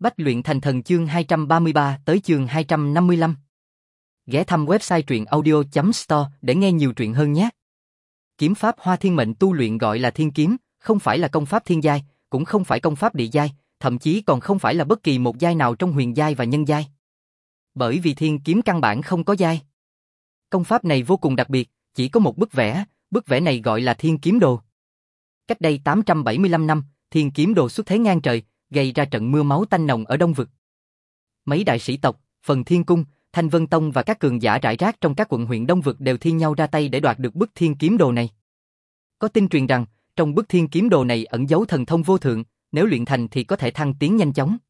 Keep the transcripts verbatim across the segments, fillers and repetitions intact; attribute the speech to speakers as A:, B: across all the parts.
A: Bách luyện thành thần chương hai trăm ba mươi ba tới chương hai trăm năm mươi lăm. Ghé thăm website truyện audio chấm store để nghe nhiều truyện hơn nhé. Kiếm pháp Hoa Thiên Mệnh tu luyện gọi là Thiên Kiếm, không phải là công pháp thiên giai, cũng không phải công pháp địa giai, thậm chí còn không phải là bất kỳ một giai nào trong huyền giai và nhân giai. Bởi vì Thiên Kiếm căn bản không có giai. Công pháp này vô cùng đặc biệt, chỉ có một bức vẽ, bức vẽ này gọi là Thiên Kiếm Đồ. Cách đây tám trăm bảy mươi lăm năm, Thiên Kiếm Đồ xuất thế ngang trời, gây ra trận mưa máu tanh nồng ở Đông Vực. Mấy đại sĩ tộc, Phần Thiên Cung, Thanh Vân Tông và các cường giả rải rác trong các quận huyện Đông Vực đều thi nhau ra tay để đoạt được bức Thiên Kiếm Đồ này. Có tin truyền rằng, trong bức Thiên Kiếm Đồ này ẩn giấu thần thông vô thượng, nếu luyện thành thì có thể thăng tiến nhanh chóng.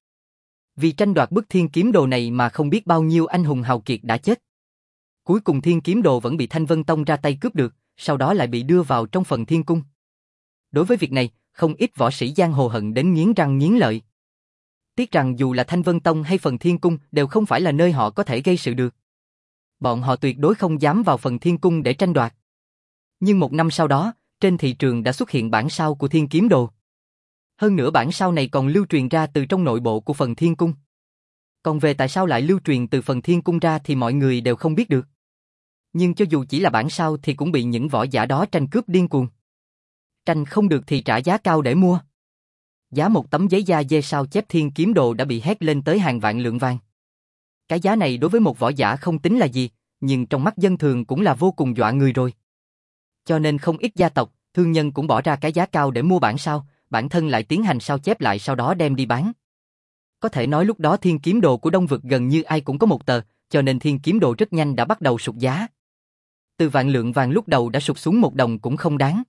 A: Vì tranh đoạt bức Thiên Kiếm Đồ này mà không biết bao nhiêu anh hùng hào kiệt đã chết. Cuối cùng Thiên Kiếm Đồ vẫn bị Thanh Vân Tông ra tay cướp được, sau đó lại bị đưa vào trong Phần Thiên Cung. Đối với việc này, không ít võ sĩ giang hồ hận đến nghiến răng nghiến lợi. Tiếc rằng dù là Thanh Vân Tông hay Phần Thiên Cung đều không phải là nơi họ có thể gây sự được. Bọn họ tuyệt đối không dám vào Phần Thiên Cung để tranh đoạt. Nhưng một năm sau đó, trên thị trường đã xuất hiện bản sao của Thiên Kiếm Đồ. Hơn nữa bản sao này còn lưu truyền ra từ trong nội bộ của Phần Thiên Cung. Còn về tại sao lại lưu truyền từ Phần Thiên Cung ra thì mọi người đều không biết được. Nhưng cho dù chỉ là bản sao thì cũng bị những võ giả đó tranh cướp điên cuồng. Tranh không được thì trả giá cao để mua. Giá một tấm giấy da dê sao chép Thiên Kiếm Đồ đã bị hét lên tới hàng vạn lượng vàng. Cái giá này đối với một võ giả không tính là gì, nhưng trong mắt dân thường cũng là vô cùng dọa người rồi. Cho nên không ít gia tộc, thương nhân cũng bỏ ra cái giá cao để mua bản sao, bản thân lại tiến hành sao chép lại sau đó đem đi bán. Có thể nói lúc đó Thiên Kiếm Đồ của Đông Vực gần như ai cũng có một tờ, cho nên Thiên Kiếm Đồ rất nhanh đã bắt đầu sụt giá. Từ vạn lượng vàng lúc đầu đã sụt xuống một đồng cũng không đáng.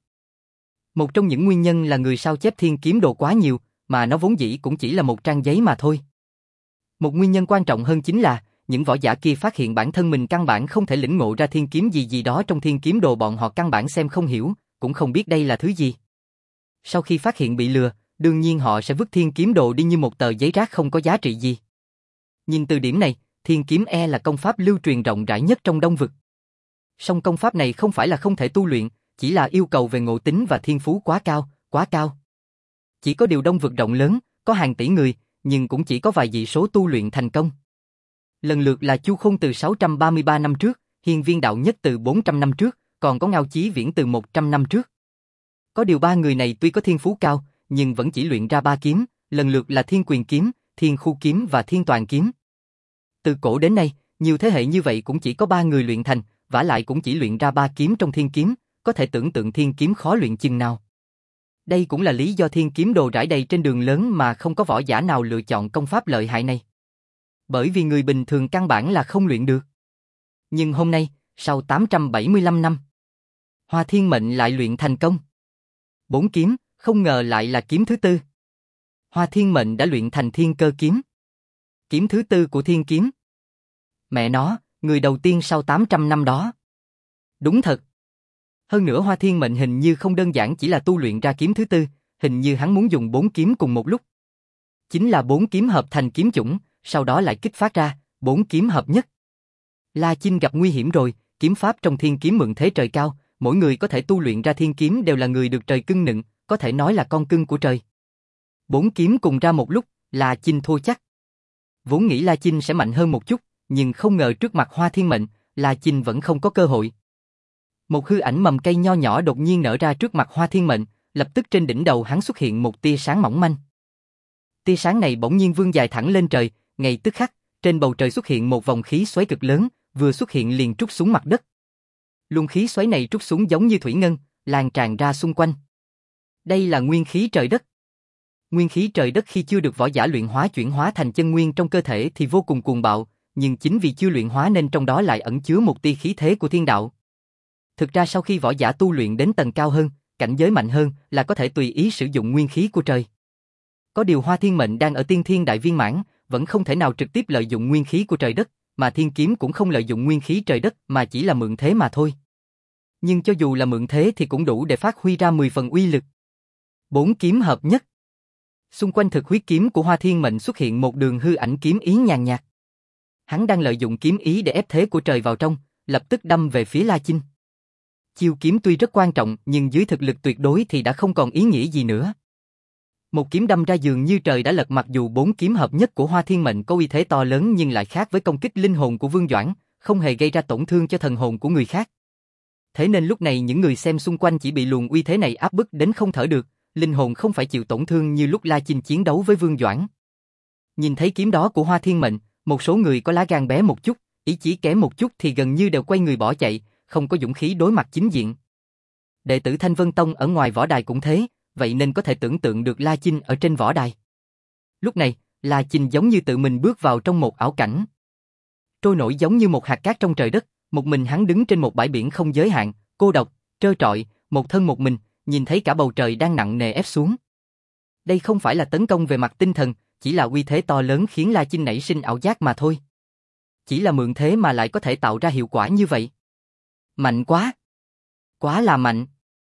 A: Một trong những nguyên nhân là người sao chép Thiên Kiếm Đồ quá nhiều, mà nó vốn dĩ cũng chỉ là một trang giấy mà thôi. Một nguyên nhân quan trọng hơn chính là, những võ giả kia phát hiện bản thân mình căn bản không thể lĩnh ngộ ra thiên kiếm gì gì đó trong Thiên Kiếm Đồ, bọn họ căn bản xem không hiểu, cũng không biết đây là thứ gì. Sau khi phát hiện bị lừa, đương nhiên họ sẽ vứt Thiên Kiếm Đồ đi như một tờ giấy rác không có giá trị gì. Nhìn từ điểm này, Thiên Kiếm E là công pháp lưu truyền rộng rãi nhất trong Đông Vực. Song công pháp này không phải là không thể tu luyện, chỉ là yêu cầu về ngộ tính và thiên phú quá cao, quá cao. Chỉ có điều Đông Vực rộng lớn, có hàng tỷ người, nhưng cũng chỉ có vài vị số tu luyện thành công. Lần lượt là Chu Khôn từ sáu trăm ba mươi ba năm trước, Hiên Viên Đạo Nhất từ bốn trăm năm trước, còn có Ngao Chí Viễn từ một trăm năm trước. Có điều ba người này tuy có thiên phú cao, nhưng vẫn chỉ luyện ra ba kiếm, lần lượt là Thiên Quyền Kiếm, Thiên Khu Kiếm và Thiên Toàn Kiếm. Từ cổ đến nay, nhiều thế hệ như vậy cũng chỉ có ba người luyện thành, vả lại cũng chỉ luyện ra ba kiếm trong Thiên Kiếm, có thể tưởng tượng Thiên Kiếm khó luyện chừng nào. Đây cũng là lý do Thiên Kiếm Đồ rải đầy trên đường lớn mà không có võ giả nào lựa chọn công pháp lợi hại này. Bởi vì người bình thường căn bản là không luyện được. Nhưng hôm nay, sau tám trăm bảy mươi lăm năm, Hoa Thiên Mệnh lại luyện thành công. Bốn kiếm, không ngờ lại là kiếm thứ tư. Hoa Thiên Mệnh đã luyện thành Thiên Cơ Kiếm. Kiếm thứ tư của Thiên Kiếm. Mẹ nó, người đầu tiên sau tám trăm năm đó. Đúng thật. Hơn nữa Hoa Thiên Mệnh hình như không đơn giản chỉ là tu luyện ra kiếm thứ tư, hình như hắn muốn dùng bốn kiếm cùng một lúc. Chính là bốn kiếm hợp thành kiếm chủng, sau đó lại kích phát ra, bốn kiếm hợp nhất. La Chinh gặp nguy hiểm rồi, kiếm pháp trong Thiên Kiếm mượn thế trời cao, mỗi người có thể tu luyện ra thiên kiếm đều là người được trời cưng nựng, có thể nói là con cưng của trời. Bốn kiếm cùng ra một lúc, La Chinh thua chắc. Vốn nghĩ La Chinh sẽ mạnh hơn một chút, nhưng không ngờ trước mặt Hoa Thiên Mệnh, La Chinh vẫn không có cơ hội. Một hư ảnh mầm cây nho nhỏ đột nhiên nở ra trước mặt Hoa Thiên Mệnh, lập tức trên đỉnh đầu hắn xuất hiện một tia sáng mỏng manh. Tia sáng này bỗng nhiên vươn dài thẳng lên trời, ngay tức khắc, trên bầu trời xuất hiện một vòng khí xoáy cực lớn, vừa xuất hiện liền trút xuống mặt đất. Luồng khí xoáy này trút xuống giống như thủy ngân, lan tràn ra xung quanh. Đây là nguyên khí trời đất. Nguyên khí trời đất khi chưa được võ giả luyện hóa chuyển hóa thành chân nguyên trong cơ thể thì vô cùng cuồng bạo, nhưng chính vì chưa luyện hóa nên trong đó lại ẩn chứa một tia khí thế của thiên đạo. Thực ra sau khi võ giả tu luyện đến tầng cao hơn, cảnh giới mạnh hơn là có thể tùy ý sử dụng nguyên khí của trời. Có điều Hoa Thiên Mệnh đang ở tiên thiên đại viên mãn, vẫn không thể nào trực tiếp lợi dụng nguyên khí của trời đất, mà thiên kiếm cũng không lợi dụng nguyên khí trời đất mà chỉ là mượn thế mà thôi. Nhưng cho dù là mượn thế thì cũng đủ để phát huy ra mười phần uy lực. Bốn kiếm hợp nhất. Xung quanh thực huyết kiếm của Hoa Thiên Mệnh xuất hiện một đường hư ảnh kiếm ý nhàn nhạt. Hắn đang lợi dụng kiếm ý để ép thế của trời vào trong, lập tức đâm về phía La Chinh. Chiêu kiếm tuy rất quan trọng nhưng dưới thực lực tuyệt đối thì đã không còn ý nghĩa gì nữa. Một kiếm đâm ra dường như trời đã lật, mặc dù bốn kiếm hợp nhất của Hoa Thiên Mệnh có uy thế to lớn nhưng lại khác với công kích linh hồn của Vương Doãn, không hề gây ra tổn thương cho thần hồn của người khác. Thế nên lúc này những người xem xung quanh chỉ bị luồng uy thế này áp bức đến không thở được, linh hồn không phải chịu tổn thương như lúc La Chinh chiến đấu với Vương Doãn. Nhìn thấy kiếm đó của Hoa Thiên Mệnh, một số người có lá gan bé một chút, ý chí kém một chút thì gần như đều quay người bỏ chạy, không có dũng khí đối mặt chính diện. Đệ tử Thanh Vân Tông ở ngoài võ đài cũng thế, vậy nên có thể tưởng tượng được La Chinh ở trên võ đài. Lúc này, La Chinh giống như tự mình bước vào trong một ảo cảnh. Trôi nổi giống như một hạt cát trong trời đất, một mình hắn đứng trên một bãi biển không giới hạn, cô độc, trơ trọi, một thân một mình, nhìn thấy cả bầu trời đang nặng nề ép xuống. Đây không phải là tấn công về mặt tinh thần, chỉ là uy thế to lớn khiến La Chinh nảy sinh ảo giác mà thôi. Chỉ là mượn thế mà lại có thể tạo ra hiệu quả như vậy. Mạnh quá! Quá là mạnh!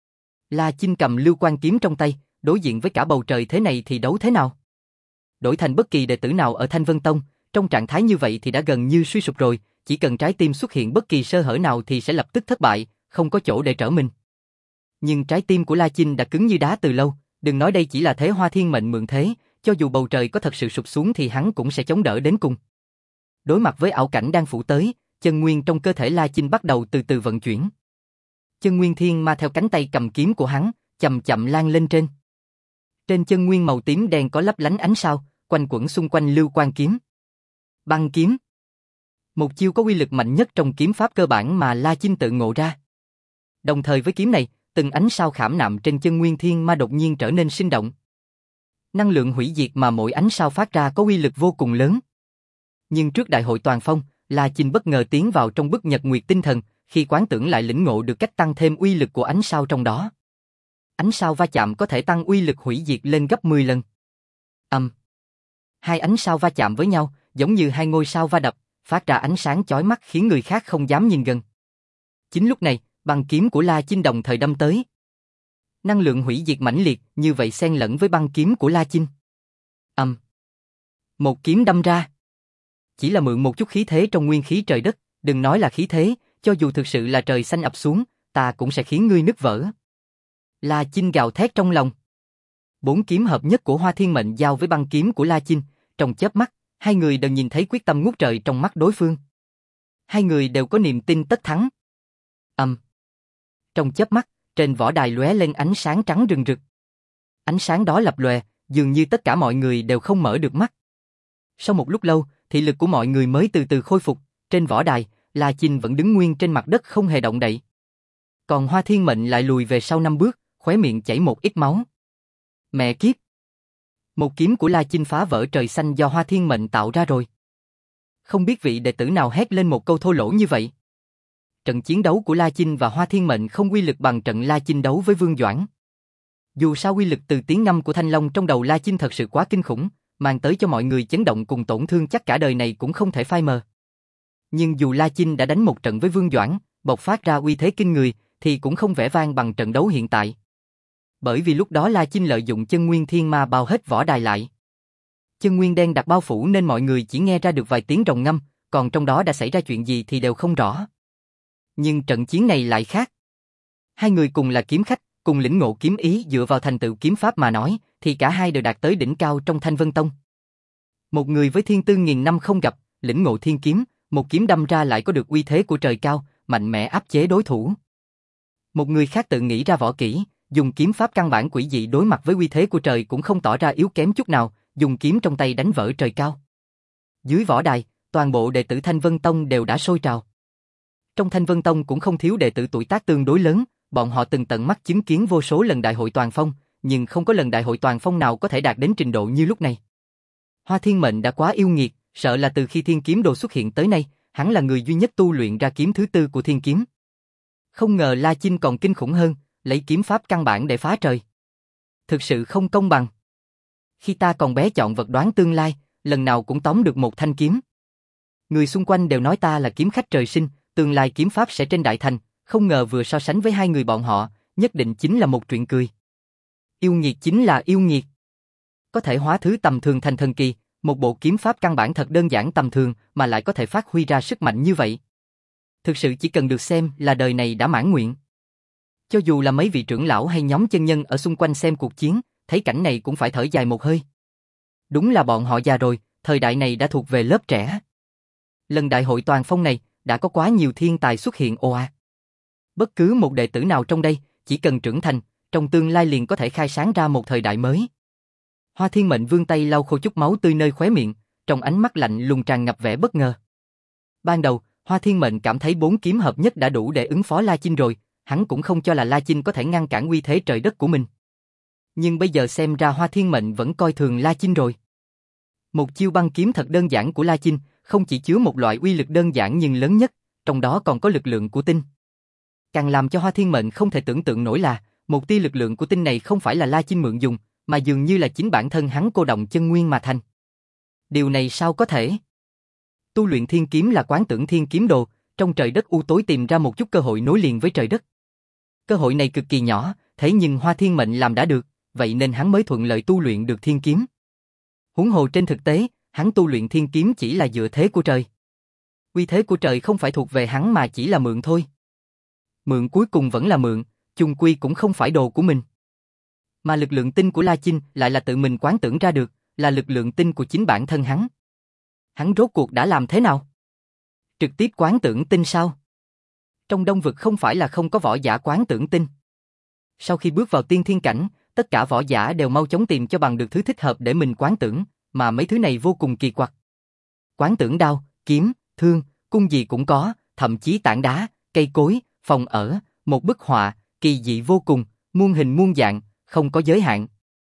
A: La Chinh cầm lưu quan kiếm trong tay, đối diện với cả bầu trời thế này thì đấu thế nào? Đổi thành bất kỳ đệ tử nào ở Thanh Vân Tông, trong trạng thái như vậy thì đã gần như suy sụp rồi, chỉ cần trái tim xuất hiện bất kỳ sơ hở nào thì sẽ lập tức thất bại, không có chỗ để trở mình. Nhưng trái tim của La Chinh đã cứng như đá từ lâu, đừng nói đây chỉ là thế Hoa Thiên Mệnh mượn thế, cho dù bầu trời có thật sự sụp xuống thì hắn cũng sẽ chống đỡ đến cùng. Đối mặt với ảo cảnh đang phủ tới, chân nguyên trong cơ thể La Chinh bắt đầu từ từ vận chuyển. Chân nguyên thiên ma theo cánh tay cầm kiếm của hắn, chậm chậm lan lên trên. Trên chân nguyên màu tím đen có lấp lánh ánh sao, quanh quẩn xung quanh lưu quan kiếm. Băng kiếm. Một chiêu có uy lực mạnh nhất trong kiếm pháp cơ bản mà La Chinh tự ngộ ra. Đồng thời với kiếm này, từng ánh sao khảm nạm trên chân nguyên thiên ma đột nhiên trở nên sinh động. Năng lượng hủy diệt mà mỗi ánh sao phát ra có uy lực vô cùng lớn. Nhưng trước đại hội toàn phong, La Chinh bất ngờ tiến vào trong bức nhật nguyệt tinh thần, khi quán tưởng lại lĩnh ngộ được cách tăng thêm uy lực của ánh sao trong đó. Ánh sao va chạm có thể tăng uy lực hủy diệt lên gấp mười lần. Âm. Hai ánh sao va chạm với nhau, giống như hai ngôi sao va đập, phát ra ánh sáng chói mắt khiến người khác không dám nhìn gần. Chính lúc này, băng kiếm của La Chinh đồng thời đâm tới. Năng lượng hủy diệt mãnh liệt, như vậy xen lẫn với băng kiếm của La Chinh. Âm. Một kiếm đâm ra. Chỉ là mượn một chút khí thế trong nguyên khí trời đất, đừng nói là khí thế, cho dù thực sự là trời xanh ập xuống, ta cũng sẽ khiến ngươi nứt vỡ. La Chinh gào thét trong lòng. Bốn kiếm hợp nhất của Hoa Thiên Mệnh giao với băng kiếm của La Chinh, trong chớp mắt, hai người đều nhìn thấy quyết tâm ngút trời trong mắt đối phương. Hai người đều có niềm tin tất thắng. Âm. Trong chớp mắt, trên võ đài lóe lên ánh sáng trắng rừng rực. Ánh sáng đó lập lòe, dường như tất cả mọi người đều không mở được mắt. Sau một lúc lâu, thị lực của mọi người mới từ từ khôi phục, trên võ đài, La Chinh vẫn đứng nguyên trên mặt đất không hề động đậy. Còn Hoa Thiên Mệnh lại lùi về sau năm bước, khóe miệng chảy một ít máu. Mẹ kiếp! Một kiếm của La Chinh phá vỡ trời xanh do Hoa Thiên Mệnh tạo ra rồi. Không biết vị đệ tử nào hét lên một câu thô lỗ như vậy. Trận chiến đấu của La Chinh và Hoa Thiên Mệnh không uy lực bằng trận La Chinh đấu với Vương Doãn. Dù sao uy lực từ tiếng ngâm của Thanh Long trong đầu La Chinh thật sự quá kinh khủng, mang tới cho mọi người chấn động cùng tổn thương chắc cả đời này cũng không thể phai mờ. Nhưng dù La Chinh đã đánh một trận với Vương Doãn, bộc phát ra uy thế kinh người, thì cũng không vẻ vang bằng trận đấu hiện tại. Bởi vì lúc đó La Chinh lợi dụng chân nguyên thiên ma bao hết võ đài lại. Chân nguyên đen đặc bao phủ nên mọi người chỉ nghe ra được vài tiếng rồng ngâm, còn trong đó đã xảy ra chuyện gì thì đều không rõ. Nhưng trận chiến này lại khác. Hai người cùng là kiếm khách, cùng lĩnh ngộ kiếm ý dựa vào thành tựu kiếm pháp mà nói, thì cả hai đều đạt tới đỉnh cao trong Thanh Vân Tông. Một người với thiên tư nghìn năm không gặp, lĩnh ngộ thiên kiếm, một kiếm đâm ra lại có được uy thế của trời cao, mạnh mẽ áp chế đối thủ. Một người khác tự nghĩ ra võ kỹ, dùng kiếm pháp căn bản quỷ dị đối mặt với uy thế của trời cũng không tỏ ra yếu kém chút nào, dùng kiếm trong tay đánh vỡ trời cao. Dưới võ đài, toàn bộ đệ tử Thanh Vân Tông đều đã sôi trào. Trong Thanh Vân Tông cũng không thiếu đệ tử tuổi tác tương đối lớn, bọn họ từng tận mắt chứng kiến vô số lần đại hội toàn phong, nhưng không có lần đại hội toàn phong nào có thể đạt đến trình độ như lúc này. Hoa Thiên Mệnh đã quá yêu nghiệt, sợ là từ khi Thiên Kiếm Đồ xuất hiện tới nay, hắn là người duy nhất tu luyện ra kiếm thứ tư của Thiên Kiếm. Không ngờ La Chinh còn kinh khủng hơn, lấy kiếm pháp căn bản để phá trời. Thực sự không công bằng. Khi ta còn bé chọn vật đoán tương lai, lần nào cũng tóm được một thanh kiếm. Người xung quanh đều nói ta là kiếm khách trời sinh, tương lai kiếm pháp sẽ trên đại thành, không ngờ vừa so sánh với hai người bọn họ, nhất định chính là một chuyện cười. Yêu nghiệt chính là yêu nghiệt. Có thể hóa thứ tầm thường thành thần kỳ, một bộ kiếm pháp căn bản thật đơn giản tầm thường mà lại có thể phát huy ra sức mạnh như vậy. Thực sự chỉ cần được xem là đời này đã mãn nguyện. Cho dù là mấy vị trưởng lão hay nhóm chân nhân ở xung quanh xem cuộc chiến, thấy cảnh này cũng phải thở dài một hơi. Đúng là bọn họ già rồi, thời đại này đã thuộc về lớp trẻ. Lần đại hội toàn phong này, đã có quá nhiều thiên tài xuất hiện ồ ạt. Bất cứ một đệ tử nào trong đây, chỉ cần trưởng thành, trong tương lai liền có thể khai sáng ra một thời đại mới. Hoa Thiên Mệnh vươn tay lau khô chút máu tươi nơi khóe miệng, trong ánh mắt lạnh lùng tràn ngập vẻ bất ngờ. Ban đầu, Hoa Thiên Mệnh cảm thấy bốn kiếm hợp nhất đã đủ để ứng phó La Chinh rồi, hắn cũng không cho là La Chinh có thể ngăn cản uy thế trời đất của mình. Nhưng bây giờ xem ra Hoa Thiên Mệnh vẫn coi thường La Chinh rồi. Một chiêu băng kiếm thật đơn giản của La Chinh, không chỉ chứa một loại uy lực đơn giản nhưng lớn nhất, trong đó còn có lực lượng của tinh. Càng làm cho Hoa Thiên Mệnh không thể tưởng tượng nổi là, một tia lực lượng của tinh này không phải là La Chinh mượn dùng, mà dường như là chính bản thân hắn cô động chân nguyên mà thành. Điều này sao có thể? Tu luyện thiên kiếm là quán tưởng thiên kiếm đồ, trong trời đất u tối tìm ra một chút cơ hội nối liền với trời đất. Cơ hội này cực kỳ nhỏ, thế nhưng Hoa Thiên Mệnh làm đã được, vậy nên hắn mới thuận lợi tu luyện được thiên kiếm. Huống hồ trên thực tế, hắn tu luyện thiên kiếm chỉ là dựa thế của trời. Uy thế của trời không phải thuộc về hắn mà chỉ là mượn thôi. Mượn cuối cùng vẫn là mượn, chung quy cũng không phải đồ của mình. Mà lực lượng tinh của La Chinh lại là tự mình quán tưởng ra được, là lực lượng tinh của chính bản thân hắn. Hắn rốt cuộc đã làm thế nào? Trực tiếp quán tưởng tinh sao? Trong Đông Vực không phải là không có võ giả quán tưởng tinh. Sau khi bước vào tiên thiên cảnh, tất cả võ giả đều mau chóng tìm cho bằng được thứ thích hợp để mình quán tưởng, mà mấy thứ này vô cùng kỳ quặc. Quán tưởng đao, kiếm, thương, cung gì cũng có, thậm chí tảng đá, cây cối, phòng ở, một bức họa, kỳ dị vô cùng, muôn hình muôn dạng, không có giới hạn.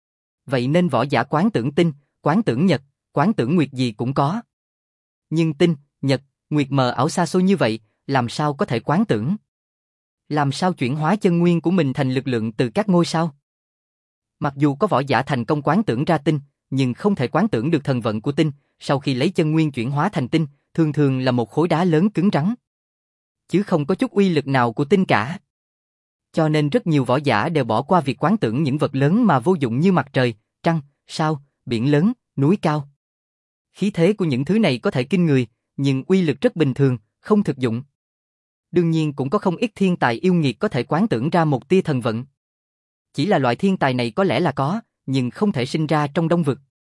A: Vậy nên võ giả quán tưởng tinh, quán tưởng nhật, quán tưởng nguyệt gì cũng có. Nhưng tinh, nhật, nguyệt mờ ảo xa xôi như vậy, làm sao có thể quán tưởng? Làm sao chuyển hóa chân nguyên của mình thành lực lượng từ các ngôi sao? Mặc dù có võ giả thành công quán tưởng ra tinh, nhưng không thể quán tưởng được thần vận của tinh, sau khi lấy chân nguyên chuyển hóa thành tinh, thường thường là một khối đá lớn cứng rắn. Chứ không có chút uy lực nào của tinh cả. Cho nên rất nhiều võ giả đều bỏ qua việc quán tưởng những vật lớn mà vô dụng như mặt trời, trăng, sao, biển lớn, núi cao. Khí thế của những thứ này có thể kinh người, nhưng uy lực rất bình thường, không thực dụng. Đương nhiên cũng có không ít thiên tài yêu nghiệt có thể quán tưởng ra một tia thần vận. Chỉ là loại thiên tài này có lẽ là có, nhưng không thể sinh ra trong Đông Vực.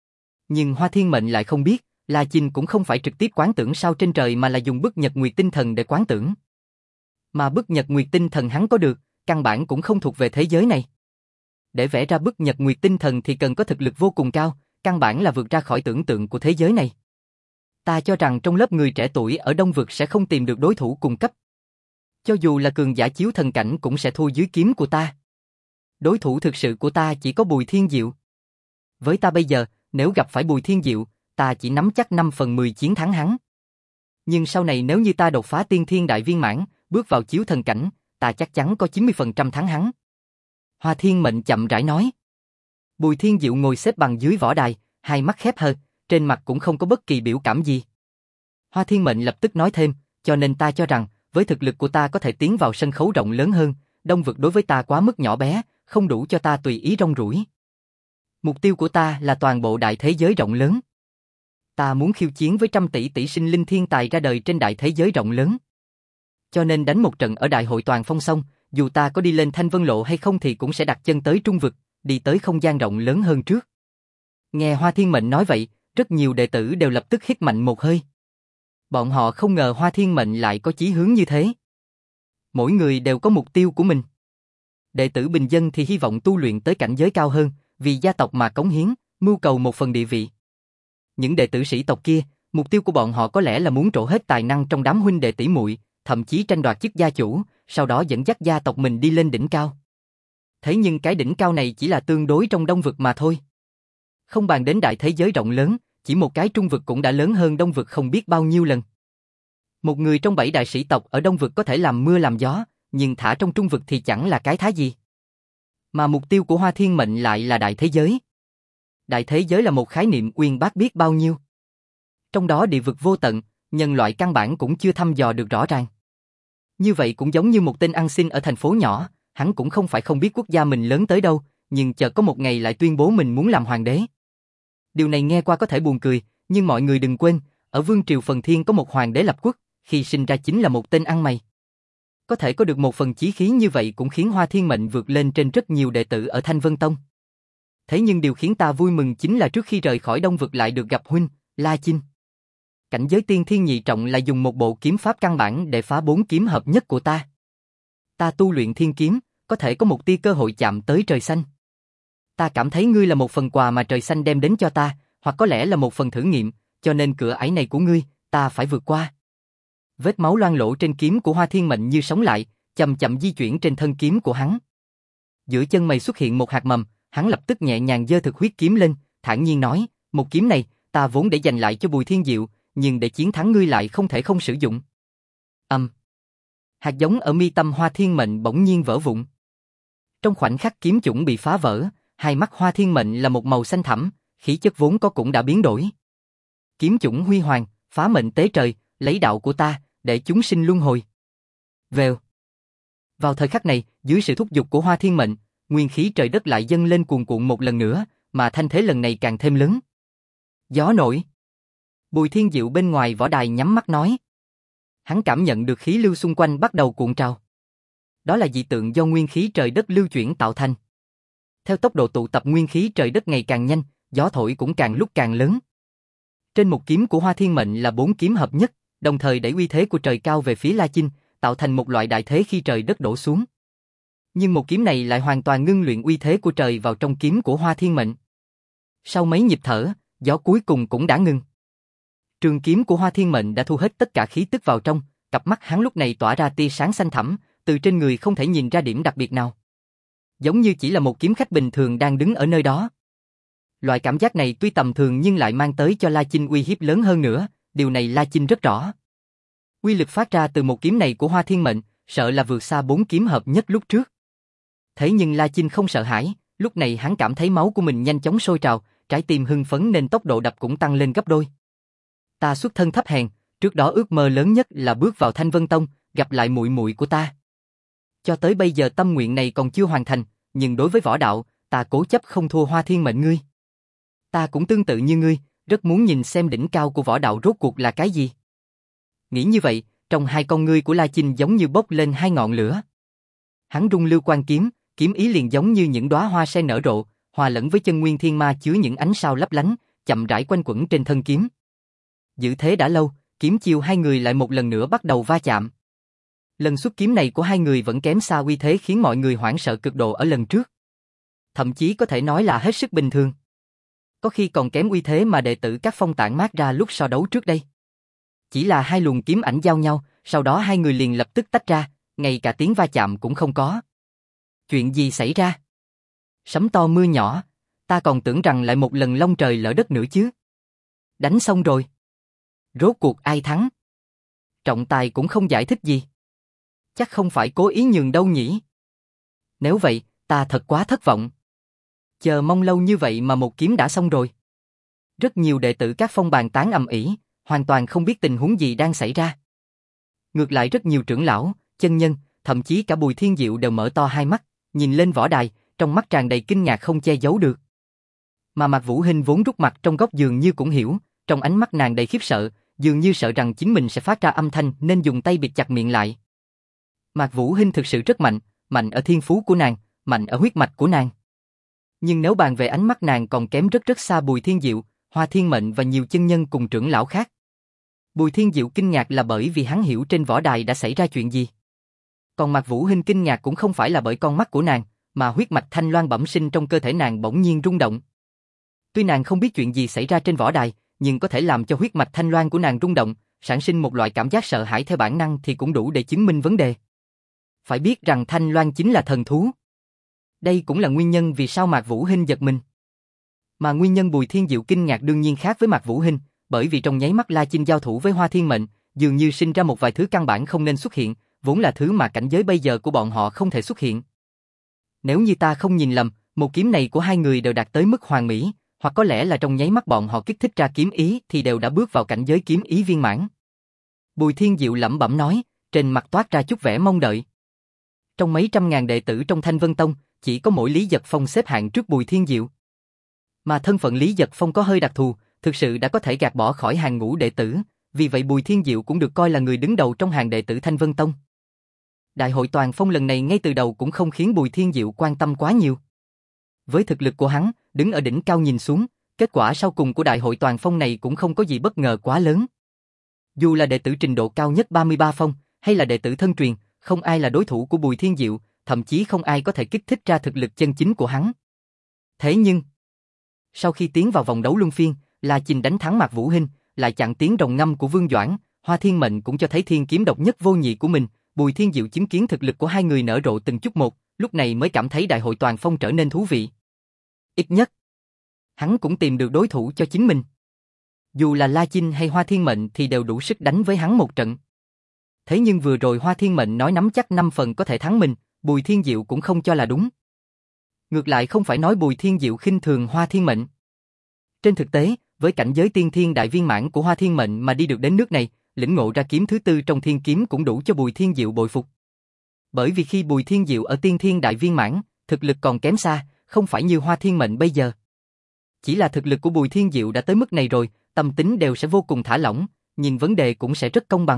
A: Nhưng Hoa Thiên Mệnh lại không biết, La Chinh cũng không phải trực tiếp quán tưởng sao trên trời mà là dùng bức nhật nguyệt tinh thần để quán tưởng. Mà bức nhật nguyệt tinh thần hắn có được, căn bản cũng không thuộc về thế giới này. Để vẽ ra bức nhật nguyệt tinh thần thì cần có thực lực vô cùng cao, căn bản là vượt ra khỏi tưởng tượng của thế giới này. Ta cho rằng trong lớp người trẻ tuổi ở Đông Vực sẽ không tìm được đối thủ cùng cấp. Cho dù là cường giả chiếu thần cảnh cũng sẽ thua dưới kiếm của ta. Đối thủ thực sự của ta chỉ có Bùi Thiên Diệu. Với ta bây giờ, nếu gặp phải Bùi Thiên Diệu, ta chỉ nắm chắc năm phần mười chiến thắng hắn. Nhưng sau này nếu như ta đột phá tiên thiên đại viên mãn, bước vào chiếu thần cảnh, ta chắc chắn có chín mươi phần trăm thắng hắn. Hoa Thiên Mệnh chậm rãi nói. Bùi Thiên Diệu ngồi xếp bằng dưới võ đài, hai mắt khép hờ, trên mặt cũng không có bất kỳ biểu cảm gì. Hoa Thiên Mệnh lập tức nói thêm, cho nên ta cho rằng, với thực lực của ta có thể tiến vào sân khấu rộng lớn hơn, Đông Vực đối với ta quá mức nhỏ bé, không đủ cho ta tùy ý rong ruổi. Mục tiêu của ta là toàn bộ đại thế giới rộng lớn. Ta muốn khiêu chiến với trăm tỷ tỷ sinh linh thiên tài ra đời trên đại thế giới rộng lớn. Cho nên đánh một trận ở đại hội toàn phong xong, dù ta có đi lên Thanh Vân Lộ hay không thì cũng sẽ đặt chân tới Trung Vực, đi tới không gian rộng lớn hơn trước. Nghe Hoa Thiên Mệnh nói vậy, rất nhiều đệ tử đều lập tức hít mạnh một hơi. Bọn họ không ngờ Hoa Thiên Mệnh lại có chí hướng như thế. Mỗi người đều có mục tiêu của mình. Đệ tử bình dân thì hy vọng tu luyện tới cảnh giới cao hơn, vì gia tộc mà cống hiến, mưu cầu một phần địa vị. Những đệ tử sĩ tộc kia, mục tiêu của bọn họ có lẽ là muốn trổ hết tài năng trong đám huynh đệ tỷ muội, thậm chí tranh đoạt chức gia chủ, sau đó dẫn dắt gia tộc mình đi lên đỉnh cao. Thế nhưng cái đỉnh cao này chỉ là tương đối trong Đông Vực mà thôi. Không bàn đến đại thế giới rộng lớn, chỉ một cái Trung Vực cũng đã lớn hơn Đông Vực không biết bao nhiêu lần. Một người trong bảy đại sĩ tộc ở Đông Vực có thể làm mưa làm gió, nhưng thả trong Trung Vực thì chẳng là cái thá gì. Mà mục tiêu của Hoa Thiên Mệnh lại là đại thế giới. Đại thế giới là một khái niệm uyên bác biết bao nhiêu. Trong đó địa vực vô tận, nhân loại căn bản cũng chưa thăm dò được rõ ràng. Như vậy cũng giống như một tên ăn xin ở thành phố nhỏ, hắn cũng không phải không biết quốc gia mình lớn tới đâu, nhưng chợt có một ngày lại tuyên bố mình muốn làm hoàng đế. Điều này nghe qua có thể buồn cười, nhưng mọi người đừng quên, ở Vương Triều Phần Thiên có một hoàng đế lập quốc, khi sinh ra chính là một tên ăn mày. Có thể có được một phần chí khí như vậy cũng khiến Hoa Thiên Mệnh vượt lên trên rất nhiều đệ tử ở Thanh Vân Tông. Thế nhưng điều khiến ta vui mừng chính là trước khi rời khỏi Đông Vực lại được gặp huynh, La Chinh. Cảnh giới tiên thiên nhị trọng là dùng một bộ kiếm pháp căn bản để phá bốn kiếm hợp nhất của ta. Ta tu luyện thiên kiếm, có thể có một tia cơ hội chạm tới trời xanh. Ta cảm thấy ngươi là một phần quà mà trời xanh đem đến cho ta, hoặc có lẽ là một phần thử nghiệm, cho nên cửa ải này của ngươi, ta phải vượt qua. Vết máu loang lổ trên kiếm của Hoa Thiên Mệnh như sống lại, chậm chậm di chuyển trên thân kiếm của hắn. Giữa chân mày xuất hiện một hạt mầm, hắn lập tức nhẹ nhàng giơ thực huyết kiếm lên, thản nhiên nói, một kiếm này, ta vốn để dành lại cho Bùi Thiên Diệu, nhưng để chiến thắng ngươi lại không thể không sử dụng. Âm. Hạt giống ở mi tâm Hoa Thiên Mệnh bỗng nhiên vỡ vụn. Trong khoảnh khắc kiếm chủng bị phá vỡ, hai mắt Hoa Thiên Mệnh là một màu xanh thẳm, khí chất vốn có cũng đã biến đổi. Kiếm chủng huy hoàng, phá mệnh tế trời, lấy đạo của ta, để chúng sinh luân hồi. Vèo. Vào thời khắc này, dưới sự thúc giục của Hoa Thiên Mệnh, nguyên khí trời đất lại dâng lên cuồn cuộn một lần nữa, mà thanh thế lần này càng thêm lớn. Gió nổi. Bùi Thiên Diệu bên ngoài võ đài nhắm mắt nói. Hắn cảm nhận được khí lưu xung quanh bắt đầu cuộn trào. Đó là dị tượng do nguyên khí trời đất lưu chuyển tạo thành. Theo tốc độ tụ tập nguyên khí trời đất ngày càng nhanh, gió thổi cũng càng lúc càng lớn. Trên một kiếm của Hoa Thiên Mệnh là bốn kiếm hợp nhất, đồng thời đẩy uy thế của trời cao về phía La Chinh, tạo thành một loại đại thế khi trời đất đổ xuống. Nhưng một kiếm này lại hoàn toàn ngưng luyện uy thế của trời vào trong kiếm của Hoa Thiên Mệnh. Sau mấy nhịp thở, gió cuối cùng cũng đã ngừng. Trường kiếm của Hoa Thiên Mệnh đã thu hết tất cả khí tức vào trong, cặp mắt hắn lúc này tỏa ra tia sáng xanh thẳm, từ trên người không thể nhìn ra điểm đặc biệt nào. Giống như chỉ là một kiếm khách bình thường đang đứng ở nơi đó. Loại cảm giác này tuy tầm thường nhưng lại mang tới cho La Chinh uy hiếp lớn hơn nữa, điều này La Chinh rất rõ. Uy lực phát ra từ một kiếm này của Hoa Thiên Mệnh, sợ là vượt xa bốn kiếm hợp nhất lúc trước. Thế nhưng La Chinh không sợ hãi, lúc này hắn cảm thấy máu của mình nhanh chóng sôi trào, trái tim hưng phấn nên tốc độ đập cũng tăng lên gấp đôi. Ta xuất thân thấp hèn, trước đó ước mơ lớn nhất là bước vào Thanh Vân Tông, gặp lại muội muội của ta. Cho tới bây giờ tâm nguyện này còn chưa hoàn thành, nhưng đối với võ đạo, ta cố chấp không thua Hoa Thiên Mệnh ngươi. Ta cũng tương tự như ngươi, rất muốn nhìn xem đỉnh cao của võ đạo rốt cuộc là cái gì. Nghĩ như vậy, trong hai con ngươi của La Chinh giống như bốc lên hai ngọn lửa. Hắn rung lưu quan kiếm, kiếm ý liền giống như những đóa hoa sen nở rộ, hòa lẫn với chân nguyên thiên ma chứa những ánh sao lấp lánh, chậm rãi quanh quẩn trên thân kiếm. Giữ thế đã lâu, kiếm chiêu hai người lại một lần nữa bắt đầu va chạm. Lần xuất kiếm này của hai người vẫn kém xa uy thế khiến mọi người hoảng sợ cực độ ở lần trước. Thậm chí có thể nói là hết sức bình thường. Có khi còn kém uy thế mà đệ tử các phong tản mát ra lúc so đấu trước đây. Chỉ là hai luồng kiếm ảnh giao nhau, sau đó hai người liền lập tức tách ra, ngay cả tiếng va chạm cũng không có. Chuyện gì xảy ra? Sấm to mưa nhỏ, ta còn tưởng rằng lại một lần long trời lỡ đất nữa chứ. Đánh xong rồi. Rốt cuộc ai thắng? Trọng tài cũng không giải thích gì. Chắc không phải cố ý nhường đâu nhỉ? Nếu vậy, ta thật quá thất vọng. Chờ mong lâu như vậy mà một kiếm đã xong rồi. Rất nhiều đệ tử các phong bàn tán ầm ĩ, hoàn toàn không biết tình huống gì đang xảy ra. Ngược lại rất nhiều trưởng lão, chân nhân, thậm chí cả Bùi Thiên Diệu đều mở to hai mắt, nhìn lên võ đài, trong mắt tràn đầy kinh ngạc không che giấu được. Mà Mạc Vũ Hinh vốn rút mặt trong góc dường như cũng hiểu, trong ánh mắt nàng đầy khiếp sợ, dường như sợ rằng chính mình sẽ phát ra âm thanh nên dùng tay bịt chặt miệng lại. Mạc Vũ Hinh thực sự rất mạnh, mạnh ở thiên phú của nàng, mạnh ở huyết mạch của nàng. Nhưng nếu bàn về ánh mắt nàng còn kém rất rất xa Bùi Thiên Diệu, Hoa Thiên Mệnh và nhiều chân nhân cùng trưởng lão khác. Bùi Thiên Diệu kinh ngạc là bởi vì hắn hiểu trên võ đài đã xảy ra chuyện gì. Còn Mạc Vũ Hinh kinh ngạc cũng không phải là bởi con mắt của nàng, mà huyết mạch thanh loan bẩm sinh trong cơ thể nàng bỗng nhiên rung động. Tuy nàng không biết chuyện gì xảy ra trên võ đài, nhưng có thể làm cho huyết mạch thanh loan của nàng rung động, sản sinh một loại cảm giác sợ hãi theo bản năng thì cũng đủ để chứng minh vấn đề. Phải biết rằng thanh loan chính là thần thú. Đây cũng là nguyên nhân vì sao Mạc Vũ Hinh giật mình. Mà nguyên nhân Bùi Thiên Diệu kinh ngạc đương nhiên khác với Mạc Vũ Hinh, bởi vì trong nháy mắt La Chinh giao thủ với Hoa Thiên Mệnh, dường như sinh ra một vài thứ căn bản không nên xuất hiện, vốn là thứ mà cảnh giới bây giờ của bọn họ không thể xuất hiện. Nếu như ta không nhìn lầm, một kiếm này của hai người đều đạt tới mức hoàn mỹ, hoặc có lẽ là trong nháy mắt bọn họ kích thích ra kiếm ý thì đều đã bước vào cảnh giới kiếm ý viên mãn. Bùi Thiên Diệu lẩm bẩm nói, trên mặt toát ra chút vẻ mong đợi. Trong mấy trăm ngàn đệ tử trong Thanh Vân Tông, chỉ có mỗi Lý Giật Phong xếp hạng trước Bùi Thiên Diệu. Mà thân phận Lý Giật Phong có hơi đặc thù, thực sự đã có thể gạt bỏ khỏi hàng ngũ đệ tử, vì vậy Bùi Thiên Diệu cũng được coi là người đứng đầu trong hàng đệ tử Thanh Vân Tông. Đại hội toàn phong lần này ngay từ đầu cũng không khiến Bùi Thiên Diệu quan tâm quá nhiều. Với thực lực của hắn, đứng ở đỉnh cao nhìn xuống, kết quả sau cùng của đại hội toàn phong này cũng không có gì bất ngờ quá lớn. Dù là đệ tử trình độ cao nhất ba mươi ba phong, hay là đệ tử thân truyền, không ai là đối thủ của Bùi Thiên Diệu, thậm chí không ai có thể kích thích ra thực lực chân chính của hắn. Thế nhưng, sau khi tiến vào vòng đấu luân phiên, La Chinh đánh thắng Mạc Vũ Hinh, lại chặn tiếng rồng ngâm của Vương Doãn, Hoa Thiên Mệnh cũng cho thấy thiên kiếm độc nhất vô nhị của mình, Bùi Thiên Diệu chứng kiến thực lực của hai người nở rộ từng chút một, lúc này mới cảm thấy đại hội toàn phong trở nên thú vị. Ít nhất, hắn cũng tìm được đối thủ cho chính mình. Dù là La Chinh hay Hoa Thiên Mệnh thì đều đủ sức đánh với hắn một trận. Thế nhưng vừa rồi Hoa Thiên Mệnh nói nắm chắc năm phần có thể thắng mình, Bùi Thiên Diệu cũng không cho là đúng. Ngược lại không phải nói Bùi Thiên Diệu khinh thường Hoa Thiên Mệnh. Trên thực tế, với cảnh giới tiên thiên đại viên mãn của Hoa Thiên Mệnh mà đi được đến nước này, lĩnh ngộ ra kiếm thứ tư trong thiên kiếm cũng đủ cho Bùi Thiên Diệu bội phục. Bởi vì khi Bùi Thiên Diệu ở tiên thiên đại viên mãn, thực lực còn kém xa, không phải như Hoa Thiên Mệnh bây giờ. Chỉ là thực lực của Bùi Thiên Diệu đã tới mức này rồi, tâm tính đều sẽ vô cùng thả lỏng, nhìn vấn đề cũng sẽ rất công bằng.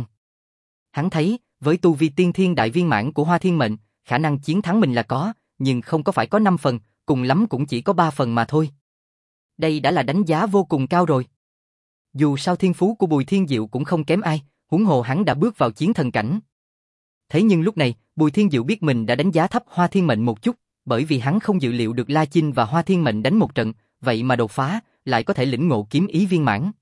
A: Hắn thấy, với tu vi tiên thiên đại viên mãn của Hoa Thiên Mệnh, khả năng chiến thắng mình là có, nhưng không có phải có năm phần, cùng lắm cũng chỉ có ba phần mà thôi. Đây đã là đánh giá vô cùng cao rồi. Dù sao thiên phú của Bùi Thiên Diệu cũng không kém ai, huống hồ hắn đã bước vào chiến thần cảnh. Thế nhưng lúc này, Bùi Thiên Diệu biết mình đã đánh giá thấp Hoa Thiên Mệnh một chút, bởi vì hắn không dự liệu được La Chinh và Hoa Thiên Mệnh đánh một trận, vậy mà đột phá, lại có thể lĩnh ngộ kiếm ý viên mãn.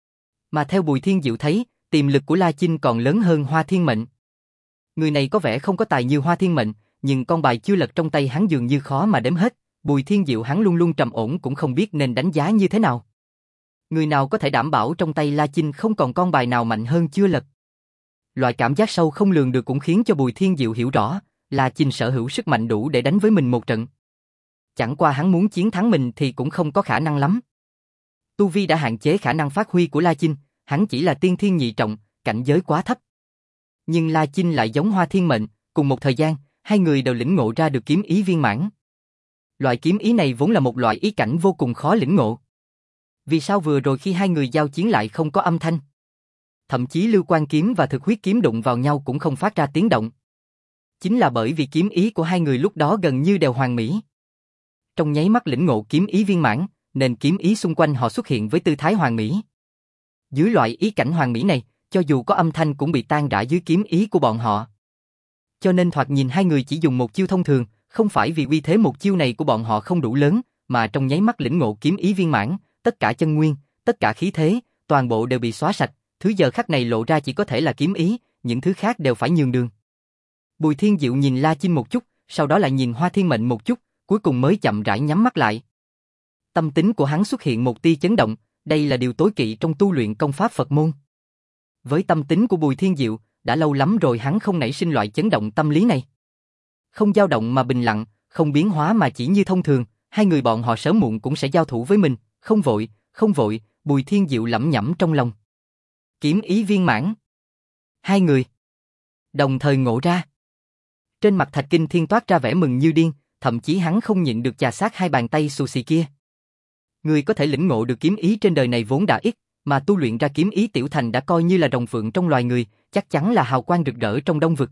A: Mà theo Bùi Thiên Diệu thấy, tiềm lực của La Chinh còn lớn hơn Hoa Thiên Mệnh. Người này có vẻ không có tài như Hoa Thiên Mệnh, nhưng con bài chưa lật trong tay hắn dường như khó mà đếm hết. Bùi Thiên Diệu hắn luôn luôn trầm ổn cũng không biết nên đánh giá như thế nào. Người nào có thể đảm bảo trong tay La Chinh không còn con bài nào mạnh hơn chưa lật. Loại cảm giác sâu không lường được cũng khiến cho Bùi Thiên Diệu hiểu rõ, La Chinh sở hữu sức mạnh đủ để đánh với mình một trận. Chẳng qua hắn muốn chiến thắng mình thì cũng không có khả năng lắm. Tu vi đã hạn chế khả năng phát huy của La Chinh, hắn chỉ là tiên thiên nhị trọng, cảnh giới quá thấp. Nhưng La Chinh lại giống Hoa Thiên Mệnh, cùng một thời gian, hai người đều lĩnh ngộ ra được kiếm ý viên mãn. Loại kiếm ý này vốn là một loại ý cảnh vô cùng khó lĩnh ngộ. Vì sao vừa rồi khi hai người giao chiến lại không có âm thanh? Thậm chí Lưu Quan kiếm và Thực Huyết kiếm đụng vào nhau cũng không phát ra tiếng động. Chính là bởi vì kiếm ý của hai người lúc đó gần như đều hoàn mỹ. Trong nháy mắt lĩnh ngộ kiếm ý viên mãn, nên kiếm ý xung quanh họ xuất hiện với tư thái hoàn mỹ. Dưới loại ý cảnh hoàn mỹ này, cho dù có âm thanh cũng bị tan rã dưới kiếm ý của bọn họ. Cho nên thoạt nhìn hai người chỉ dùng một chiêu thông thường, không phải vì uy thế một chiêu này của bọn họ không đủ lớn, mà trong nháy mắt lĩnh ngộ kiếm ý viên mãn, tất cả chân nguyên, tất cả khí thế, toàn bộ đều bị xóa sạch, thứ giờ khắc này lộ ra chỉ có thể là kiếm ý, những thứ khác đều phải nhường đường. Bùi Thiên Diệu nhìn La Chinh một chút, sau đó lại nhìn Hoa Thiên Mệnh một chút, cuối cùng mới chậm rãi nhắm mắt lại. Tâm tính của hắn xuất hiện một tia chấn động, đây là điều tối kỵ trong tu luyện công pháp Phật môn. Với tâm tính của Bùi Thiên Diệu, đã lâu lắm rồi hắn không nảy sinh loại chấn động tâm lý này. Không dao động mà bình lặng, không biến hóa mà chỉ như thông thường, hai người bọn họ sớm muộn cũng sẽ giao thủ với mình, không vội, không vội, Bùi Thiên Diệu lẩm nhẩm trong lòng. Kiếm ý viên mãn. Hai người đồng thời ngộ ra. Trên mặt Thạch Kinh Thiên toát ra vẻ mừng như điên, thậm chí hắn không nhịn được chà sát hai bàn tay xù xì kia. Người có thể lĩnh ngộ được kiếm ý trên đời này vốn đã ít, mà tu luyện ra kiếm ý tiểu thành đã coi như là rồng phượng trong loài người, chắc chắn là hào quang rực rỡ trong đông vực.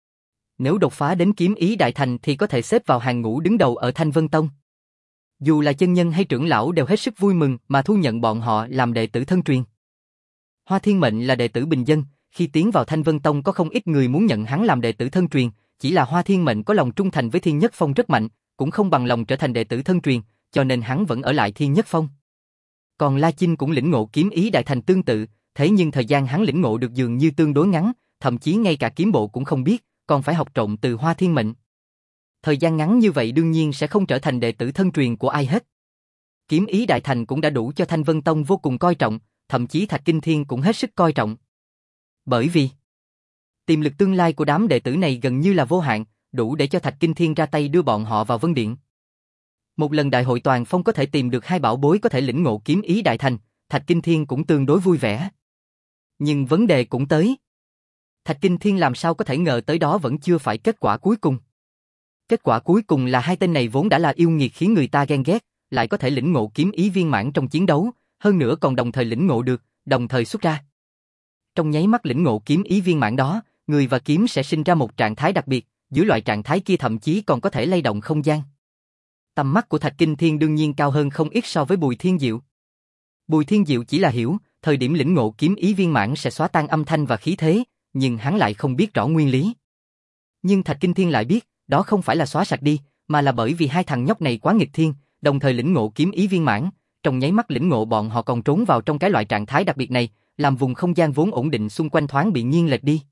A: Nếu đột phá đến kiếm ý đại thành thì có thể xếp vào hàng ngũ đứng đầu ở Thanh Vân Tông. Dù là chân nhân hay trưởng lão đều hết sức vui mừng mà thu nhận bọn họ làm đệ tử thân truyền. Hoa Thiên Mệnh là đệ tử bình dân, khi tiến vào Thanh Vân Tông có không ít người muốn nhận hắn làm đệ tử thân truyền, chỉ là Hoa Thiên Mệnh có lòng trung thành với Thiên Nhất Phong rất mạnh, cũng không bằng lòng trở thành đệ tử thân truyền, cho nên hắn vẫn ở lại Thiên Nhất Phong. Còn La Chinh cũng lĩnh ngộ kiếm ý đại thành tương tự, thế nhưng thời gian hắn lĩnh ngộ được dường như tương đối ngắn, thậm chí ngay cả kiếm bộ cũng không biết, còn phải học trộn từ Hoa Thiên Mệnh. Thời gian ngắn như vậy đương nhiên sẽ không trở thành đệ tử thân truyền của ai hết. Kiếm ý đại thành cũng đã đủ cho Thanh Vân Tông vô cùng coi trọng, thậm chí Thạch Kinh Thiên cũng hết sức coi trọng. Bởi vì tiềm lực tương lai của đám đệ tử này gần như là vô hạn, đủ để cho Thạch Kinh Thiên ra tay đưa bọn họ vào Vân Điện. Một lần đại hội toàn phong có thể tìm được hai bảo bối có thể lĩnh ngộ kiếm ý đại thành, Thạch Kinh Thiên cũng tương đối vui vẻ. Nhưng vấn đề cũng tới. Thạch Kinh Thiên làm sao có thể ngờ tới đó vẫn chưa phải kết quả cuối cùng. Kết quả cuối cùng là hai tên này vốn đã là yêu nghiệt khiến người ta ghen ghét, lại có thể lĩnh ngộ kiếm ý viên mãn trong chiến đấu, hơn nữa còn đồng thời lĩnh ngộ được, đồng thời xuất ra. Trong nháy mắt lĩnh ngộ kiếm ý viên mãn đó, người và kiếm sẽ sinh ra một trạng thái đặc biệt, dưới loại trạng thái kia thậm chí còn có thể lay động không gian. Tầm mắt của Thạch Kinh Thiên đương nhiên cao hơn không ít so với Bùi Thiên Diệu. Bùi Thiên Diệu chỉ là hiểu, thời điểm lĩnh ngộ kiếm ý viên mãn sẽ xóa tan âm thanh và khí thế, nhưng hắn lại không biết rõ nguyên lý. Nhưng Thạch Kinh Thiên lại biết, đó không phải là xóa sạch đi, mà là bởi vì hai thằng nhóc này quá nghịch thiên, đồng thời lĩnh ngộ kiếm ý viên mãn, trong nháy mắt lĩnh ngộ bọn họ còn trốn vào trong cái loại trạng thái đặc biệt này, làm vùng không gian vốn ổn định xung quanh thoáng bị nghiêng lệch đi.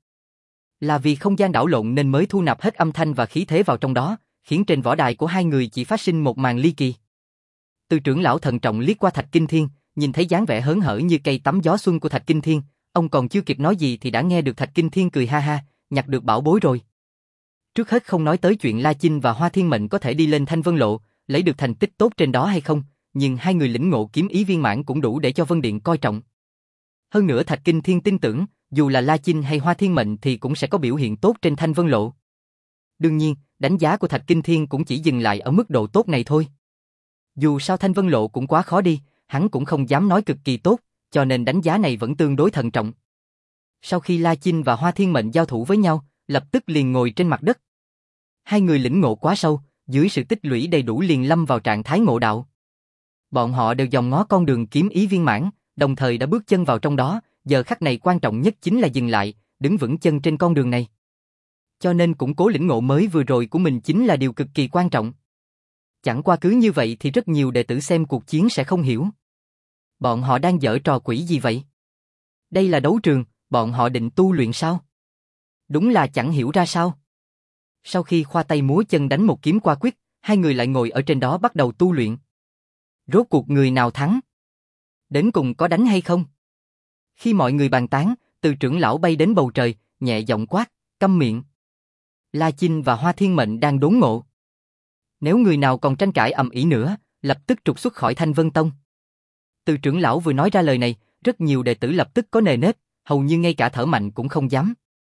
A: Là vì không gian đảo lộn nên mới thu nạp hết âm thanh và khí thế vào trong đó, khiến trên võ đài của hai người chỉ phát sinh một màn ly kỳ. Từ trưởng lão thận trọng liếc qua Thạch Kinh Thiên, nhìn thấy dáng vẻ hớn hở như cây tắm gió xuân của Thạch Kinh Thiên, ông còn chưa kịp nói gì thì đã nghe được Thạch Kinh Thiên cười ha ha, nhặt được bảo bối rồi. Trước hết không nói tới chuyện La Chinh và Hoa Thiên Mệnh có thể đi lên Thanh Vân Lộ, lấy được thành tích tốt trên đó hay không, nhưng hai người lĩnh ngộ kiếm ý viên mãn cũng đủ để cho Vân Điện coi trọng. Hơn nữa Thạch Kinh Thiên tin tưởng, dù là La Chinh hay Hoa Thiên Mệnh thì cũng sẽ có biểu hiện tốt trên Thanh Vân Lộ. Đương nhiên, đánh giá của Thạch Kinh Thiên cũng chỉ dừng lại ở mức độ tốt này thôi. Dù sao Thanh Vân Lộ cũng quá khó đi, hắn cũng không dám nói cực kỳ tốt, cho nên đánh giá này vẫn tương đối thận trọng. Sau khi La Chinh và Hoa Thiên Mệnh giao thủ với nhau, lập tức liền ngồi trên mặt đất. Hai người lĩnh ngộ quá sâu, dưới sự tích lũy đầy đủ liền lâm vào trạng thái ngộ đạo. Bọn họ đều dòm ngó con đường kiếm ý viên mãn, đồng thời đã bước chân vào trong đó, giờ khắc này quan trọng nhất chính là dừng lại, đứng vững chân trên con đường này. Cho nên củng cố lĩnh ngộ mới vừa rồi của mình chính là điều cực kỳ quan trọng. Chẳng qua cứ như vậy thì rất nhiều đệ tử xem cuộc chiến sẽ không hiểu. Bọn họ đang giở trò quỷ gì vậy? Đây là đấu trường, bọn họ định tu luyện sao? Đúng là chẳng hiểu ra sao. Sau khi khoa tay múa chân đánh một kiếm qua quyết, hai người lại ngồi ở trên đó bắt đầu tu luyện. Rốt cuộc người nào thắng? Đến cùng có đánh hay không? Khi mọi người bàn tán, từ trưởng lão bay đến bầu trời, nhẹ giọng quát, câm miệng. La Chinh và Hoa Thiên Mệnh đang đốn ngộ. Nếu người nào còn tranh cãi ầm ĩ nữa, lập tức trục xuất khỏi Thanh Vân Tông. Từ trưởng lão vừa nói ra lời này, rất nhiều đệ tử lập tức có nề nếp, hầu như ngay cả thở mạnh cũng không dám.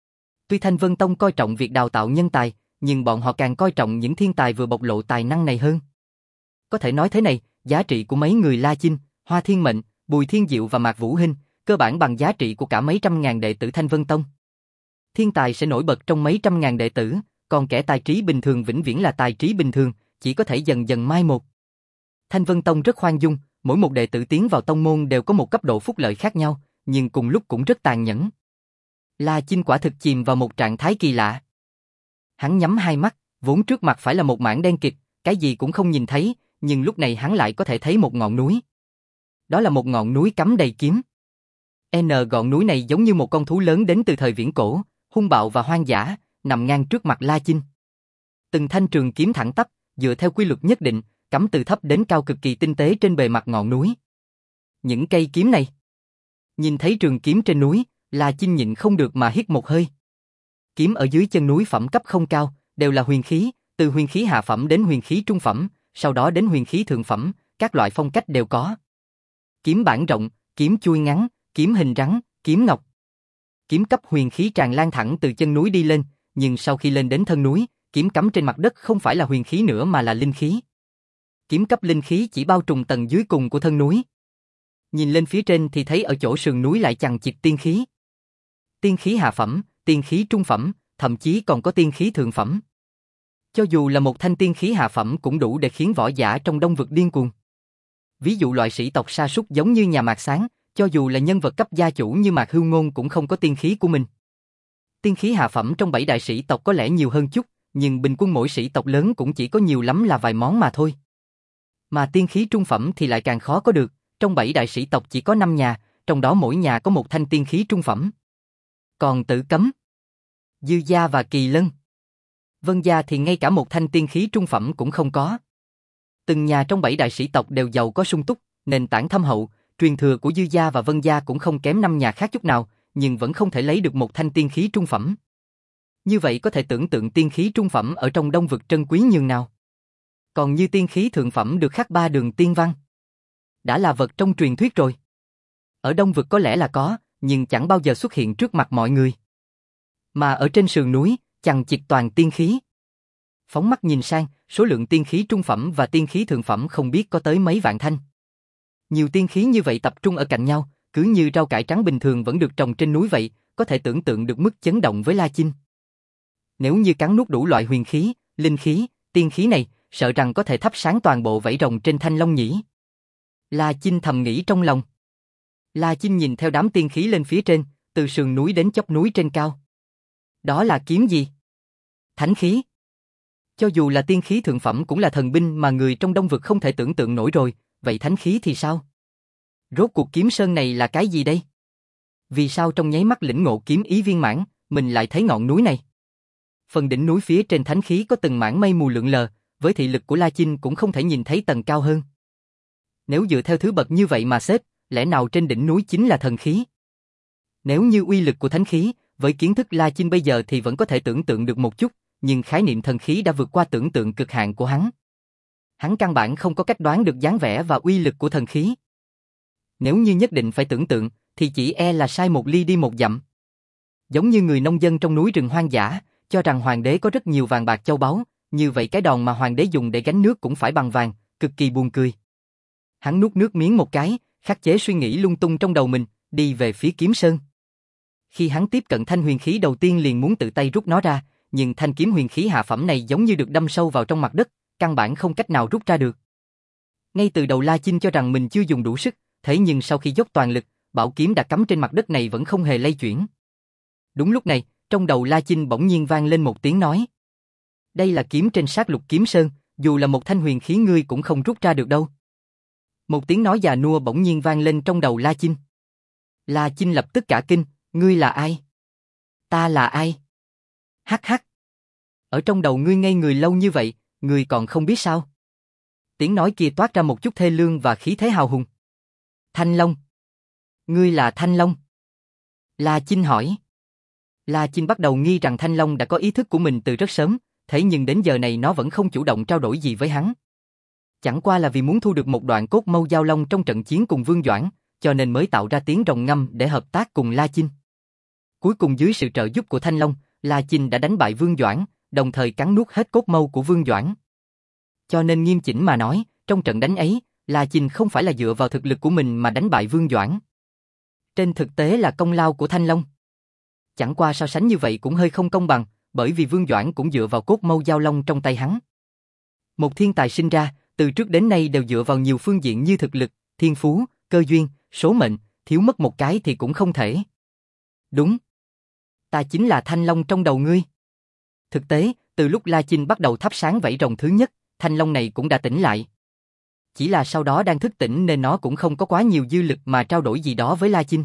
A: Tuy Thanh Vân Tông coi trọng việc đào tạo nhân tài, nhưng bọn họ càng coi trọng những thiên tài vừa bộc lộ tài năng này hơn. Có thể nói thế này, giá trị của mấy người La Chinh, Hoa Thiên Mệnh, Bùi Thiên Diệu và Mạc Vũ Hinh, cơ bản bằng giá trị của cả mấy trăm ngàn đệ tử Thanh Vân Tông. Thiên tài sẽ nổi bật trong mấy trăm ngàn đệ tử, còn kẻ tài trí bình thường vĩnh viễn là tài trí bình thường, chỉ có thể dần dần mai một. Thanh Vân Tông rất khoan dung, mỗi một đệ tử tiến vào tông môn đều có một cấp độ phúc lợi khác nhau, nhưng cùng lúc cũng rất tàn nhẫn. La Chinh quả thực chìm vào một trạng thái kỳ lạ. Hắn nhắm hai mắt, vốn trước mặt phải là một mảng đen kịt, cái gì cũng không nhìn thấy, nhưng lúc này hắn lại có thể thấy một ngọn núi. Đó là một ngọn núi cắm đầy kiếm. N ngọn núi này giống như một con thú lớn đến từ thời viễn cổ, hung bạo và hoang dã, nằm ngang trước mặt La Chinh. Từng thanh trường kiếm thẳng tắp, dựa theo quy luật nhất định, cắm từ thấp đến cao cực kỳ tinh tế trên bề mặt ngọn núi. Những cây kiếm này. Nhìn thấy trường kiếm trên núi, La Chinh nhịn không được mà hít một hơi. Kiếm ở dưới chân núi phẩm cấp không cao, đều là huyền khí, từ huyền khí hạ phẩm đến huyền khí trung phẩm, sau đó đến huyền khí thượng phẩm, các loại phong cách đều có. Kiếm bản rộng, kiếm chuôi ngắn, kiếm hình rắn, kiếm ngọc. Kiếm cấp huyền khí tràn lan thẳng từ chân núi đi lên, nhưng sau khi lên đến thân núi, kiếm cắm trên mặt đất không phải là huyền khí nữa mà là linh khí. Kiếm cấp linh khí chỉ bao trùm tầng dưới cùng của thân núi. Nhìn lên phía trên thì thấy ở chỗ sườn núi lại chằng chịt tiên khí. Tiên khí hạ phẩm, tiên khí trung phẩm, thậm chí còn có tiên khí thượng phẩm. Cho dù là một thanh tiên khí hạ phẩm cũng đủ để khiến võ giả trong Đông vực điên cuồng. Ví dụ loại sĩ tộc sa sút giống như nhà Mạc Sáng, cho dù là nhân vật cấp gia chủ như Mạc Hưu Ngôn cũng không có tiên khí của mình. Tiên khí hạ phẩm trong bảy đại sĩ tộc có lẽ nhiều hơn chút, nhưng bình quân mỗi sĩ tộc lớn cũng chỉ có nhiều lắm là vài món mà thôi. Mà tiên khí trung phẩm thì lại càng khó có được, trong bảy đại sĩ tộc chỉ có năm nhà, trong đó mỗi nhà có một thanh tiên khí trung phẩm. Còn Tử Cấm, Dư Gia và Kỳ Lân, Vân Gia thì ngay cả một thanh tiên khí trung phẩm cũng không có. Từng nhà trong bảy đại sĩ tộc đều giàu có sung túc, nền tảng thâm hậu, truyền thừa của Dư Gia và Vân Gia cũng không kém năm nhà khác chút nào, nhưng vẫn không thể lấy được một thanh tiên khí trung phẩm. Như vậy có thể tưởng tượng tiên khí trung phẩm ở trong Đông vực trân quý nhường nào. Còn như tiên khí thượng phẩm được khắc ba đường tiên văn, đã là vật trong truyền thuyết rồi. Ở Đông vực có lẽ là có, nhưng chẳng bao giờ xuất hiện trước mặt mọi người. Mà ở trên sườn núi, chằng chịt toàn tiên khí. Phóng mắt nhìn sang, số lượng tiên khí trung phẩm và tiên khí thượng phẩm không biết có tới mấy vạn thanh. Nhiều tiên khí như vậy tập trung ở cạnh nhau, cứ như rau cải trắng bình thường vẫn được trồng trên núi vậy, có thể tưởng tượng được mức chấn động với La Chinh. Nếu như cắn nuốt đủ loại huyền khí, linh khí, tiên khí này, sợ rằng có thể thắp sáng toàn bộ vảy rồng trên thanh long nhỉ. La Chinh thầm nghĩ trong lòng. La Chinh nhìn theo đám tiên khí lên phía trên, từ sườn núi đến chóp núi trên cao. Đó là kiếm gì? Thánh khí. Cho dù là tiên khí thượng phẩm cũng là thần binh mà người trong Đông Vực không thể tưởng tượng nổi rồi, vậy thánh khí thì sao? Rốt cuộc kiếm sơn này là cái gì đây? Vì sao trong nháy mắt lĩnh ngộ kiếm ý viên mãn, mình lại thấy ngọn núi này? Phần đỉnh núi phía trên thánh khí có từng mảng mây mù lượn lờ, với thị lực của La Chinh cũng không thể nhìn thấy tầng cao hơn. Nếu dựa theo thứ bậc như vậy mà xếp, lẽ nào trên đỉnh núi chính là thần khí? Nếu như uy lực của thánh khí, với kiến thức La Chinh bây giờ thì vẫn có thể tưởng tượng được một chút, nhưng khái niệm thần khí đã vượt qua tưởng tượng cực hạn của hắn. Hắn căn bản không có cách đoán được dáng vẻ và uy lực của thần khí. Nếu như nhất định phải tưởng tượng, thì chỉ e là sai một ly đi một dặm. Giống như người nông dân trong núi rừng hoang dã, cho rằng hoàng đế có rất nhiều vàng bạc châu báu, như vậy cái đòn mà hoàng đế dùng để gánh nước cũng phải bằng vàng, cực kỳ buồn cười. Hắn nuốt nước miếng một cái, khắc chế suy nghĩ lung tung trong đầu mình, đi về phía kiếm sơn. Khi hắn tiếp cận thanh huyền khí đầu tiên liền muốn tự tay rút nó ra, nhưng thanh kiếm huyền khí hạ phẩm này giống như được đâm sâu vào trong mặt đất, căn bản không cách nào rút ra được. Ngay từ đầu La Chinh cho rằng mình chưa dùng đủ sức, thế nhưng sau khi dốc toàn lực, bảo kiếm đã cắm trên mặt đất này vẫn không hề lay chuyển. Đúng lúc này, trong đầu La Chinh bỗng nhiên vang lên một tiếng nói. Đây là kiếm trên sát lục kiếm sơn, dù là một thanh huyền khí ngươi cũng không rút ra được đâu. Một tiếng nói già nua bỗng nhiên vang lên trong đầu La Chinh. La Chinh lập tức cả kinh, ngươi là ai? Ta là ai? Hắc hắc. Ở trong đầu ngươi ngây người lâu như vậy, ngươi còn không biết sao? Tiếng nói kia toát ra một chút thê lương và khí thế hào hùng. Thanh Long. Ngươi là Thanh Long? La Chinh hỏi. La Chinh bắt đầu nghi rằng Thanh Long đã có ý thức của mình từ rất sớm, thế nhưng đến giờ này nó vẫn không chủ động trao đổi gì với hắn. Chẳng qua là vì muốn thu được một đoạn cốt mâu giao long trong trận chiến cùng Vương Doãn, cho nên mới tạo ra tiếng rồng ngâm để hợp tác cùng La Chinh. Cuối cùng dưới sự trợ giúp của Thanh Long, La Chinh đã đánh bại Vương Doãn, đồng thời cắn nuốt hết cốt mâu của Vương Doãn. Cho nên nghiêm chỉnh mà nói, trong trận đánh ấy, La Chinh không phải là dựa vào thực lực của mình mà đánh bại Vương Doãn. Trên thực tế là công lao của Thanh Long. Chẳng qua so sánh như vậy cũng hơi không công bằng, bởi vì Vương Doãn cũng dựa vào cốt mâu giao long trong tay hắn. Một thiên tài sinh ra, từ trước đến nay đều dựa vào nhiều phương diện như thực lực, thiên phú, cơ duyên, số mệnh, thiếu mất một cái thì cũng không thể. Đúng. Ta chính là Thanh Long trong đầu ngươi. Thực tế, từ lúc La Chinh bắt đầu thắp sáng vảy rồng thứ nhất, Thanh Long này cũng đã tỉnh lại. Chỉ là sau đó đang thức tỉnh nên nó cũng không có quá nhiều dư lực mà trao đổi gì đó với La Chinh.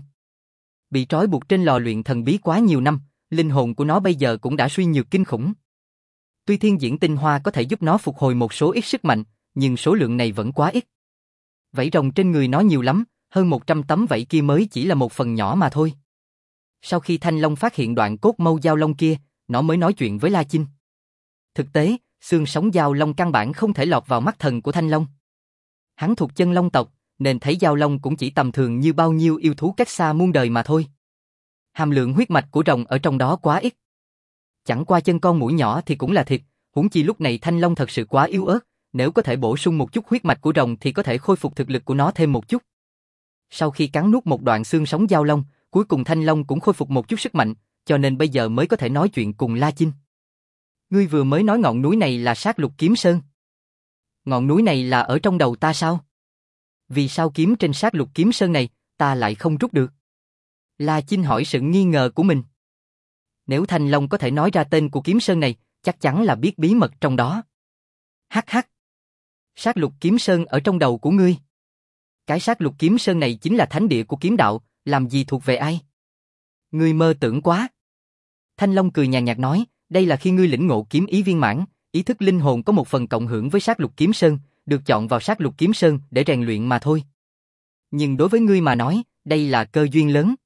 A: Bị trói buộc trên lò luyện thần bí quá nhiều năm, linh hồn của nó bây giờ cũng đã suy nhược kinh khủng. Tuy thiên diễn tinh hoa có thể giúp nó phục hồi một số ít sức mạnh, nhưng số lượng này vẫn quá ít. Vảy rồng trên người nó nhiều lắm, hơn một trăm tấm vảy kia mới chỉ là một phần nhỏ mà thôi. Sau khi Thanh Long phát hiện đoạn cốt mâu giao long kia, nó mới nói chuyện với La Chinh. Thực tế, xương sống giao long căn bản không thể lọt vào mắt thần của Thanh Long. Hắn thuộc chân long tộc, nên thấy giao long cũng chỉ tầm thường như bao nhiêu yêu thú cách xa muôn đời mà thôi. Hàm lượng huyết mạch của rồng ở trong đó quá ít. Chẳng qua chân con mũi nhỏ thì cũng là thịt, huống chi lúc này Thanh Long thật sự quá yếu ớt, nếu có thể bổ sung một chút huyết mạch của rồng thì có thể khôi phục thực lực của nó thêm một chút. Sau khi cắn nuốt một đoạn xương sống giao long, cuối cùng Thanh Long cũng khôi phục một chút sức mạnh, cho nên bây giờ mới có thể nói chuyện cùng La Chinh. Ngươi vừa mới nói ngọn núi này là sát lục kiếm sơn. Ngọn núi này là ở trong đầu ta sao? Vì sao kiếm trên sát lục kiếm sơn này, ta lại không rút được? La Chinh hỏi sự nghi ngờ của mình. Nếu Thanh Long có thể nói ra tên của kiếm sơn này, chắc chắn là biết bí mật trong đó. Hắc hắc. Sát lục kiếm sơn ở trong đầu của ngươi. Cái sát lục kiếm sơn này chính là thánh địa của kiếm đạo, làm gì thuộc về ai? Ngươi mơ tưởng quá. Thanh Long cười nhàn nhạt nói, đây là khi ngươi lĩnh ngộ kiếm ý viên mãn, ý thức linh hồn có một phần cộng hưởng với sát lục kiếm sơn, được chọn vào sát lục kiếm sơn để rèn luyện mà thôi. Nhưng đối với ngươi mà nói, đây là cơ duyên lớn.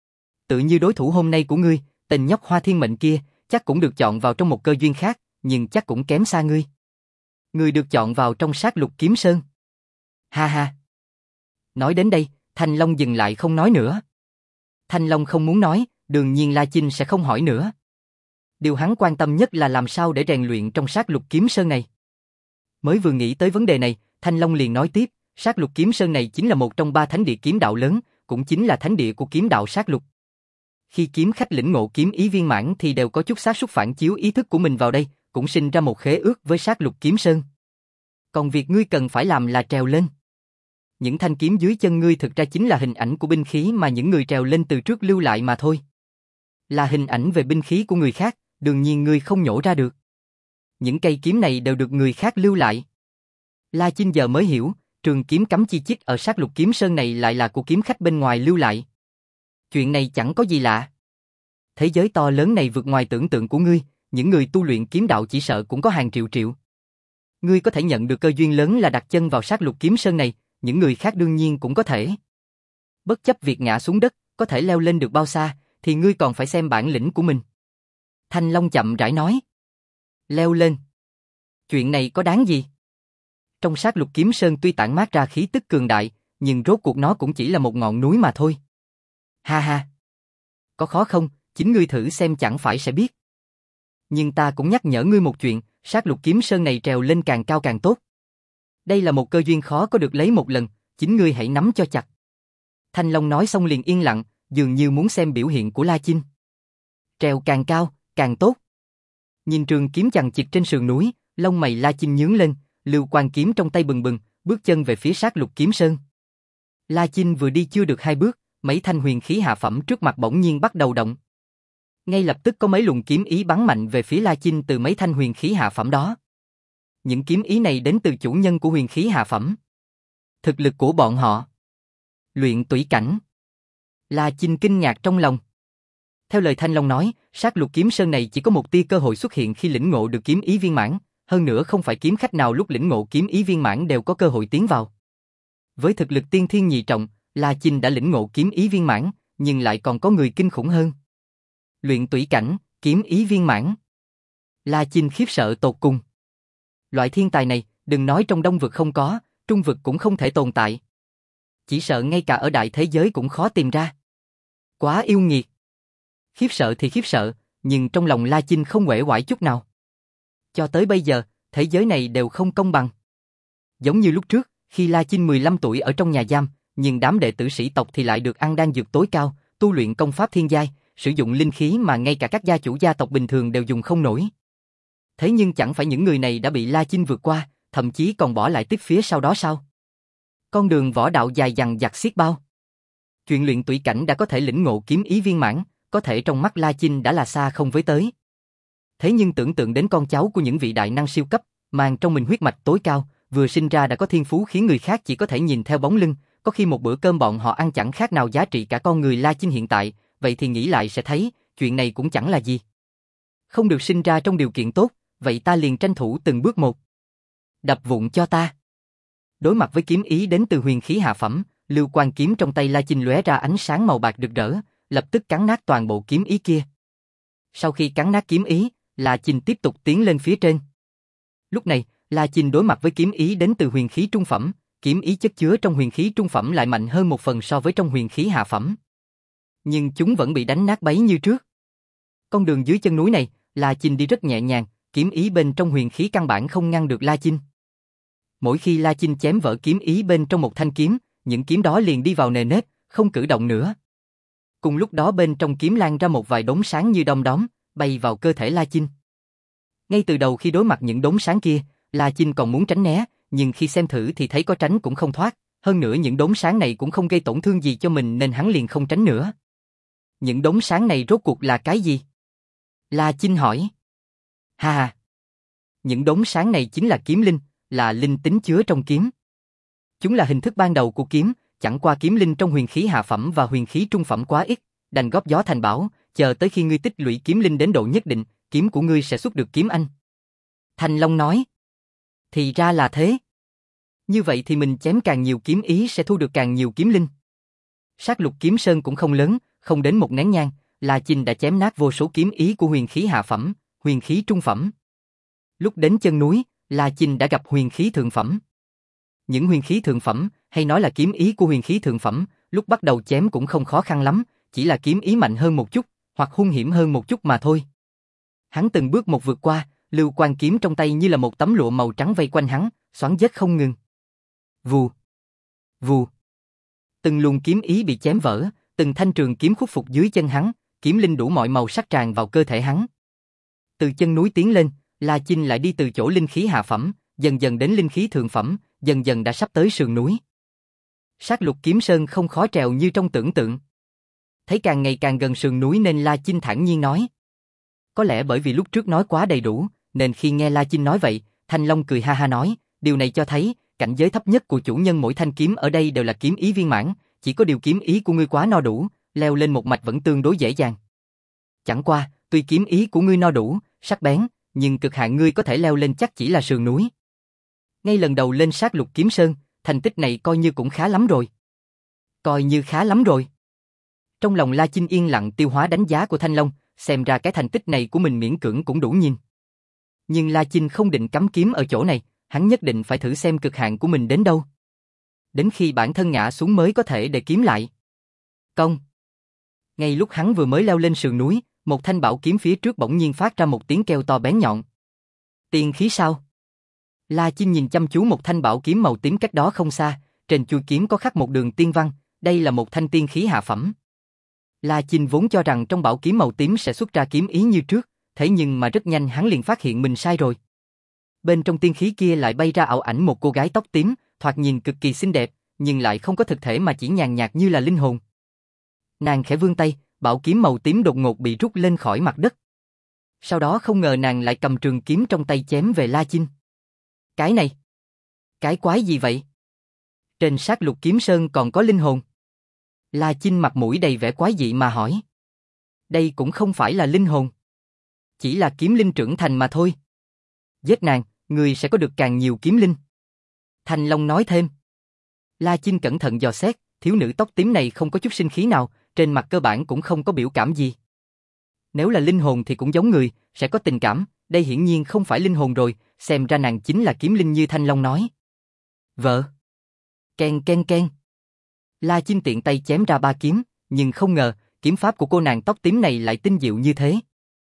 A: Tự như đối thủ hôm nay của ngươi, tên nhóc Hoa Thiên Mệnh kia, chắc cũng được chọn vào trong một cơ duyên khác, nhưng chắc cũng kém xa ngươi. Ngươi được chọn vào trong sát lục kiếm sơn. Ha ha. Nói đến đây, Thanh Long dừng lại không nói nữa. Thanh Long không muốn nói, đương nhiên La Chinh sẽ không hỏi nữa. Điều hắn quan tâm nhất là làm sao để rèn luyện trong sát lục kiếm sơn này. Mới vừa nghĩ tới vấn đề này, Thanh Long liền nói tiếp, sát lục kiếm sơn này chính là một trong ba thánh địa kiếm đạo lớn, cũng chính là thánh địa của kiếm đạo sát lục. Khi kiếm khách lĩnh ngộ kiếm ý viên mãn thì đều có chút xác suất phản chiếu ý thức của mình vào đây, cũng sinh ra một khế ước với sát lục kiếm sơn. Còn việc ngươi cần phải làm là trèo lên. Những thanh kiếm dưới chân ngươi thực ra chính là hình ảnh của binh khí mà những người trèo lên từ trước lưu lại mà thôi. Là hình ảnh về binh khí của người khác, đương nhiên ngươi không nhổ ra được. Những cây kiếm này đều được người khác lưu lại. La Chinh giờ mới hiểu, trường kiếm cắm chi chít ở sát lục kiếm sơn này lại là của kiếm khách bên ngoài lưu lại. Chuyện này chẳng có gì lạ. Thế giới to lớn này vượt ngoài tưởng tượng của ngươi, những người tu luyện kiếm đạo chỉ sợ cũng có hàng triệu triệu. Ngươi có thể nhận được cơ duyên lớn là đặt chân vào sát lục kiếm sơn này, những người khác đương nhiên cũng có thể. Bất chấp việc ngã xuống đất, có thể leo lên được bao xa, thì ngươi còn phải xem bản lĩnh của mình. Thanh Long chậm rãi nói. Leo lên. Chuyện này có đáng gì? Trong sát lục kiếm sơn tuy tản mát ra khí tức cường đại, nhưng rốt cuộc nó cũng chỉ là một ngọn núi mà thôi. Ha ha. Có khó không, chính ngươi thử xem chẳng phải sẽ biết. Nhưng ta cũng nhắc nhở ngươi một chuyện, sát lục kiếm sơn này trèo lên càng cao càng tốt. Đây là một cơ duyên khó có được lấy một lần, chính ngươi hãy nắm cho chặt. Thanh Long nói xong liền yên lặng, dường như muốn xem biểu hiện của La Chinh. Trèo càng cao, càng tốt. Nhìn trường kiếm chằng chịt trên sườn núi, lông mày La Chinh nhướng lên, lưu quang kiếm trong tay bừng bừng, bước chân về phía sát lục kiếm sơn. La Chinh vừa đi chưa được hai bước, mấy thanh huyền khí hạ phẩm trước mặt bỗng nhiên bắt đầu động. Ngay lập tức có mấy luồng kiếm ý bắn mạnh về phía La Chinh từ mấy thanh huyền khí hạ phẩm đó. Những kiếm ý này đến từ chủ nhân của huyền khí hạ phẩm. Thực lực của bọn họ. Luyện tủy cảnh. La Chinh kinh ngạc trong lòng. Theo lời Thanh Long nói, sát lục kiếm sơn này chỉ có một tia cơ hội xuất hiện khi lĩnh ngộ được kiếm ý viên mãn, hơn nữa không phải kiếm khách nào lúc lĩnh ngộ kiếm ý viên mãn đều có cơ hội tiến vào. Với thực lực tiên thiên nhị trọng, La Chinh đã lĩnh ngộ kiếm ý viên mãn, nhưng lại còn có người kinh khủng hơn. Luyện tủy cảnh, kiếm ý viên mãn. La Chinh khiếp sợ tột cùng. Loại thiên tài này, đừng nói trong đông vực không có, trung vực cũng không thể tồn tại. Chỉ sợ ngay cả ở đại thế giới cũng khó tìm ra. Quá yêu nghiệt. Khiếp sợ thì khiếp sợ, nhưng trong lòng La Chinh không uể oải chút nào. Cho tới bây giờ, thế giới này đều không công bằng. Giống như lúc trước, khi La Chinh mười lăm tuổi ở trong nhà giam, nhưng đám đệ tử sĩ tộc thì lại được ăn đan dược tối cao, tu luyện công pháp thiên giai, sử dụng linh khí mà ngay cả các gia chủ gia tộc bình thường đều dùng không nổi. Thế nhưng chẳng phải những người này đã bị La Chinh vượt qua, thậm chí còn bỏ lại tiếp phía sau đó sao? Con đường võ đạo dài dằng dặc xiết bao. Chuyện luyện tủy cảnh đã có thể lĩnh ngộ kiếm ý viên mãn, có thể trong mắt La Chinh đã là xa không với tới. Thế nhưng tưởng tượng đến con cháu của những vị đại năng siêu cấp, mang trong mình huyết mạch tối cao, vừa sinh ra đã có thiên phú khiến người khác chỉ có thể nhìn theo bóng lưng, có khi một bữa cơm bọn họ ăn chẳng khác nào giá trị cả con người La Chinh hiện tại, vậy thì nghĩ lại sẽ thấy, chuyện này cũng chẳng là gì. Không được sinh ra trong điều kiện tốt, vậy ta liền tranh thủ từng bước một. Đập vụn cho ta. Đối mặt với kiếm ý đến từ huyền khí hạ phẩm, lưu quang kiếm trong tay La Chinh lóe ra ánh sáng màu bạc rực rỡ, lập tức cắn nát toàn bộ kiếm ý kia. Sau khi cắn nát kiếm ý, La Chinh tiếp tục tiến lên phía trên. Lúc này, La Chinh đối mặt với kiếm ý đến từ huyền khí trung phẩm, kiếm ý chất chứa trong huyền khí trung phẩm lại mạnh hơn một phần so với trong huyền khí hạ phẩm. Nhưng chúng vẫn bị đánh nát bấy như trước. Con đường dưới chân núi này, La Chinh đi rất nhẹ nhàng, kiếm ý bên trong huyền khí căn bản không ngăn được La Chinh. Mỗi khi La Chinh chém vỡ kiếm ý bên trong một thanh kiếm, những kiếm đó liền đi vào nề nếp, không cử động nữa. Cùng lúc đó bên trong kiếm lan ra một vài đốm sáng như đom đóm, bay vào cơ thể La Chinh. Ngay từ đầu khi đối mặt những đốm sáng kia, La Chinh còn muốn tránh né, nhưng khi xem thử thì thấy có tránh cũng không thoát, hơn nữa những đốm sáng này cũng không gây tổn thương gì cho mình nên hắn liền không tránh nữa. Những đốm sáng này rốt cuộc là cái gì? La Chinh hỏi. Ha ha. Những đốm sáng này chính là kiếm linh, là linh tính chứa trong kiếm. Chúng là hình thức ban đầu của kiếm, chẳng qua kiếm linh trong huyền khí hạ phẩm và huyền khí trung phẩm quá ít, đành góp gió thành bão, chờ tới khi ngươi tích lũy kiếm linh đến độ nhất định, kiếm của ngươi sẽ xuất được kiếm anh. Thanh Long nói. Thì ra là thế. Như vậy thì mình chém càng nhiều kiếm ý sẽ thu được càng nhiều kiếm linh. Sát lục kiếm sơn cũng không lớn, không đến một nén nhang, La Chinh đã chém nát vô số kiếm ý của huyền khí hạ phẩm, huyền khí trung phẩm. Lúc đến chân núi, La Chinh đã gặp huyền khí thượng phẩm. Những huyền khí thượng phẩm, hay nói là kiếm ý của huyền khí thượng phẩm, lúc bắt đầu chém cũng không khó khăn lắm, chỉ là kiếm ý mạnh hơn một chút, hoặc hung hiểm hơn một chút mà thôi. Hắn từng bước một vượt qua, lưu quang kiếm trong tay như là một tấm lụa màu trắng vây quanh hắn, xoắn rết không ngừng. Vù, vù. Từng luồng kiếm ý bị chém vỡ, từng thanh trường kiếm khuất phục dưới chân hắn, kiếm linh đủ mọi màu sắc tràn vào cơ thể hắn. Từ chân núi tiến lên, La Chinh lại đi từ chỗ linh khí hạ phẩm, dần dần đến linh khí thượng phẩm, dần dần đã sắp tới sườn núi. Sát lục kiếm sơn không khó trèo như trong tưởng tượng. Thấy càng ngày càng gần sườn núi nên La Chinh thản nhiên nói. Có lẽ bởi vì lúc trước nói quá đầy đủ, nên khi nghe La Chinh nói vậy, Thanh Long cười ha ha nói, điều này cho thấy, cảnh giới thấp nhất của chủ nhân mỗi thanh kiếm ở đây đều là kiếm ý viên mãn, chỉ có điều kiếm ý của ngươi quá no đủ, leo lên một mạch vẫn tương đối dễ dàng. Chẳng qua, tuy kiếm ý của ngươi no đủ, sắc bén, nhưng cực hạn ngươi có thể leo lên chắc chỉ là sườn núi. Ngay lần đầu lên sát lục kiếm sơn, thành tích này coi như cũng khá lắm rồi. Coi như khá lắm rồi. Trong lòng La Chinh yên lặng tiêu hóa đánh giá của Thanh Long, xem ra cái thành tích này của mình miễn cưỡng cũng đủ nhìn. Nhưng La Chinh không định cắm kiếm ở chỗ này, hắn nhất định phải thử xem cực hạn của mình đến đâu. Đến khi bản thân ngã xuống mới có thể để kiếm lại. Công. Ngay lúc hắn vừa mới leo lên sườn núi, một thanh bảo kiếm phía trước bỗng nhiên phát ra một tiếng kêu to bén nhọn. Tiên khí sao? La Chinh nhìn chăm chú một thanh bảo kiếm màu tím cách đó không xa, trên chuôi kiếm có khắc một đường tiên văn, đây là một thanh tiên khí hạ phẩm. La Chinh vốn cho rằng trong bảo kiếm màu tím sẽ xuất ra kiếm ý như trước, thế nhưng mà rất nhanh hắn liền phát hiện mình sai rồi. Bên trong tiên khí kia lại bay ra ảo ảnh một cô gái tóc tím, thoạt nhìn cực kỳ xinh đẹp, nhưng lại không có thực thể mà chỉ nhàn nhạt như là linh hồn. Nàng khẽ vươn tay, bảo kiếm màu tím đột ngột bị rút lên khỏi mặt đất. Sau đó không ngờ nàng lại cầm trường kiếm trong tay chém về La Chinh. Cái này, cái quái gì vậy? Trên sát lục kiếm sơn còn có linh hồn. La Chinh mặt mũi đầy vẻ quái dị mà hỏi. Đây cũng không phải là linh hồn. Chỉ là kiếm linh trưởng thành mà thôi. Giết nàng, người sẽ có được càng nhiều kiếm linh. Thanh Long nói thêm. La Chinh cẩn thận dò xét, thiếu nữ tóc tím này không có chút sinh khí nào, trên mặt cơ bản cũng không có biểu cảm gì. Nếu là linh hồn thì cũng giống người, sẽ có tình cảm, đây hiển nhiên không phải linh hồn rồi, xem ra nàng chính là kiếm linh như Thanh Long nói. Vợ. Ken ken ken. La Chinh tiện tay chém ra ba kiếm, nhưng không ngờ, kiếm pháp của cô nàng tóc tím này lại tinh diệu như thế.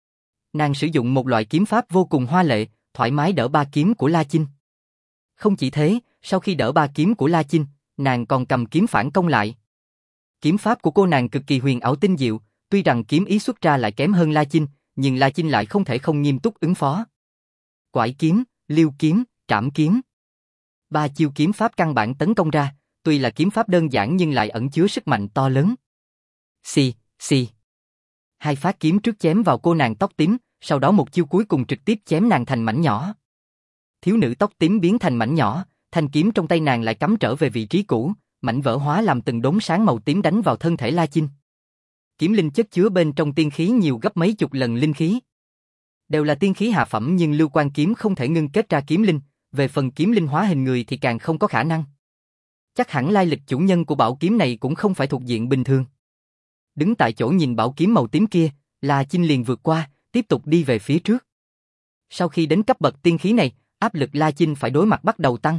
A: Nàng sử dụng một loại kiếm pháp vô cùng hoa lệ, thoải mái đỡ ba kiếm của La Chinh. Không chỉ thế, sau khi đỡ ba kiếm của La Chinh, nàng còn cầm kiếm phản công lại. Kiếm pháp của cô nàng cực kỳ huyền ảo tinh diệu, tuy rằng kiếm ý xuất ra lại kém hơn La Chinh, nhưng La Chinh lại không thể không nghiêm túc ứng phó. Quải kiếm, liêu kiếm, trảm kiếm. Ba chiêu kiếm pháp căn bản tấn công ra, tuy là kiếm pháp đơn giản nhưng lại ẩn chứa sức mạnh to lớn. Xì, xì. Hai phát kiếm trước chém vào cô nàng tóc tím, sau đó một chiêu cuối cùng trực tiếp chém nàng thành mảnh nhỏ. Thiếu nữ tóc tím biến thành mảnh nhỏ, thanh kiếm trong tay nàng lại cắm trở về vị trí cũ, mảnh vỡ hóa làm từng đốm sáng màu tím đánh vào thân thể La Chinh. Kiếm linh chất chứa bên trong tiên khí nhiều gấp mấy chục lần linh khí. Đều là tiên khí hạ phẩm nhưng lưu quan kiếm không thể ngưng kết ra kiếm linh, về phần kiếm linh hóa hình người thì càng không có khả năng. Chắc hẳn lai lịch chủ nhân của bảo kiếm này cũng không phải thuộc diện bình thường. Đứng tại chỗ nhìn bảo kiếm màu tím kia, La Chinh liền vượt qua, tiếp tục đi về phía trước. Sau khi đến cấp bậc tiên khí này, áp lực La Chinh phải đối mặt bắt đầu tăng.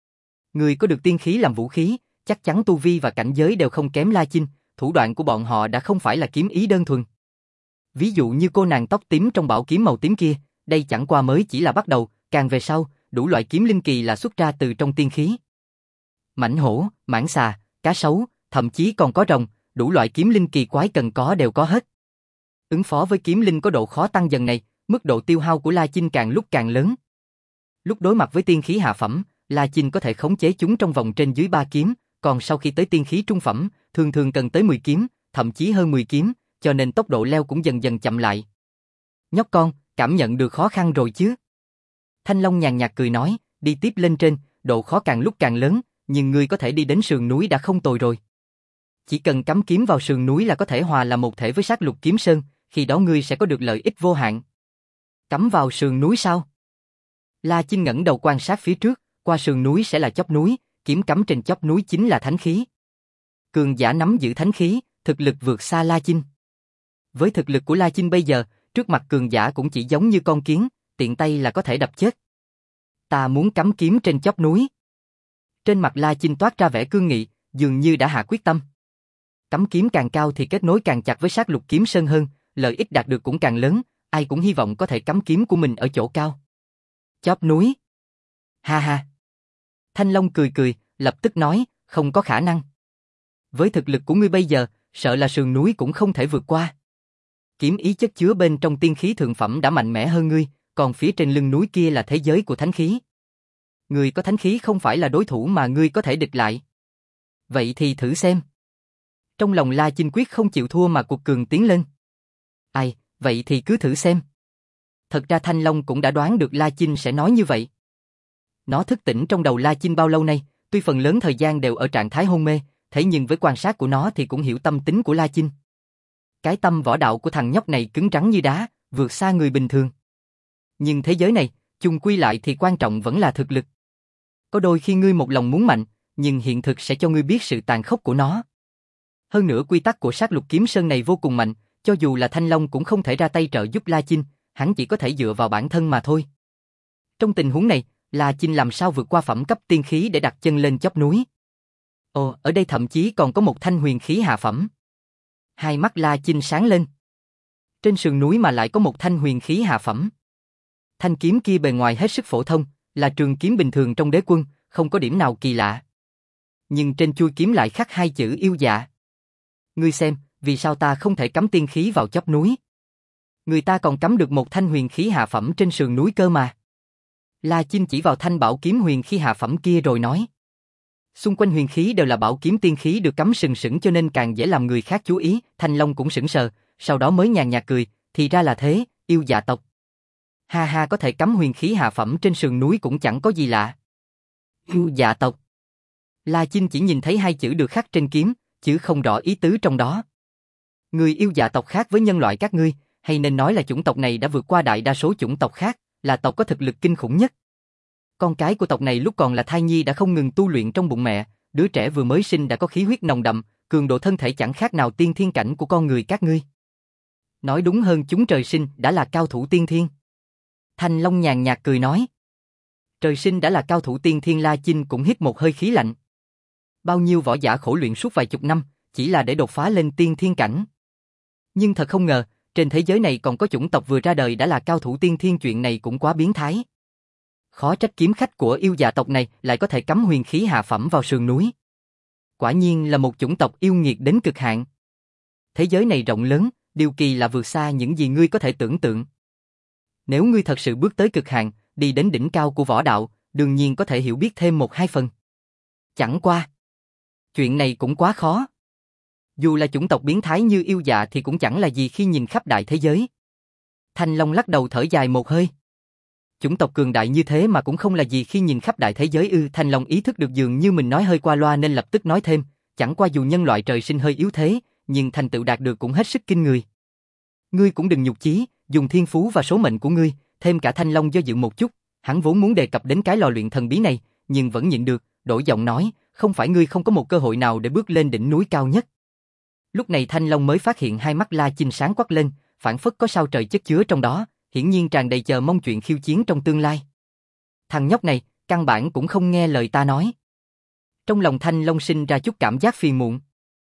A: Người có được tiên khí làm vũ khí, chắc chắn tu vi và cảnh giới đều không kém La Chinh, thủ đoạn của bọn họ đã không phải là kiếm ý đơn thuần. Ví dụ như cô nàng tóc tím trong bảo kiếm màu tím kia, đây chẳng qua mới chỉ là bắt đầu, càng về sau, đủ loại kiếm linh kỳ là xuất ra từ trong tiên khí. Mãnh hổ, mãng xà, cá sấu, thậm chí còn có rồng, đủ loại kiếm linh kỳ quái cần có đều có hết. Ứng phó với kiếm linh có độ khó tăng dần này, mức độ tiêu hao của La Chinh càng lúc càng lớn. Lúc đối mặt với tiên khí hạ phẩm, La Chinh có thể khống chế chúng trong vòng trên dưới ba kiếm, còn sau khi tới tiên khí trung phẩm, thường thường cần tới mười kiếm, thậm chí hơn mười kiếm, cho nên tốc độ leo cũng dần dần chậm lại. Nhóc con, cảm nhận được khó khăn rồi chứ? Thanh Long nhàn nhạt cười nói, đi tiếp lên trên, độ khó càng lúc càng lớn, nhưng ngươi có thể đi đến sườn núi đã không tồi rồi. Chỉ cần cắm kiếm vào sườn núi là có thể hòa là một thể với sát lục kiếm sơn, khi đó ngươi sẽ có được lợi ích vô hạn. Cắm vào sườn núi sao? La Chinh ngẩng đầu quan sát phía trước, qua sườn núi sẽ là chóp núi, kiếm cắm trên chóp núi chính là thánh khí. Cường giả nắm giữ thánh khí, thực lực vượt xa La Chinh. Với thực lực của La Chinh bây giờ, trước mặt cường giả cũng chỉ giống như con kiến, tiện tay là có thể đập chết. Ta muốn cắm kiếm trên chóp núi. Trên mặt La Chinh toát ra vẻ cương nghị, dường như đã hạ quyết tâm. Cắm kiếm càng cao thì kết nối càng chặt với sát lục kiếm sơn hơn, lợi ích đạt được cũng càng lớn, ai cũng hy vọng có thể cắm kiếm của mình ở chỗ cao. Chóp núi. Ha ha. Thanh Long cười cười, lập tức nói, không có khả năng. Với thực lực của ngươi bây giờ, sợ là sườn núi cũng không thể vượt qua. Kiếm ý chất chứa bên trong tiên khí thượng phẩm đã mạnh mẽ hơn ngươi, còn phía trên lưng núi kia là thế giới của thánh khí. Người có thánh khí không phải là đối thủ mà ngươi có thể địch lại. Vậy thì thử xem. Trong lòng La Chinh quyết không chịu thua mà cuộc cường tiến lên. Ai, vậy thì cứ thử xem. Thật ra Thanh Long cũng đã đoán được La Chinh sẽ nói như vậy. Nó thức tỉnh trong đầu La Chinh bao lâu nay, tuy phần lớn thời gian đều ở trạng thái hôn mê, thế nhưng với quan sát của nó thì cũng hiểu tâm tính của La Chinh. Cái tâm võ đạo của thằng nhóc này cứng rắn như đá, vượt xa người bình thường. Nhưng thế giới này, chung quy lại thì quan trọng vẫn là thực lực. Có đôi khi ngươi một lòng muốn mạnh, nhưng hiện thực sẽ cho ngươi biết sự tàn khốc của nó. Hơn nữa quy tắc của sát lục kiếm sơn này vô cùng mạnh, cho dù là Thanh Long cũng không thể ra tay trợ giúp La Chinh, hắn chỉ có thể dựa vào bản thân mà thôi. Trong tình huống này, La Chinh làm sao vượt qua phẩm cấp tiên khí để đặt chân lên chóp núi? Ồ, ở đây thậm chí còn có một thanh huyền khí hạ phẩm. Hai mắt La Chinh sáng lên. Trên sườn núi mà lại có một thanh huyền khí hạ phẩm. Thanh kiếm kia bề ngoài hết sức phổ thông, là trường kiếm bình thường trong đế quân, không có điểm nào kỳ lạ. Nhưng trên chuôi kiếm lại khắc hai chữ yêu dạ. Ngươi xem, vì sao ta không thể cắm tiên khí vào chóp núi? Người ta còn cắm được một thanh huyền khí hạ phẩm trên sườn núi cơ mà. La Chinh chỉ vào thanh bảo kiếm huyền khí hạ phẩm kia rồi nói. Xung quanh huyền khí đều là bảo kiếm tiên khí được cắm sừng sững cho nên càng dễ làm người khác chú ý. Thanh Long cũng sững sờ, sau đó mới nhàn nhạt cười, thì ra là thế, yêu dạ tộc. Ha ha, có thể cắm huyền khí hạ phẩm trên sườn núi cũng chẳng có gì lạ. Yêu dạ tộc. La Chinh chỉ nhìn thấy hai chữ được khắc trên kiếm, chứ không rõ ý tứ trong đó. Người yêu dạ tộc khác với nhân loại các ngươi, hay nên nói là chủng tộc này đã vượt qua đại đa số chủng tộc khác, là tộc có thực lực kinh khủng nhất. Con cái của tộc này lúc còn là thai nhi đã không ngừng tu luyện trong bụng mẹ, đứa trẻ vừa mới sinh đã có khí huyết nồng đậm, cường độ thân thể chẳng khác nào tiên thiên cảnh của con người các ngươi. Nói đúng hơn chúng trời sinh đã là cao thủ tiên thiên. Thanh Long nhàn nhạt cười nói. Trời sinh đã là cao thủ tiên thiên. La Chinh cũng hít một hơi khí lạnh. Bao nhiêu võ giả khổ luyện suốt vài chục năm, chỉ là để đột phá lên tiên thiên cảnh. Nhưng thật không ngờ, trên thế giới này còn có chủng tộc vừa ra đời đã là cao thủ tiên thiên, chuyện này cũng quá biến thái. Khó trách kiếm khách của yêu dạ tộc này lại có thể cắm huyền khí hạ phẩm vào sườn núi. Quả nhiên là một chủng tộc yêu nghiệt đến cực hạn. Thế giới này rộng lớn, điều kỳ là vượt xa những gì ngươi có thể tưởng tượng. Nếu ngươi thật sự bước tới cực hạn, đi đến đỉnh cao của võ đạo, đương nhiên có thể hiểu biết thêm một hai phần. Chẳng qua, chuyện này cũng quá khó. Dù là chủng tộc biến thái như yêu dạ thì cũng chẳng là gì khi nhìn khắp đại thế giới. Thanh Long lắc đầu thở dài một hơi. Chủng tộc cường đại như thế mà cũng không là gì khi nhìn khắp đại thế giới ư? Thanh Long ý thức được dường như mình nói hơi qua loa nên lập tức nói thêm, chẳng qua dù nhân loại trời sinh hơi yếu thế, nhưng thành tựu đạt được cũng hết sức kinh người. Ngươi cũng đừng nhục chí, dùng thiên phú và số mệnh của ngươi, thêm cả Thanh Long do dự một chút, hắn vốn muốn đề cập đến cái lò luyện thần bí này, nhưng vẫn nhịn được, đổi giọng nói, không phải ngươi không có một cơ hội nào để bước lên đỉnh núi cao nhất. Lúc này Thanh Long mới phát hiện hai mắt La Chinh sáng quắc lên, phảng phất có sao trời chất chứa trong đó, hiển nhiên tràn đầy chờ mong chuyện khiêu chiến trong tương lai. Thằng nhóc này, căn bản cũng không nghe lời ta nói. Trong lòng Thanh Long sinh ra chút cảm giác phiền muộn.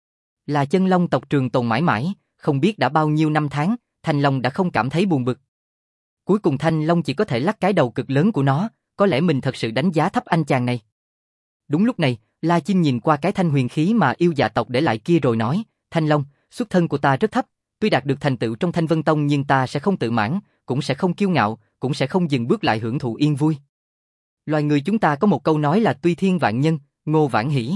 A: Là chân long tộc trường tồn mãi mãi, không biết đã bao nhiêu năm tháng, Thanh Long đã không cảm thấy buồn bực. Cuối cùng Thanh Long chỉ có thể lắc cái đầu cực lớn của nó, có lẽ mình thật sự đánh giá thấp anh chàng này. Đúng lúc này, La Chinh nhìn qua cái thanh huyền khí mà yêu dạ tộc để lại kia rồi nói, Thanh Long, xuất thân của ta rất thấp, tuy đạt được thành tựu trong Thanh Vân Tông nhưng ta sẽ không tự mãn, cũng sẽ không kiêu ngạo, cũng sẽ không dừng bước lại hưởng thụ yên vui. Loài người chúng ta có một câu nói là tuy thiên vạn nhân, ngô vạn hỷ.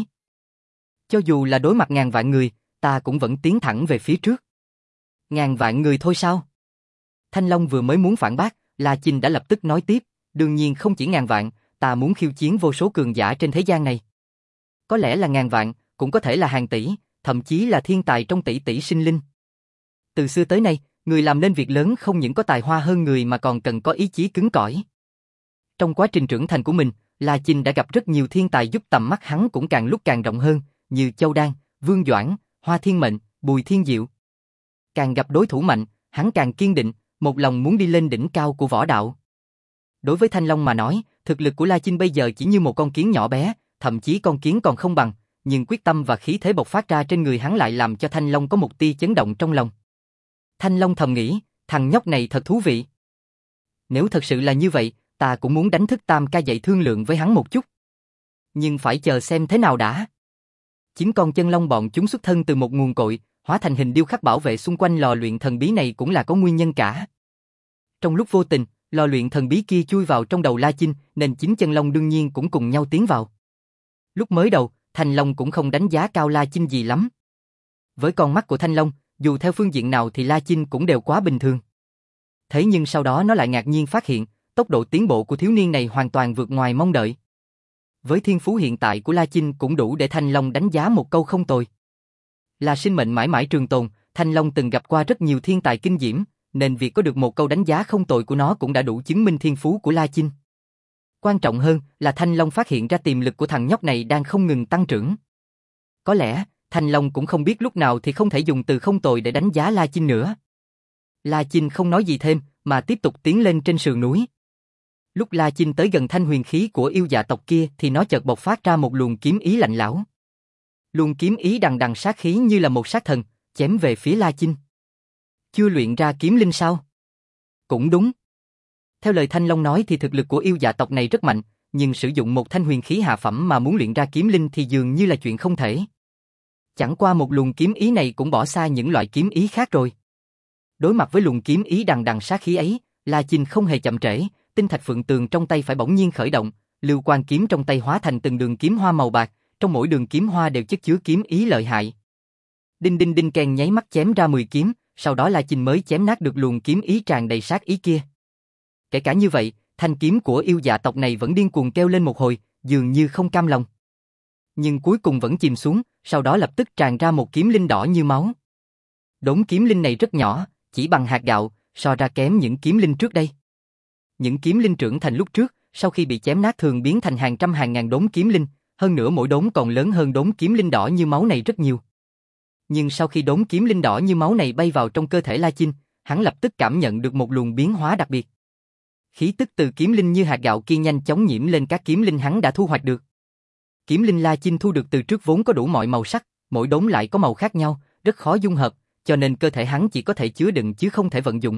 A: Cho dù là đối mặt ngàn vạn người, ta cũng vẫn tiến thẳng về phía trước. Ngàn vạn người thôi sao? Thanh Long vừa mới muốn phản bác, La Chinh đã lập tức nói tiếp, đương nhiên không chỉ ngàn vạn, ta muốn khiêu chiến vô số cường giả trên thế gian này. Có lẽ là ngàn vạn, cũng có thể là hàng tỷ, thậm chí là thiên tài trong tỷ tỷ sinh linh. Từ xưa tới nay, người làm nên việc lớn không những có tài hoa hơn người mà còn cần có ý chí cứng cỏi. Trong quá trình trưởng thành của mình, La Chinh đã gặp rất nhiều thiên tài giúp tầm mắt hắn cũng càng lúc càng rộng hơn, như Châu Đan, Vương Doãn, Hoa Thiên Mệnh, Bùi Thiên Diệu. Càng gặp đối thủ mạnh, hắn càng kiên định, một lòng muốn đi lên đỉnh cao của võ đạo. Đối với Thanh Long mà nói, thực lực của La Chinh bây giờ chỉ như một con kiến nhỏ bé, thậm chí con kiến còn không bằng, nhưng quyết tâm và khí thế bộc phát ra trên người hắn lại làm cho Thanh Long có một tia chấn động trong lòng. Thanh Long thầm nghĩ, thằng nhóc này thật thú vị. Nếu thật sự là như vậy, ta cũng muốn đánh thức Tam Ca dậy thương lượng với hắn một chút. Nhưng phải chờ xem thế nào đã. Chính con chân long bọn chúng xuất thân từ một nguồn cội, hóa thành hình điêu khắc bảo vệ xung quanh lò luyện thần bí này cũng là có nguyên nhân cả. Trong lúc vô tình, Lò luyện thần bí kia chui vào trong đầu La Chinh, nên chính chân long đương nhiên cũng cùng nhau tiến vào. Lúc mới đầu, Thanh Long cũng không đánh giá cao La Chinh gì lắm. Với con mắt của Thanh Long, dù theo phương diện nào thì La Chinh cũng đều quá bình thường. Thế nhưng sau đó nó lại ngạc nhiên phát hiện, tốc độ tiến bộ của thiếu niên này hoàn toàn vượt ngoài mong đợi. Với thiên phú hiện tại của La Chinh cũng đủ để Thanh Long đánh giá một câu không tồi. Là sinh mệnh mãi mãi trường tồn, Thanh Long từng gặp qua rất nhiều thiên tài kinh diễm, nên việc có được một câu đánh giá không tồi của nó cũng đã đủ chứng minh thiên phú của La Chinh. Quan trọng hơn là Thanh Long phát hiện ra tiềm lực của thằng nhóc này đang không ngừng tăng trưởng. Có lẽ, Thanh Long cũng không biết lúc nào thì không thể dùng từ không tồi để đánh giá La Chinh nữa. La Chinh không nói gì thêm, mà tiếp tục tiến lên trên sườn núi. Lúc La Chinh tới gần thanh huyền khí của yêu dạ tộc kia thì nó chợt bộc phát ra một luồng kiếm ý lạnh lẽo. Luồng kiếm ý đằng đằng sát khí như là một sát thần, chém về phía La Chinh. Chưa luyện ra kiếm linh sao? Cũng đúng. Theo lời Thanh Long nói thì thực lực của yêu dạ tộc này rất mạnh, nhưng sử dụng một thanh huyền khí hạ phẩm mà muốn luyện ra kiếm linh thì dường như là chuyện không thể. Chẳng qua một luồng kiếm ý này cũng bỏ xa những loại kiếm ý khác rồi. Đối mặt với luồng kiếm ý đằng đằng sát khí ấy, La Chinh không hề chậm trễ, tinh thạch phượng tường trong tay phải bỗng nhiên khởi động, lưu quang kiếm trong tay hóa thành từng đường kiếm hoa màu bạc, trong mỗi đường kiếm hoa đều chất chứa kiếm ý lợi hại. Đinh đinh đinh kèn nháy mắt chém ra mười kiếm, sau đó La Chinh mới chém nát được luồng kiếm ý tràn đầy sát ý kia. Kể cả như vậy, thanh kiếm của yêu dạ tộc này vẫn điên cuồng kêu lên một hồi, dường như không cam lòng. Nhưng cuối cùng vẫn chìm xuống, sau đó lập tức tràn ra một kiếm linh đỏ như máu. Đống kiếm linh này rất nhỏ, chỉ bằng hạt gạo, so ra kém những kiếm linh trước đây. Những kiếm linh trưởng thành lúc trước, sau khi bị chém nát thường biến thành hàng trăm hàng ngàn đống kiếm linh, hơn nữa mỗi đống còn lớn hơn đống kiếm linh đỏ như máu này rất nhiều. Nhưng sau khi đống kiếm linh đỏ như máu này bay vào trong cơ thể La Chinh, hắn lập tức cảm nhận được một luồng biến hóa đặc biệt. Khí tức từ kiếm linh như hạt gạo kia nhanh chóng nhiễm lên các kiếm linh hắn đã thu hoạch được. Kiếm linh La Chinh thu được từ trước vốn có đủ mọi màu sắc, mỗi đống lại có màu khác nhau, rất khó dung hợp, cho nên cơ thể hắn chỉ có thể chứa đựng chứ không thể vận dụng.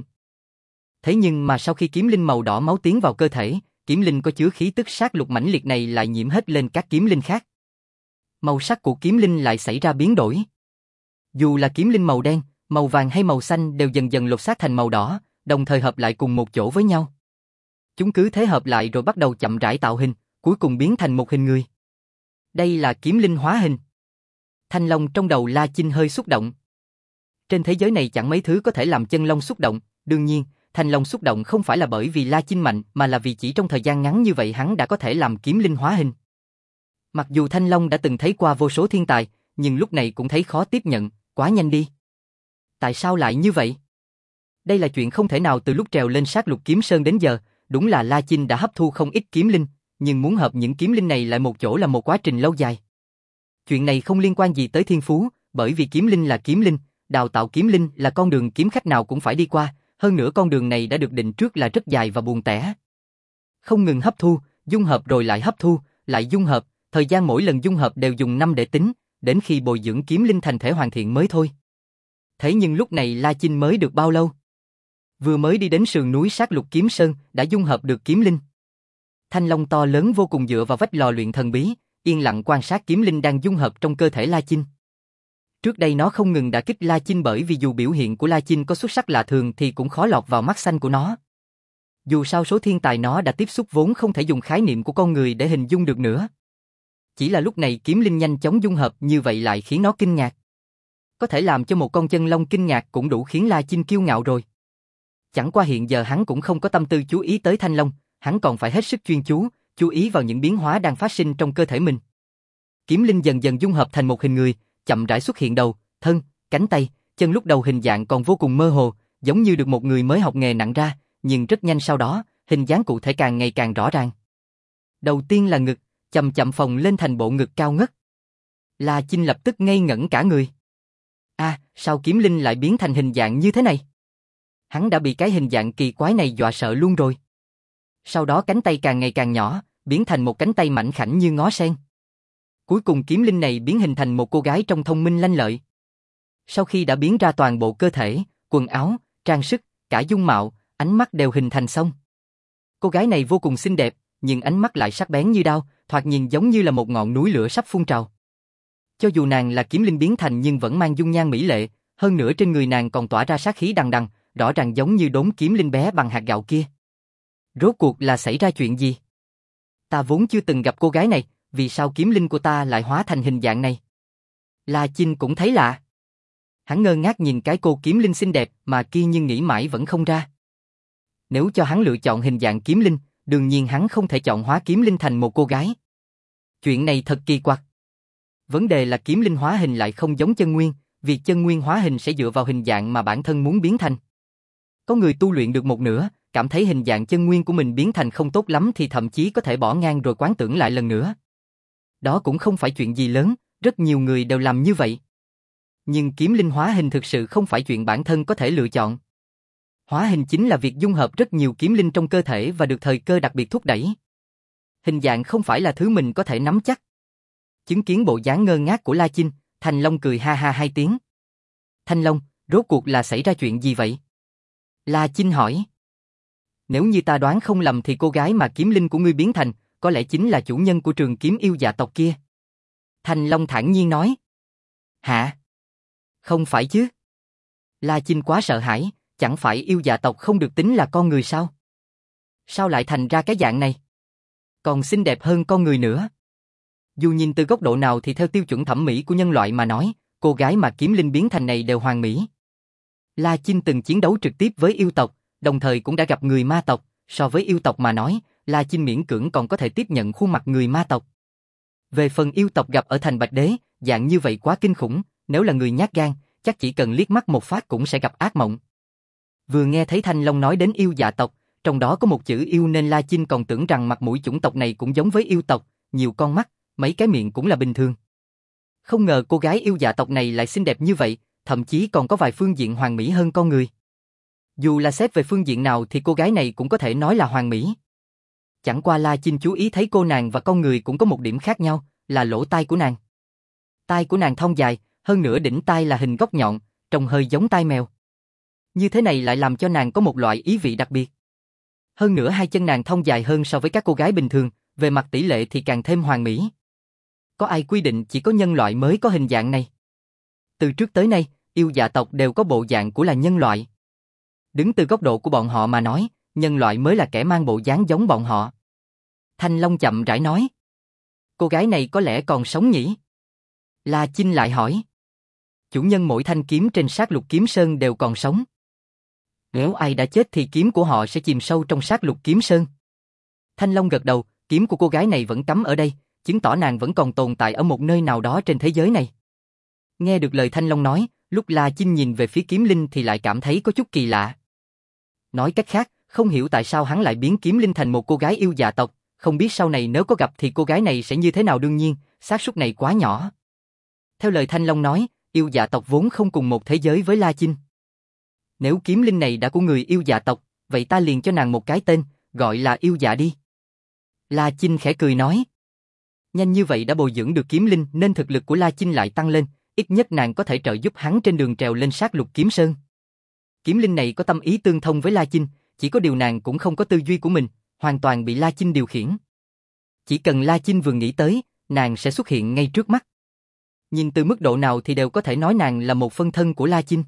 A: Thế nhưng mà sau khi kiếm linh màu đỏ máu tiến vào cơ thể, kiếm linh có chứa khí tức sát lục mãnh liệt này lại nhiễm hết lên các kiếm linh khác. Màu sắc của kiếm linh lại xảy ra biến đổi. Dù là kiếm linh màu đen, màu vàng hay màu xanh đều dần dần lột xác thành màu đỏ, đồng thời hợp lại cùng một chỗ với nhau. Chúng cứ thế hợp lại rồi bắt đầu chậm rãi tạo hình, cuối cùng biến thành một hình người. Đây là kiếm linh hóa hình. Thanh long trong đầu La Chinh hơi xúc động. Trên thế giới này chẳng mấy thứ có thể làm chân long xúc động, đương nhiên, thanh long xúc động không phải là bởi vì La Chinh mạnh mà là vì chỉ trong thời gian ngắn như vậy hắn đã có thể làm kiếm linh hóa hình. Mặc dù thanh long đã từng thấy qua vô số thiên tài, nhưng lúc này cũng thấy khó tiếp nhận, quá nhanh đi. Tại sao lại như vậy? Đây là chuyện không thể nào từ lúc trèo lên sát lục kiếm sơn đến giờ, đúng là La Chinh đã hấp thu không ít kiếm linh, nhưng muốn hợp những kiếm linh này lại một chỗ là một quá trình lâu dài. Chuyện này không liên quan gì tới thiên phú, bởi vì kiếm linh là kiếm linh, đào tạo kiếm linh là con đường kiếm khách nào cũng phải đi qua, hơn nữa con đường này đã được định trước là rất dài và buồn tẻ. Không ngừng hấp thu, dung hợp rồi lại hấp thu, lại dung hợp, thời gian mỗi lần dung hợp đều dùng năm để tính, đến khi bồi dưỡng kiếm linh thành thể hoàn thiện mới thôi. Thế nhưng lúc này La Chinh mới được bao lâu? Vừa mới đi đến sườn núi sát lục kiếm sơn đã dung hợp được kiếm linh. Thanh long to lớn vô cùng dựa vào vách lò luyện thần bí, yên lặng quan sát kiếm linh đang dung hợp trong cơ thể La Chinh. Trước đây nó không ngừng đả kích La Chinh bởi vì dù biểu hiện của La Chinh có xuất sắc lạ thường thì cũng khó lọt vào mắt xanh của nó. Dù sao số thiên tài nó đã tiếp xúc vốn không thể dùng khái niệm của con người để hình dung được nữa. Chỉ là lúc này kiếm linh nhanh chóng dung hợp như vậy lại khiến nó kinh ngạc. Có thể làm cho một con chân long kinh ngạc cũng đủ khiến La Chinh kiêu ngạo rồi. Chẳng qua hiện giờ hắn cũng không có tâm tư chú ý tới thanh long, hắn còn phải hết sức chuyên chú, chú ý vào những biến hóa đang phát sinh trong cơ thể mình. Kiếm linh dần dần dung hợp thành một hình người, chậm rãi xuất hiện đầu, thân, cánh tay, chân lúc đầu hình dạng còn vô cùng mơ hồ, giống như được một người mới học nghề nặng ra, nhưng rất nhanh sau đó, hình dáng cụ thể càng ngày càng rõ ràng. Đầu tiên là ngực, chậm chậm phồng lên thành bộ ngực cao ngất. La Chinh lập tức ngây ngẩn cả người. A, à, sao kiếm linh lại biến thành hình dạng như thế này? Hắn đã bị cái hình dạng kỳ quái này dọa sợ luôn rồi. Sau đó cánh tay càng ngày càng nhỏ, biến thành một cánh tay mảnh khảnh như ngó sen. Cuối cùng kiếm linh này biến hình thành một cô gái trông thông minh lanh lợi. Sau khi đã biến ra toàn bộ cơ thể, quần áo, trang sức, cả dung mạo, ánh mắt đều hình thành xong. Cô gái này vô cùng xinh đẹp, nhưng ánh mắt lại sắc bén như đao, thoạt nhìn giống như là một ngọn núi lửa sắp phun trào. Cho dù nàng là kiếm linh biến thành nhưng vẫn mang dung nhan mỹ lệ, hơn nữa trên người nàng còn tỏa ra sát khí đằng đằng, rõ ràng giống như đốm kiếm linh bé bằng hạt gạo kia. Rốt cuộc là xảy ra chuyện gì? Ta vốn chưa từng gặp cô gái này, vì sao kiếm linh của ta lại hóa thành hình dạng này? La Chinh cũng thấy lạ. Hắn ngơ ngác nhìn cái cô kiếm linh xinh đẹp mà kia nhưng nghĩ mãi vẫn không ra. Nếu cho hắn lựa chọn hình dạng kiếm linh, đương nhiên hắn không thể chọn hóa kiếm linh thành một cô gái. Chuyện này thật kỳ quặc. Vấn đề là kiếm linh hóa hình lại không giống chân nguyên, việc chân nguyên hóa hình sẽ dựa vào hình dạng mà bản thân muốn biến thành. Có người tu luyện được một nửa, cảm thấy hình dạng chân nguyên của mình biến thành không tốt lắm thì thậm chí có thể bỏ ngang rồi quán tưởng lại lần nữa. Đó cũng không phải chuyện gì lớn, rất nhiều người đều làm như vậy. Nhưng kiếm linh hóa hình thực sự không phải chuyện bản thân có thể lựa chọn. Hóa hình chính là việc dung hợp rất nhiều kiếm linh trong cơ thể và được thời cơ đặc biệt thúc đẩy. Hình dạng không phải là thứ mình có thể nắm chắc. Chứng kiến bộ dáng ngơ ngác của La Chinh, Thanh Long cười ha ha hai tiếng. Thanh Long, rốt cuộc là xảy ra chuyện gì vậy? La Chinh hỏi. Nếu như ta đoán không lầm thì cô gái mà kiếm linh của ngươi biến thành, có lẽ chính là chủ nhân của trường kiếm yêu dạ tộc kia. Thanh Long thản nhiên nói. Hả? Không phải chứ? La Chinh quá sợ hãi, chẳng phải yêu dạ tộc không được tính là con người sao? Sao lại thành ra cái dạng này? Còn xinh đẹp hơn con người nữa. Dù nhìn từ góc độ nào thì theo tiêu chuẩn thẩm mỹ của nhân loại mà nói, cô gái mà kiếm linh biến thành này đều hoàn mỹ. La Chinh từng chiến đấu trực tiếp với yêu tộc, đồng thời cũng đã gặp người ma tộc, so với yêu tộc mà nói, La Chinh miễn cưỡng còn có thể tiếp nhận khuôn mặt người ma tộc. Về phần yêu tộc gặp ở thành Bạch Đế, dạng như vậy quá kinh khủng, nếu là người nhát gan, chắc chỉ cần liếc mắt một phát cũng sẽ gặp ác mộng. Vừa nghe thấy Thanh Long nói đến yêu dạ tộc, trong đó có một chữ yêu nên La Chinh còn tưởng rằng mặt mũi chủng tộc này cũng giống với yêu tộc, nhiều con mắt, mấy cái miệng cũng là bình thường. Không ngờ cô gái yêu dạ tộc này lại xinh đẹp như vậy, thậm chí còn có vài phương diện hoàn mỹ hơn con người. Dù là xét về phương diện nào thì cô gái này cũng có thể nói là hoàn mỹ. Chẳng qua La Chinh chú ý thấy cô nàng và con người cũng có một điểm khác nhau, là lỗ tai của nàng. Tai của nàng thon dài, hơn nữa đỉnh tai là hình góc nhọn, trông hơi giống tai mèo. Như thế này lại làm cho nàng có một loại ý vị đặc biệt. Hơn nữa hai chân nàng thon dài hơn so với các cô gái bình thường, về mặt tỷ lệ thì càng thêm hoàn mỹ. Có ai quy định chỉ có nhân loại mới có hình dạng này? Từ trước tới nay, yêu dạ tộc đều có bộ dạng của là nhân loại. Đứng từ góc độ của bọn họ mà nói, nhân loại mới là kẻ mang bộ dáng giống bọn họ. Thanh Long chậm rãi nói. Cô gái này có lẽ còn sống nhỉ? La Chinh lại hỏi. Chủ nhân mỗi thanh kiếm trên sát lục kiếm sơn đều còn sống. Nếu ai đã chết thì kiếm của họ sẽ chìm sâu trong sát lục kiếm sơn. Thanh Long gật đầu, kiếm của cô gái này vẫn cắm ở đây, chứng tỏ nàng vẫn còn tồn tại ở một nơi nào đó trên thế giới này. Nghe được lời Thanh Long nói, lúc La Chinh nhìn về phía kiếm linh thì lại cảm thấy có chút kỳ lạ. Nói cách khác, không hiểu tại sao hắn lại biến kiếm linh thành một cô gái yêu dạ tộc, không biết sau này nếu có gặp thì cô gái này sẽ như thế nào, đương nhiên, xác suất này quá nhỏ. Theo lời Thanh Long nói, yêu dạ tộc vốn không cùng một thế giới với La Chinh. Nếu kiếm linh này đã của người yêu dạ tộc, vậy ta liền cho nàng một cái tên, gọi là yêu dạ đi. La Chinh khẽ cười nói. Nhanh như vậy đã bồi dưỡng được kiếm linh nên thực lực của La Chinh lại tăng lên, ít nhất nàng có thể trợ giúp hắn trên đường trèo lên sát lục kiếm sơn. Kiếm linh này có tâm ý tương thông với La Chinh, chỉ có điều nàng cũng không có tư duy của mình, hoàn toàn bị La Chinh điều khiển. Chỉ cần La Chinh vừa nghĩ tới, nàng sẽ xuất hiện ngay trước mắt. Nhìn từ mức độ nào thì đều có thể nói nàng là một phân thân của La Chinh.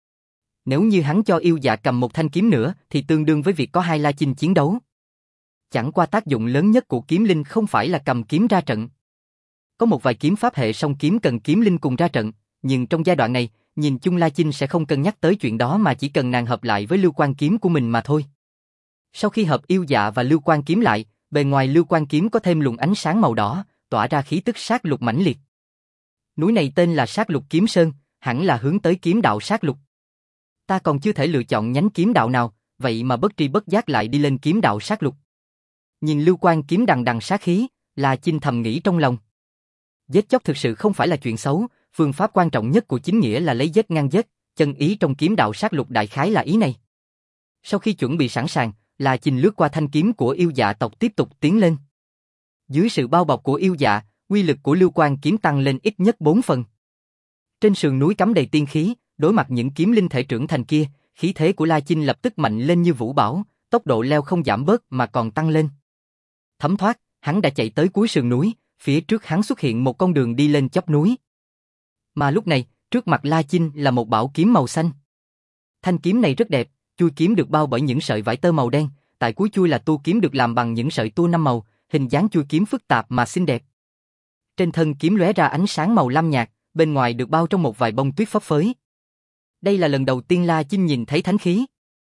A: Nếu như hắn cho yêu dạ cầm một thanh kiếm nữa thì tương đương với việc có hai La Chinh chiến đấu. Chẳng qua tác dụng lớn nhất của kiếm linh không phải là cầm kiếm ra trận. Có một vài kiếm pháp hệ song kiếm cần kiếm linh cùng ra trận, nhưng trong giai đoạn này, nhìn chung La Chinh sẽ không cân nhắc tới chuyện đó mà chỉ cần nàng hợp lại với lưu quan kiếm của mình mà thôi. Sau khi hợp yêu dạ và lưu quan kiếm lại, bề ngoài lưu quan kiếm có thêm luồng ánh sáng màu đỏ, tỏa ra khí tức sát lục mãnh liệt. Núi này tên là Sát Lục Kiếm Sơn, hẳn là hướng tới kiếm đạo sát lục. Ta còn chưa thể lựa chọn nhánh kiếm đạo nào, vậy mà bất tri bất giác lại đi lên kiếm đạo sát lục. Nhìn lưu quan kiếm đằng đằng sát khí, La Chinh thầm nghĩ trong lòng. Giết chóc thực sự không phải là chuyện xấu, phương pháp quan trọng nhất của chính nghĩa là lấy giết ngăn giết, chân ý trong kiếm đạo sát lục đại khái là ý này. Sau khi chuẩn bị sẵn sàng, La Chinh lướt qua thanh kiếm của yêu dạ tộc tiếp tục tiến lên. Dưới sự bao bọc của yêu dạ, uy lực của lưu quan kiếm tăng lên ít nhất bốn phần. Trên sườn núi cắm đầy tiên khí, đối mặt những kiếm linh thể trưởng thành kia, khí thế của La Chinh lập tức mạnh lên như vũ bão, tốc độ leo không giảm bớt mà còn tăng lên. Thấm thoát, hắn đã chạy tới cuối sườn núi, phía trước hắn xuất hiện một con đường đi lên chóp núi. Mà lúc này, trước mặt La Chinh là một bảo kiếm màu xanh. Thanh kiếm này rất đẹp, chuôi kiếm được bao bởi những sợi vải tơ màu đen, tại cuối chuôi là tua kiếm được làm bằng những sợi tua năm màu, hình dáng chuôi kiếm phức tạp mà xinh đẹp. Trên thân kiếm lóe ra ánh sáng màu lam nhạt, bên ngoài được bao trong một vài bông tuyết phấp phới. Đây là lần đầu tiên La Chinh nhìn thấy thánh khí.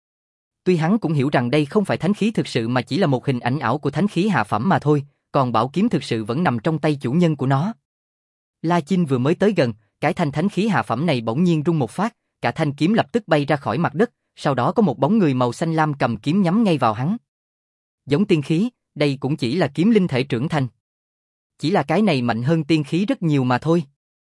A: Tuy hắn cũng hiểu rằng đây không phải thánh khí thực sự mà chỉ là một hình ảnh ảo của thánh khí hạ phẩm mà thôi, còn bảo kiếm thực sự vẫn nằm trong tay chủ nhân của nó. La Chinh vừa mới tới gần, cái thanh thánh khí hạ phẩm này bỗng nhiên rung một phát, cả thanh kiếm lập tức bay ra khỏi mặt đất, sau đó có một bóng người màu xanh lam cầm kiếm nhắm ngay vào hắn. Giống tiên khí, đây cũng chỉ là kiếm linh thể trưởng thành. Chỉ là cái này mạnh hơn tiên khí rất nhiều mà thôi.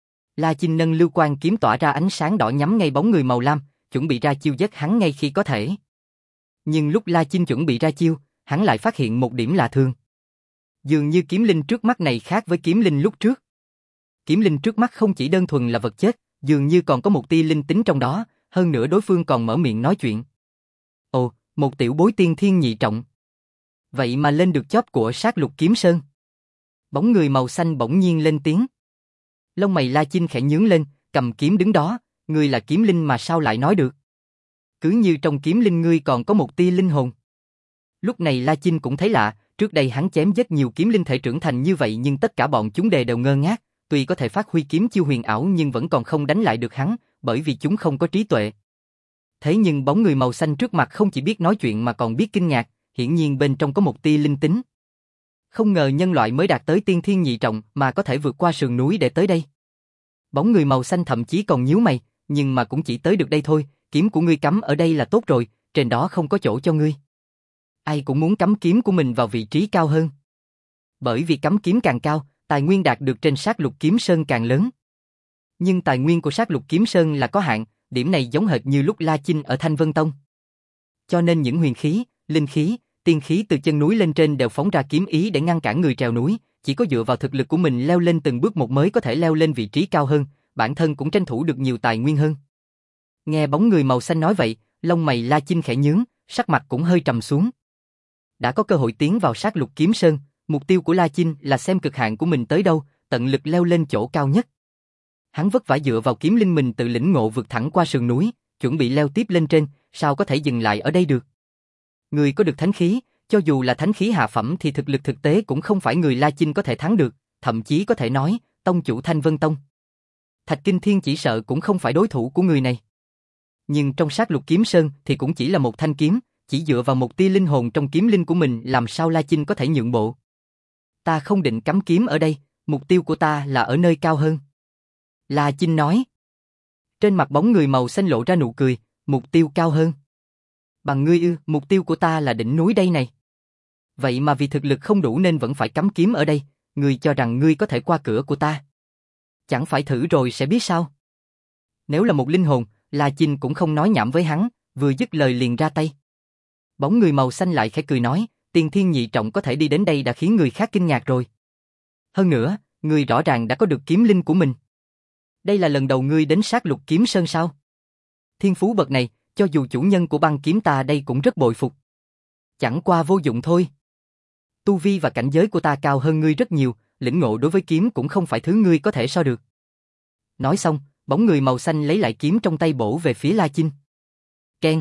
A: La Chinh nâng lưu quang kiếm tỏa ra ánh sáng đỏ nhắm ngay bóng người màu lam, chuẩn bị ra chiêu giết hắn ngay khi có thể. Nhưng lúc La Chinh chuẩn bị ra chiêu, hắn lại phát hiện một điểm lạ thường. Dường như kiếm linh trước mắt này khác với kiếm linh lúc trước. Kiếm linh trước mắt không chỉ đơn thuần là vật chết, dường như còn có một tia linh tính trong đó, hơn nữa đối phương còn mở miệng nói chuyện. Ồ, một tiểu bối tiên thiên nhị trọng. Vậy mà lên được chóp của sát lục kiếm sơn. Bóng người màu xanh bỗng nhiên lên tiếng. Lông mày La Chinh khẽ nhướng lên, cầm kiếm đứng đó, ngươi là kiếm linh mà sao lại nói được? Cứ như trong kiếm linh ngươi còn có một tia linh hồn. Lúc này La Chinh cũng thấy lạ, trước đây hắn chém giết nhiều kiếm linh thể trưởng thành như vậy nhưng tất cả bọn chúng đều đều ngơ ngác, tuy có thể phát huy kiếm chiêu huyền ảo nhưng vẫn còn không đánh lại được hắn, bởi vì chúng không có trí tuệ. Thế nhưng bóng người màu xanh trước mặt không chỉ biết nói chuyện mà còn biết kinh ngạc, hiển nhiên bên trong có một tia linh tính. Không ngờ nhân loại mới đạt tới tiên thiên nhị trọng mà có thể vượt qua sườn núi để tới đây. Bóng người màu xanh thậm chí còn nhíu mày, nhưng mà cũng chỉ tới được đây thôi, kiếm của ngươi cắm ở đây là tốt rồi, trên đó không có chỗ cho ngươi. Ai cũng muốn cắm kiếm của mình vào vị trí cao hơn. Bởi vì cắm kiếm càng cao, tài nguyên đạt được trên sát lục kiếm sơn càng lớn. Nhưng tài nguyên của sát lục kiếm sơn là có hạn, điểm này giống hệt như lúc La Chinh ở Thanh Vân Tông. Cho nên những huyền khí, linh khí, tiên khí từ chân núi lên trên đều phóng ra kiếm ý để ngăn cản người trèo núi, chỉ có dựa vào thực lực của mình leo lên từng bước một mới có thể leo lên vị trí cao hơn, bản thân cũng tranh thủ được nhiều tài nguyên hơn. Nghe bóng người màu xanh nói vậy, lông mày La Chinh khẽ nhướng, sắc mặt cũng hơi trầm xuống. Đã có cơ hội tiến vào sát lục kiếm sơn, mục tiêu của La Chinh là xem cực hạn của mình tới đâu, tận lực leo lên chỗ cao nhất. Hắn vất vả dựa vào kiếm linh mình tự lĩnh ngộ vượt thẳng qua sườn núi, chuẩn bị leo tiếp lên trên, sao có thể dừng lại ở đây được. Người có được thánh khí, cho dù là thánh khí hạ phẩm thì thực lực thực tế cũng không phải người La Chinh có thể thắng được, thậm chí có thể nói, tông chủ Thanh Vân Tông. Thạch Kinh Thiên chỉ sợ cũng không phải đối thủ của người này. Nhưng trong sát lục kiếm sơn thì cũng chỉ là một thanh kiếm, chỉ dựa vào một tia linh hồn trong kiếm linh của mình làm sao La Chinh có thể nhượng bộ. Ta không định cắm kiếm ở đây, mục tiêu của ta là ở nơi cao hơn. La Chinh nói. Trên mặt bóng người màu xanh lộ ra nụ cười, mục tiêu cao hơn. Bằng ngươi ư, mục tiêu của ta là đỉnh núi đây này. Vậy mà vì thực lực không đủ nên vẫn phải cắm kiếm ở đây, ngươi cho rằng ngươi có thể qua cửa của ta. Chẳng phải thử rồi sẽ biết sao. Nếu là một linh hồn, La Chinh cũng không nói nhảm với hắn, vừa dứt lời liền ra tay. Bóng người màu xanh lại khẽ cười nói, tiên thiên nhị trọng có thể đi đến đây đã khiến người khác kinh ngạc rồi. Hơn nữa, ngươi rõ ràng đã có được kiếm linh của mình. Đây là lần đầu ngươi đến sát lục kiếm sơn sao? Thiên phú bậc này, cho dù chủ nhân của băng kiếm ta đây cũng rất bội phục. Chẳng qua vô dụng thôi. Tu vi và cảnh giới của ta cao hơn ngươi rất nhiều, lĩnh ngộ đối với kiếm cũng không phải thứ ngươi có thể so được. Nói xong, bóng người màu xanh lấy lại kiếm trong tay bổ về phía La Chinh. Keng.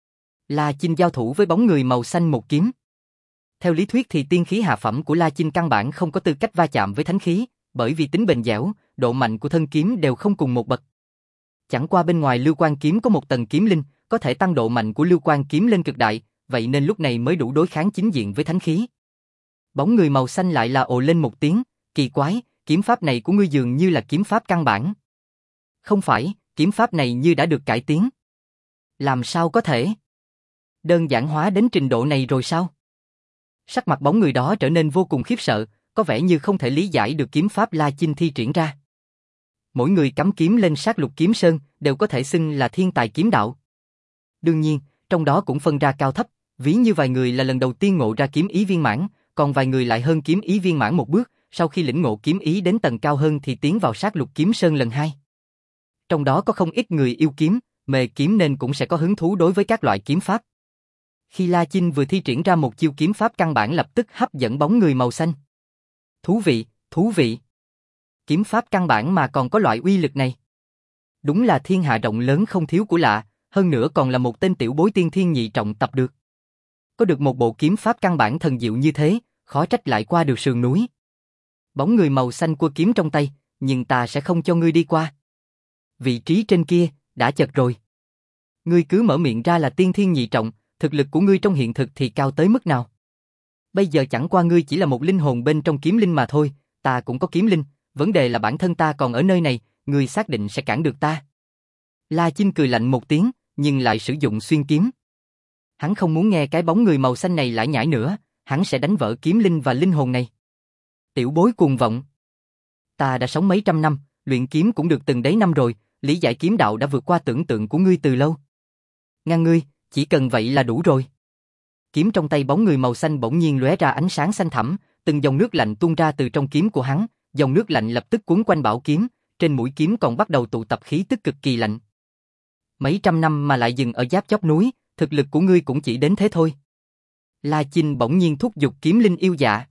A: La Chinh giao thủ với bóng người màu xanh một kiếm. Theo lý thuyết thì tiên khí hạ phẩm của La Chinh căn bản không có tư cách va chạm với thánh khí, bởi vì tính bền dẻo, độ mạnh của thân kiếm đều không cùng một bậc. Chẳng qua bên ngoài lưu quan kiếm có một tầng kiếm linh, có thể tăng độ mạnh của lưu quan kiếm lên cực đại, vậy nên lúc này mới đủ đối kháng chính diện với thánh khí. Bóng người màu xanh lại là ồ lên một tiếng, kỳ quái, kiếm pháp này của ngươi dường như là kiếm pháp căn bản. Không phải, kiếm pháp này như đã được cải tiến. Làm sao có thể? Đơn giản hóa đến trình độ này rồi sao? Sắc mặt bóng người đó trở nên vô cùng khiếp sợ, có vẻ như không thể lý giải được kiếm pháp La Chinh thi triển ra. Mỗi người cắm kiếm lên sát lục kiếm sơn đều có thể xưng là thiên tài kiếm đạo. Đương nhiên, trong đó cũng phân ra cao thấp, ví như vài người là lần đầu tiên ngộ ra kiếm ý viên mãn, còn vài người lại hơn kiếm ý viên mãn một bước, sau khi lĩnh ngộ kiếm ý đến tầng cao hơn thì tiến vào sát lục kiếm sơn lần hai. Trong đó có không ít người yêu kiếm, mê kiếm nên cũng sẽ có hứng thú đối với các loại kiếm pháp. Khi La Chinh vừa thi triển ra một chiêu kiếm pháp căn bản lập tức hấp dẫn bóng người màu xanh. Thú vị, thú vị. Kiếm pháp căn bản mà còn có loại uy lực này. Đúng là thiên hạ rộng lớn không thiếu của lạ, hơn nữa còn là một tên tiểu bối tiên thiên nhị trọng tập được. Có được một bộ kiếm pháp căn bản thần diệu như thế, khó trách lại qua được sườn núi. Bóng người màu xanh cua kiếm trong tay, nhưng ta sẽ không cho ngươi đi qua. Vị trí trên kia, đã chật rồi. Ngươi cứ mở miệng ra là tiên thiên nhị trọng, thực lực của ngươi trong hiện thực thì cao tới mức nào? Bây giờ chẳng qua ngươi chỉ là một linh hồn bên trong kiếm linh mà thôi, ta cũng có kiếm linh, vấn đề là bản thân ta còn ở nơi này, ngươi xác định sẽ cản được ta. La Chinh cười lạnh một tiếng, nhưng lại sử dụng xuyên kiếm. Hắn không muốn nghe cái bóng người màu xanh này lải nhải nữa, hắn sẽ đánh vỡ kiếm linh và linh hồn này. Tiểu bối cuồng vọng. Ta đã sống mấy trăm năm, luyện kiếm cũng được từng đấy năm rồi, lý giải kiếm đạo đã vượt qua tưởng tượng của ngươi từ lâu. Ngăn ngươi, chỉ cần vậy là đủ rồi. Kiếm trong tay bóng người màu xanh bỗng nhiên lóe ra ánh sáng xanh thẳm, từng dòng nước lạnh tuôn ra từ trong kiếm của hắn, dòng nước lạnh lập tức cuốn quanh bảo kiếm, trên mũi kiếm còn bắt đầu tụ tập khí tức cực kỳ lạnh. Mấy trăm năm mà lại dừng ở giáp chóp núi, thực lực của ngươi cũng chỉ đến thế thôi. La Chinh bỗng nhiên thúc giục kiếm linh yêu dạ.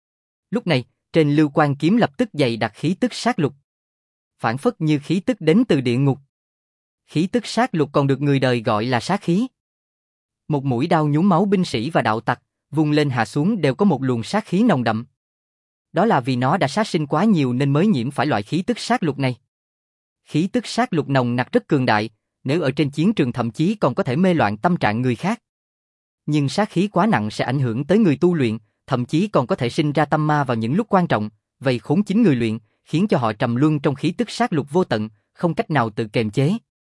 A: Lúc này, trên lưu quan kiếm lập tức dày đặc khí tức sát lục. Phản phất như khí tức đến từ địa ngục. Khí tức sát lục còn được người đời gọi là sát khí. Một mũi đao nhuốm máu binh sĩ và đạo tặc, vung lên hạ xuống đều có một luồng sát khí nồng đậm. Đó là vì nó đã sát sinh quá nhiều nên mới nhiễm phải loại khí tức sát lục này. Khí tức sát lục nồng nặc rất cường đại, nếu ở trên chiến trường thậm chí còn có thể mê loạn tâm trạng người khác. Nhưng sát khí quá nặng sẽ ảnh hưởng tới người tu luyện, thậm chí còn có thể sinh ra tâm ma vào những lúc quan trọng, vây khốn chính người luyện, khiến cho họ trầm luân trong khí tức sát lục vô tận, không cách nào tự kiềm chế.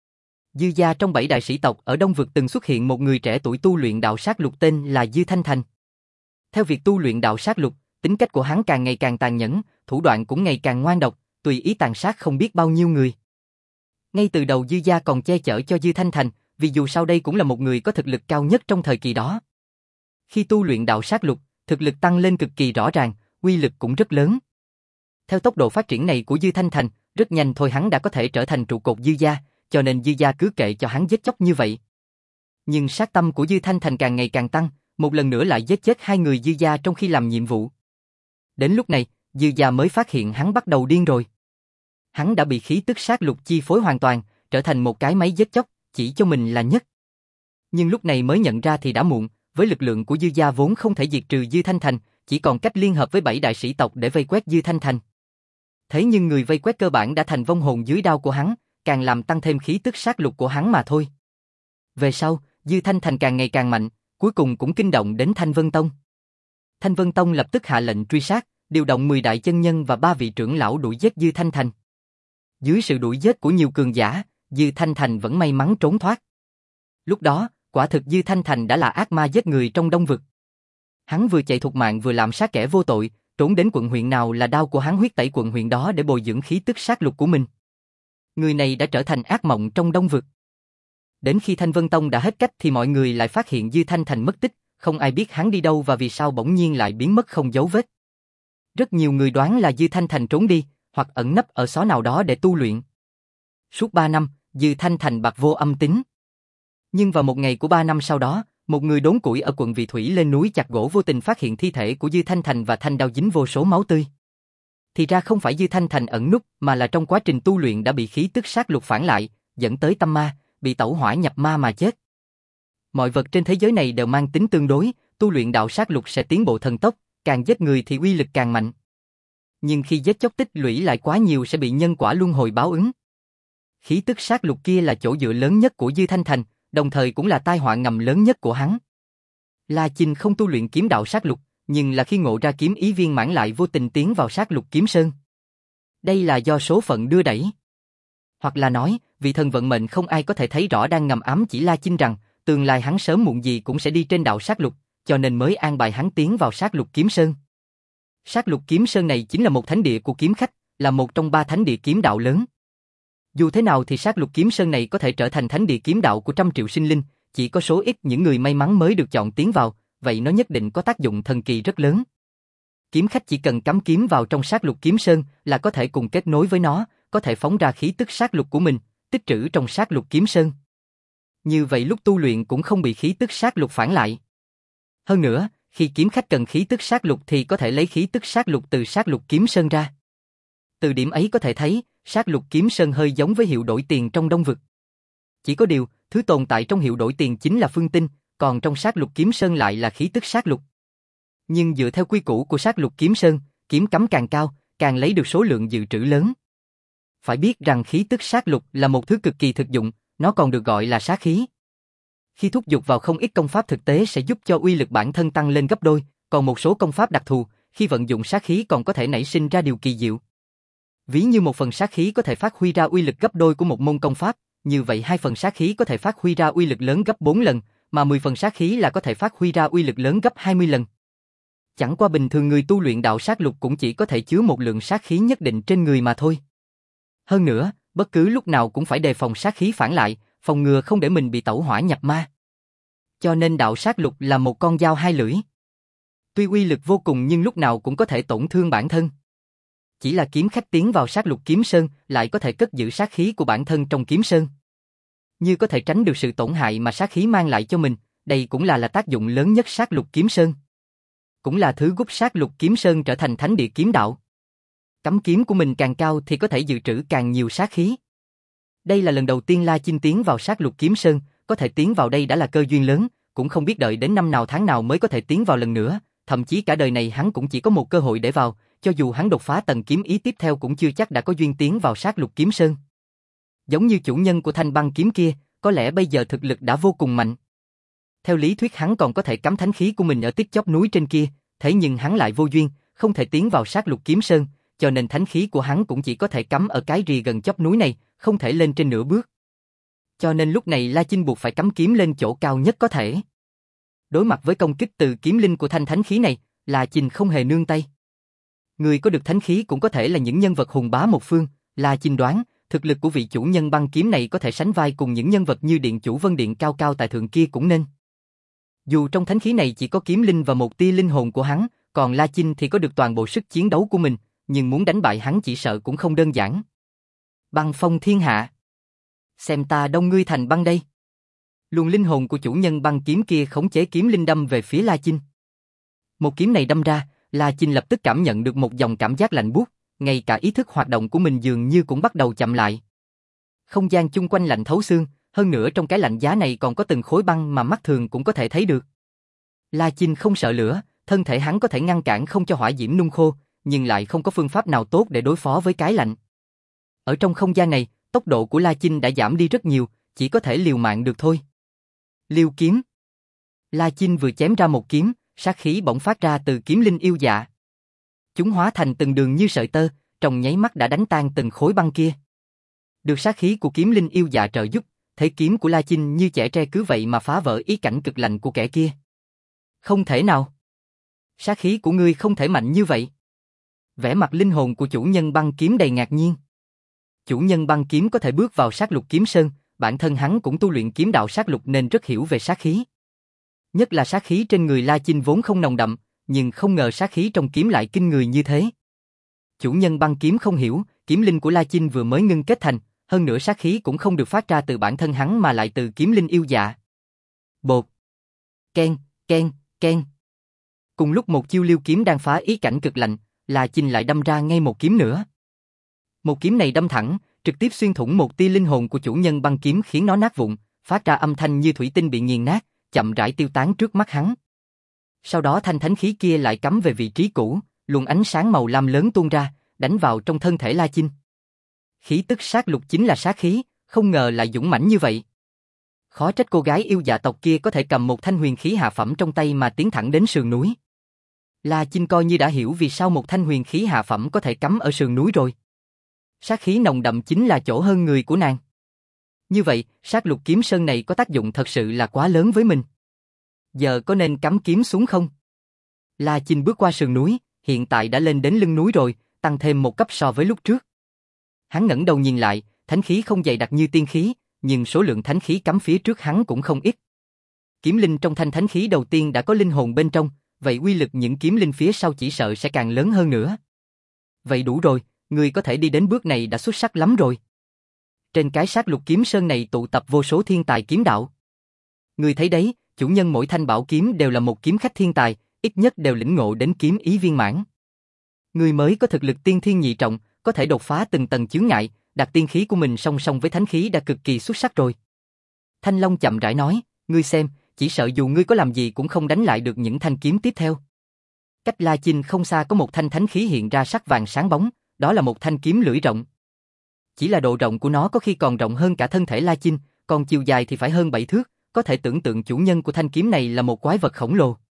A: Dư gia trong bảy đại sĩ tộc ở Đông Vực từng xuất hiện một người trẻ tuổi tu luyện đạo sát lục tên là Dư Thanh Thành. Theo việc tu luyện đạo sát lục, tính cách của hắn càng ngày càng tàn nhẫn, thủ đoạn cũng ngày càng ngoan độc, tùy ý tàn sát không biết bao nhiêu người. Ngay từ đầu Dư gia còn che chở cho Dư Thanh Thành, vì dù sao đây cũng là một người có thực lực cao nhất trong thời kỳ đó. Khi tu luyện đạo sát lục, thực lực tăng lên cực kỳ rõ ràng, uy lực cũng rất lớn. Theo tốc độ phát triển này của Dư Thanh Thành, rất nhanh thôi hắn đã có thể trở thành trụ cột Dư gia, cho nên Dư gia cứ kệ cho hắn giết chóc như vậy. Nhưng sát tâm của Dư Thanh Thành càng ngày càng tăng, một lần nữa lại giết chết hai người Dư gia trong khi làm nhiệm vụ. Đến lúc này, Dư gia mới phát hiện hắn bắt đầu điên rồi. Hắn đã bị khí tức sát lục chi phối hoàn toàn, trở thành một cái máy giết chóc, chỉ cho mình là nhất. Nhưng lúc này mới nhận ra thì đã muộn, với lực lượng của Dư gia vốn không thể diệt trừ Dư Thanh Thành, chỉ còn cách liên hợp với bảy đại sĩ tộc để vây quét Dư Thanh Thành. Thế nhưng người vây quét cơ bản đã thành vong hồn dưới đao của hắn, càng làm tăng thêm khí tức sát lục của hắn mà thôi. Về sau, Dư Thanh Thành càng ngày càng mạnh, cuối cùng cũng kinh động đến Thanh Vân Tông. Thanh Vân Tông lập tức hạ lệnh truy sát, điều động mười đại chân nhân và ba vị trưởng lão đuổi giết Dư Thanh Thành. Dưới sự đuổi giết của nhiều cường giả, Dư Thanh Thành vẫn may mắn trốn thoát. Lúc đó, quả thực Dư Thanh Thành đã là ác ma giết người trong Đông Vực. Hắn vừa chạy thục mạng vừa làm sát kẻ vô tội, trốn đến quận huyện nào là đao của hắn huyết tẩy quận huyện đó để bồi dưỡng khí tức sát lục của mình. Người này đã trở thành ác mộng trong Đông Vực. Đến khi Thanh Vân Tông đã hết cách thì mọi người lại phát hiện Dư Thanh Thành mất tích, không ai biết hắn đi đâu và vì sao bỗng nhiên lại biến mất không dấu vết. Rất nhiều người đoán là Dư Thanh Thành trốn đi, hoặc ẩn nấp ở xó nào đó để tu luyện. Suốt ba năm, Dư Thanh Thành bạc vô âm tín. Nhưng vào một ngày của ba năm sau đó, một người đốn củi ở quận Vị Thủy lên núi chặt gỗ vô tình phát hiện thi thể của Dư Thanh Thành và thanh đao dính vô số máu tươi. Thì ra không phải Dư Thanh Thành ẩn núp, mà là trong quá trình tu luyện đã bị khí tức sát lục phản lại, dẫn tới tâm ma, bị tẩu hỏa nhập ma mà chết. Mọi vật trên thế giới này đều mang tính tương đối, tu luyện đạo sát lục sẽ tiến bộ thần tốc, càng giết người thì uy lực càng mạnh. Nhưng khi giết chóc tích lũy lại quá nhiều sẽ bị nhân quả luân hồi báo ứng. Khí tức sát lục kia là chỗ dựa lớn nhất của Dư Thanh Thành, đồng thời cũng là tai họa ngầm lớn nhất của hắn. La Chinh không tu luyện kiếm đạo sát lục, nhưng là khi ngộ ra kiếm ý viên mãn lại vô tình tiến vào sát lục kiếm sơn. Đây là do số phận đưa đẩy. Hoặc là nói, vị thần vận mệnh không ai có thể thấy rõ đang ngầm ám chỉ La Chinh rằng, tương lai hắn sớm muộn gì cũng sẽ đi trên đạo sát lục, cho nên mới an bài hắn tiến vào sát lục kiếm sơn. Sát lục kiếm sơn này chính là một thánh địa của kiếm khách, là một trong ba thánh địa kiếm đạo lớn. Dù thế nào thì sát lục kiếm sơn này có thể trở thành thánh địa kiếm đạo của trăm triệu sinh linh, chỉ có số ít những người may mắn mới được chọn tiến vào, vậy nó nhất định có tác dụng thần kỳ rất lớn. Kiếm khách chỉ cần cắm kiếm vào trong sát lục kiếm sơn là có thể cùng kết nối với nó, có thể phóng ra khí tức sát lục của mình, tích trữ trong sát lục kiếm sơn. Như vậy lúc tu luyện cũng không bị khí tức sát lục phản lại. Hơn nữa, khi kiếm khách cần khí tức sát lục thì có thể lấy khí tức sát lục từ sát lục kiếm sơn ra. Từ điểm ấy có thể thấy, sát lục kiếm sơn hơi giống với hiệu đổi tiền trong Đông Vực. Chỉ có điều, thứ tồn tại trong hiệu đổi tiền chính là phương tinh, còn trong sát lục kiếm sơn lại là khí tức sát lục. Nhưng dựa theo quy củ của sát lục kiếm sơn, kiếm cắm càng cao, càng lấy được số lượng dự trữ lớn. Phải biết rằng khí tức sát lục là một thứ cực kỳ thực dụng, nó còn được gọi là sát khí. Khi thúc giục vào không ít công pháp thực tế sẽ giúp cho uy lực bản thân tăng lên gấp đôi, còn một số công pháp đặc thù, khi vận dụng sát khí còn có thể nảy sinh ra điều kỳ diệu. Ví như một phần sát khí có thể phát huy ra uy lực gấp đôi của một môn công pháp, như vậy hai phần sát khí có thể phát huy ra uy lực lớn gấp bốn lần, mà mười phần sát khí là có thể phát huy ra uy lực lớn gấp hai mươi lần. Chẳng qua bình thường người tu luyện đạo sát lục cũng chỉ có thể chứa một lượng sát khí nhất định trên người mà thôi. Hơn nữa, bất cứ lúc nào cũng phải đề phòng sát khí phản lại, phòng ngừa không để mình bị tẩu hỏa nhập ma. Cho nên đạo sát lục là một con dao hai lưỡi. Tuy uy lực vô cùng nhưng lúc nào cũng có thể tổn thương bản thân. Chỉ là kiếm khách tiến vào sát lục kiếm sơn lại có thể cất giữ sát khí của bản thân trong kiếm sơn. Như có thể tránh được sự tổn hại mà sát khí mang lại cho mình, đây cũng là là tác dụng lớn nhất sát lục kiếm sơn. Cũng là thứ giúp sát lục kiếm sơn trở thành thánh địa kiếm đạo. Cắm kiếm của mình càng cao thì có thể dự trữ càng nhiều sát khí. Đây là lần đầu tiên La Chinh tiến vào sát lục kiếm sơn, có thể tiến vào đây đã là cơ duyên lớn, cũng không biết đợi đến năm nào tháng nào mới có thể tiến vào lần nữa, thậm chí cả đời này hắn cũng chỉ có một cơ hội để vào, cho dù hắn đột phá tầng kiếm ý tiếp theo cũng chưa chắc đã có duyên tiến vào sát lục kiếm sơn. Giống như chủ nhân của thanh băng kiếm kia, có lẽ bây giờ thực lực đã vô cùng mạnh. Theo lý thuyết hắn còn có thể cắm thánh khí của mình ở tích chóp núi trên kia, thế nhưng hắn lại vô duyên, không thể tiến vào sát lục kiếm sơn, cho nên thánh khí của hắn cũng chỉ có thể cắm ở cái rìa gần chóp núi này, không thể lên trên nửa bước. Cho nên lúc này La Chinh buộc phải cắm kiếm lên chỗ cao nhất có thể. Đối mặt với công kích từ kiếm linh của thanh thánh khí này, La Chinh không hề nương tay. Người có được thánh khí cũng có thể là những nhân vật hùng bá một phương, La Chinh đoán, thực lực của vị chủ nhân băng kiếm này có thể sánh vai cùng những nhân vật như điện chủ Vân Điện cao cao tại thượng kia cũng nên. Dù trong thánh khí này chỉ có kiếm linh và một tia linh hồn của hắn, còn La Chinh thì có được toàn bộ sức chiến đấu của mình, nhưng muốn đánh bại hắn chỉ sợ cũng không đơn giản. Băng phong thiên hạ. Xem ta đông ngươi thành băng đây. Luồng linh hồn của chủ nhân băng kiếm kia khống chế kiếm linh đâm về phía La Chinh. Một kiếm này đâm ra, La Chinh lập tức cảm nhận được một dòng cảm giác lạnh buốt, ngay cả ý thức hoạt động của mình dường như cũng bắt đầu chậm lại. Không gian chung quanh lạnh thấu xương, hơn nữa trong cái lạnh giá này còn có từng khối băng mà mắt thường cũng có thể thấy được. La Chinh không sợ lửa, thân thể hắn có thể ngăn cản không cho hỏa diễm nung khô, nhưng lại không có phương pháp nào tốt để đối phó với cái lạnh. Ở trong không gian này, tốc độ của La Chinh đã giảm đi rất nhiều, chỉ có thể liều mạng được thôi. Liêu kiếm. La Chinh vừa chém ra một kiếm, sát khí bỗng phát ra từ kiếm linh yêu dạ. Chúng hóa thành từng đường như sợi tơ, trong nháy mắt đã đánh tan từng khối băng kia. Được sát khí của kiếm linh yêu dạ trợ giúp, thế kiếm của La Chinh như chẻ tre cứ vậy mà phá vỡ ý cảnh cực lạnh của kẻ kia. Không thể nào. Sát khí của ngươi không thể mạnh như vậy. Vẻ mặt linh hồn của chủ nhân băng kiếm đầy ngạc nhiên. Chủ nhân băng kiếm có thể bước vào sát lục kiếm sơn, bản thân hắn cũng tu luyện kiếm đạo sát lục nên rất hiểu về sát khí. Nhất là sát khí trên người La Chinh vốn không nồng đậm, nhưng không ngờ sát khí trong kiếm lại kinh người như thế. Chủ nhân băng kiếm không hiểu, kiếm linh của La Chinh vừa mới ngưng kết thành, hơn nữa sát khí cũng không được phát ra từ bản thân hắn mà lại từ kiếm linh yêu dạ. Bột. Ken, ken, ken. Cùng lúc một chiêu liêu kiếm đang phá ý cảnh cực lạnh, La Chinh lại đâm ra ngay một kiếm nữa. Một kiếm này đâm thẳng, trực tiếp xuyên thủng một tia linh hồn của chủ nhân băng kiếm khiến nó nát vụn, phát ra âm thanh như thủy tinh bị nghiền nát, chậm rãi tiêu tán trước mắt hắn. Sau đó thanh thánh khí kia lại cắm về vị trí cũ, luồng ánh sáng màu lam lớn tuôn ra, đánh vào trong thân thể La Chinh. Khí tức sát lục chính là sát khí, không ngờ lại dũng mãnh như vậy. Khó trách cô gái yêu dạ tộc kia có thể cầm một thanh huyền khí hạ phẩm trong tay mà tiến thẳng đến sườn núi. La Chinh coi như đã hiểu vì sao một thanh huyền khí hạ phẩm có thể cắm ở sườn núi rồi. Sát khí nồng đậm chính là chỗ hơn người của nàng. Như vậy, sát lục kiếm sơn này có tác dụng thật sự là quá lớn với mình. Giờ có nên cắm kiếm xuống không? La Chinh bước qua sườn núi, hiện tại đã lên đến lưng núi rồi, tăng thêm một cấp so với lúc trước. Hắn ngẩng đầu nhìn lại, thánh khí không dày đặc như tiên khí, nhưng số lượng thánh khí cắm phía trước hắn cũng không ít. Kiếm linh trong thanh thánh khí đầu tiên đã có linh hồn bên trong, vậy uy lực những kiếm linh phía sau chỉ sợ sẽ càng lớn hơn nữa. Vậy đủ rồi, người có thể đi đến bước này đã xuất sắc lắm rồi. Trên cái sát lục kiếm sơn này tụ tập vô số thiên tài kiếm đạo. Người thấy đấy, chủ nhân mỗi thanh bảo kiếm đều là một kiếm khách thiên tài, ít nhất đều lĩnh ngộ đến kiếm ý viên mãn. Người mới có thực lực tiên thiên nhị trọng, có thể đột phá từng tầng chướng ngại, đặt tiên khí của mình song song với thánh khí đã cực kỳ xuất sắc rồi. Thanh Long chậm rãi nói, ngươi xem, chỉ sợ dù ngươi có làm gì cũng không đánh lại được những thanh kiếm tiếp theo. Cách La Chinh không xa có một thanh thánh khí hiện ra sắc vàng sáng bóng, đó là một thanh kiếm lưỡi rộng. Chỉ là độ rộng của nó có khi còn rộng hơn cả thân thể La Chinh, còn chiều dài thì phải hơn bảy thước, có thể tưởng tượng chủ nhân của thanh kiếm này là một quái vật khổng lồ.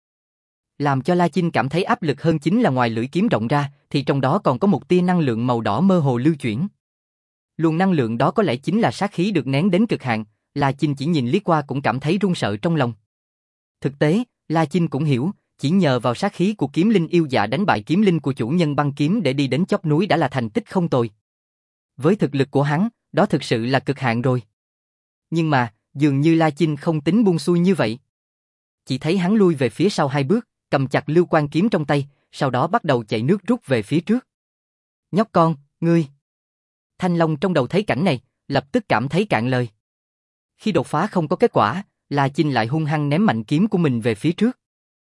A: Làm cho La Chinh cảm thấy áp lực hơn chính là ngoài lưỡi kiếm rộng ra, thì trong đó còn có một tia năng lượng màu đỏ mơ hồ lưu chuyển. Luồng năng lượng đó có lẽ chính là sát khí được nén đến cực hạn, La Chinh chỉ nhìn liếc qua cũng cảm thấy run sợ trong lòng. Thực tế, La Chinh cũng hiểu, chỉ nhờ vào sát khí của kiếm linh yêu dạ đánh bại kiếm linh của chủ nhân băng kiếm để đi đến chóp núi đã là thành tích không tồi. Với thực lực của hắn, đó thực sự là cực hạn rồi. Nhưng mà, dường như La Chinh không tính buông xuôi như vậy. Chỉ thấy hắn lui về phía sau hai bước, cầm chặt lưu quan kiếm trong tay, sau đó bắt đầu chạy nước rút về phía trước. Nhóc con, ngươi... Thanh Long trong đầu thấy cảnh này, lập tức cảm thấy cạn lời. Khi đột phá không có kết quả, La Chinh lại hung hăng ném mạnh kiếm của mình về phía trước.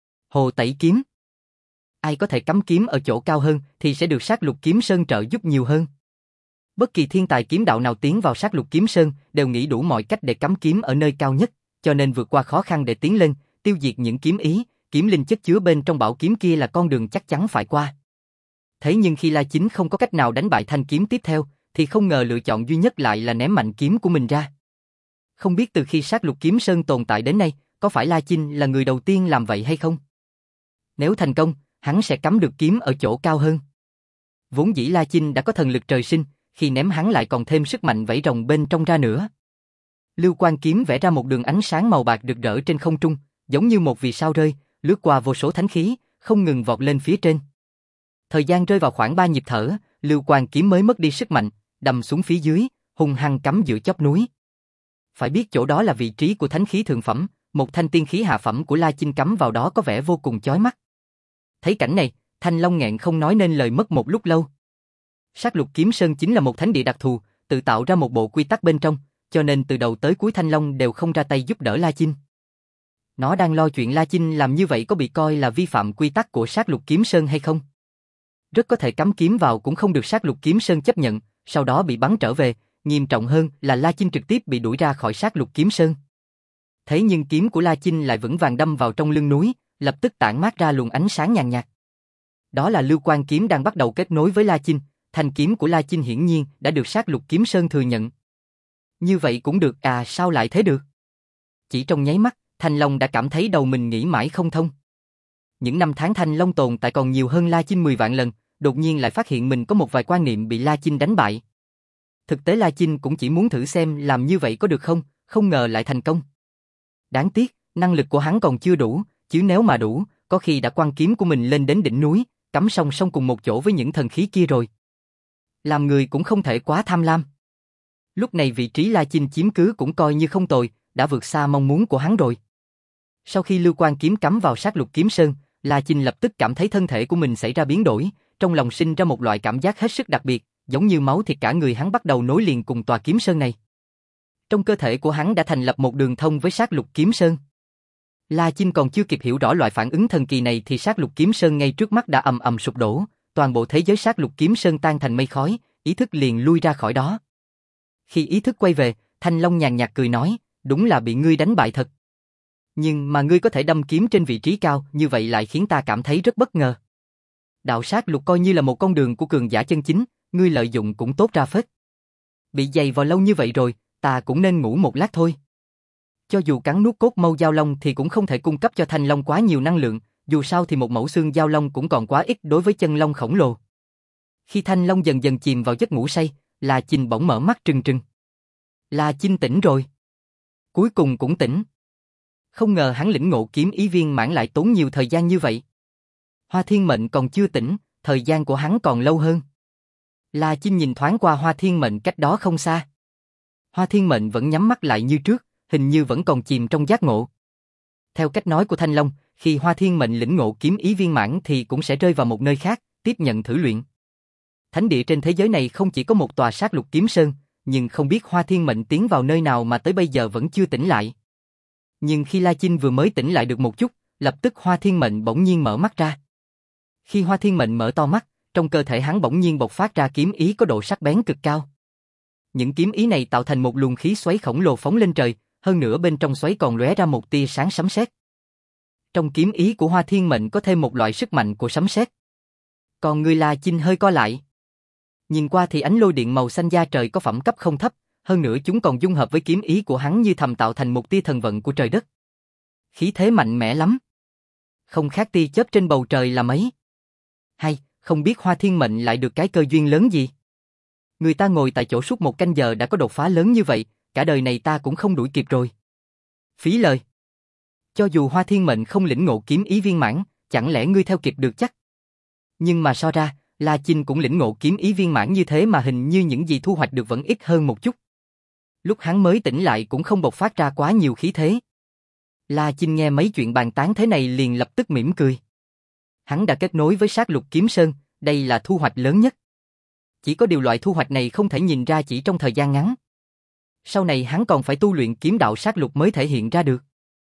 A: Hồ Tẩy kiếm. Ai có thể cắm kiếm ở chỗ cao hơn thì sẽ được Sát Lục Kiếm Sơn trợ giúp nhiều hơn. Bất kỳ thiên tài kiếm đạo nào tiến vào Sát Lục Kiếm Sơn đều nghĩ đủ mọi cách để cắm kiếm ở nơi cao nhất, cho nên vượt qua khó khăn để tiến lên, tiêu diệt những kiếm ý, kiếm linh chất chứa bên trong bảo kiếm kia là con đường chắc chắn phải qua. Thế nhưng khi La Chinh không có cách nào đánh bại thanh kiếm tiếp theo, thì không ngờ lựa chọn duy nhất lại là ném mạnh kiếm của mình ra. Không biết từ khi Sát Lục Kiếm Sơn tồn tại đến nay, có phải La Chinh là người đầu tiên làm vậy hay không? Nếu thành công, hắn sẽ cắm được kiếm ở chỗ cao hơn. Vốn dĩ La Chinh đã có thần lực trời sinh, khi ném hắn lại còn thêm sức mạnh vẫy rồng bên trong ra nữa. Lưu Quan kiếm vẽ ra một đường ánh sáng màu bạc rực rỡ trên không trung, giống như một vì sao rơi, lướt qua vô số thánh khí, không ngừng vọt lên phía trên. Thời gian rơi vào khoảng ba nhịp thở, Lưu Quan kiếm mới mất đi sức mạnh, đâm xuống phía dưới, hung hăng cắm giữa chóp núi. Phải biết chỗ đó là vị trí của thánh khí thượng phẩm, một thanh tiên khí hạ phẩm của La Chinh cắm vào đó có vẻ vô cùng chói mắt. Thấy cảnh này, Thanh Long nghẹn không nói nên lời mất một lúc lâu. Sát Lục Kiếm Sơn chính là một thánh địa đặc thù, tự tạo ra một bộ quy tắc bên trong, cho nên từ đầu tới cuối Thanh Long đều không ra tay giúp đỡ La Chinh. Nó đang lo chuyện La Chinh làm như vậy có bị coi là vi phạm quy tắc của Sát Lục Kiếm Sơn hay không. Rất có thể cắm kiếm vào cũng không được Sát Lục Kiếm Sơn chấp nhận, sau đó bị bắn trở về, nghiêm trọng hơn là La Chinh trực tiếp bị đuổi ra khỏi Sát Lục Kiếm Sơn. Thế nhưng kiếm của La Chinh lại vững vàng đâm vào trong lưng núi, lập tức tản mát ra luồng ánh sáng nhàn nhạt. Đó là Lưu Quan kiếm đang bắt đầu kết nối với La Chinh, thanh kiếm của La Chinh hiển nhiên đã được Sát Lục Kiếm Sơn thừa nhận. Như vậy cũng được à, sao lại thế được? Chỉ trong nháy mắt, Thanh Long đã cảm thấy đầu mình nghĩ mãi không thông. Những năm tháng Thanh Long tồn tại còn nhiều hơn La Chinh mười vạn lần, đột nhiên lại phát hiện mình có một vài quan niệm bị La Chinh đánh bại. Thực tế La Chinh cũng chỉ muốn thử xem làm như vậy có được không, không ngờ lại thành công. Đáng tiếc, năng lực của hắn còn chưa đủ, chứ nếu mà đủ, có khi đã quăng kiếm của mình lên đến đỉnh núi, cắm song song cùng một chỗ với những thần khí kia rồi. Làm người cũng không thể quá tham lam. Lúc này vị trí La Chinh chiếm cứ cũng coi như không tồi, đã vượt xa mong muốn của hắn rồi. Sau khi Lưu Quan kiếm cắm vào Sát Lục Kiếm Sơn, La Chinh lập tức cảm thấy thân thể của mình xảy ra biến đổi, trong lòng sinh ra một loại cảm giác hết sức đặc biệt, giống như máu thịt cả người hắn bắt đầu nối liền cùng tòa kiếm sơn này. Trong cơ thể của hắn đã thành lập một đường thông với Sát Lục Kiếm Sơn. La Chinh còn chưa kịp hiểu rõ loại phản ứng thần kỳ này thì Sát Lục Kiếm Sơn ngay trước mắt đã ầm ầm sụp đổ, toàn bộ thế giới Sát Lục Kiếm Sơn tan thành mây khói, ý thức liền lui ra khỏi đó. Khi ý thức quay về, Thanh Long nhàn nhạt cười nói, đúng là bị ngươi đánh bại thật. Nhưng mà ngươi có thể đâm kiếm trên vị trí cao, như vậy lại khiến ta cảm thấy rất bất ngờ. Đạo sát lục coi như là một con đường của cường giả chân chính, ngươi lợi dụng cũng tốt ra phết. Bị dày vào lâu như vậy rồi, ta cũng nên ngủ một lát thôi. Cho dù cắn nuốt cốt mâu giao long thì cũng không thể cung cấp cho Thanh Long quá nhiều năng lượng, dù sao thì một mẫu xương giao long cũng còn quá ít đối với chân long khổng lồ. Khi Thanh Long dần dần chìm vào giấc ngủ say, La Chinh bỗng mở mắt trừng trừng. La Chinh tỉnh rồi. Cuối cùng cũng tỉnh. Không ngờ hắn lĩnh ngộ kiếm ý viên mãn lại tốn nhiều thời gian như vậy. Hoa Thiên Mệnh còn chưa tỉnh, thời gian của hắn còn lâu hơn. La Chinh nhìn thoáng qua Hoa Thiên Mệnh cách đó không xa. Hoa Thiên Mệnh vẫn nhắm mắt lại như trước, hình như vẫn còn chìm trong giác ngộ. Theo cách nói của Thanh Long, khi Hoa Thiên Mệnh lĩnh ngộ kiếm ý viên mãn thì cũng sẽ rơi vào một nơi khác, tiếp nhận thử luyện. Thánh địa trên thế giới này không chỉ có một tòa sát lục kiếm sơn, nhưng không biết Hoa Thiên Mệnh tiến vào nơi nào mà tới bây giờ vẫn chưa tỉnh lại. Nhưng khi La Chinh vừa mới tỉnh lại được một chút, lập tức Hoa Thiên Mệnh bỗng nhiên mở mắt ra. Khi Hoa Thiên Mệnh mở to mắt, trong cơ thể hắn bỗng nhiên bộc phát ra kiếm ý có độ sắc bén cực cao. Những kiếm ý này tạo thành một luồng khí xoáy khổng lồ phóng lên trời, hơn nữa bên trong xoáy còn lóe ra một tia sáng sấm sét. Trong kiếm ý của Hoa Thiên Mệnh có thêm một loại sức mạnh của sấm sét. Còn người La Chinh hơi co lại. Nhìn qua thì ánh lôi điện màu xanh da trời có phẩm cấp không thấp, hơn nữa chúng còn dung hợp với kiếm ý của hắn như thầm tạo thành một tia thần vận của trời đất. Khí thế mạnh mẽ lắm. Không khác tia chớp trên bầu trời là mấy. Hay, không biết Hoa Thiên Mệnh lại được cái cơ duyên lớn gì. Người ta ngồi tại chỗ suốt một canh giờ đã có đột phá lớn như vậy, cả đời này ta cũng không đuổi kịp rồi. Phí lời. Cho dù Hoa Thiên Mệnh không lĩnh ngộ kiếm ý viên mãn, chẳng lẽ ngươi theo kịp được chắc? Nhưng mà so ra, La Chinh cũng lĩnh ngộ kiếm ý viên mãn như thế mà hình như những gì thu hoạch được vẫn ít hơn một chút. Lúc hắn mới tỉnh lại cũng không bộc phát ra quá nhiều khí thế. La Chinh nghe mấy chuyện bàn tán thế này liền lập tức mỉm cười. Hắn đã kết nối với sát lục kiếm sơn, đây là thu hoạch lớn nhất. Chỉ có điều loại thu hoạch này không thể nhìn ra chỉ trong thời gian ngắn. Sau này hắn còn phải tu luyện kiếm đạo sát lục mới thể hiện ra được.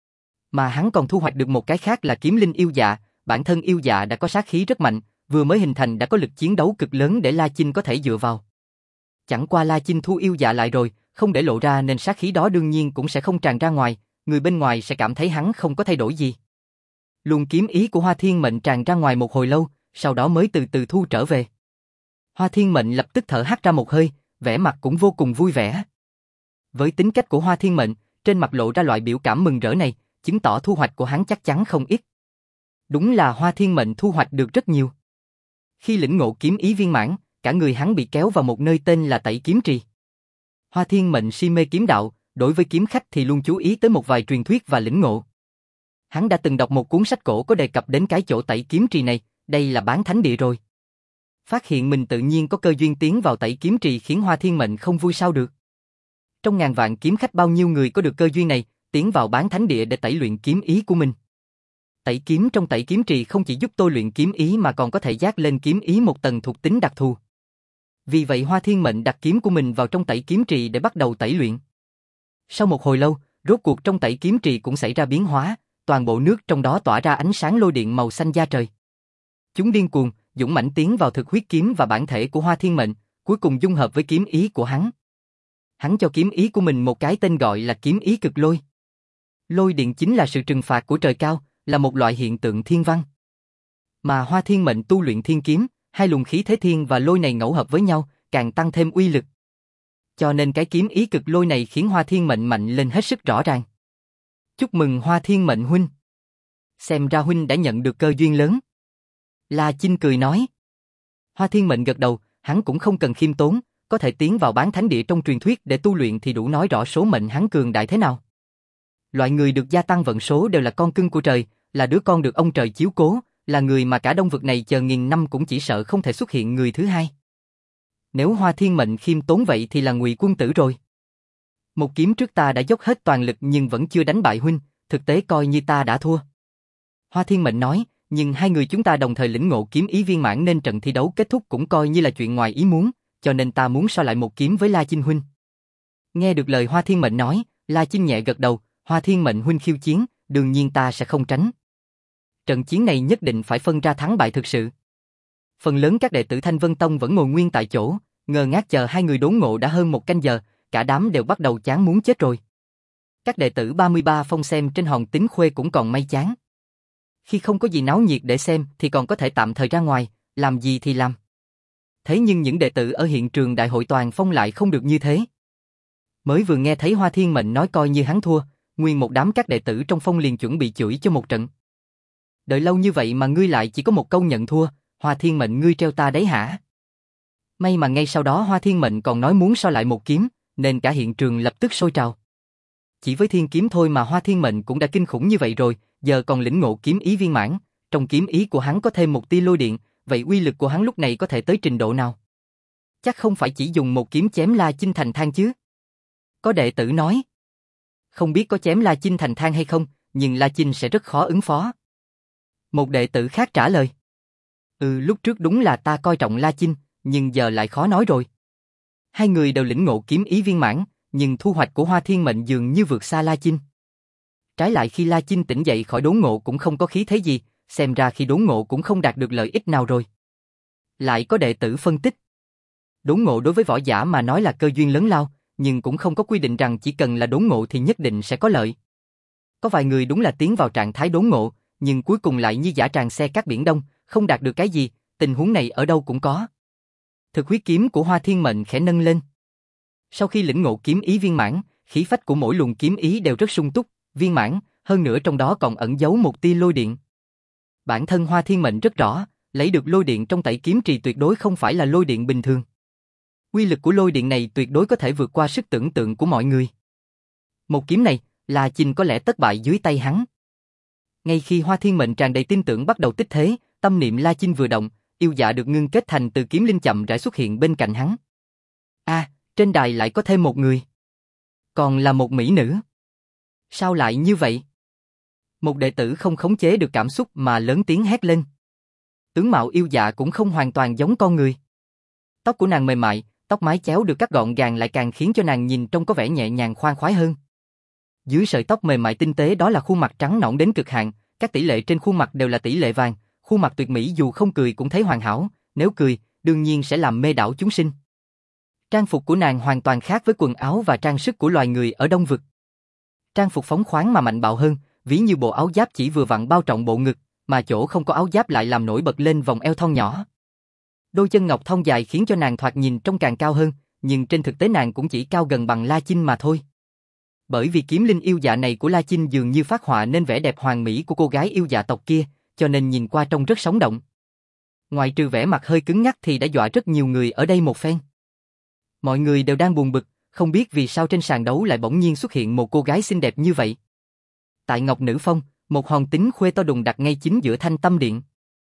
A: Mà hắn còn thu hoạch được một cái khác là kiếm linh yêu dạ, bản thân yêu dạ đã có sát khí rất mạnh, vừa mới hình thành đã có lực chiến đấu cực lớn để La Chinh có thể dựa vào. Chẳng qua La Chinh thu yêu dạ lại rồi, không để lộ ra nên sát khí đó đương nhiên cũng sẽ không tràn ra ngoài, người bên ngoài sẽ cảm thấy hắn không có thay đổi gì. Luồng kiếm ý của Hoa Thiên Mệnh tràn ra ngoài một hồi lâu, sau đó mới từ từ thu trở về. Hoa Thiên Mệnh lập tức thở hắt ra một hơi, vẻ mặt cũng vô cùng vui vẻ. Với tính cách của Hoa Thiên Mệnh, trên mặt lộ ra loại biểu cảm mừng rỡ này, chứng tỏ thu hoạch của hắn chắc chắn không ít. Đúng là Hoa Thiên Mệnh thu hoạch được rất nhiều. Khi lĩnh ngộ kiếm ý viên mãn, cả người hắn bị kéo vào một nơi tên là Tẩy Kiếm Trì. Hoa Thiên Mệnh si mê kiếm đạo, đối với kiếm khách thì luôn chú ý tới một vài truyền thuyết và lĩnh ngộ. Hắn đã từng đọc một cuốn sách cổ có đề cập đến cái chỗ Tẩy Kiếm Trì này, đây là bán thánh địa rồi. Phát hiện mình tự nhiên có cơ duyên tiến vào Tẩy Kiếm Trì khiến Hoa Thiên Mệnh không vui sao được. Trong ngàn vạn kiếm khách bao nhiêu người có được cơ duyên này, tiến vào bán thánh địa để tẩy luyện kiếm ý của mình. Tẩy kiếm trong Tẩy Kiếm Trì không chỉ giúp tôi luyện kiếm ý mà còn có thể dát lên kiếm ý một tầng thuộc tính đặc thù. Vì vậy Hoa Thiên Mệnh đặt kiếm của mình vào trong Tẩy Kiếm Trì để bắt đầu tẩy luyện. Sau một hồi lâu, rốt cuộc trong Tẩy Kiếm Trì cũng xảy ra biến hóa, toàn bộ nước trong đó tỏa ra ánh sáng lôi điện màu xanh da trời. Chúng điên cuồng, dũng mãnh tiến vào thực huyết kiếm và bản thể của Hoa Thiên Mệnh, cuối cùng dung hợp với kiếm ý của hắn. Hắn cho kiếm ý của mình một cái tên gọi là kiếm ý cực lôi. Lôi điện chính là sự trừng phạt của trời cao, là một loại hiện tượng thiên văn. Mà Hoa Thiên Mệnh tu luyện thiên kiếm, hai luồng khí thế thiên và lôi này ngẫu hợp với nhau, càng tăng thêm uy lực. Cho nên cái kiếm ý cực lôi này khiến Hoa Thiên Mệnh mạnh lên hết sức rõ ràng. Chúc mừng Hoa Thiên Mệnh huynh. Xem ra huynh đã nhận được cơ duyên lớn. La Chinh cười nói. Hoa Thiên Mệnh gật đầu, hắn cũng không cần khiêm tốn, có thể tiến vào bán thánh địa trong truyền thuyết để tu luyện thì đủ nói rõ số mệnh hắn cường đại thế nào. Loại người được gia tăng vận số đều là con cưng của trời, là đứa con được ông trời chiếu cố, là người mà cả đông vực này chờ nghìn năm cũng chỉ sợ không thể xuất hiện người thứ hai. Nếu Hoa Thiên Mệnh khiêm tốn vậy thì là Ngụy Quân Tử rồi. Một kiếm trước ta đã dốc hết toàn lực nhưng vẫn chưa đánh bại huynh, thực tế coi như ta đã thua. Hoa Thiên Mệnh nói, nhưng hai người chúng ta đồng thời lĩnh ngộ kiếm ý viên mãn nên trận thi đấu kết thúc cũng coi như là chuyện ngoài ý muốn, cho nên ta muốn so lại một kiếm với La Chinh huynh. Nghe được lời Hoa Thiên Mệnh nói, La Chinh nhẹ gật đầu, Hoa Thiên Mệnh huynh khiêu chiến, đương nhiên ta sẽ không tránh. Trận chiến này nhất định phải phân ra thắng bại thực sự. Phần lớn các đệ tử Thanh Vân Tông vẫn ngồi nguyên tại chỗ, ngơ ngác chờ hai người đốn ngộ đã hơn một canh giờ, cả đám đều bắt đầu chán muốn chết rồi. Các đệ tử ba mươi ba phong xem trên hòn Tính Khuê cũng còn may chán. Khi không có gì náo nhiệt để xem thì còn có thể tạm thời ra ngoài, làm gì thì làm. Thế nhưng những đệ tử ở hiện trường đại hội toàn phong lại không được như thế. Mới vừa nghe thấy Hoa Thiên Mệnh nói coi như hắn thua, nguyên một đám các đệ tử trong phong liền chuẩn bị chửi cho một trận. Đợi lâu như vậy mà ngươi lại chỉ có một câu nhận thua, Hoa Thiên Mệnh ngươi treo ta đấy hả? May mà ngay sau đó Hoa Thiên Mệnh còn nói muốn so lại một kiếm, nên cả hiện trường lập tức sôi trào. Chỉ với thiên kiếm thôi mà Hoa Thiên Mệnh cũng đã kinh khủng như vậy rồi, giờ còn lĩnh ngộ kiếm ý viên mãn, trong kiếm ý của hắn có thêm một tia lôi điện, vậy uy lực của hắn lúc này có thể tới trình độ nào? Chắc không phải chỉ dùng một kiếm chém La Chinh thành than chứ? Có đệ tử nói. Không biết có chém La Chinh thành than hay không, nhưng La Chinh sẽ rất khó ứng phó. Một đệ tử khác trả lời. Ừ, lúc trước đúng là ta coi trọng La Chinh, nhưng giờ lại khó nói rồi. Hai người đều lĩnh ngộ kiếm ý viên mãn, nhưng thu hoạch của Hoa Thiên Mệnh dường như vượt xa La Chinh. Trái lại khi La Chinh tỉnh dậy khỏi đốn ngộ cũng không có khí thế gì, xem ra khi đốn ngộ cũng không đạt được lợi ích nào rồi. Lại có đệ tử phân tích. Đốn ngộ đối với võ giả mà nói là cơ duyên lớn lao, nhưng cũng không có quy định rằng chỉ cần là đốn ngộ thì nhất định sẽ có lợi. Có vài người đúng là tiến vào trạng thái đốn ngộ, nhưng cuối cùng lại như dã tràng xe cát biển đông, không đạt được cái gì, tình huống này ở đâu cũng có. Thực huyết kiếm của Hoa Thiên Mệnh khẽ nâng lên. Sau khi lĩnh ngộ kiếm ý viên mãn, khí phách của mỗi luồng kiếm ý đều rất sung túc, viên mãn, hơn nữa trong đó còn ẩn giấu một tia lôi điện. Bản thân Hoa Thiên Mệnh rất rõ, lấy được lôi điện trong tẩy kiếm trì tuyệt đối không phải là lôi điện bình thường. Uy lực của lôi điện này tuyệt đối có thể vượt qua sức tưởng tượng của mọi người. Một kiếm này, La Chinh có lẽ tất bại dưới tay hắn. Ngay khi Hoa Thiên Mệnh tràn đầy tin tưởng bắt đầu tích thế, tâm niệm La Chinh vừa động, yêu dạ được ngưng kết thành từ kiếm linh chậm rãi xuất hiện bên cạnh hắn. A, à, trên đài lại có thêm một người. Còn là một mỹ nữ. Sao lại như vậy? Một đệ tử không khống chế được cảm xúc mà lớn tiếng hét lên. Tướng mạo yêu dạ cũng không hoàn toàn giống con người. Tóc của nàng mềm mại, tóc mái chéo được cắt gọn gàng lại càng khiến cho nàng nhìn trông có vẻ nhẹ nhàng khoan khoái hơn. Dưới sợi tóc mềm mại tinh tế đó là khuôn mặt trắng nõn đến cực hạn, các tỷ lệ trên khuôn mặt đều là tỷ lệ vàng, khuôn mặt tuyệt mỹ dù không cười cũng thấy hoàn hảo, nếu cười, đương nhiên sẽ làm mê đảo chúng sinh. Trang phục của nàng hoàn toàn khác với quần áo và trang sức của loài người ở Đông Vực. Trang phục phóng khoáng mà mạnh bạo hơn, ví như bộ áo giáp chỉ vừa vặn bao trọn bộ ngực, mà chỗ không có áo giáp lại làm nổi bật lên vòng eo thon nhỏ. Đôi chân ngọc thon dài khiến cho nàng thoạt nhìn trông càng cao hơn, nhưng trên thực tế nàng cũng chỉ cao gần bằng La Chinh mà thôi. Bởi vì kiếm linh yêu dạ này của La Chinh dường như phát họa nên vẻ đẹp hoàn mỹ của cô gái yêu dạ tộc kia, cho nên nhìn qua trông rất sống động. Ngoài trừ vẻ mặt hơi cứng ngắc thì đã dọa rất nhiều người ở đây một phen. Mọi người đều đang buồn bực, không biết vì sao trên sàn đấu lại bỗng nhiên xuất hiện một cô gái xinh đẹp như vậy. Tại Ngọc Nữ Phong, một hòn tín khuê to đùng đặt ngay chính giữa Thanh Tâm Điện.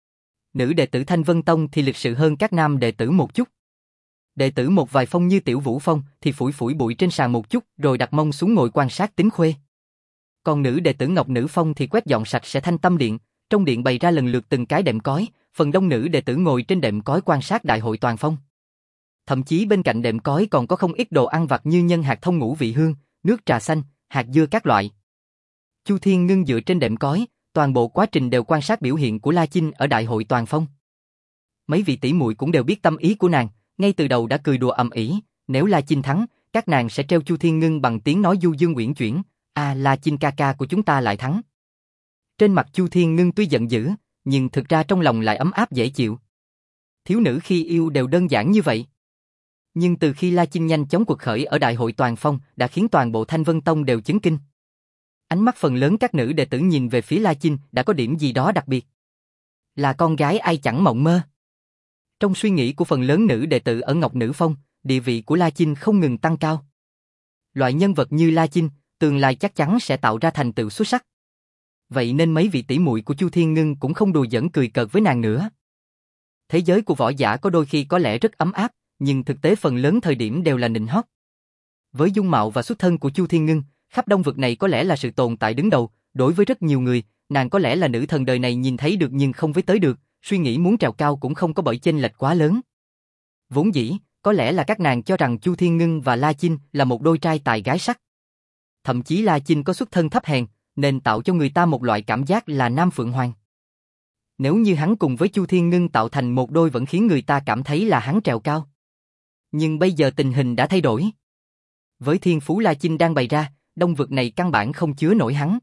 A: Nữ đệ tử Thanh Vân Tông thì lịch sự hơn các nam đệ tử một chút. Đệ tử một vài phong như Tiểu Vũ Phong thì phủi phủi bụi trên sàn một chút rồi đặt mông xuống ngồi quan sát tín khuê. Còn nữ đệ tử Ngọc Nữ Phong thì quét dọn sạch sẽ Thanh Tâm Điện, trong điện bày ra lần lượt từng cái đệm cói, phần đông nữ đệ tử ngồi trên đệm cói quan sát đại hội toàn phong. Thậm chí bên cạnh đệm cói còn có không ít đồ ăn vặt như nhân hạt thông ngũ vị hương, nước trà xanh, hạt dưa các loại. Chu Thiên Ngưng dựa trên đệm cói, toàn bộ quá trình đều quan sát biểu hiện của La Chinh ở đại hội toàn phong. Mấy vị tỷ muội cũng đều biết tâm ý của nàng, ngay từ đầu đã cười đùa ầm ĩ, nếu La Chinh thắng, các nàng sẽ treo Chu Thiên Ngưng bằng tiếng nói du dương uyển chuyển, a à, La Chinh ca ca của chúng ta lại thắng. Trên mặt Chu Thiên Ngưng tuy giận dữ, nhưng thực ra trong lòng lại ấm áp dễ chịu. Thiếu nữ khi yêu đều đơn giản như vậy. Nhưng từ khi La Chinh nhanh chóng quật khởi ở đại hội toàn phong đã khiến toàn bộ Thanh Vân Tông đều chấn kinh. Ánh mắt phần lớn các nữ đệ tử nhìn về phía La Chinh đã có điểm gì đó đặc biệt. Là con gái ai chẳng mộng mơ. Trong suy nghĩ của phần lớn nữ đệ tử ở Ngọc Nữ Phong, địa vị của La Chinh không ngừng tăng cao. Loại nhân vật như La Chinh, tương lai chắc chắn sẽ tạo ra thành tựu xuất sắc. Vậy nên mấy vị tỷ muội của Chu Thiên Ngưng cũng không đùa giỡn cười cợt với nàng nữa. Thế giới của võ giả có đôi khi có lẽ rất ấm áp, nhưng thực tế phần lớn thời điểm đều là nịnh hót. Với dung mạo và xuất thân của Chu Thiên Ngưng, khắp Đông Vực này có lẽ là sự tồn tại đứng đầu, đối với rất nhiều người, nàng có lẽ là nữ thần đời này nhìn thấy được nhưng không với tới được, suy nghĩ muốn trèo cao cũng không có bởi chênh lệch quá lớn. Vốn dĩ, có lẽ là các nàng cho rằng Chu Thiên Ngưng và La Chinh là một đôi trai tài gái sắc. Thậm chí La Chinh có xuất thân thấp hèn, nên tạo cho người ta một loại cảm giác là Nam Phượng Hoàng. Nếu như hắn cùng với Chu Thiên Ngưng tạo thành một đôi vẫn khiến người ta cảm thấy là hắn trèo cao. Nhưng bây giờ tình hình đã thay đổi. Với thiên phú La Chinh đang bày ra, Đông Vực này căn bản không chứa nổi hắn.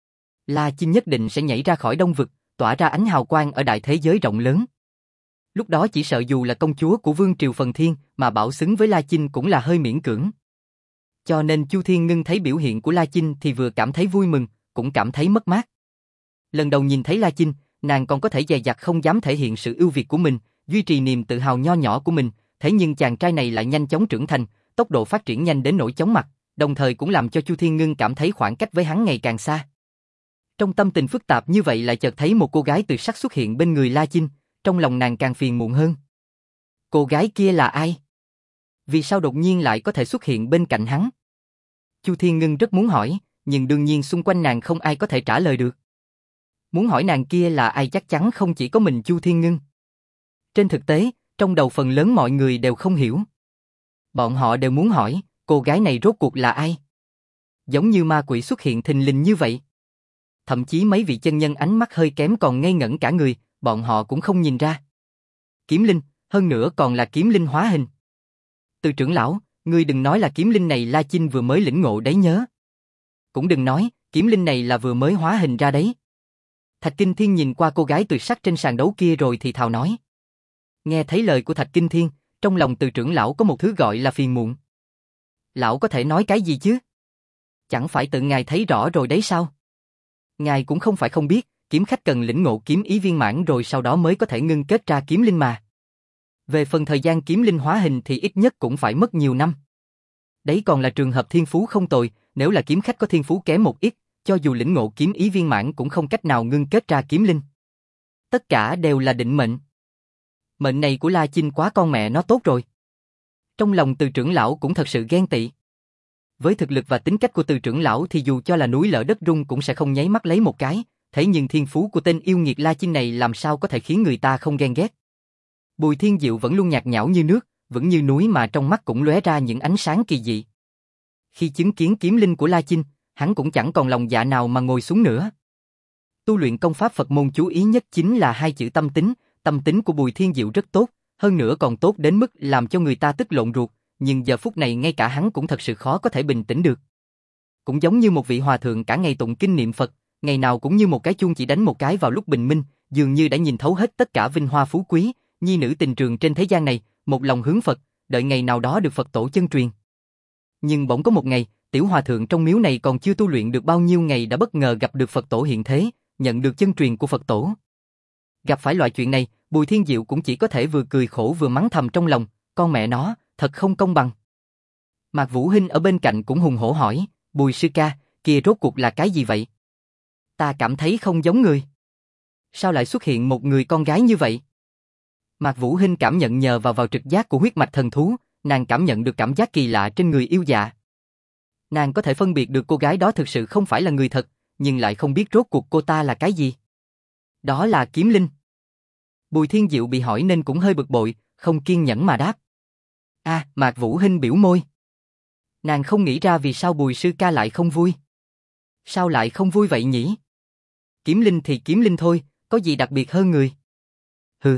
A: La Chinh nhất định sẽ nhảy ra khỏi Đông Vực, tỏa ra ánh hào quang ở đại thế giới rộng lớn. Lúc đó chỉ sợ dù là công chúa của Vương Triều Phần Thiên mà bảo xứng với La Chinh cũng là hơi miễn cưỡng. Cho nên Chu Thiên Ngưng thấy biểu hiện của La Chinh thì vừa cảm thấy vui mừng, cũng cảm thấy mất mát. Lần đầu nhìn thấy La Chinh, nàng còn có thể dè dặt không dám thể hiện sự ưu việt của mình, duy trì niềm tự hào nho nhỏ của mình, thế nhưng chàng trai này lại nhanh chóng trưởng thành, tốc độ phát triển nhanh đến nỗi chóng mặt, đồng thời cũng làm cho Chu Thiên Ngưng cảm thấy khoảng cách với hắn ngày càng xa. Trong tâm tình phức tạp như vậy lại chợt thấy một cô gái tuyệt sắc xuất hiện bên người La Chinh, trong lòng nàng càng phiền muộn hơn. Cô gái kia là ai? Vì sao đột nhiên lại có thể xuất hiện bên cạnh hắn? Chu Thiên Ngưng rất muốn hỏi, nhưng đương nhiên xung quanh nàng không ai có thể trả lời được. Muốn hỏi nàng kia là ai chắc chắn không chỉ có mình Chu Thiên Ngưng. Trên thực tế, trong đầu phần lớn mọi người đều không hiểu. Bọn họ đều muốn hỏi, cô gái này rốt cuộc là ai? Giống như ma quỷ xuất hiện thình lình như vậy. Thậm chí mấy vị chân nhân ánh mắt hơi kém còn ngây ngẩn cả người, bọn họ cũng không nhìn ra. Kiếm linh, hơn nữa còn là kiếm linh hóa hình. Từ trưởng lão, Ngươi đừng nói là kiếm linh này La Chinh vừa mới lĩnh ngộ đấy nhớ. Cũng đừng nói, kiếm linh này là vừa mới hóa hình ra đấy. Thạch Kinh Thiên nhìn qua cô gái tuyệt sắc trên sàn đấu kia rồi thì thào nói. Nghe thấy lời của Thạch Kinh Thiên, trong lòng Từ trưởng lão có một thứ gọi là phiền muộn. Lão có thể nói cái gì chứ? Chẳng phải tự ngài thấy rõ rồi đấy sao? Ngài cũng không phải không biết, kiếm khách cần lĩnh ngộ kiếm ý viên mãn rồi sau đó mới có thể ngưng kết ra kiếm linh mà. Về phần thời gian kiếm linh hóa hình thì ít nhất cũng phải mất nhiều năm. Đấy còn là trường hợp thiên phú không tồi, nếu là kiếm khách có thiên phú kém một ít, cho dù lĩnh ngộ kiếm ý viên mãn cũng không cách nào ngưng kết ra kiếm linh. Tất cả đều là định mệnh. Mệnh này của La Chinh quá con mẹ nó tốt rồi. Trong lòng Từ trưởng lão cũng thật sự ghen tị. Với thực lực và tính cách của Từ trưởng lão thì dù cho là núi lở đất rung cũng sẽ không nháy mắt lấy một cái, thế nhưng thiên phú của tên yêu nghiệt La Chinh này làm sao có thể khiến người ta không ghen ghét. Bùi Thiên Diệu vẫn luôn nhạt nhẽo như nước, vững như núi mà trong mắt cũng lóe ra những ánh sáng kỳ dị. Khi chứng kiến kiếm linh của La Chinh, hắn cũng chẳng còn lòng dạ nào mà ngồi xuống nữa. Tu luyện công pháp Phật môn chú ý nhất chính là hai chữ tâm tính, tâm tính của Bùi Thiên Diệu rất tốt, hơn nữa còn tốt đến mức làm cho người ta tức lộn ruột, nhưng giờ phút này ngay cả hắn cũng thật sự khó có thể bình tĩnh được. Cũng giống như một vị hòa thượng cả ngày tụng kinh niệm Phật, ngày nào cũng như một cái chuông chỉ đánh một cái vào lúc bình minh, dường như đã nhìn thấu hết tất cả vinh hoa phú quý, nhi nữ tình trường trên thế gian này, một lòng hướng Phật, đợi ngày nào đó được Phật tổ chân truyền. Nhưng bỗng có một ngày, tiểu hòa thượng trong miếu này còn chưa tu luyện được bao nhiêu ngày đã bất ngờ gặp được Phật tổ hiện thế, nhận được chân truyền của Phật tổ. Gặp phải loại chuyện này, Bùi Thiên Diệu cũng chỉ có thể vừa cười khổ vừa mắng thầm trong lòng, con mẹ nó, thật không công bằng. Mạc Vũ Hinh ở bên cạnh cũng hùng hổ hỏi, Bùi sư ca, kia rốt cuộc là cái gì vậy? Ta cảm thấy không giống người. Sao lại xuất hiện một người con gái như vậy? Mạc Vũ Hinh cảm nhận nhờ vào vào trực giác của huyết mạch thần thú, nàng cảm nhận được cảm giác kỳ lạ trên người yêu dạ. Nàng có thể phân biệt được cô gái đó thực sự không phải là người thật, nhưng lại không biết rốt cuộc cô ta là cái gì. Đó là kiếm linh. Bùi Thiên Diệu bị hỏi nên cũng hơi bực bội, không kiên nhẫn mà đáp. A, à, Mạc Vũ Hinh biểu môi. Nàng không nghĩ ra vì sao Bùi sư ca lại không vui. Sao lại không vui vậy nhỉ? Kiếm linh thì kiếm linh thôi, có gì đặc biệt hơn người? Hừ.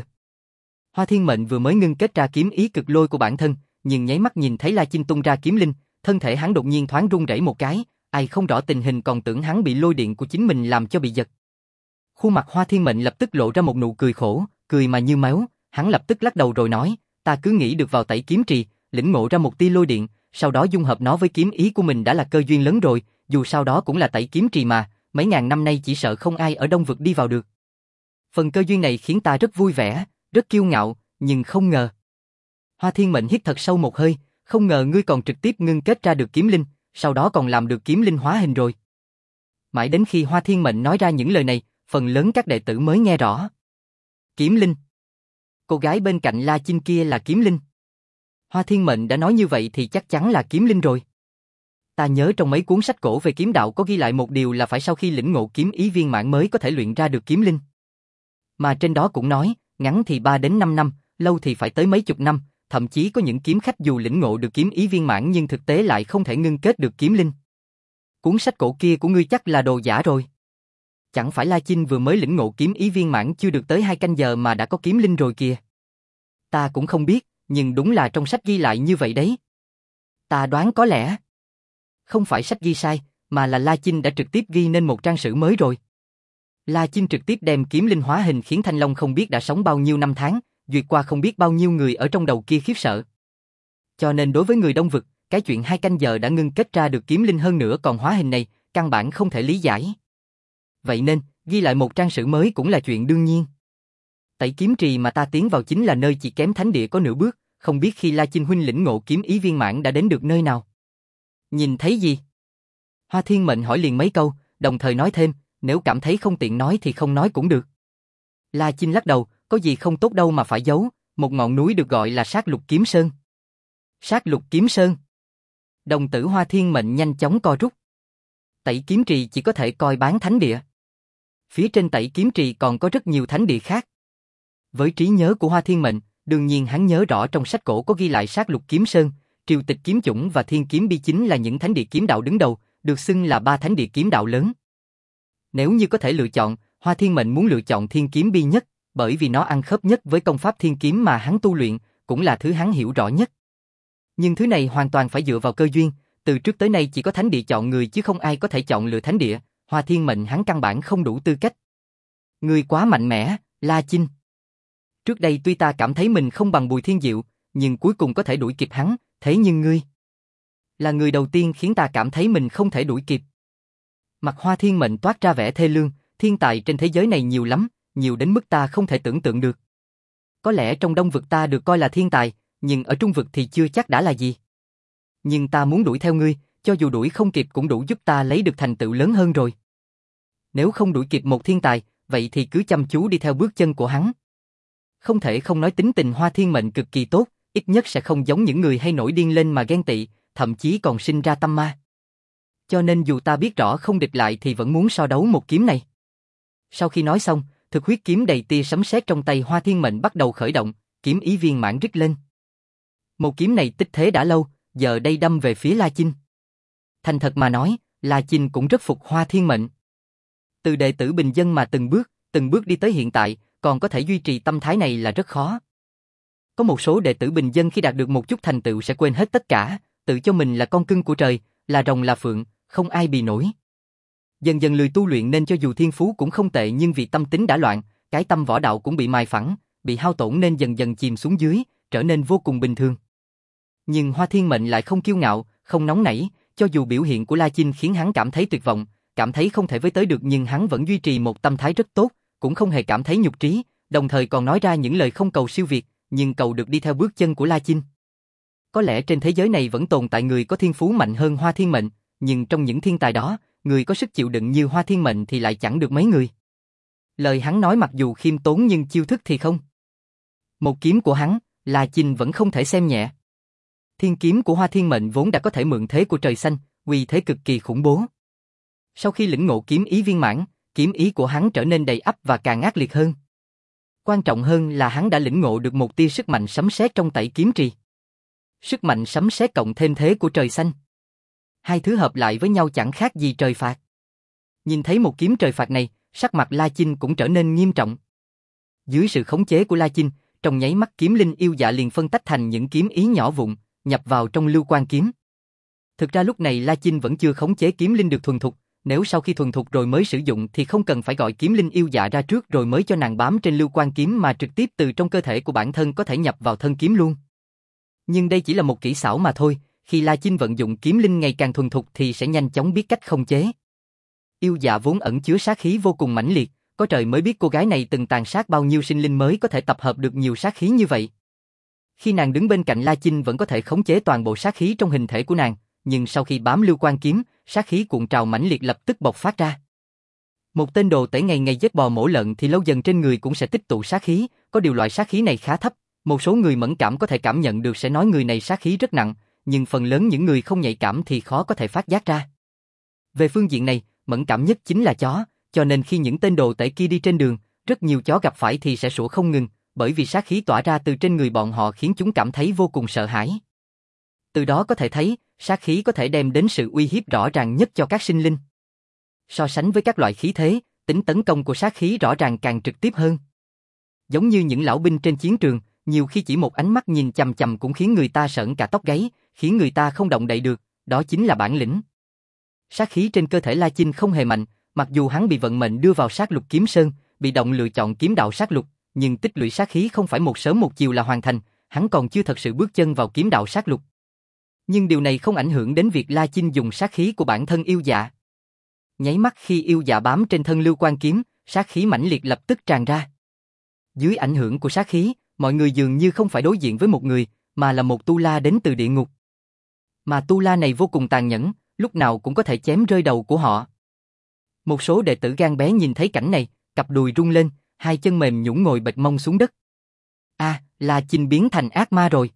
A: Hoa Thiên Mệnh vừa mới ngưng kết ra kiếm ý cực lôi của bản thân, nhưng nháy mắt nhìn thấy La Chinh tung ra kiếm linh, thân thể hắn đột nhiên thoáng run rẩy một cái, ai không rõ tình hình còn tưởng hắn bị lôi điện của chính mình làm cho bị giật. Khuôn mặt Hoa Thiên Mệnh lập tức lộ ra một nụ cười khổ, cười mà như máu, hắn lập tức lắc đầu rồi nói, ta cứ nghĩ được vào tẩy kiếm trì, lĩnh ngộ ra một tia lôi điện, sau đó dung hợp nó với kiếm ý của mình đã là cơ duyên lớn rồi, dù sao đó cũng là tẩy kiếm trì mà, mấy ngàn năm nay chỉ sợ không ai ở Đông Vực đi vào được. Phần cơ duyên này khiến ta rất vui vẻ, rất kiêu ngạo, nhưng không ngờ. Hoa Thiên Mệnh hít thật sâu một hơi, không ngờ ngươi còn trực tiếp ngưng kết ra được kiếm linh, sau đó còn làm được kiếm linh hóa hình rồi. Mãi đến khi Hoa Thiên Mệnh nói ra những lời này, phần lớn các đệ tử mới nghe rõ. Kiếm linh. Cô gái bên cạnh La Chinh kia là kiếm linh. Hoa Thiên Mệnh đã nói như vậy thì chắc chắn là kiếm linh rồi. Ta nhớ trong mấy cuốn sách cổ về kiếm đạo có ghi lại một điều là phải sau khi lĩnh ngộ kiếm ý viên mãn mới có thể luyện ra được kiếm linh. Mà trên đó cũng nói, ngắn thì ba đến năm năm, lâu thì phải tới mấy chục năm, thậm chí có những kiếm khách dù lĩnh ngộ được kiếm ý viên mãn nhưng thực tế lại không thể ngưng kết được kiếm linh. Cuốn sách cổ kia của ngươi chắc là đồ giả rồi. Chẳng phải La Chinh vừa mới lĩnh ngộ kiếm ý viên mãn chưa được tới hai canh giờ mà đã có kiếm linh rồi kìa. Ta cũng không biết, nhưng đúng là trong sách ghi lại như vậy đấy. Ta đoán có lẽ không phải sách ghi sai, mà là La Chinh đã trực tiếp ghi nên một trang sử mới rồi. La Chinh trực tiếp đem kiếm linh hóa hình khiến Thanh Long không biết đã sống bao nhiêu năm tháng, duyệt qua không biết bao nhiêu người ở trong đầu kia khiếp sợ. Cho nên đối với người Đông Vực, cái chuyện hai canh giờ đã ngưng kết ra được kiếm linh hơn nữa còn hóa hình này, căn bản không thể lý giải. Vậy nên, ghi lại một trang sử mới cũng là chuyện đương nhiên. Tẩy kiếm trì mà ta tiến vào chính là nơi chỉ kém thánh địa có nửa bước, không biết khi La Chinh huynh lĩnh ngộ kiếm ý viên mãn đã đến được nơi nào. Nhìn thấy gì? Hoa Thiên Mệnh hỏi liền mấy câu, đồng thời nói thêm, nếu cảm thấy không tiện nói thì không nói cũng được. La Chinh lắc đầu, có gì không tốt đâu mà phải giấu, một ngọn núi được gọi là Sát Lục Kiếm Sơn. Sát Lục Kiếm Sơn. Đồng tử Hoa Thiên Mệnh nhanh chóng co rút. Tẩy kiếm trì chỉ có thể coi bán thánh địa. Phía trên tẩy kiếm trì còn có rất nhiều thánh địa khác. Với trí nhớ của Hoa Thiên Mệnh, đương nhiên hắn nhớ rõ trong sách cổ có ghi lại Sát Lục Kiếm Sơn, Triều Tịch Kiếm Chủng và Thiên Kiếm Bi chính là những thánh địa kiếm đạo đứng đầu, được xưng là ba thánh địa kiếm đạo lớn. Nếu như có thể lựa chọn, Hoa Thiên Mệnh muốn lựa chọn Thiên Kiếm Bi nhất, bởi vì nó ăn khớp nhất với công pháp thiên kiếm mà hắn tu luyện, cũng là thứ hắn hiểu rõ nhất. Nhưng thứ này hoàn toàn phải dựa vào cơ duyên, từ trước tới nay chỉ có thánh địa chọn người chứ không ai có thể chọn lựa thánh địa, Hoa Thiên Mệnh hắn căn bản không đủ tư cách. Ngươi quá mạnh mẽ, La Chinh. Trước đây tuy ta cảm thấy mình không bằng Bùi Thiên Diệu, nhưng cuối cùng có thể đuổi kịp hắn, thế nhưng ngươi là người đầu tiên khiến ta cảm thấy mình không thể đuổi kịp. Mặt Hoa Thiên Mệnh toát ra vẻ thê lương, thiên tài trên thế giới này nhiều lắm, nhiều đến mức ta không thể tưởng tượng được. Có lẽ trong Đông vực ta được coi là thiên tài, nhưng ở Trung vực thì chưa chắc đã là gì. Nhưng ta muốn đuổi theo ngươi, cho dù đuổi không kịp cũng đủ giúp ta lấy được thành tựu lớn hơn rồi. Nếu không đuổi kịp một thiên tài, vậy thì cứ chăm chú đi theo bước chân của hắn. Không thể không nói tính tình Hoa Thiên Mệnh cực kỳ tốt, ít nhất sẽ không giống những người hay nổi điên lên mà ghen tị, thậm chí còn sinh ra tâm ma. Cho nên dù ta biết rõ không địch lại thì vẫn muốn so đấu một kiếm này. Sau khi nói xong, thực huyết kiếm đầy tia sấm sét trong tay Hoa Thiên Mệnh bắt đầu khởi động, kiếm ý viên mãn rít lên. Một kiếm này tích thế đã lâu, giờ đây đâm về phía La Chinh. Thành thật mà nói, La Chinh cũng rất phục Hoa Thiên Mệnh. Từ đệ tử bình dân mà từng bước, từng bước đi tới hiện tại, còn có thể duy trì tâm thái này là rất khó. Có một số đệ tử bình dân khi đạt được một chút thành tựu sẽ quên hết tất cả, tự cho mình là con cưng của trời, là rồng là phượng, không ai bì nổi. Dần dần lười tu luyện nên cho dù thiên phú cũng không tệ nhưng vì tâm tính đã loạn, cái tâm võ đạo cũng bị mài phẳng, bị hao tổn nên dần dần chìm xuống dưới, trở nên vô cùng bình thường. Nhưng Hoa Thiên Mệnh lại không kiêu ngạo, không nóng nảy, cho dù biểu hiện của La Chinh khiến hắn cảm thấy tuyệt vọng, cảm thấy không thể với tới được nhưng hắn vẫn duy trì một tâm thái rất tốt, cũng không hề cảm thấy nhục trí, đồng thời còn nói ra những lời không cầu siêu việt, nhưng cầu được đi theo bước chân của La Chinh. Có lẽ trên thế giới này vẫn tồn tại người có thiên phú mạnh hơn Hoa Thiên Mệnh, nhưng trong những thiên tài đó, người có sức chịu đựng như Hoa Thiên Mệnh thì lại chẳng được mấy người. Lời hắn nói mặc dù khiêm tốn nhưng chiêu thức thì không. Một kiếm của hắn, La Chinh vẫn không thể xem nhẹ. Thiên kiếm của Hoa Thiên Mệnh vốn đã có thể mượn thế của trời xanh, uy thế cực kỳ khủng bố. Sau khi lĩnh ngộ kiếm ý viên mãn, kiếm ý của hắn trở nên đầy ắp và càng ác liệt hơn. Quan trọng hơn là hắn đã lĩnh ngộ được một tia sức mạnh sấm sét trong tẩy kiếm trì. Sức mạnh sấm sét cộng thêm thế của trời xanh. Hai thứ hợp lại với nhau chẳng khác gì trời phạt. Nhìn thấy một kiếm trời phạt này, sắc mặt La Chinh cũng trở nên nghiêm trọng. Dưới sự khống chế của La Chinh, trong nháy mắt kiếm linh yêu dạ liền phân tách thành những kiếm ý nhỏ vụn, nhập vào trong lưu quan kiếm. Thực ra lúc này La Chinh vẫn chưa khống chế kiếm linh được thuần thục, nếu sau khi thuần thục rồi mới sử dụng thì không cần phải gọi kiếm linh yêu dạ ra trước rồi mới cho nàng bám trên lưu quan kiếm mà trực tiếp từ trong cơ thể của bản thân có thể nhập vào thân kiếm luôn. Nhưng đây chỉ là một kỹ xảo mà thôi, khi La Chinh vận dụng kiếm linh ngày càng thuần thục thì sẽ nhanh chóng biết cách khống chế. Yêu dạ vốn ẩn chứa sát khí vô cùng mãnh liệt, có trời mới biết cô gái này từng tàn sát bao nhiêu sinh linh mới có thể tập hợp được nhiều sát khí như vậy. Khi nàng đứng bên cạnh La Chinh vẫn có thể khống chế toàn bộ sát khí trong hình thể của nàng, nhưng sau khi bám lưu quan kiếm, sát khí cuộn trào mãnh liệt lập tức bộc phát ra. Một tên đồ tể ngày ngày giết bò mổ lợn thì lâu dần trên người cũng sẽ tích tụ sát khí, có điều loại sát khí này khá thấp, một số người mẫn cảm có thể cảm nhận được sẽ nói người này sát khí rất nặng, nhưng phần lớn những người không nhạy cảm thì khó có thể phát giác ra. Về phương diện này, mẫn cảm nhất chính là chó, cho nên khi những tên đồ tể kia đi trên đường, rất nhiều chó gặp phải thì sẽ sủa không ngừng, bởi vì sát khí tỏa ra từ trên người bọn họ khiến chúng cảm thấy vô cùng sợ hãi. Từ đó có thể thấy, sát khí có thể đem đến sự uy hiếp rõ ràng nhất cho các sinh linh. So sánh với các loại khí thế, tính tấn công của sát khí rõ ràng càng trực tiếp hơn. Giống như những lão binh trên chiến trường, nhiều khi chỉ một ánh mắt nhìn chằm chằm cũng khiến người ta sởn cả tóc gáy, khiến người ta không động đậy được, đó chính là bản lĩnh. Sát khí trên cơ thể La Chinh không hề mạnh, mặc dù hắn bị vận mệnh đưa vào sát lục kiếm sơn, bị động lựa chọn kiếm đạo sát lục, nhưng tích lũy sát khí không phải một sớm một chiều là hoàn thành, hắn còn chưa thật sự bước chân vào kiếm đạo sát lục. Nhưng điều này không ảnh hưởng đến việc La Chinh dùng sát khí của bản thân yêu dạ. Nháy mắt khi yêu dạ bám trên thân lưu quan kiếm, sát khí mãnh liệt lập tức tràn ra. Dưới ảnh hưởng của sát khí, mọi người dường như không phải đối diện với một người, mà là một tu la đến từ địa ngục. Mà tu la này vô cùng tàn nhẫn, lúc nào cũng có thể chém rơi đầu của họ. Một số đệ tử gan bé nhìn thấy cảnh này, cặp đùi rung lên, hai chân mềm nhũn ngồi bệt mông xuống đất. A, à, La Chinh biến thành ác ma rồi.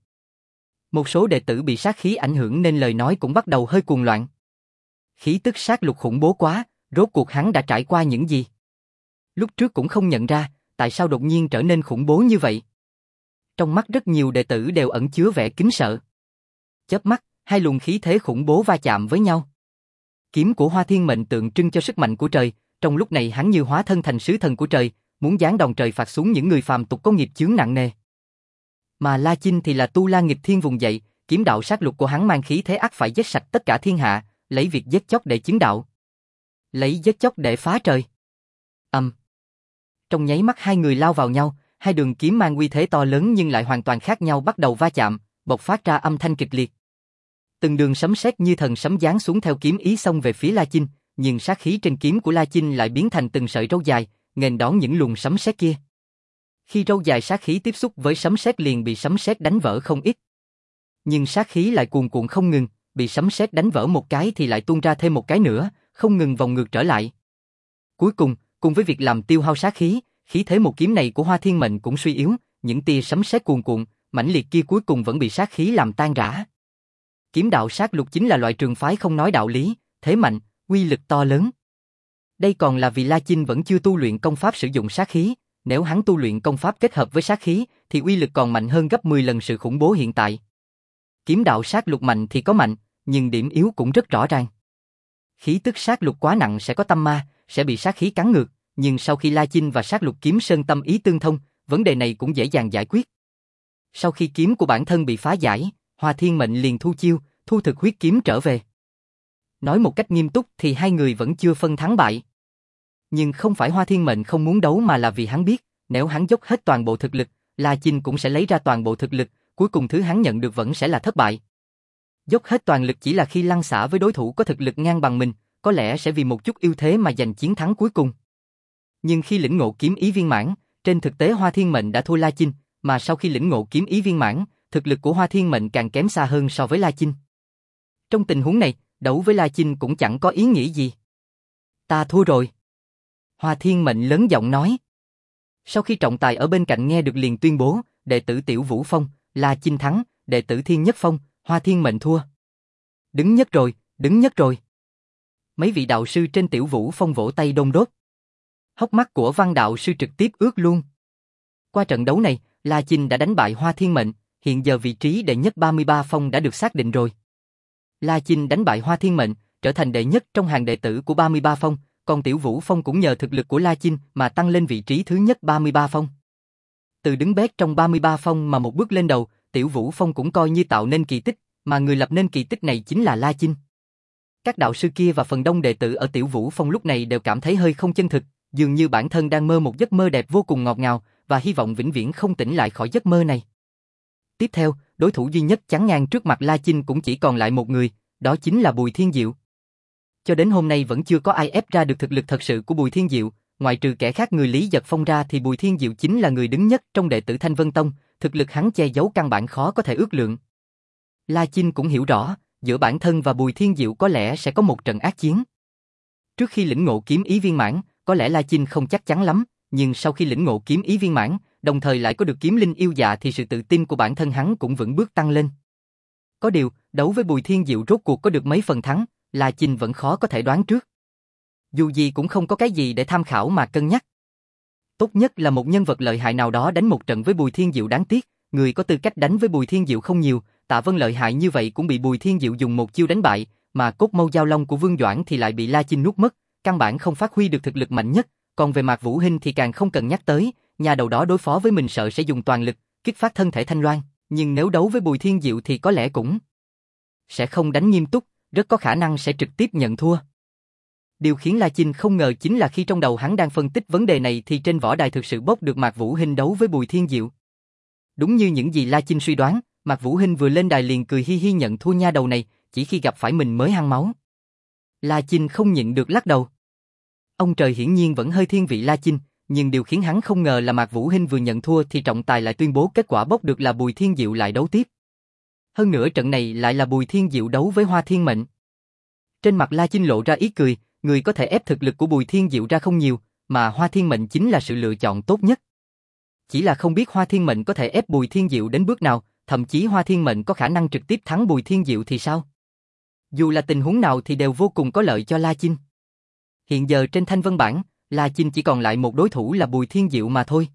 A: Một số đệ tử bị sát khí ảnh hưởng nên lời nói cũng bắt đầu hơi cuồng loạn. Khí tức sát lục khủng bố quá, rốt cuộc hắn đã trải qua những gì? Lúc trước cũng không nhận ra, tại sao đột nhiên trở nên khủng bố như vậy? Trong mắt rất nhiều đệ tử đều ẩn chứa vẻ kính sợ. Chớp mắt, hai luồng khí thế khủng bố va chạm với nhau. Kiếm của Hoa Thiên Mệnh tượng trưng cho sức mạnh của trời, trong lúc này hắn như hóa thân thành sứ thần của trời, muốn giáng đòn trời phạt xuống những người phàm tục có nghiệp chướng nặng nề. Mà La Chinh thì là tu la nghịch thiên vùng dậy, kiếm đạo sát lục của hắn mang khí thế ắt phải giết sạch tất cả thiên hạ, lấy việc giết chóc để chứng đạo. Lấy giết chóc để phá trời. Ầm. Um. Trong nháy mắt hai người lao vào nhau, hai đường kiếm mang uy thế to lớn nhưng lại hoàn toàn khác nhau bắt đầu va chạm, bộc phát ra âm thanh kịch liệt. Từng đường sấm sét như thần sấm giáng xuống theo kiếm ý xông về phía La Chinh, nhưng sát khí trên kiếm của La Chinh lại biến thành từng sợi râu dài, nghênh đón những luồng sấm sét kia. Khi râu dài sát khí tiếp xúc với sấm sét liền bị sấm sét đánh vỡ không ít. Nhưng sát khí lại cuồn cuộn không ngừng, bị sấm sét đánh vỡ một cái thì lại tuôn ra thêm một cái nữa, không ngừng vòng ngược trở lại. Cuối cùng, cùng với việc làm tiêu hao sát khí, khí thế một kiếm này của Hoa Thiên Mệnh cũng suy yếu, những tia sấm sét cuồn cuộn, mãnh liệt kia cuối cùng vẫn bị sát khí làm tan rã. Kiếm đạo sát lục chính là loại trường phái không nói đạo lý, thế mạnh, uy lực to lớn. Đây còn là vì La Chinh vẫn chưa tu luyện công pháp sử dụng sát khí, nếu hắn tu luyện công pháp kết hợp với sát khí, thì uy lực còn mạnh hơn gấp mười lần sự khủng bố hiện tại. Kiếm đạo sát lục mạnh thì có mạnh, nhưng điểm yếu cũng rất rõ ràng. Khí tức sát lục quá nặng sẽ có tâm ma, sẽ bị sát khí cắn ngược, nhưng sau khi La Chinh và sát lục kiếm sơn tâm ý tương thông, vấn đề này cũng dễ dàng giải quyết. Sau khi kiếm của bản thân bị phá giải, Hoa Thiên Mệnh liền thu chiêu, thu thực huyết kiếm trở về. Nói một cách nghiêm túc thì hai người vẫn chưa phân thắng bại. Nhưng không phải Hoa Thiên Mệnh không muốn đấu mà là vì hắn biết, nếu hắn dốc hết toàn bộ thực lực, La Chinh cũng sẽ lấy ra toàn bộ thực lực, cuối cùng thứ hắn nhận được vẫn sẽ là thất bại. Dốc hết toàn lực chỉ là khi lăn xả với đối thủ có thực lực ngang bằng mình, có lẽ sẽ vì một chút ưu thế mà giành chiến thắng cuối cùng. Nhưng khi lĩnh ngộ kiếm ý viên mãn, trên thực tế Hoa Thiên Mệnh đã thua La Chinh, mà sau khi lĩnh ngộ kiếm ý viên mãn, thực lực của Hoa Thiên Mệnh càng kém xa hơn so với La Chinh. Trong tình huống này, đấu với La Chinh cũng chẳng có ý nghĩa gì. Ta thua rồi. Hoa Thiên Mệnh lớn giọng nói. Sau khi trọng tài ở bên cạnh nghe được liền tuyên bố, đệ tử Tiểu Vũ Phong, La Chinh thắng, đệ tử Thiên Nhất Phong, Hoa Thiên Mệnh thua. Đứng nhất rồi, đứng nhất rồi. Mấy vị đạo sư trên Tiểu Vũ Phong vỗ tay đôn đốt. Hốc mắt của Văn đạo sư trực tiếp ướt luôn. Qua trận đấu này, La Chinh đã đánh bại Hoa Thiên Mệnh, hiện giờ vị trí đệ nhất ba mươi ba phong đã được xác định rồi. La Chinh đánh bại Hoa Thiên Mệnh, trở thành đệ nhất trong hàng đệ tử của ba mươi ba phong, còn Tiểu Vũ Phong cũng nhờ thực lực của La Chinh mà tăng lên vị trí thứ nhất ba mươi ba phong. Từ đứng bét trong ba mươi ba phong mà một bước lên đầu, Tiểu Vũ Phong cũng coi như tạo nên kỳ tích, mà người lập nên kỳ tích này chính là La Chinh. Các đạo sư kia và phần đông đệ tử ở Tiểu Vũ Phong lúc này đều cảm thấy hơi không chân thực, dường như bản thân đang mơ một giấc mơ đẹp vô cùng ngọt ngào, và hy vọng vĩnh viễn không tỉnh lại khỏi giấc mơ này. Tiếp theo, đối thủ duy nhất chắn ngang trước mặt La Chinh cũng chỉ còn lại một người, đó chính là Bùi Thiên Diệu. Cho đến hôm nay vẫn chưa có ai ép ra được thực lực thật sự của Bùi Thiên Diệu, ngoại trừ kẻ khác người Lý Giật Phong ra thì Bùi Thiên Diệu chính là người đứng nhất trong đệ tử Thanh Vân Tông, thực lực hắn che giấu căn bản khó có thể ước lượng. La Chinh cũng hiểu rõ, giữa bản thân và Bùi Thiên Diệu có lẽ sẽ có một trận ác chiến. Trước khi lĩnh ngộ kiếm ý viên mãn, có lẽ La Chinh không chắc chắn lắm, nhưng sau khi lĩnh ngộ kiếm ý viên mãn, đồng thời lại có được kiếm linh yêu dạ thì sự tự tin của bản thân hắn cũng vững bước tăng lên. Có điều, đấu với Bùi Thiên Diệu rốt cuộc có được mấy phần thắng, La Chinh vẫn khó có thể đoán trước. Dù gì cũng không có cái gì để tham khảo mà cân nhắc. Tốt nhất là một nhân vật lợi hại nào đó đánh một trận với Bùi Thiên Diệu, đáng tiếc, người có tư cách đánh với Bùi Thiên Diệu không nhiều, Tạ Vân lợi hại như vậy cũng bị Bùi Thiên Diệu dùng một chiêu đánh bại, mà cốt mâu giao long của Vương Doãn thì lại bị La Chinh nuốt mất, căn bản không phát huy được thực lực mạnh nhất, còn về Mạc Vũ Hinh thì càng không cần nhắc tới, nhà đầu đó đối phó với mình sợ sẽ dùng toàn lực, kích phát thân thể Thanh Loan, nhưng nếu đấu với Bùi Thiên Diệu thì có lẽ cũng sẽ không đánh nghiêm túc, rất có khả năng sẽ trực tiếp nhận thua. Điều khiến La Chinh không ngờ chính là khi trong đầu hắn đang phân tích vấn đề này thì trên võ đài thực sự bốc được Mạc Vũ Hinh đấu với Bùi Thiên Diệu. Đúng như những gì La Chinh suy đoán, Mạc Vũ Hinh vừa lên đài liền cười hi hi nhận thua nha đầu này, chỉ khi gặp phải mình mới hăng máu. La Chinh không nhịn được lắc đầu. Ông trời hiển nhiên vẫn hơi thiên vị La Chinh, nhưng điều khiến hắn không ngờ là Mạc Vũ Hinh vừa nhận thua thì trọng tài lại tuyên bố kết quả bốc được là Bùi Thiên Diệu lại đấu tiếp. Hơn nữa trận này lại là Bùi Thiên Diệu đấu với Hoa Thiên Mệnh. Trên mặt La Chinh lộ ra ý cười, người có thể ép thực lực của Bùi Thiên Diệu ra không nhiều, mà Hoa Thiên Mệnh chính là sự lựa chọn tốt nhất. Chỉ là không biết Hoa Thiên Mệnh có thể ép Bùi Thiên Diệu đến bước nào, thậm chí Hoa Thiên Mệnh có khả năng trực tiếp thắng Bùi Thiên Diệu thì sao? Dù là tình huống nào thì đều vô cùng có lợi cho La Chinh. Hiện giờ trên Thanh Vân bảng, La Chinh chỉ còn lại một đối thủ là Bùi Thiên Diệu mà thôi.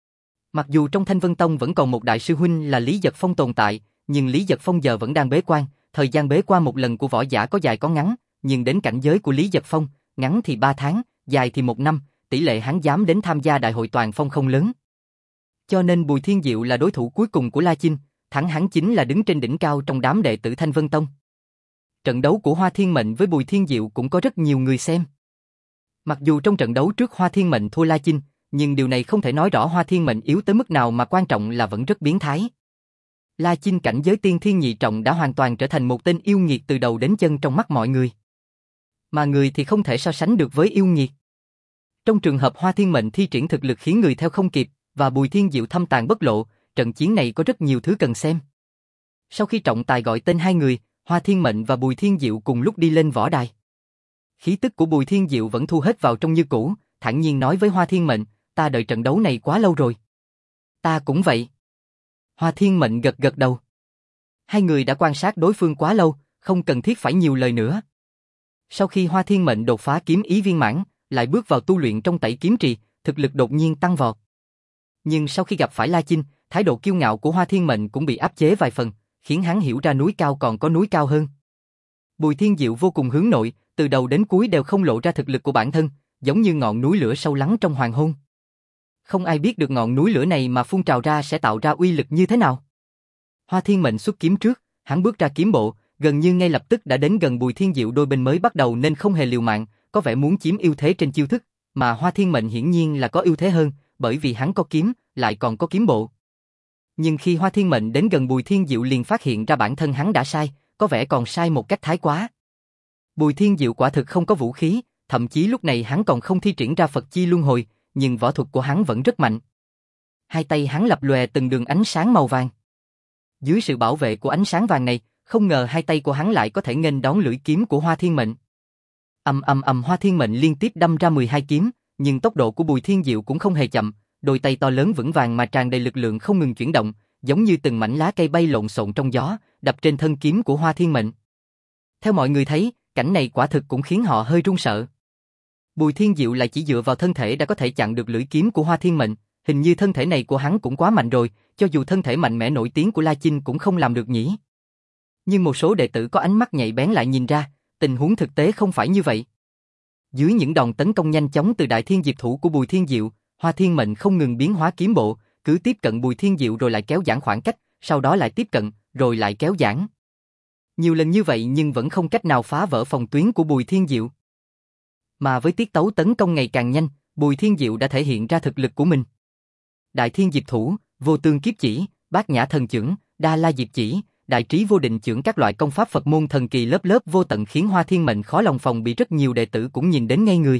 A: Mặc dù trong Thanh Vân Tông vẫn còn một đại sư huynh là Lý Giật Phong tồn tại, nhưng Lý Giật Phong giờ vẫn đang bế quan, thời gian bế quan một lần của võ giả có dài có ngắn, nhưng đến cảnh giới của Lý Giật Phong, ngắn thì ba tháng, dài thì một năm, tỷ lệ hắn dám đến tham gia đại hội toàn phong không lớn. Cho nên Bùi Thiên Diệu là đối thủ cuối cùng của La Chinh, thắng hắn chính là đứng trên đỉnh cao trong đám đệ tử Thanh Vân Tông. Trận đấu của Hoa Thiên Mệnh với Bùi Thiên Diệu cũng có rất nhiều người xem. Mặc dù trong trận đấu trước Hoa Thiên Mệnh thua La Chinh, nhưng điều này không thể nói rõ Hoa Thiên Mệnh yếu tới mức nào, mà quan trọng là vẫn rất biến thái. La Chinh cảnh giới tiên thiên nhị trọng đã hoàn toàn trở thành một tên yêu nghiệt từ đầu đến chân trong mắt mọi người. Mà người thì không thể so sánh được với yêu nghiệt. Trong trường hợp Hoa Thiên Mệnh thi triển thực lực khiến người theo không kịp, và Bùi Thiên Diệu thâm tàn bất lộ, trận chiến này có rất nhiều thứ cần xem. Sau khi trọng tài gọi tên hai người, Hoa Thiên Mệnh và Bùi Thiên Diệu cùng lúc đi lên võ đài. Khí tức của Bùi Thiên Diệu vẫn thu hết vào trong như cũ, thản nhiên nói với Hoa Thiên Mệnh, ta đợi trận đấu này quá lâu rồi. Ta cũng vậy. Hoa Thiên Mệnh gật gật đầu. Hai người đã quan sát đối phương quá lâu, không cần thiết phải nhiều lời nữa. Sau khi Hoa Thiên Mệnh đột phá kiếm ý viên mãn, lại bước vào tu luyện trong Tẩy Kiếm Trì, thực lực đột nhiên tăng vọt. Nhưng sau khi gặp phải La Chinh, thái độ kiêu ngạo của Hoa Thiên Mệnh cũng bị áp chế vài phần, khiến hắn hiểu ra núi cao còn có núi cao hơn. Bùi Thiên Diệu vô cùng hướng nội, từ đầu đến cuối đều không lộ ra thực lực của bản thân, giống như ngọn núi lửa sâu lắng trong hoàng hôn. Không ai biết được ngọn núi lửa này mà phun trào ra sẽ tạo ra uy lực như thế nào. Hoa Thiên Mệnh xuất kiếm trước, hắn bước ra kiếm bộ, gần như ngay lập tức đã đến gần Bùi Thiên Diệu, đôi bên mới bắt đầu nên không hề liều mạng, có vẻ muốn chiếm ưu thế trên chiêu thức, mà Hoa Thiên Mệnh hiển nhiên là có ưu thế hơn, bởi vì hắn có kiếm, lại còn có kiếm bộ. Nhưng khi Hoa Thiên Mệnh đến gần Bùi Thiên Diệu liền phát hiện ra bản thân hắn đã sai, có vẻ còn sai một cách thái quá. Bùi Thiên Diệu quả thực không có vũ khí, thậm chí lúc này hắn còn không thi triển ra Phật Chi Luân Hồi, nhưng võ thuật của hắn vẫn rất mạnh. Hai tay hắn lập lòe từng đường ánh sáng màu vàng. Dưới sự bảo vệ của ánh sáng vàng này, không ngờ hai tay của hắn lại có thể nghênh đón lưỡi kiếm của Hoa Thiên Mệnh. Ầm ầm ầm, Hoa Thiên Mệnh liên tiếp đâm ra mười hai kiếm, nhưng tốc độ của Bùi Thiên Diệu cũng không hề chậm, đôi tay to lớn vững vàng mà tràn đầy lực lượng không ngừng chuyển động, giống như từng mảnh lá cây bay lộn xộn trong gió, đập trên thân kiếm của Hoa Thiên Mệnh. Theo mọi người thấy, cảnh này quả thực cũng khiến họ hơi run sợ. Bùi Thiên Diệu lại chỉ dựa vào thân thể đã có thể chặn được lưỡi kiếm của Hoa Thiên Mệnh, hình như thân thể này của hắn cũng quá mạnh rồi, cho dù thân thể mạnh mẽ nổi tiếng của La Chinh cũng không làm được nhỉ. Nhưng một số đệ tử có ánh mắt nhạy bén lại nhìn ra, tình huống thực tế không phải như vậy. Dưới những đòn tấn công nhanh chóng từ Đại Thiên Diệp Thủ của Bùi Thiên Diệu, Hoa Thiên Mệnh không ngừng biến hóa kiếm bộ, cứ tiếp cận Bùi Thiên Diệu rồi lại kéo giãn khoảng cách, sau đó lại tiếp cận, rồi lại kéo giãn. Nhiều lần như vậy nhưng vẫn không cách nào phá vỡ phòng tuyến của Bùi Thiên Diệu. Mà với tiết tấu tấn công ngày càng nhanh, Bùi Thiên Diệu đã thể hiện ra thực lực của mình. Đại Thiên Diệp Thủ, Vô Tương Kiếp Chỉ, Bát Nhã Thần Chưởng, Đa La Diệp Chỉ, Đại Trí Vô Định Chưởng, các loại công pháp Phật môn thần kỳ lớp lớp vô tận khiến Hoa Thiên Mệnh khó lòng phòng bị, rất nhiều đệ tử cũng nhìn đến ngây người.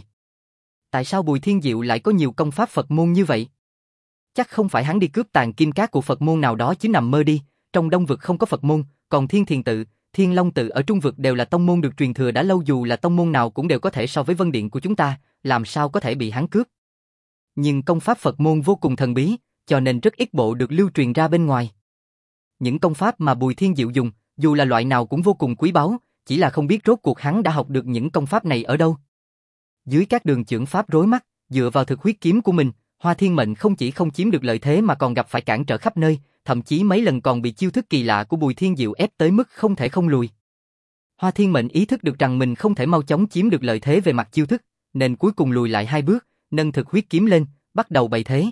A: Tại sao Bùi Thiên Diệu lại có nhiều công pháp Phật môn như vậy? Chắc không phải hắn đi cướp tàn kim cát của Phật môn nào đó chứ, nằm mơ đi, trong Đông vực không có Phật môn, còn Thiên Thiền tự, Thiên Long tự ở Trung vực đều là tông môn được truyền thừa đã lâu, dù là tông môn nào cũng đều có thể so với Vân Điện của chúng ta, làm sao có thể bị hắn cướp? Nhưng công pháp Phật môn vô cùng thần bí, cho nên rất ít bộ được lưu truyền ra bên ngoài. Những công pháp mà Bùi Thiên Diệu dùng, dù là loại nào cũng vô cùng quý báu, chỉ là không biết rốt cuộc hắn đã học được những công pháp này ở đâu. Dưới các đường chưởng pháp rối mắt, dựa vào thực huyết kiếm của mình, Hoa Thiên Mệnh không chỉ không chiếm được lợi thế mà còn gặp phải cản trở khắp nơi, thậm chí mấy lần còn bị chiêu thức kỳ lạ của Bùi Thiên Diệu ép tới mức không thể không lùi. Hoa Thiên Mệnh ý thức được rằng mình không thể mau chóng chiếm được lợi thế về mặt chiêu thức, nên cuối cùng lùi lại hai bước, nâng thực huyết kiếm lên, bắt đầu bày thế.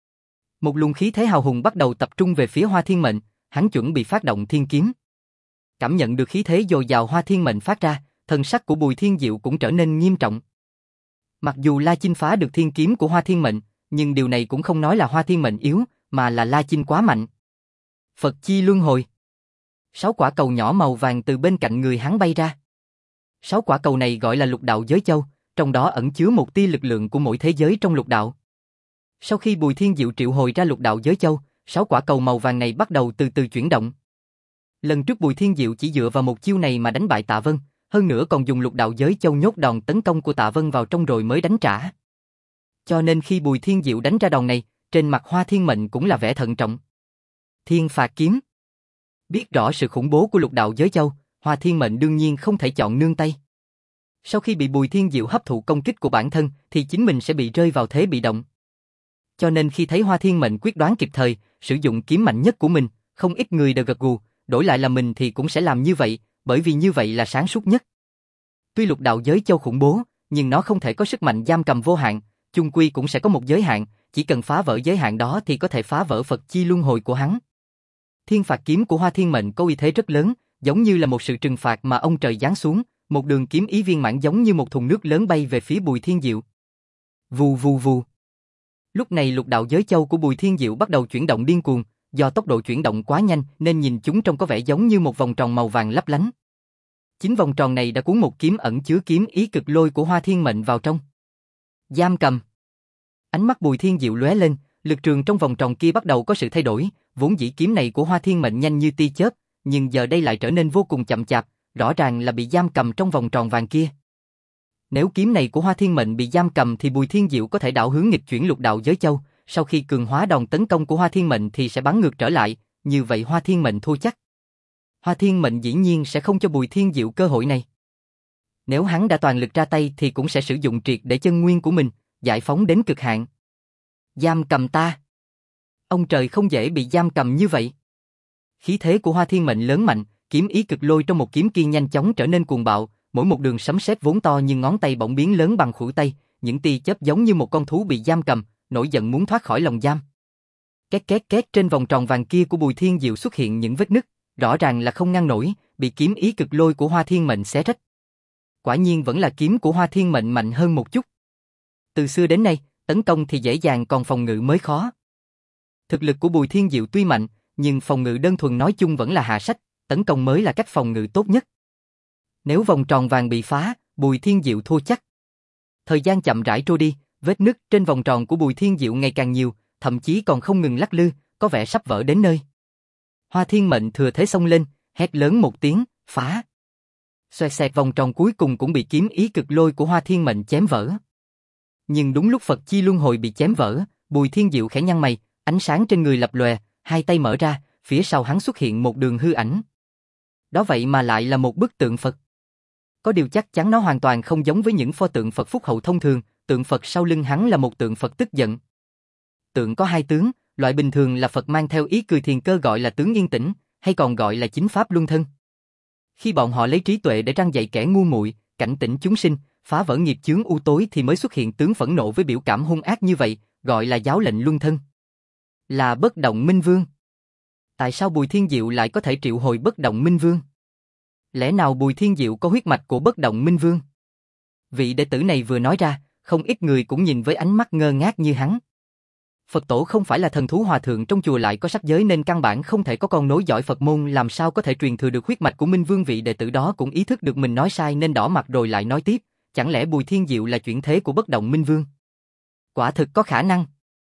A: Một luồng khí thế hào hùng bắt đầu tập trung về phía Hoa Thiên Mệnh, hắn chuẩn bị phát động thiên kiếm. Cảm nhận được khí thế dồi dào Hoa Thiên Mệnh phát ra, thần sắc của Bùi Thiên Diệu cũng trở nên nghiêm trọng. Mặc dù La Chinh phá được thiên kiếm của Hoa Thiên Mệnh, nhưng điều này cũng không nói là Hoa Thiên Mệnh yếu, mà là La Chinh quá mạnh. Phật Chi Luân Hồi. Sáu quả cầu nhỏ màu vàng từ bên cạnh người hắn bay ra. Sáu quả cầu này gọi là lục đạo giới châu, trong đó ẩn chứa một tia lực lượng của mỗi thế giới trong lục đạo. Sau khi Bùi Thiên Diệu triệu hồi ra lục đạo giới châu, sáu quả cầu màu vàng này bắt đầu từ từ chuyển động. Lần trước Bùi Thiên Diệu chỉ dựa vào một chiêu này mà đánh bại Tạ Vân, hơn nữa còn dùng lục đạo giới châu nhốt đòn tấn công của Tạ Vân vào trong rồi mới đánh trả. Cho nên khi Bùi Thiên Diệu đánh ra đòn này, trên mặt Hoa Thiên Mệnh cũng là vẻ thận trọng. Thiên Phạt Kiếm. Biết rõ sự khủng bố của lục đạo giới châu, Hoa Thiên Mệnh đương nhiên không thể chọn nương tay. Sau khi bị Bùi Thiên Diệu hấp thụ công kích của bản thân, thì chính mình sẽ bị rơi vào thế bị động. Cho nên khi thấy Hoa Thiên Mệnh quyết đoán kịp thời, sử dụng kiếm mạnh nhất của mình, không ít người đều gật gù, đổi lại là mình thì cũng sẽ làm như vậy, bởi vì như vậy là sáng suốt nhất. Tuy lục đạo giới châu khủng bố, nhưng nó không thể có sức mạnh giam cầm vô hạn, chung quy cũng sẽ có một giới hạn, chỉ cần phá vỡ giới hạn đó thì có thể phá vỡ Phật Chi Luân Hồi của hắn. Thiên phạt kiếm của Hoa Thiên Mệnh có uy thế rất lớn, giống như là một sự trừng phạt mà ông trời giáng xuống, một đường kiếm ý viên mãn giống như một thùng nước lớn bay về phía Bùi Thiên Diệu. Vù vù vù. Lúc này lục đạo giới châu của Bùi Thiên Diệu bắt đầu chuyển động điên cuồng, do tốc độ chuyển động quá nhanh nên nhìn chúng trông có vẻ giống như một vòng tròn màu vàng lấp lánh. Chính vòng tròn này đã cuốn một kiếm ẩn chứa kiếm ý cực lôi của Hoa Thiên Mệnh vào trong. Giam cầm. Ánh mắt Bùi Thiên Diệu lóe lên, lực trường trong vòng tròn kia bắt đầu có sự thay đổi, vốn dĩ kiếm này của Hoa Thiên Mệnh nhanh như tia chớp, nhưng giờ đây lại trở nên vô cùng chậm chạp, rõ ràng là bị giam cầm trong vòng tròn vàng kia. Nếu kiếm này của Hoa Thiên Mệnh bị giam cầm thì Bùi Thiên Diệu có thể đảo hướng nghịch chuyển lục đạo giới châu, sau khi cường hóa đòn tấn công của Hoa Thiên Mệnh thì sẽ bắn ngược trở lại, như vậy Hoa Thiên Mệnh thua chắc. Hoa Thiên Mệnh dĩ nhiên sẽ không cho Bùi Thiên Diệu cơ hội này. Nếu hắn đã toàn lực ra tay thì cũng sẽ sử dụng triệt để chân nguyên của mình, giải phóng đến cực hạn. Giam cầm ta. Ông trời không dễ bị giam cầm như vậy. Khí thế của Hoa Thiên Mệnh lớn mạnh, kiếm ý cực lôi trong một kiếm kia nhanh chóng trở nên cuồng bạo, mỗi một đường sấm sét vốn to nhưng ngón tay bỗng biến lớn bằng khuỷu tay, những tia chớp giống như một con thú bị giam cầm, nổi giận muốn thoát khỏi lồng giam. Két két két, trên vòng tròn vàng kia của Bùi Thiên Diệu xuất hiện những vết nứt, rõ ràng là không ngăn nổi, bị kiếm ý cực lôi của Hoa Thiên Mệnh xé rách. Quả nhiên vẫn là kiếm của Hoa Thiên Mệnh mạnh hơn một chút. Từ xưa đến nay, tấn công thì dễ dàng còn phòng ngự mới khó. Thực lực của Bùi Thiên Diệu tuy mạnh, nhưng phòng ngự đơn thuần nói chung vẫn là hạ sách, tấn công mới là cách phòng ngự tốt nhất. Nếu vòng tròn vàng bị phá, Bùi Thiên Diệu thua chắc. Thời gian chậm rãi trôi đi, vết nứt trên vòng tròn của Bùi Thiên Diệu ngày càng nhiều, thậm chí còn không ngừng lắc lư, có vẻ sắp vỡ đến nơi. Hoa Thiên Mệnh thừa thế xông lên, hét lớn một tiếng, phá. Xoẹt xẹt, vòng tròn cuối cùng cũng bị kiếm ý cực lôi của Hoa Thiên Mệnh chém vỡ. Nhưng đúng lúc Phật Chi Luân Hồi bị chém vỡ, Bùi Thiên Diệu khẽ nhăn mày, ánh sáng trên người lập lòe, hai tay mở ra, phía sau hắn xuất hiện một đường hư ảnh. Đó vậy mà lại là một bức tượng Phật. Có điều chắc chắn nó hoàn toàn không giống với những pho tượng Phật phúc hậu thông thường, tượng Phật sau lưng hắn là một tượng Phật tức giận. Tượng có hai tướng, loại bình thường là Phật mang theo ý cười thiền cơ gọi là tướng yên tĩnh, hay còn gọi là chính pháp luân thân. Khi bọn họ lấy trí tuệ để răn dạy kẻ ngu muội, cảnh tỉnh chúng sinh, phá vỡ nghiệp chướng u tối thì mới xuất hiện tướng phẫn nộ với biểu cảm hung ác như vậy, gọi là giáo lệnh luân thân. Là Bất Động Minh Vương. Tại sao Bùi Thiên Diệu lại có thể triệu hồi Bất Động Minh Vương? Lẽ nào Bùi Thiên Diệu có huyết mạch của Bất Động Minh Vương? Vị đệ tử này vừa nói ra, không ít người cũng nhìn với ánh mắt ngơ ngác như hắn. Phật tổ không phải là thần thú hòa thượng trong chùa lại có sắc giới nên căn bản không thể có con nối dõi Phật môn, làm sao có thể truyền thừa được huyết mạch của Minh Vương. Vị đệ tử đó cũng ý thức được mình nói sai nên đỏ mặt rồi lại nói tiếp, chẳng lẽ Bùi Thiên Diệu là chuyển thế của Bất Động Minh Vương? Quả thực có khả năng.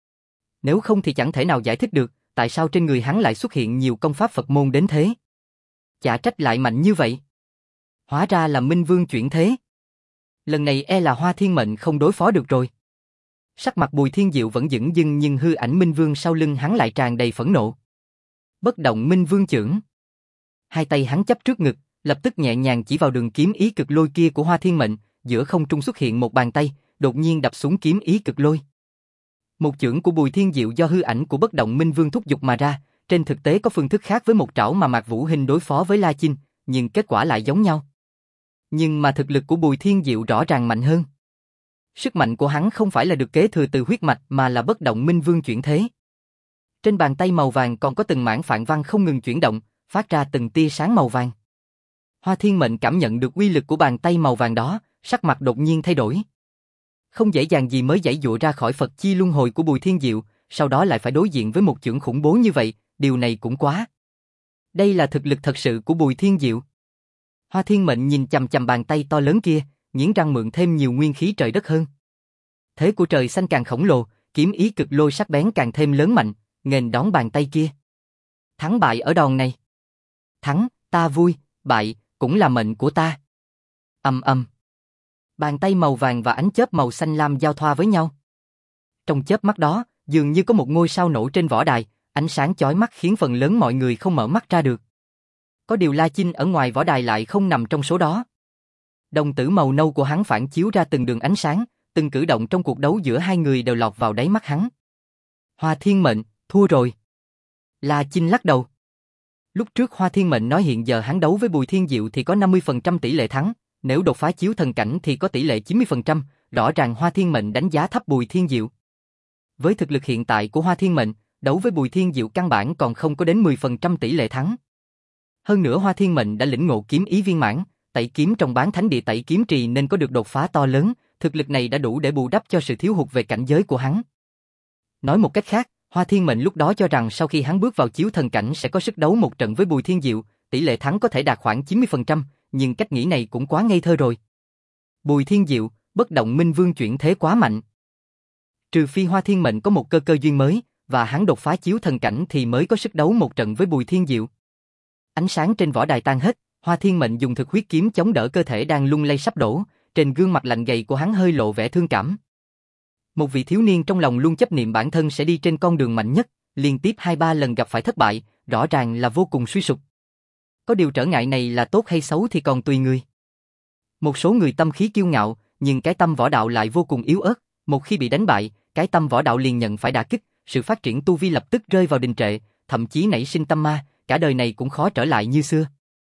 A: Nếu không thì chẳng thể nào giải thích được, tại sao trên người hắn lại xuất hiện nhiều công pháp Phật môn đến thế? Chả trách lại mạnh như vậy. Hóa ra là Minh Vương chuyển thế. Lần này e là Hoa Thiên Mệnh không đối phó được rồi. Sắc mặt Bùi Thiên Diệu vẫn dửng dưng nhưng hư ảnh Minh Vương sau lưng hắn lại tràn đầy phẫn nộ. Bất Động Minh Vương chưởng. Hai tay hắn chắp trước ngực, lập tức nhẹ nhàng chỉ vào đường kiếm ý cực lôi kia của Hoa Thiên Mệnh, giữa không trung xuất hiện một bàn tay, đột nhiên đập xuống kiếm ý cực lôi. Một chưởng của Bùi Thiên Diệu do hư ảnh của Bất Động Minh Vương thúc giục mà ra, trên thực tế có phương thức khác với một trảo mà Mạc Vũ Hinh đối phó với La Chinh, nhưng kết quả lại giống nhau. Nhưng mà thực lực của Bùi Thiên Diệu rõ ràng mạnh hơn. Sức mạnh của hắn không phải là được kế thừa từ huyết mạch mà là Bất Động Minh Vương chuyển thế. Trên bàn tay màu vàng còn có từng mảng phạn văn không ngừng chuyển động, phát ra từng tia sáng màu vàng. Hoa Thiên Mệnh cảm nhận được uy lực của bàn tay màu vàng đó, sắc mặt đột nhiên thay đổi. Không dễ dàng gì mới giãy giụa ra khỏi Phật Chi Luân Hồi của Bùi Thiên Diệu, sau đó lại phải đối diện với một chưởng khủng bố như vậy, điều này cũng quá. Đây là thực lực thật sự của Bùi Thiên Diệu. Hoa Thiên Mệnh nhìn chằm chằm bàn tay to lớn kia, nghiến răng mượn thêm nhiều nguyên khí trời đất hơn. Thế của trời xanh càng khổng lồ, kiếm ý cực lôi sắc bén càng thêm lớn mạnh, nghênh đón bàn tay kia. Thắng bại ở đòn này. Thắng, ta vui, bại, cũng là mệnh của ta. Ầm ầm. Bàn tay màu vàng và ánh chớp màu xanh lam giao thoa với nhau. Trong chớp mắt đó, dường như có một ngôi sao nổ trên võ đài, ánh sáng chói mắt khiến phần lớn mọi người không mở mắt ra được. Có điều La Chinh ở ngoài võ đài lại không nằm trong số đó. Đồng tử màu nâu của hắn phản chiếu ra từng đường ánh sáng, từng cử động trong cuộc đấu giữa hai người đều lọt vào đáy mắt hắn. Hoa Thiên Mệnh, thua rồi. La Chinh lắc đầu. Lúc trước Hoa Thiên Mệnh nói hiện giờ hắn đấu với Bùi Thiên Diệu thì có năm mươi phần trăm tỷ lệ thắng, nếu đột phá chiếu thần cảnh thì có tỷ lệ chín mươi phần trăm, rõ ràng Hoa Thiên Mệnh đánh giá thấp Bùi Thiên Diệu. Với thực lực hiện tại của Hoa Thiên Mệnh, đấu với Bùi Thiên Diệu căn bản còn không có đến mười phần trăm tỷ lệ thắng. Hơn nữa Hoa Thiên Mệnh đã lĩnh ngộ kiếm ý viên mãn, tẩy kiếm trong bán thánh địa tẩy kiếm trì nên có được đột phá to lớn, thực lực này đã đủ để bù đắp cho sự thiếu hụt về cảnh giới của hắn. Nói một cách khác, Hoa Thiên Mệnh lúc đó cho rằng sau khi hắn bước vào chiếu thần cảnh sẽ có sức đấu một trận với Bùi Thiên Diệu, tỷ lệ thắng có thể đạt khoảng chín mươi phần trăm, nhưng cách nghĩ này cũng quá ngây thơ rồi. Bùi Thiên Diệu, bất động minh vương chuyển thế quá mạnh. Trừ phi Hoa Thiên Mệnh có một cơ cơ duyên mới, và hắn đột phá chiếu thần cảnh thì mới có sức đấu một trận với Bùi Thiên Diệu. Ánh sáng trên võ đài tan hết, Hoa Thiên Mệnh dùng thực huyết kiếm chống đỡ cơ thể đang lung lay sắp đổ, trên gương mặt lạnh gầy của hắn hơi lộ vẻ thương cảm. Một vị thiếu niên trong lòng luôn chấp niệm bản thân sẽ đi trên con đường mạnh nhất, liên tiếp hai ba lần gặp phải thất bại, rõ ràng là vô cùng suy sụp. Có điều trở ngại này là tốt hay xấu thì còn tùy người. Một số người tâm khí kiêu ngạo, nhưng cái tâm võ đạo lại vô cùng yếu ớt, một khi bị đánh bại, cái tâm võ đạo liền nhận phải đả kích, sự phát triển tu vi lập tức rơi vào đình trệ, thậm chí nảy sinh tâm ma, cả đời này cũng khó trở lại như xưa.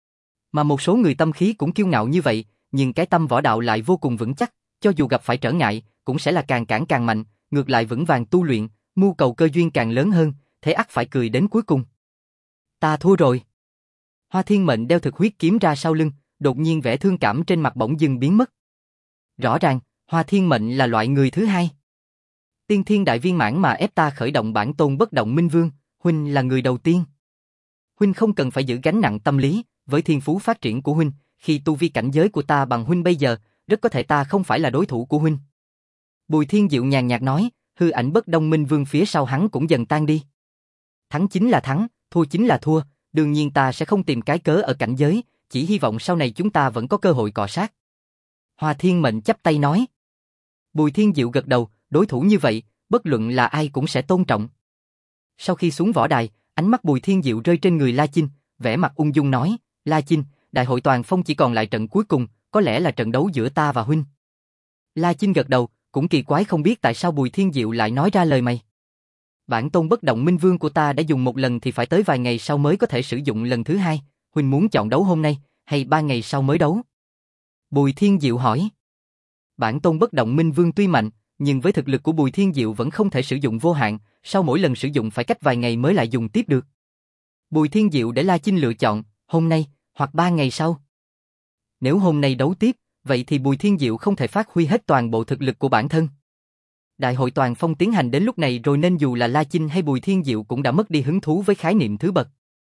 A: Mà một số người tâm khí cũng kiêu ngạo như vậy, nhưng cái tâm võ đạo lại vô cùng vững chắc, cho dù gặp phải trở ngại, cũng sẽ là càng cản càng mạnh, ngược lại vững vàng tu luyện, mưu cầu cơ duyên càng lớn hơn, thế ắt phải cười đến cuối cùng. Ta thua rồi. Hoa Thiên Mệnh đeo thực huyết kiếm ra sau lưng, đột nhiên vẻ thương cảm trên mặt bỗng dưng biến mất. Rõ ràng, Hoa Thiên Mệnh là loại người thứ hai. Tiên thiên đại viên mãn mà ép ta khởi động bản tôn bất động minh vương, huynh là người đầu tiên. Huynh không cần phải giữ gánh nặng tâm lý, với thiên phú phát triển của huynh, khi tu vi cảnh giới của ta bằng huynh bây giờ, rất có thể ta không phải là đối thủ của huynh. Bùi Thiên Diệu nhàn nhạt nói, hư ảnh bất động minh vương phía sau hắn cũng dần tan đi. Thắng chính là thắng, thua chính là thua, đương nhiên ta sẽ không tìm cái cớ ở cảnh giới, chỉ hy vọng sau này chúng ta vẫn có cơ hội cọ sát. Hoa Thiên Mệnh chắp tay nói. Bùi Thiên Diệu gật đầu, đối thủ như vậy, bất luận là ai cũng sẽ tôn trọng. Sau khi xuống võ đài, ánh mắt Bùi Thiên Diệu rơi trên người La Chinh, vẻ mặt ung dung nói, La Chinh, đại hội toàn phong chỉ còn lại trận cuối cùng, có lẽ là trận đấu giữa ta và huynh. La Chinh gật đầu, cũng kỳ quái không biết tại sao Bùi Thiên Diệu lại nói ra lời này. Bản tôn bất động minh vương của ta đã dùng một lần thì phải tới vài ngày sau mới có thể sử dụng lần thứ hai, huynh muốn chọn đấu hôm nay, hay ba ngày sau mới đấu? Bùi Thiên Diệu hỏi. Bản tôn bất động minh vương tuy mạnh, nhưng với thực lực của Bùi Thiên Diệu vẫn không thể sử dụng vô hạn, sau mỗi lần sử dụng phải cách vài ngày mới lại dùng tiếp được. Bùi Thiên Diệu để La Chinh lựa chọn, hôm nay, hoặc ba ngày sau. Nếu hôm nay đấu tiếp, vậy thì Bùi Thiên Diệu không thể phát huy hết toàn bộ thực lực của bản thân. Đại hội toàn phong tiến hành đến lúc này rồi nên dù là La Chinh hay Bùi Thiên Diệu cũng đã mất đi hứng thú với khái niệm thứ bậc.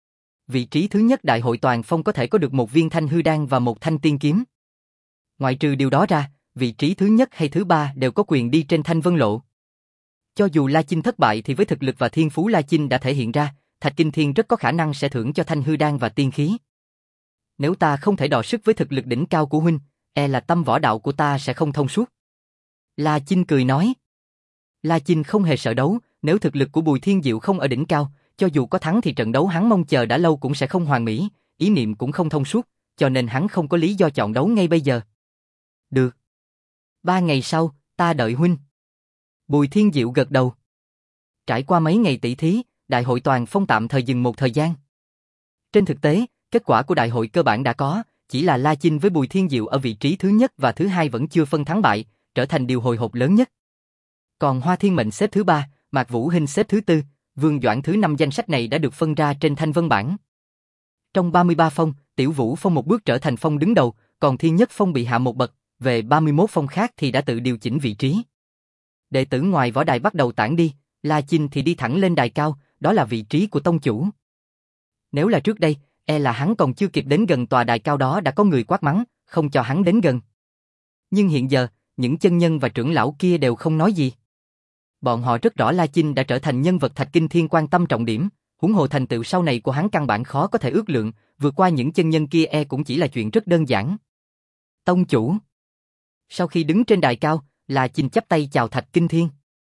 A: Vị trí thứ nhất đại hội toàn phong có thể có được một viên thanh hư đan và một thanh tiên kiếm. Ngoại trừ điều đó ra, vị trí thứ nhất hay thứ ba đều có quyền đi trên thanh vân lộ. Cho dù La Chinh thất bại thì với thực lực và thiên phú La Chinh đã thể hiện ra, Thạch Kinh Thiên rất có khả năng sẽ thưởng cho thanh hư đan và tiên khí. Nếu ta không thể đọ sức với thực lực đỉnh cao của huynh, e là tâm võ đạo của ta sẽ không thông suốt. La Chinh cười nói. La Chinh không hề sợ đấu, nếu thực lực của Bùi Thiên Diệu không ở đỉnh cao, cho dù có thắng thì trận đấu hắn mong chờ đã lâu cũng sẽ không hoàn mỹ, ý niệm cũng không thông suốt, cho nên hắn không có lý do chọn đấu ngay bây giờ. Được. Ba ngày sau, ta đợi huynh. Bùi Thiên Diệu gật đầu. Trải qua mấy ngày tỷ thí, đại hội toàn phong tạm thời dừng một thời gian. Trên thực tế, kết quả của đại hội cơ bản đã có, chỉ là La Chinh với Bùi Thiên Diệu ở vị trí thứ nhất và thứ hai vẫn chưa phân thắng bại, trở thành điều hồi hộp lớn nhất. Còn Hoa Thiên Mệnh xếp thứ ba, Mạc Vũ Hinh xếp thứ tư, Vương Doãn thứ năm, danh sách này đã được phân ra trên thanh vân bảng. Trong ba mươi ba phong, Tiểu Vũ Phong một bước trở thành phong đứng đầu, còn Thiên Nhất Phong bị hạ một bậc, về ba mươi mốt phong khác thì đã tự điều chỉnh vị trí. Đệ tử ngoài võ đài bắt đầu tản đi, La Chinh thì đi thẳng lên đài cao, đó là vị trí của tông chủ. Nếu là trước đây, e là hắn còn chưa kịp đến gần tòa đài cao đó đã có người quát mắng, không cho hắn đến gần. Nhưng hiện giờ, những chân nhân và trưởng lão kia đều không nói gì. Bọn họ rất rõ La Chinh đã trở thành nhân vật Thạch Kinh Thiên quan tâm trọng điểm, huống hồ thành tựu sau này của hắn căn bản khó có thể ước lượng, vượt qua những chân nhân kia e cũng chỉ là chuyện rất đơn giản. Tông chủ. Sau khi đứng trên đài cao, La Chinh chắp tay chào Thạch Kinh Thiên.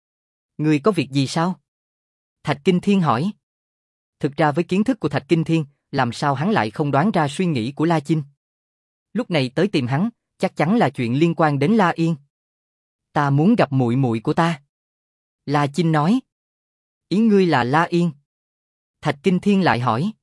A: Người có việc gì sao? Thạch Kinh Thiên hỏi. Thực ra với kiến thức của Thạch Kinh Thiên, làm sao hắn lại không đoán ra suy nghĩ của La Chinh? Lúc này tới tìm hắn, chắc chắn là chuyện liên quan đến La Yên. Ta muốn gặp muội muội của ta. La Chinh nói. Ý ngươi là La Yên? Thạch Kinh Thiên lại hỏi.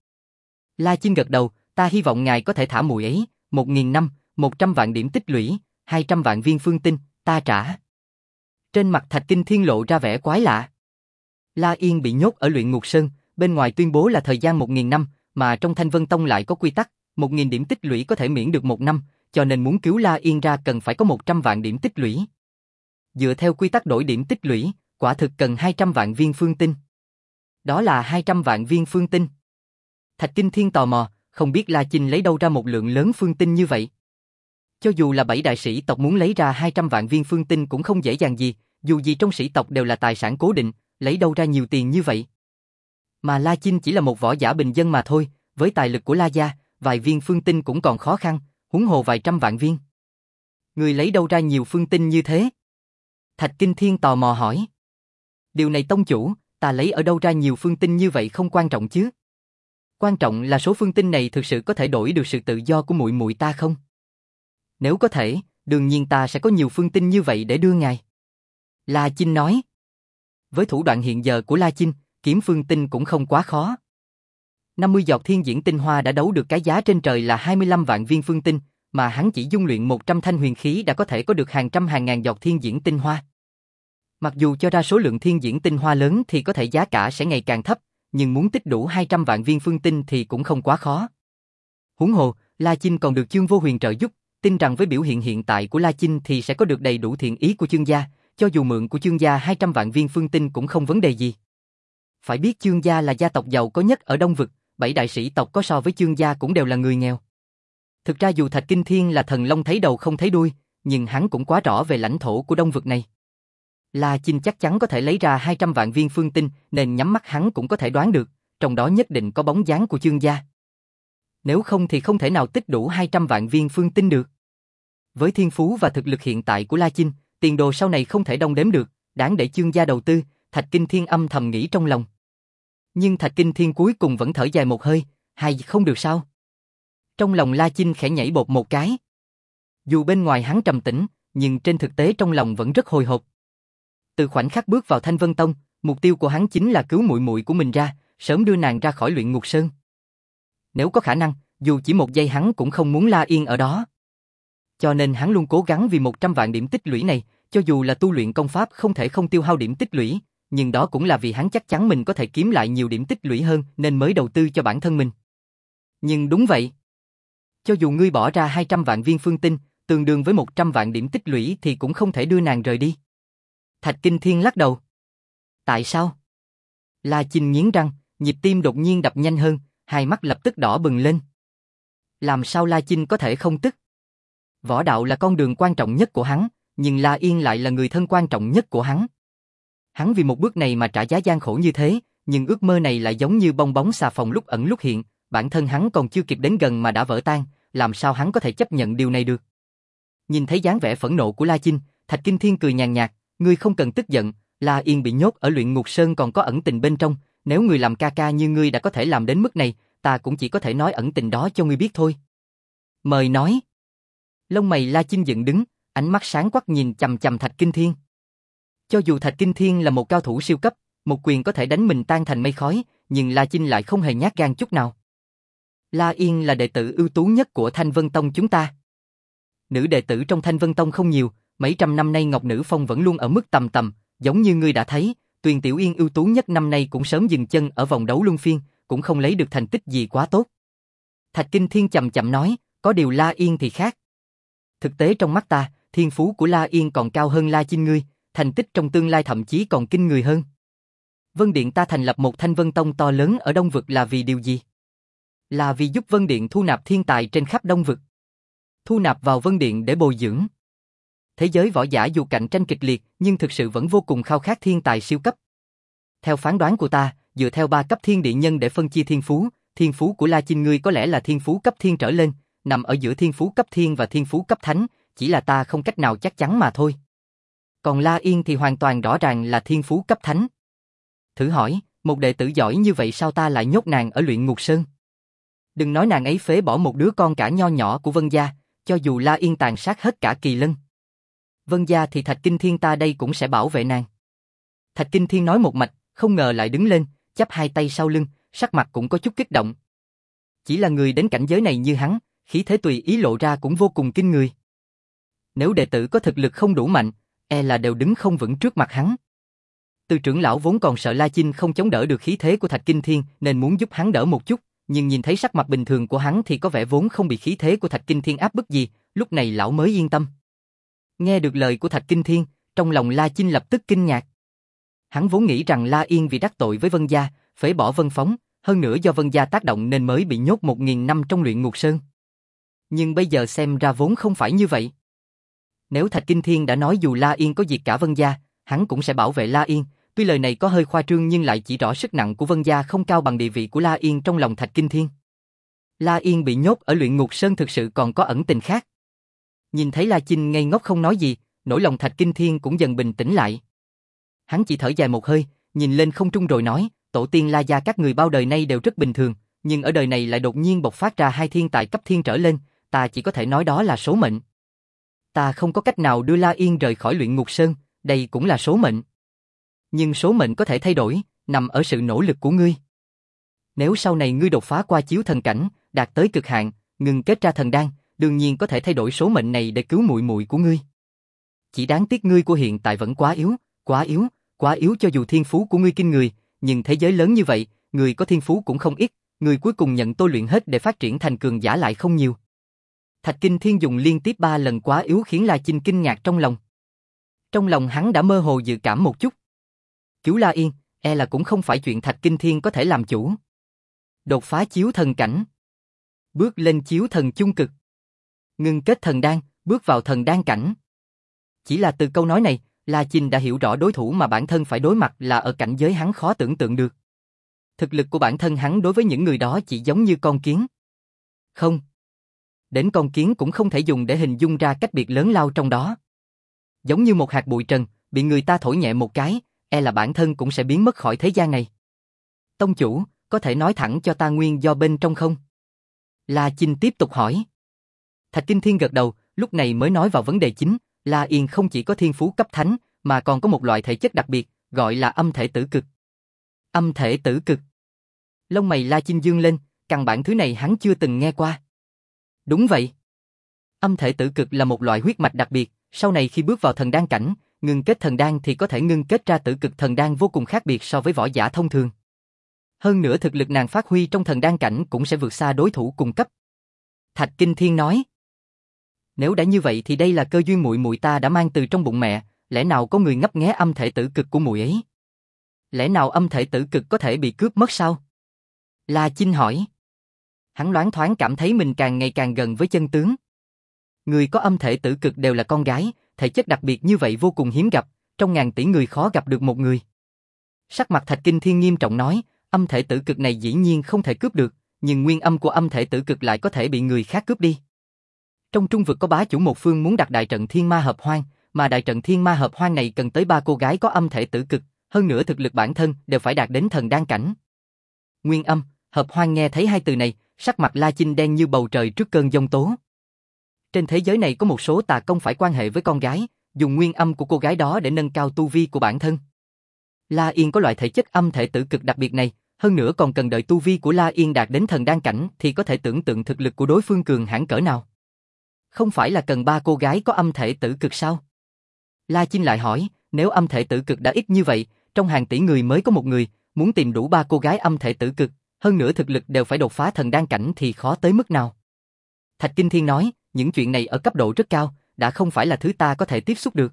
A: La Chinh gật đầu, ta hy vọng ngài có thể thả muội ấy, một nghìn năm, một trăm vạn điểm tích lũy, hai trăm vạn viên phương tinh, ta trả. Trên mặt Thạch Kinh Thiên lộ ra vẻ quái lạ. La Yên bị nhốt ở Luyện Ngục Sơn, bên ngoài tuyên bố là thời gian một nghìn năm, mà trong Thanh Vân Tông lại có quy tắc, một nghìn điểm tích lũy có thể miễn được một năm, cho nên muốn cứu La Yên ra cần phải có một trăm vạn điểm tích lũy. Dựa theo quy tắc đổi điểm tích lũy, quả thực cần hai trăm vạn viên phương tinh. Đó là hai trăm vạn viên phương tinh. Thạch Kinh Thiên tò mò, không biết La Chinh lấy đâu ra một lượng lớn phương tinh như vậy. Cho dù là bảy đại sĩ tộc muốn lấy ra hai trăm vạn viên phương tinh cũng không dễ dàng gì, dù gì trong sĩ tộc đều là tài sản cố định, lấy đâu ra nhiều tiền như vậy. Mà La Chinh chỉ là một võ giả bình dân mà thôi, với tài lực của La gia, vài viên phương tinh cũng còn khó khăn, huống hồ vài trăm vạn viên. Người lấy đâu ra nhiều phương tinh như thế? Thạch Kinh Thiên tò mò hỏi. Điều này tông chủ, ta lấy ở đâu ra nhiều phương tinh như vậy không quan trọng chứ. Quan trọng là số phương tinh này thực sự có thể đổi được sự tự do của muội muội ta không? Nếu có thể, đương nhiên ta sẽ có nhiều phương tinh như vậy để đưa ngài. La Chinh nói. Với thủ đoạn hiện giờ của La Chinh, kiếm phương tinh cũng không quá khó. năm mươi giọt thiên diễn tinh hoa đã đấu được cái giá trên trời là hai mươi lăm vạn viên phương tinh, mà hắn chỉ dung luyện một trăm thanh huyền khí đã có thể có được hàng trăm hàng ngàn giọt thiên diễn tinh hoa. Mặc dù cho ra số lượng thiên diễn tinh hoa lớn thì có thể giá cả sẽ ngày càng thấp, nhưng muốn tích đủ hai trăm vạn viên phương tinh thì cũng không quá khó. Huống hồ, La Chinh còn được Chương Vô Huyền trợ giúp, tin rằng với biểu hiện hiện tại của La Chinh thì sẽ có được đầy đủ thiện ý của Chương gia, cho dù mượn của Chương gia hai trăm vạn viên phương tinh cũng không vấn đề gì. Phải biết Chương gia là gia tộc giàu có nhất ở Đông Vực, bảy đại sĩ tộc có so với Chương gia cũng đều là người nghèo. Thực ra dù Thạch Kinh Thiên là thần long thấy đầu không thấy đuôi, nhưng hắn cũng quá rõ về lãnh thổ của Đông Vực này. La Chinh chắc chắn có thể lấy ra hai trăm vạn viên phương tinh, nên nhắm mắt hắn cũng có thể đoán được, trong đó nhất định có bóng dáng của Chương gia. Nếu không thì không thể nào tích đủ hai trăm vạn viên phương tinh được. Với thiên phú và thực lực hiện tại của La Chinh, tiền đồ sau này không thể đong đếm được, đáng để Chương gia đầu tư, Thạch Kinh Thiên âm thầm nghĩ trong lòng. Nhưng Thạch Kinh Thiên cuối cùng vẫn thở dài một hơi, hay không được sao? Trong lòng La Chinh khẽ nhảy bột một cái. Dù bên ngoài hắn trầm tĩnh, nhưng trên thực tế trong lòng vẫn rất hồi hộp. Từ khoảnh khắc bước vào Thanh Vân Tông, mục tiêu của hắn chính là cứu muội muội của mình ra, sớm đưa nàng ra khỏi Luyện Ngục Sơn. Nếu có khả năng, dù chỉ một giây hắn cũng không muốn La Yên ở đó. Cho nên hắn luôn cố gắng vì một trăm vạn điểm tích lũy này, cho dù là tu luyện công pháp không thể không tiêu hao điểm tích lũy, nhưng đó cũng là vì hắn chắc chắn mình có thể kiếm lại nhiều điểm tích lũy hơn nên mới đầu tư cho bản thân mình. Nhưng đúng vậy. Cho dù ngươi bỏ ra hai trăm vạn viên phương tinh, tương đương với một trăm vạn điểm tích lũy thì cũng không thể đưa nàng rời đi. Thạch Kinh Thiên lắc đầu. Tại sao? La Chinh nghiến răng, nhịp tim đột nhiên đập nhanh hơn, hai mắt lập tức đỏ bừng lên. Làm sao La Chinh có thể không tức? Võ đạo là con đường quan trọng nhất của hắn, nhưng La Yên lại là người thân quan trọng nhất của hắn. Hắn vì một bước này mà trả giá gian khổ như thế, nhưng ước mơ này lại giống như bong bóng xà phòng lúc ẩn lúc hiện, bản thân hắn còn chưa kịp đến gần mà đã vỡ tan, làm sao hắn có thể chấp nhận điều này được? Nhìn thấy dáng vẻ phẫn nộ của La Chinh, Thạch Kinh Thiên cười nhàn nhạt, ngươi không cần tức giận, La Yên bị nhốt ở Luyện Ngục Sơn còn có ẩn tình bên trong, nếu người làm ca ca như ngươi đã có thể làm đến mức này, ta cũng chỉ có thể nói ẩn tình đó cho ngươi biết thôi. Mời nói. Lông mày La Chinh dựng đứng, ánh mắt sáng quắc nhìn chằm chằm Thạch Kinh Thiên. Cho dù Thạch Kinh Thiên là một cao thủ siêu cấp, một quyền có thể đánh mình tan thành mây khói, nhưng La Chinh lại không hề nhát gan chút nào. La Yên là đệ tử ưu tú nhất của Thanh Vân Tông chúng ta. Nữ đệ tử trong Thanh Vân Tông không nhiều, mấy trăm năm nay Ngọc Nữ Phong vẫn luôn ở mức tầm tầm, giống như ngươi đã thấy, Tuyền Tiểu Yên ưu tú nhất năm nay cũng sớm dừng chân ở vòng đấu luân phiên, cũng không lấy được thành tích gì quá tốt. Thạch Kinh Thiên chậm chậm nói, có điều La Yên thì khác. Thực tế trong mắt ta, thiên phú của La Yên còn cao hơn La Chinh ngươi, thành tích trong tương lai thậm chí còn kinh người hơn. Vân Điện ta thành lập một Thanh Vân Tông to lớn ở Đông Vực là vì điều gì? Là vì giúp Vân Điện thu nạp thiên tài trên khắp Đông Vực. Thu nạp vào Vân Điện để bồi dưỡng. Thế giới võ giả dù cạnh tranh kịch liệt, nhưng thực sự vẫn vô cùng khao khát thiên tài siêu cấp. Theo phán đoán của ta, dựa theo ba cấp thiên địa nhân để phân chia thiên phú, thiên phú của La Chinh ngươi có lẽ là thiên phú cấp thiên trở lên, nằm ở giữa thiên phú cấp thiên và thiên phú cấp thánh, chỉ là ta không cách nào chắc chắn mà thôi. Còn La Yên thì hoàn toàn rõ ràng là thiên phú cấp thánh. Thử hỏi, một đệ tử giỏi như vậy sao ta lại nhốt nàng ở Luyện Ngục Sơn? Đừng nói nàng ấy phế bỏ một đứa con cả nho nhỏ của Vân gia, cho dù La Yên tàn sát hết cả Kỳ Lân Vân gia thì Thạch Kinh Thiên ta đây cũng sẽ bảo vệ nàng. Thạch Kinh Thiên nói một mạch, không ngờ lại đứng lên, chắp hai tay sau lưng, sắc mặt cũng có chút kích động. Chỉ là người đến cảnh giới này như hắn, khí thế tùy ý lộ ra cũng vô cùng kinh người. Nếu đệ tử có thực lực không đủ mạnh, e là đều đứng không vững trước mặt hắn. Từ trưởng lão vốn còn sợ La Chinh không chống đỡ được khí thế của Thạch Kinh Thiên nên muốn giúp hắn đỡ một chút, nhưng nhìn thấy sắc mặt bình thường của hắn thì có vẻ vốn không bị khí thế của Thạch Kinh Thiên áp bức gì, lúc này lão mới yên tâm. Nghe được lời của Thạch Kinh Thiên, trong lòng La Chinh lập tức kinh ngạc. Hắn vốn nghĩ rằng La Yên vì đắc tội với Vân Gia, phế bỏ Vân Phóng, hơn nữa do Vân Gia tác động nên mới bị nhốt một nghìn năm trong luyện ngục sơn. Nhưng bây giờ xem ra vốn không phải như vậy. Nếu Thạch Kinh Thiên đã nói dù La Yên có diệt cả Vân Gia, hắn cũng sẽ bảo vệ La Yên, tuy lời này có hơi khoa trương nhưng lại chỉ rõ sức nặng của Vân Gia không cao bằng địa vị của La Yên trong lòng Thạch Kinh Thiên. La Yên bị nhốt ở luyện ngục sơn thực sự còn có ẩn tình khác. Nhìn thấy La Chinh ngây ngốc không nói gì, nỗi lòng Thạch Kinh Thiên cũng dần bình tĩnh lại. Hắn chỉ thở dài một hơi, nhìn lên không trung rồi nói, tổ tiên La Gia các người bao đời nay đều rất bình thường, nhưng ở đời này lại đột nhiên bộc phát ra hai thiên tài cấp thiên trở lên, ta chỉ có thể nói đó là số mệnh. Ta không có cách nào đưa La Yên rời khỏi luyện ngục sơn, đây cũng là số mệnh. Nhưng số mệnh có thể thay đổi, nằm ở sự nỗ lực của ngươi. Nếu sau này ngươi đột phá qua chiếu thần cảnh, đạt tới cực hạn, ngừng kết ra thần đan, đương nhiên có thể thay đổi số mệnh này để cứu muội muội của ngươi. Chỉ đáng tiếc ngươi của hiện tại vẫn quá yếu, quá yếu, quá yếu cho dù thiên phú của ngươi kinh người, nhưng thế giới lớn như vậy, người có thiên phú cũng không ít, người cuối cùng nhận tôi luyện hết để phát triển thành cường giả lại không nhiều. Thạch Kinh Thiên dùng liên tiếp ba lần quá yếu khiến La Chinh kinh ngạc trong lòng. Trong lòng hắn đã mơ hồ dự cảm một chút. Cứu La Yên, e là cũng không phải chuyện Thạch Kinh Thiên có thể làm chủ. Đột phá chiếu thần cảnh, bước lên chiếu thần chung cực, ngưng kết thần đan, bước vào thần đan cảnh. Chỉ là từ câu nói này, La Chinh đã hiểu rõ đối thủ mà bản thân phải đối mặt là ở cảnh giới hắn khó tưởng tượng được. Thực lực của bản thân hắn đối với những người đó chỉ giống như con kiến. Không. Đến con kiến cũng không thể dùng để hình dung ra cách biệt lớn lao trong đó. Giống như một hạt bụi trần, bị người ta thổi nhẹ một cái, e là bản thân cũng sẽ biến mất khỏi thế gian này. Tông chủ, có thể nói thẳng cho ta nguyên do bên trong không? La Chinh tiếp tục hỏi. Thạch Kinh Thiên gật đầu, lúc này mới nói vào vấn đề chính. La Yên không chỉ có thiên phú cấp thánh, mà còn có một loại thể chất đặc biệt, gọi là âm thể tử cực. Âm thể tử cực. Lông mày La Chinh dương lên, căn bản thứ này hắn chưa từng nghe qua. Đúng vậy. Âm thể tử cực là một loại huyết mạch đặc biệt, sau này khi bước vào thần đan cảnh, ngưng kết thần đan thì có thể ngưng kết ra tử cực thần đan vô cùng khác biệt so với võ giả thông thường. Hơn nữa thực lực nàng phát huy trong thần đan cảnh cũng sẽ vượt xa đối thủ cùng cấp. Thạch Kinh Thiên nói. Nếu đã như vậy thì đây là cơ duyên muội muội ta đã mang từ trong bụng mẹ, lẽ nào có người ngấp nghé âm thể tử cực của muội ấy? Lẽ nào âm thể tử cực có thể bị cướp mất sao? La Chinh hỏi. Hắn loáng thoáng cảm thấy mình càng ngày càng gần với chân tướng. Người có âm thể tử cực đều là con gái, thể chất đặc biệt như vậy vô cùng hiếm gặp, trong ngàn tỷ người khó gặp được một người. Sắc mặt Thạch Kinh Thiên nghiêm trọng nói, âm thể tử cực này dĩ nhiên không thể cướp được, nhưng nguyên âm của âm thể tử cực lại có thể bị người khác cướp đi. Trong trung vực có bá chủ một phương muốn đặt đại trận Thiên Ma Hợp Hoang, mà đại trận Thiên Ma Hợp Hoang này cần tới ba cô gái có âm thể tử cực, hơn nữa thực lực bản thân đều phải đạt đến thần đan cảnh. Nguyên âm, Hợp Hoang nghe thấy hai từ này, sắc mặt La Chinh đen như bầu trời trước cơn giông tố. Trên thế giới này có một số tà công phải quan hệ với con gái, dùng nguyên âm của cô gái đó để nâng cao tu vi của bản thân. La Yên có loại thể chất âm thể tử cực đặc biệt này, hơn nữa còn cần đợi tu vi của La Yên đạt đến thần đan cảnh thì có thể tưởng tượng thực lực của đối phương cường hãn cỡ nào. Không phải là cần ba cô gái có âm thể tử cực sao? La Chinh lại hỏi, nếu âm thể tử cực đã ít như vậy, trong hàng tỷ người mới có một người, muốn tìm đủ ba cô gái âm thể tử cực, hơn nữa thực lực đều phải đột phá thần đan cảnh thì khó tới mức nào? Thạch Kinh Thiên nói, những chuyện này ở cấp độ rất cao, đã không phải là thứ ta có thể tiếp xúc được.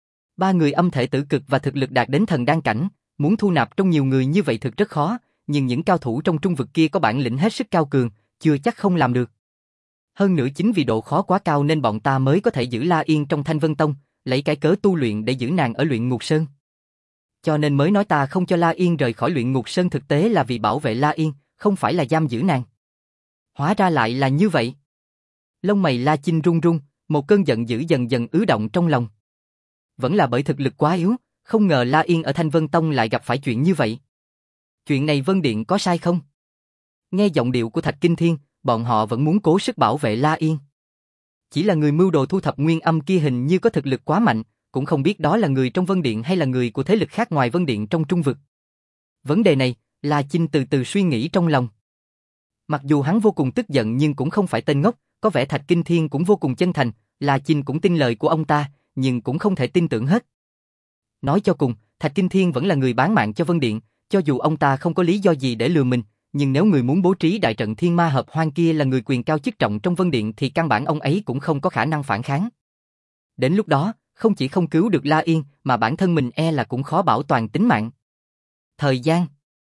A: Ba người âm thể tử cực và thực lực đạt đến thần đan cảnh, muốn thu nạp trong nhiều người như vậy thực rất khó, nhưng những cao thủ trong trung vực kia có bản lĩnh hết sức cao cường, chưa chắc không làm được. Hơn nữa chính vì độ khó quá cao nên bọn ta mới có thể giữ La Yên trong Thanh Vân Tông, lấy cái cớ tu luyện để giữ nàng ở luyện ngục sơn. Cho nên mới nói ta không cho La Yên rời khỏi luyện ngục sơn thực tế là vì bảo vệ La Yên, không phải là giam giữ nàng. Hóa ra lại là như vậy. Lông mày La Chinh run run, một cơn giận dữ dần dần ứ động trong lòng. Vẫn là bởi thực lực quá yếu, không ngờ La Yên ở Thanh Vân Tông lại gặp phải chuyện như vậy. Chuyện này Vân Điện có sai không? Nghe giọng điệu của Thạch Kinh Thiên, bọn họ vẫn muốn cố sức bảo vệ La Yên. Chỉ là người mưu đồ thu thập nguyên âm kia hình như có thực lực quá mạnh, cũng không biết đó là người trong Vân Điện hay là người của thế lực khác ngoài Vân Điện trong trung vực. Vấn đề này, La Chinh từ từ suy nghĩ trong lòng. Mặc dù hắn vô cùng tức giận nhưng cũng không phải tên ngốc, có vẻ Thạch Kinh Thiên cũng vô cùng chân thành, La Chinh cũng tin lời của ông ta, nhưng cũng không thể tin tưởng hết. Nói cho cùng, Thạch Kinh Thiên vẫn là người bán mạng cho Vân Điện, cho dù ông ta không có lý do gì để lừa mình, nhưng nếu người muốn bố trí đại trận thiên ma hợp hoang kia là người quyền cao chức trọng trong Vân Điện thì căn bản ông ấy cũng không có khả năng phản kháng. Đến lúc đó, không chỉ không cứu được La Yên, mà bản thân mình e là cũng khó bảo toàn tính mạng. Thời gian.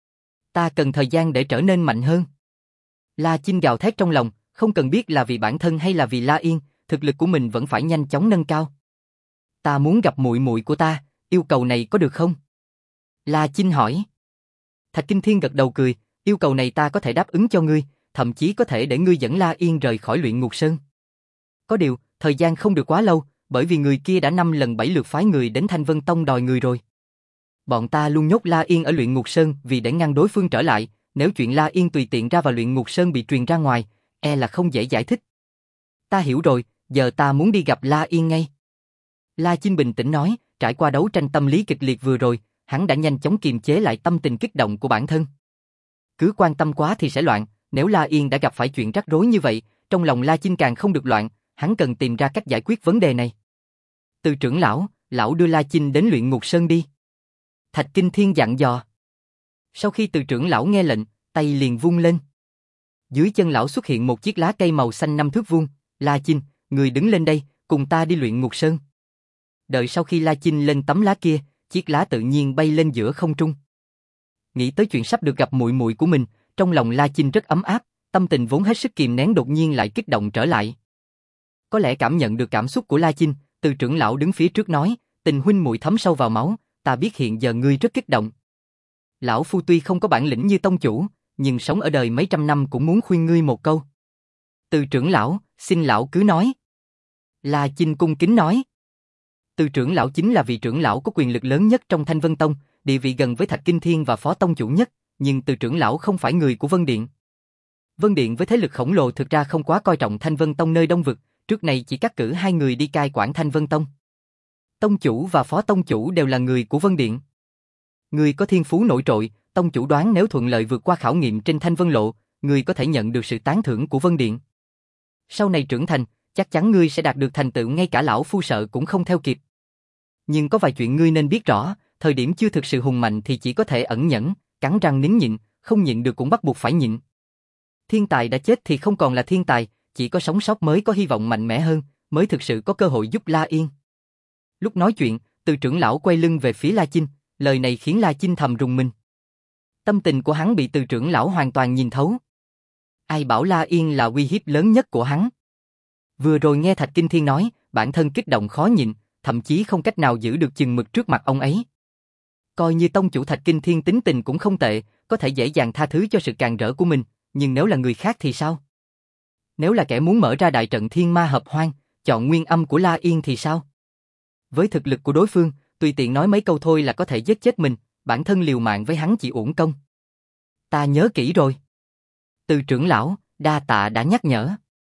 A: Ta cần thời gian để trở nên mạnh hơn. La Chinh gào thét trong lòng, không cần biết là vì bản thân hay là vì La Yên, thực lực của mình vẫn phải nhanh chóng nâng cao. Ta muốn gặp muội muội của ta, yêu cầu này có được không? La Chinh hỏi. Thạch Kinh Thiên gật đầu cười, yêu cầu này ta có thể đáp ứng cho ngươi, thậm chí có thể để ngươi dẫn La Yên rời khỏi Luyện Ngục Sơn. Có điều, thời gian không được quá lâu, bởi vì người kia đã năm lần bảy lượt phái người đến Thanh Vân Tông đòi người rồi. Bọn ta luôn nhốt La Yên ở Luyện Ngục Sơn vì để ngăn đối phương trở lại, nếu chuyện La Yên tùy tiện ra vào Luyện Ngục Sơn bị truyền ra ngoài, e là không dễ giải thích. Ta hiểu rồi, giờ ta muốn đi gặp La Yên ngay. La Chinh bình tĩnh nói, trải qua đấu tranh tâm lý kịch liệt vừa rồi, hắn đã nhanh chóng kiềm chế lại tâm tình kích động của bản thân. Cứ quan tâm quá thì sẽ loạn, nếu La Yên đã gặp phải chuyện rắc rối như vậy, trong lòng La Chinh càng không được loạn, hắn cần tìm ra cách giải quyết vấn đề này. Từ trưởng lão, lão đưa La Chinh đến Luyện Ngục Sơn đi. Thạch Kinh Thiên dặn dò. Sau khi từ trưởng lão nghe lệnh, tay liền vung lên. Dưới chân lão xuất hiện một chiếc lá cây màu xanh năm thước vuông. La Chinh, người đứng lên đây, cùng ta đi Luyện Ngục Sơn. Đợi sau khi La Chinh lên tấm lá kia, chiếc lá tự nhiên bay lên giữa không trung. Nghĩ tới chuyện sắp được gặp muội muội của mình, trong lòng La Chinh rất ấm áp, tâm tình vốn hết sức kìm nén đột nhiên lại kích động trở lại. Có lẽ cảm nhận được cảm xúc của La Chinh, từ trưởng lão đứng phía trước nói, tình huynh muội thấm sâu vào máu, ta biết hiện giờ ngươi rất kích động. Lão phu tuy không có bản lĩnh như tông chủ, nhưng sống ở đời mấy trăm năm cũng muốn khuyên ngươi một câu. Từ trưởng lão, xin lão cứ nói. La Chinh cung kính nói. Từ trưởng lão chính là vị trưởng lão có quyền lực lớn nhất trong Thanh Vân Tông, địa vị gần với Thạch Kinh Thiên và phó tông chủ nhất, nhưng từ trưởng lão không phải người của Vân Điện. Vân Điện với thế lực khổng lồ thực ra không quá coi trọng Thanh Vân Tông nơi Đông Vực, trước này chỉ cắt cử hai người đi cai quản Thanh Vân Tông. Tông chủ và phó tông chủ đều là người của Vân Điện. Người có thiên phú nổi trội, tông chủ đoán nếu thuận lợi vượt qua khảo nghiệm trên Thanh Vân Lộ, người có thể nhận được sự tán thưởng của Vân Điện. Sau này trưởng thành, chắc chắn ngươi sẽ đạt được thành tựu ngay cả lão phu sợ cũng không theo kịp. Nhưng có vài chuyện ngươi nên biết rõ, thời điểm chưa thực sự hùng mạnh thì chỉ có thể ẩn nhẫn, cắn răng nín nhịn, không nhịn được cũng bắt buộc phải nhịn. Thiên tài đã chết thì không còn là thiên tài, chỉ có sống sót mới có hy vọng mạnh mẽ hơn, mới thực sự có cơ hội giúp La Yên. Lúc nói chuyện, từ trưởng lão quay lưng về phía La Chinh, lời này khiến La Chinh thầm rùng mình. Tâm tình của hắn bị từ trưởng lão hoàn toàn nhìn thấu. Ai bảo La Yên là uy hiếp lớn nhất của hắn. Vừa rồi nghe Thạch Kinh Thiên nói, bản thân kích động khó nhịn, thậm chí không cách nào giữ được chừng mực trước mặt ông ấy. Coi như tông chủ Thạch Kinh Thiên tính tình cũng không tệ, có thể dễ dàng tha thứ cho sự càn rỡ của mình, nhưng nếu là người khác thì sao? Nếu là kẻ muốn mở ra đại trận thiên ma hợp hoang, chọn nguyên âm của La Yên thì sao? Với thực lực của đối phương, tùy tiện nói mấy câu thôi là có thể giết chết mình, bản thân liều mạng với hắn chỉ uổng công. Ta nhớ kỹ rồi. Từ trưởng lão, đa tạ đã nhắc nhở.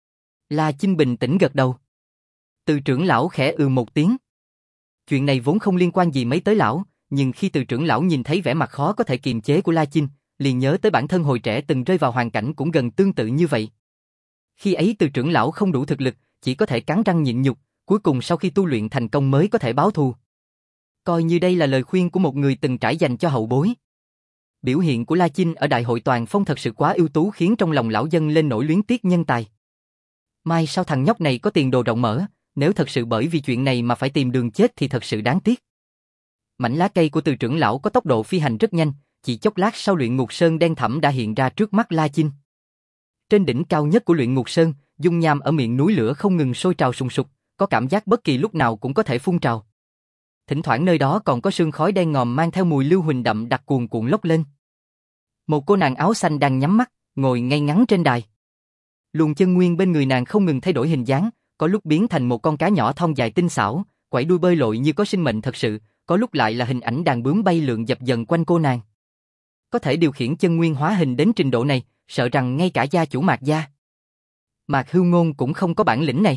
A: La Chinh bình tĩnh gật đầu. Từ trưởng lão khẽ ừ một tiếng. Chuyện này vốn không liên quan gì mấy tới lão, nhưng khi từ trưởng lão nhìn thấy vẻ mặt khó có thể kiềm chế của La Chinh, liền nhớ tới bản thân hồi trẻ từng rơi vào hoàn cảnh cũng gần tương tự như vậy. Khi ấy từ trưởng lão không đủ thực lực, chỉ có thể cắn răng nhịn nhục, cuối cùng sau khi tu luyện thành công mới có thể báo thù. Coi như đây là lời khuyên của một người từng trải dành cho hậu bối. Biểu hiện của La Chinh ở đại hội toàn phong thật sự quá ưu tú khiến trong lòng lão dân lên nỗi luyến tiếc nhân tài. Mai sao thằng nhóc này có tiền đồ rộng mở, nếu thật sự bởi vì chuyện này mà phải tìm đường chết thì thật sự đáng tiếc. Mảnh lá cây của từ trưởng lão có tốc độ phi hành rất nhanh, chỉ chốc lát sau Luyện Ngục Sơn đen thẳm đã hiện ra trước mắt La Chinh. Trên đỉnh cao nhất của Luyện Ngục Sơn, dung nham ở miệng núi lửa không ngừng sôi trào sùng sục, có cảm giác bất kỳ lúc nào cũng có thể phun trào. Thỉnh thoảng nơi đó còn có sương khói đen ngòm mang theo mùi lưu huỳnh đậm đặc cuồn cuộn lốc lên. Một cô nàng áo xanh đang nhắm mắt, ngồi ngay ngắn trên đài. Luồng chân nguyên bên người nàng không ngừng thay đổi hình dáng, có lúc biến thành một con cá nhỏ thon dài tinh xảo, quẩy đuôi bơi lội như có sinh mệnh thật sự, có lúc lại là hình ảnh đàn bướm bay lượn dập dần quanh cô nàng. Có thể điều khiển chân nguyên hóa hình đến trình độ này, sợ rằng ngay cả gia chủ Mạc gia, Mạc Hưu Ngôn cũng không có bản lĩnh này.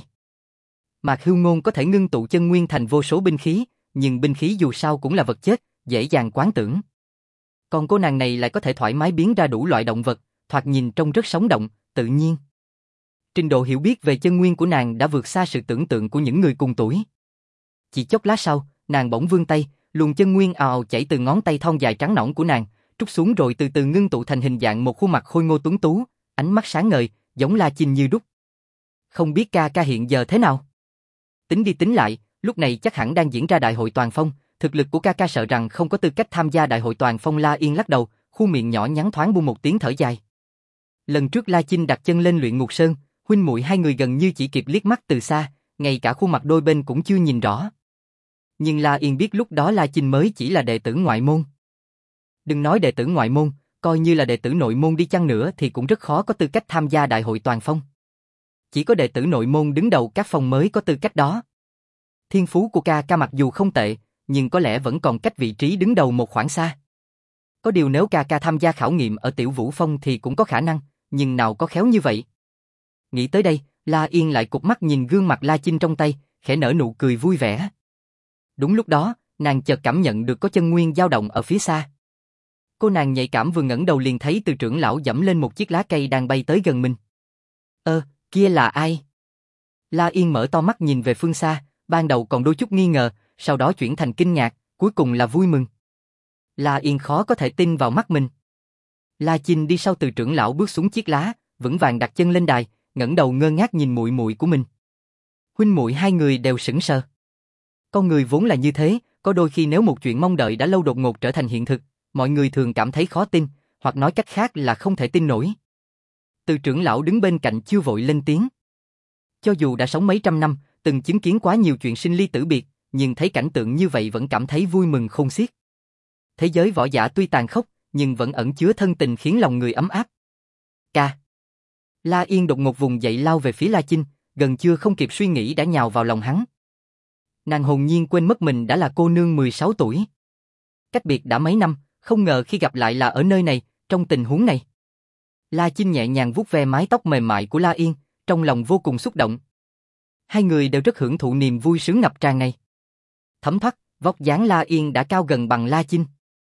A: Mạc Hưu Ngôn có thể ngưng tụ chân nguyên thành vô số binh khí, nhưng binh khí dù sao cũng là vật chết, dễ dàng quán tưởng. Còn cô nàng này lại có thể thoải mái biến ra đủ loại động vật, thoạt nhìn trông rất sống động, tự nhiên. Trình độ hiểu biết về chân nguyên của nàng đã vượt xa sự tưởng tượng của những người cùng tuổi. Chỉ chốc lát sau, nàng bỗng vươn tay, luồng chân nguyên ào ào chảy từ ngón tay thon dài trắng nõn của nàng, trút xuống rồi từ từ ngưng tụ thành hình dạng một khuôn mặt khôi ngô tuấn tú, ánh mắt sáng ngời, giống La Chinh như đúc. Không biết ca ca hiện giờ thế nào? Tính đi tính lại, lúc này chắc hẳn đang diễn ra đại hội toàn phong, thực lực của ca ca sợ rằng không có tư cách tham gia đại hội toàn phong. La Yên lắc đầu, khuôn miệng nhỏ nhắn thoáng buông một tiếng thở dài. Lần trước La Chinh đặt chân lên Luyện Ngục Sơn, huynh muội hai người gần như chỉ kịp liếc mắt từ xa, ngay cả khuôn mặt đôi bên cũng chưa nhìn rõ. Nhưng La Yên biết lúc đó La Chinh mới chỉ là đệ tử ngoại môn. Đừng nói đệ tử ngoại môn, coi như là đệ tử nội môn đi chăng nữa thì cũng rất khó có tư cách tham gia đại hội toàn phong. Chỉ có đệ tử nội môn đứng đầu các phong mới có tư cách đó. Thiên phú của ca ca mặc dù không tệ, nhưng có lẽ vẫn còn cách vị trí đứng đầu một khoảng xa. Có điều nếu ca ca tham gia khảo nghiệm ở Tiểu Vũ Phong thì cũng có khả năng, nhưng nào có khéo như vậy. Nghĩ tới đây, La Yên lại cụp mắt nhìn gương mặt La Chinh trong tay, khẽ nở nụ cười vui vẻ. Đúng lúc đó, nàng chợt cảm nhận được có chân nguyên dao động ở phía xa. Cô nàng nhạy cảm vừa ngẩng đầu liền thấy Từ trưởng lão giẫm lên một chiếc lá cây đang bay tới gần mình. Ơ, kia là ai? La Yên mở to mắt nhìn về phương xa, ban đầu còn đôi chút nghi ngờ, sau đó chuyển thành kinh ngạc, cuối cùng là vui mừng. La Yên khó có thể tin vào mắt mình. La Chinh đi sau Từ trưởng lão bước xuống chiếc lá, vững vàng đặt chân lên đài, ngẩng đầu ngơ ngác nhìn muội muội của mình. Huynh muội hai người đều sững sờ. Con người vốn là như thế, có đôi khi nếu một chuyện mong đợi đã lâu đột ngột trở thành hiện thực, mọi người thường cảm thấy khó tin, hoặc nói cách khác là không thể tin nổi. Từ trưởng lão đứng bên cạnh chưa vội lên tiếng. Cho dù đã sống mấy trăm năm, từng chứng kiến quá nhiều chuyện sinh ly tử biệt, nhưng thấy cảnh tượng như vậy vẫn cảm thấy vui mừng khôn xiết. Thế giới võ giả tuy tàn khốc, nhưng vẫn ẩn chứa thân tình khiến lòng người ấm áp. Ca. La Yên đột ngột vùng dậy lao về phía La Chinh, gần chưa không kịp suy nghĩ đã nhào vào lòng hắn. Nàng hồn nhiên quên mất mình đã là cô nương mười sáu tuổi. Cách biệt đã mấy năm, không ngờ khi gặp lại là ở nơi này, trong tình huống này. La Chinh nhẹ nhàng vuốt ve mái tóc mềm mại của La Yên, trong lòng vô cùng xúc động. Hai người đều rất hưởng thụ niềm vui sướng ngập tràn này. Thấm thoát, vóc dáng La Yên đã cao gần bằng La Chinh.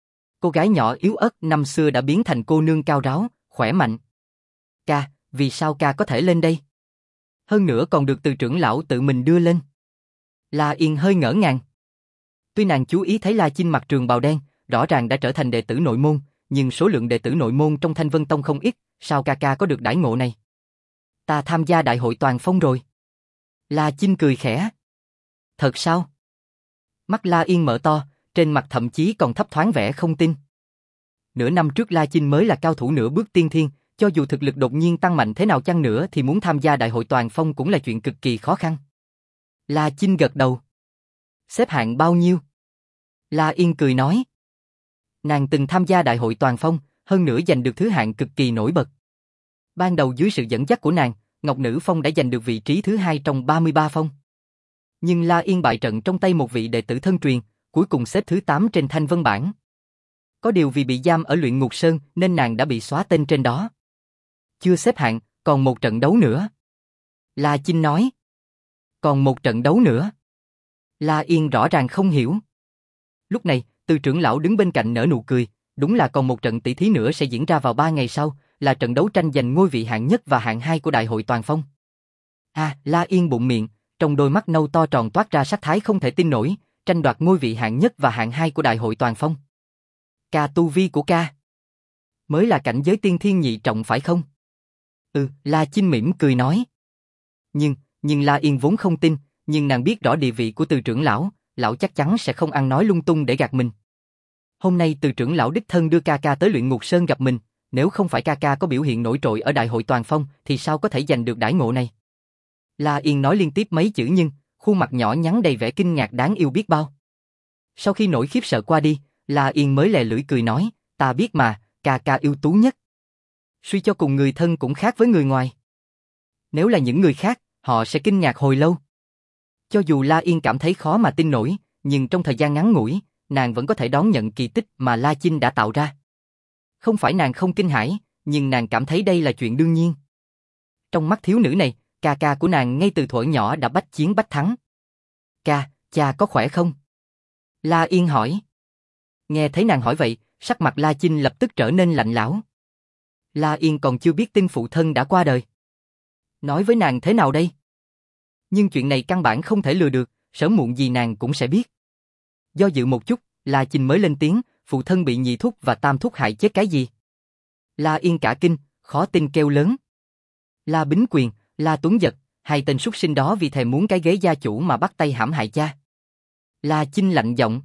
A: Cô gái nhỏ yếu ớt năm xưa đã biến thành cô nương cao ráo, khỏe mạnh. Ca, vì sao ca có thể lên đây? Hơn nữa còn được Từ trưởng lão tự mình đưa lên. La Yên hơi ngỡ ngàng. Tuy nàng chú ý thấy La Chinh mặc trường bào đen, rõ ràng đã trở thành đệ tử nội môn, nhưng số lượng đệ tử nội môn trong Thanh Vân Tông không ít, sao ca ca có được đãi ngộ này? Ta tham gia đại hội toàn phong rồi. La Chinh cười khẽ. Thật sao? Mắt La Yên mở to, trên mặt thậm chí còn thấp thoáng vẻ không tin. Nửa năm trước La Chinh mới là cao thủ nửa bước tiên thiên, cho dù thực lực đột nhiên tăng mạnh thế nào chăng nữa thì muốn tham gia đại hội toàn phong cũng là chuyện cực kỳ khó khăn. La Chinh gật đầu. Xếp hạng bao nhiêu? La Yên cười nói. Nàng từng tham gia đại hội toàn phong, hơn nữa giành được thứ hạng cực kỳ nổi bật. Ban đầu dưới sự dẫn dắt của nàng, Ngọc Nữ Phong đã giành được vị trí thứ hai trong ba mươi ba phong. Nhưng La Yên bại trận trong tay một vị đệ tử thân truyền, cuối cùng xếp thứ tám trên Thanh Vân bảng. Có điều vì bị giam ở Luyện Ngục Sơn nên nàng đã bị xóa tên trên đó. Chưa xếp hạng, còn một trận đấu nữa. La Chinh nói. Còn một trận đấu nữa. La Yên rõ ràng không hiểu. Lúc này, Từ trưởng lão đứng bên cạnh nở nụ cười, đúng là còn một trận tỷ thí nữa sẽ diễn ra vào ba ngày sau, là trận đấu tranh giành ngôi vị hạng nhất và hạng hai của đại hội toàn phong. À, La Yên bụng miệng, trong đôi mắt nâu to tròn toát ra sắc thái không thể tin nổi, tranh đoạt ngôi vị hạng nhất và hạng hai của đại hội toàn phong. Ca tu vi của ca mới là cảnh giới tiên thiên nhị trọng phải không? Ừ, La Chinh mỉm cười nói. Nhưng, nhưng La Yên vốn không tin, nhưng nàng biết rõ địa vị của Từ trưởng lão, lão chắc chắn sẽ không ăn nói lung tung để gạt mình. Hôm nay Từ trưởng lão đích thân đưa ca ca tới Luyện Ngục Sơn gặp mình, nếu không phải ca ca có biểu hiện nổi trội ở đại hội toàn phong thì sao có thể giành được đãi ngộ này? La Yên nói liên tiếp mấy chữ nhưng, khuôn mặt nhỏ nhắn đầy vẻ kinh ngạc đáng yêu biết bao. Sau khi nỗi khiếp sợ qua đi, La Yên mới lè lưỡi cười nói, ta biết mà, ca ca ưu tú nhất. Suy cho cùng người thân cũng khác với người ngoài. Nếu là những người khác, họ sẽ kinh ngạc hồi lâu. Cho dù La Yên cảm thấy khó mà tin nổi, nhưng trong thời gian ngắn ngủi, nàng vẫn có thể đón nhận kỳ tích mà La Chinh đã tạo ra. Không phải nàng không kinh hãi, nhưng nàng cảm thấy đây là chuyện đương nhiên. Trong mắt thiếu nữ này, ca ca của nàng ngay từ thuở nhỏ đã bách chiến bách thắng. Ca, cha có khỏe không? La Yên hỏi. Nghe thấy nàng hỏi vậy, sắc mặt La Chinh lập tức trở nên lạnh lẽo. La Yên còn chưa biết tin phụ thân đã qua đời. Nói với nàng thế nào đây? Nhưng chuyện này căn bản không thể lừa được, sớm muộn gì nàng cũng sẽ biết. Do dự một chút, La Chinh mới lên tiếng, phụ thân bị nhị thúc và tam thúc hại chết cái gì? La Yên cả kinh, khó tin kêu lớn. La Bính Quyền, La Tuấn Dật, hai tên súc sinh đó vì thèm muốn cái ghế gia chủ mà bắt tay hãm hại cha. La Chinh lạnh giọng.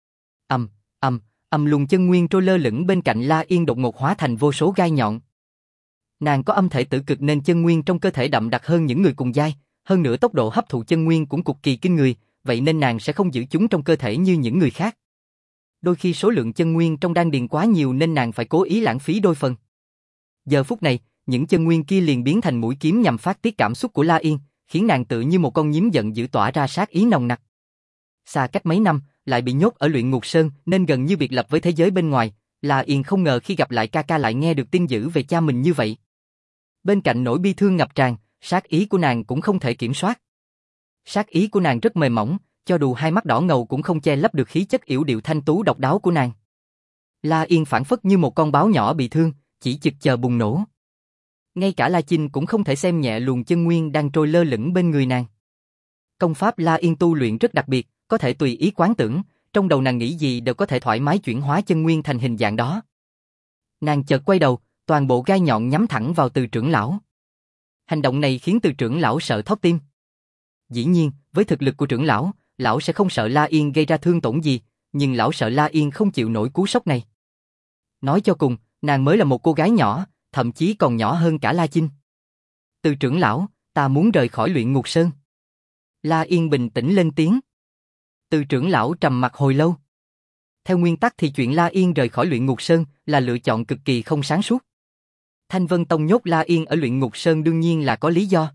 A: Ầm, ầm, ầm luồng chân nguyên trôi lơ lửng bên cạnh La Yên đột ngột hóa thành vô số gai nhọn. Nàng có âm thể tử cực nên chân nguyên trong cơ thể đậm đặc hơn những người cùng giai, hơn nữa tốc độ hấp thụ chân nguyên cũng cực kỳ kinh người, vậy nên nàng sẽ không giữ chúng trong cơ thể như những người khác. Đôi khi số lượng chân nguyên trong đan điền quá nhiều nên nàng phải cố ý lãng phí đôi phần. Giờ phút này, những chân nguyên kia liền biến thành mũi kiếm nhằm phát tiết cảm xúc của La Yên, khiến nàng tự như một con nhím giận dữ tỏa ra sát ý nồng nặc. Xa cách mấy năm, lại bị nhốt ở Luyện Ngục Sơn nên gần như biệt lập với thế giới bên ngoài, La Yên không ngờ khi gặp lại ca ca lại nghe được tin dữ về cha mình như vậy. Bên cạnh nỗi bi thương ngập tràn, sát ý của nàng cũng không thể kiểm soát. Sát ý của nàng rất mềm mỏng, cho dù hai mắt đỏ ngầu cũng không che lấp được khí chất yểu điệu thanh tú độc đáo của nàng. La Yên phảng phất như một con báo nhỏ bị thương, chỉ chực chờ bùng nổ. Ngay cả La Chinh cũng không thể xem nhẹ luồng chân nguyên đang trôi lơ lửng bên người nàng. Công pháp La Yên tu luyện rất đặc biệt, có thể tùy ý quán tưởng, trong đầu nàng nghĩ gì đều có thể thoải mái chuyển hóa chân nguyên thành hình dạng đó. Nàng chợt quay đầu, toàn bộ gai nhọn nhắm thẳng vào Từ trưởng lão. Hành động này khiến Từ trưởng lão sợ thót tim. Dĩ nhiên, với thực lực của trưởng lão, lão sẽ không sợ La Yên gây ra thương tổn gì, nhưng lão sợ La Yên không chịu nổi cú sốc này. Nói cho cùng, nàng mới là một cô gái nhỏ, thậm chí còn nhỏ hơn cả La Chinh. Từ trưởng lão, ta muốn rời khỏi Luyện Ngục Sơn. La Yên bình tĩnh lên tiếng. Từ trưởng lão trầm mặc hồi lâu. Theo nguyên tắc thì chuyện La Yên rời khỏi Luyện Ngục Sơn là lựa chọn cực kỳ không sáng suốt. Thanh Vân Tông nhốt La Yên ở Luyện Ngục Sơn đương nhiên là có lý do.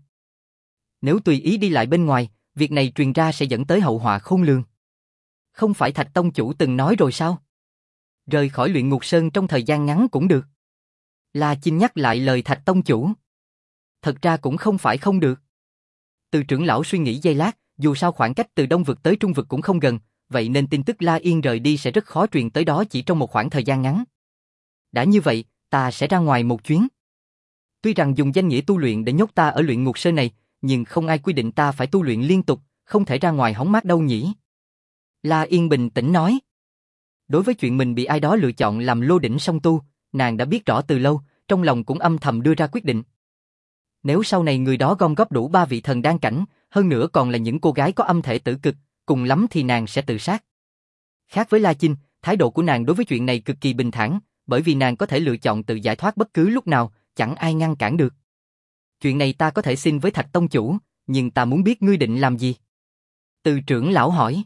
A: Nếu tùy ý đi lại bên ngoài, việc này truyền ra sẽ dẫn tới hậu họa khôn lường. Không phải Thạch Tông chủ từng nói rồi sao? Rời khỏi Luyện Ngục Sơn trong thời gian ngắn cũng được. La Chinh nhắc lại lời Thạch Tông chủ. Thật ra cũng không phải không được. Từ trưởng lão suy nghĩ giây lát, dù sao khoảng cách từ Đông Vực tới Trung Vực cũng không gần, vậy nên tin tức La Yên rời đi sẽ rất khó truyền tới đó chỉ trong một khoảng thời gian ngắn. Đã như vậy, ta sẽ ra ngoài một chuyến. Tuy rằng dùng danh nghĩa tu luyện để nhốt ta ở Luyện Ngục Sơn này, nhưng không ai quy định ta phải tu luyện liên tục, không thể ra ngoài hóng mát đâu nhỉ. La Yên bình tĩnh nói. Đối với chuyện mình bị ai đó lựa chọn làm lô đỉnh song tu, nàng đã biết rõ từ lâu, trong lòng cũng âm thầm đưa ra quyết định. Nếu sau này người đó gom góp đủ ba vị thần đan cảnh, hơn nữa còn là những cô gái có âm thể tử cực, cùng lắm thì nàng sẽ tự sát. Khác với La Chinh, thái độ của nàng đối với chuyện này cực kỳ bình thản, bởi vì nàng có thể lựa chọn tự giải thoát bất cứ lúc nào, chẳng ai ngăn cản được. Chuyện này ta có thể xin với Thạch Tông chủ, nhưng ta muốn biết ngươi định làm gì? Từ trưởng lão hỏi.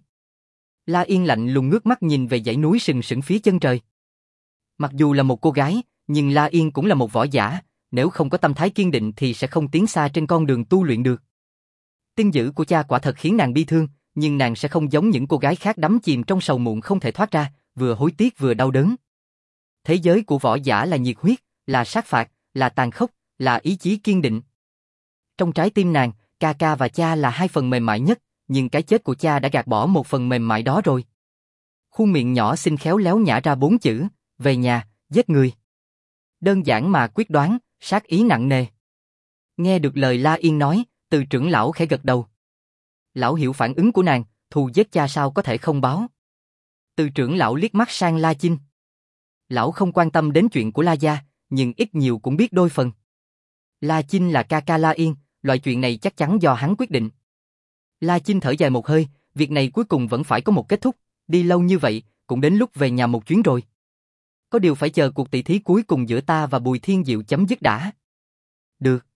A: La Yên lạnh lùng ngước mắt nhìn về dãy núi sừng sững phía chân trời. Mặc dù là một cô gái, nhưng La Yên cũng là một võ giả, nếu không có tâm thái kiên định thì sẽ không tiến xa trên con đường tu luyện được. Tin dữ của cha quả thật khiến nàng bi thương, nhưng nàng sẽ không giống những cô gái khác đắm chìm trong sầu muộn không thể thoát ra, vừa hối tiếc vừa đau đớn. Thế giới của võ giả là nhiệt huyết, là sát phạt, là tàn khốc, là ý chí kiên định. Trong trái tim nàng, ca ca và cha là hai phần mềm mại nhất, nhưng cái chết của cha đã gạt bỏ một phần mềm mại đó rồi. Khuôn miệng nhỏ xinh khéo léo nhả ra bốn chữ, về nhà, giết người. Đơn giản mà quyết đoán, sát ý nặng nề. Nghe được lời La Yên nói, Từ trưởng lão khẽ gật đầu. Lão hiểu phản ứng của nàng, thù giết cha sao có thể không báo. Từ trưởng lão liếc mắt sang La Chinh. Lão không quan tâm đến chuyện của La gia, nhưng ít nhiều cũng biết đôi phần. La Chinh là ca ca La Yên, loại chuyện này chắc chắn do hắn quyết định. La Chinh thở dài một hơi, việc này cuối cùng vẫn phải có một kết thúc, đi lâu như vậy, cũng đến lúc về nhà một chuyến rồi. Có điều phải chờ cuộc tỷ thí cuối cùng giữa ta và Bùi Thiên Diệu chấm dứt đã. Được.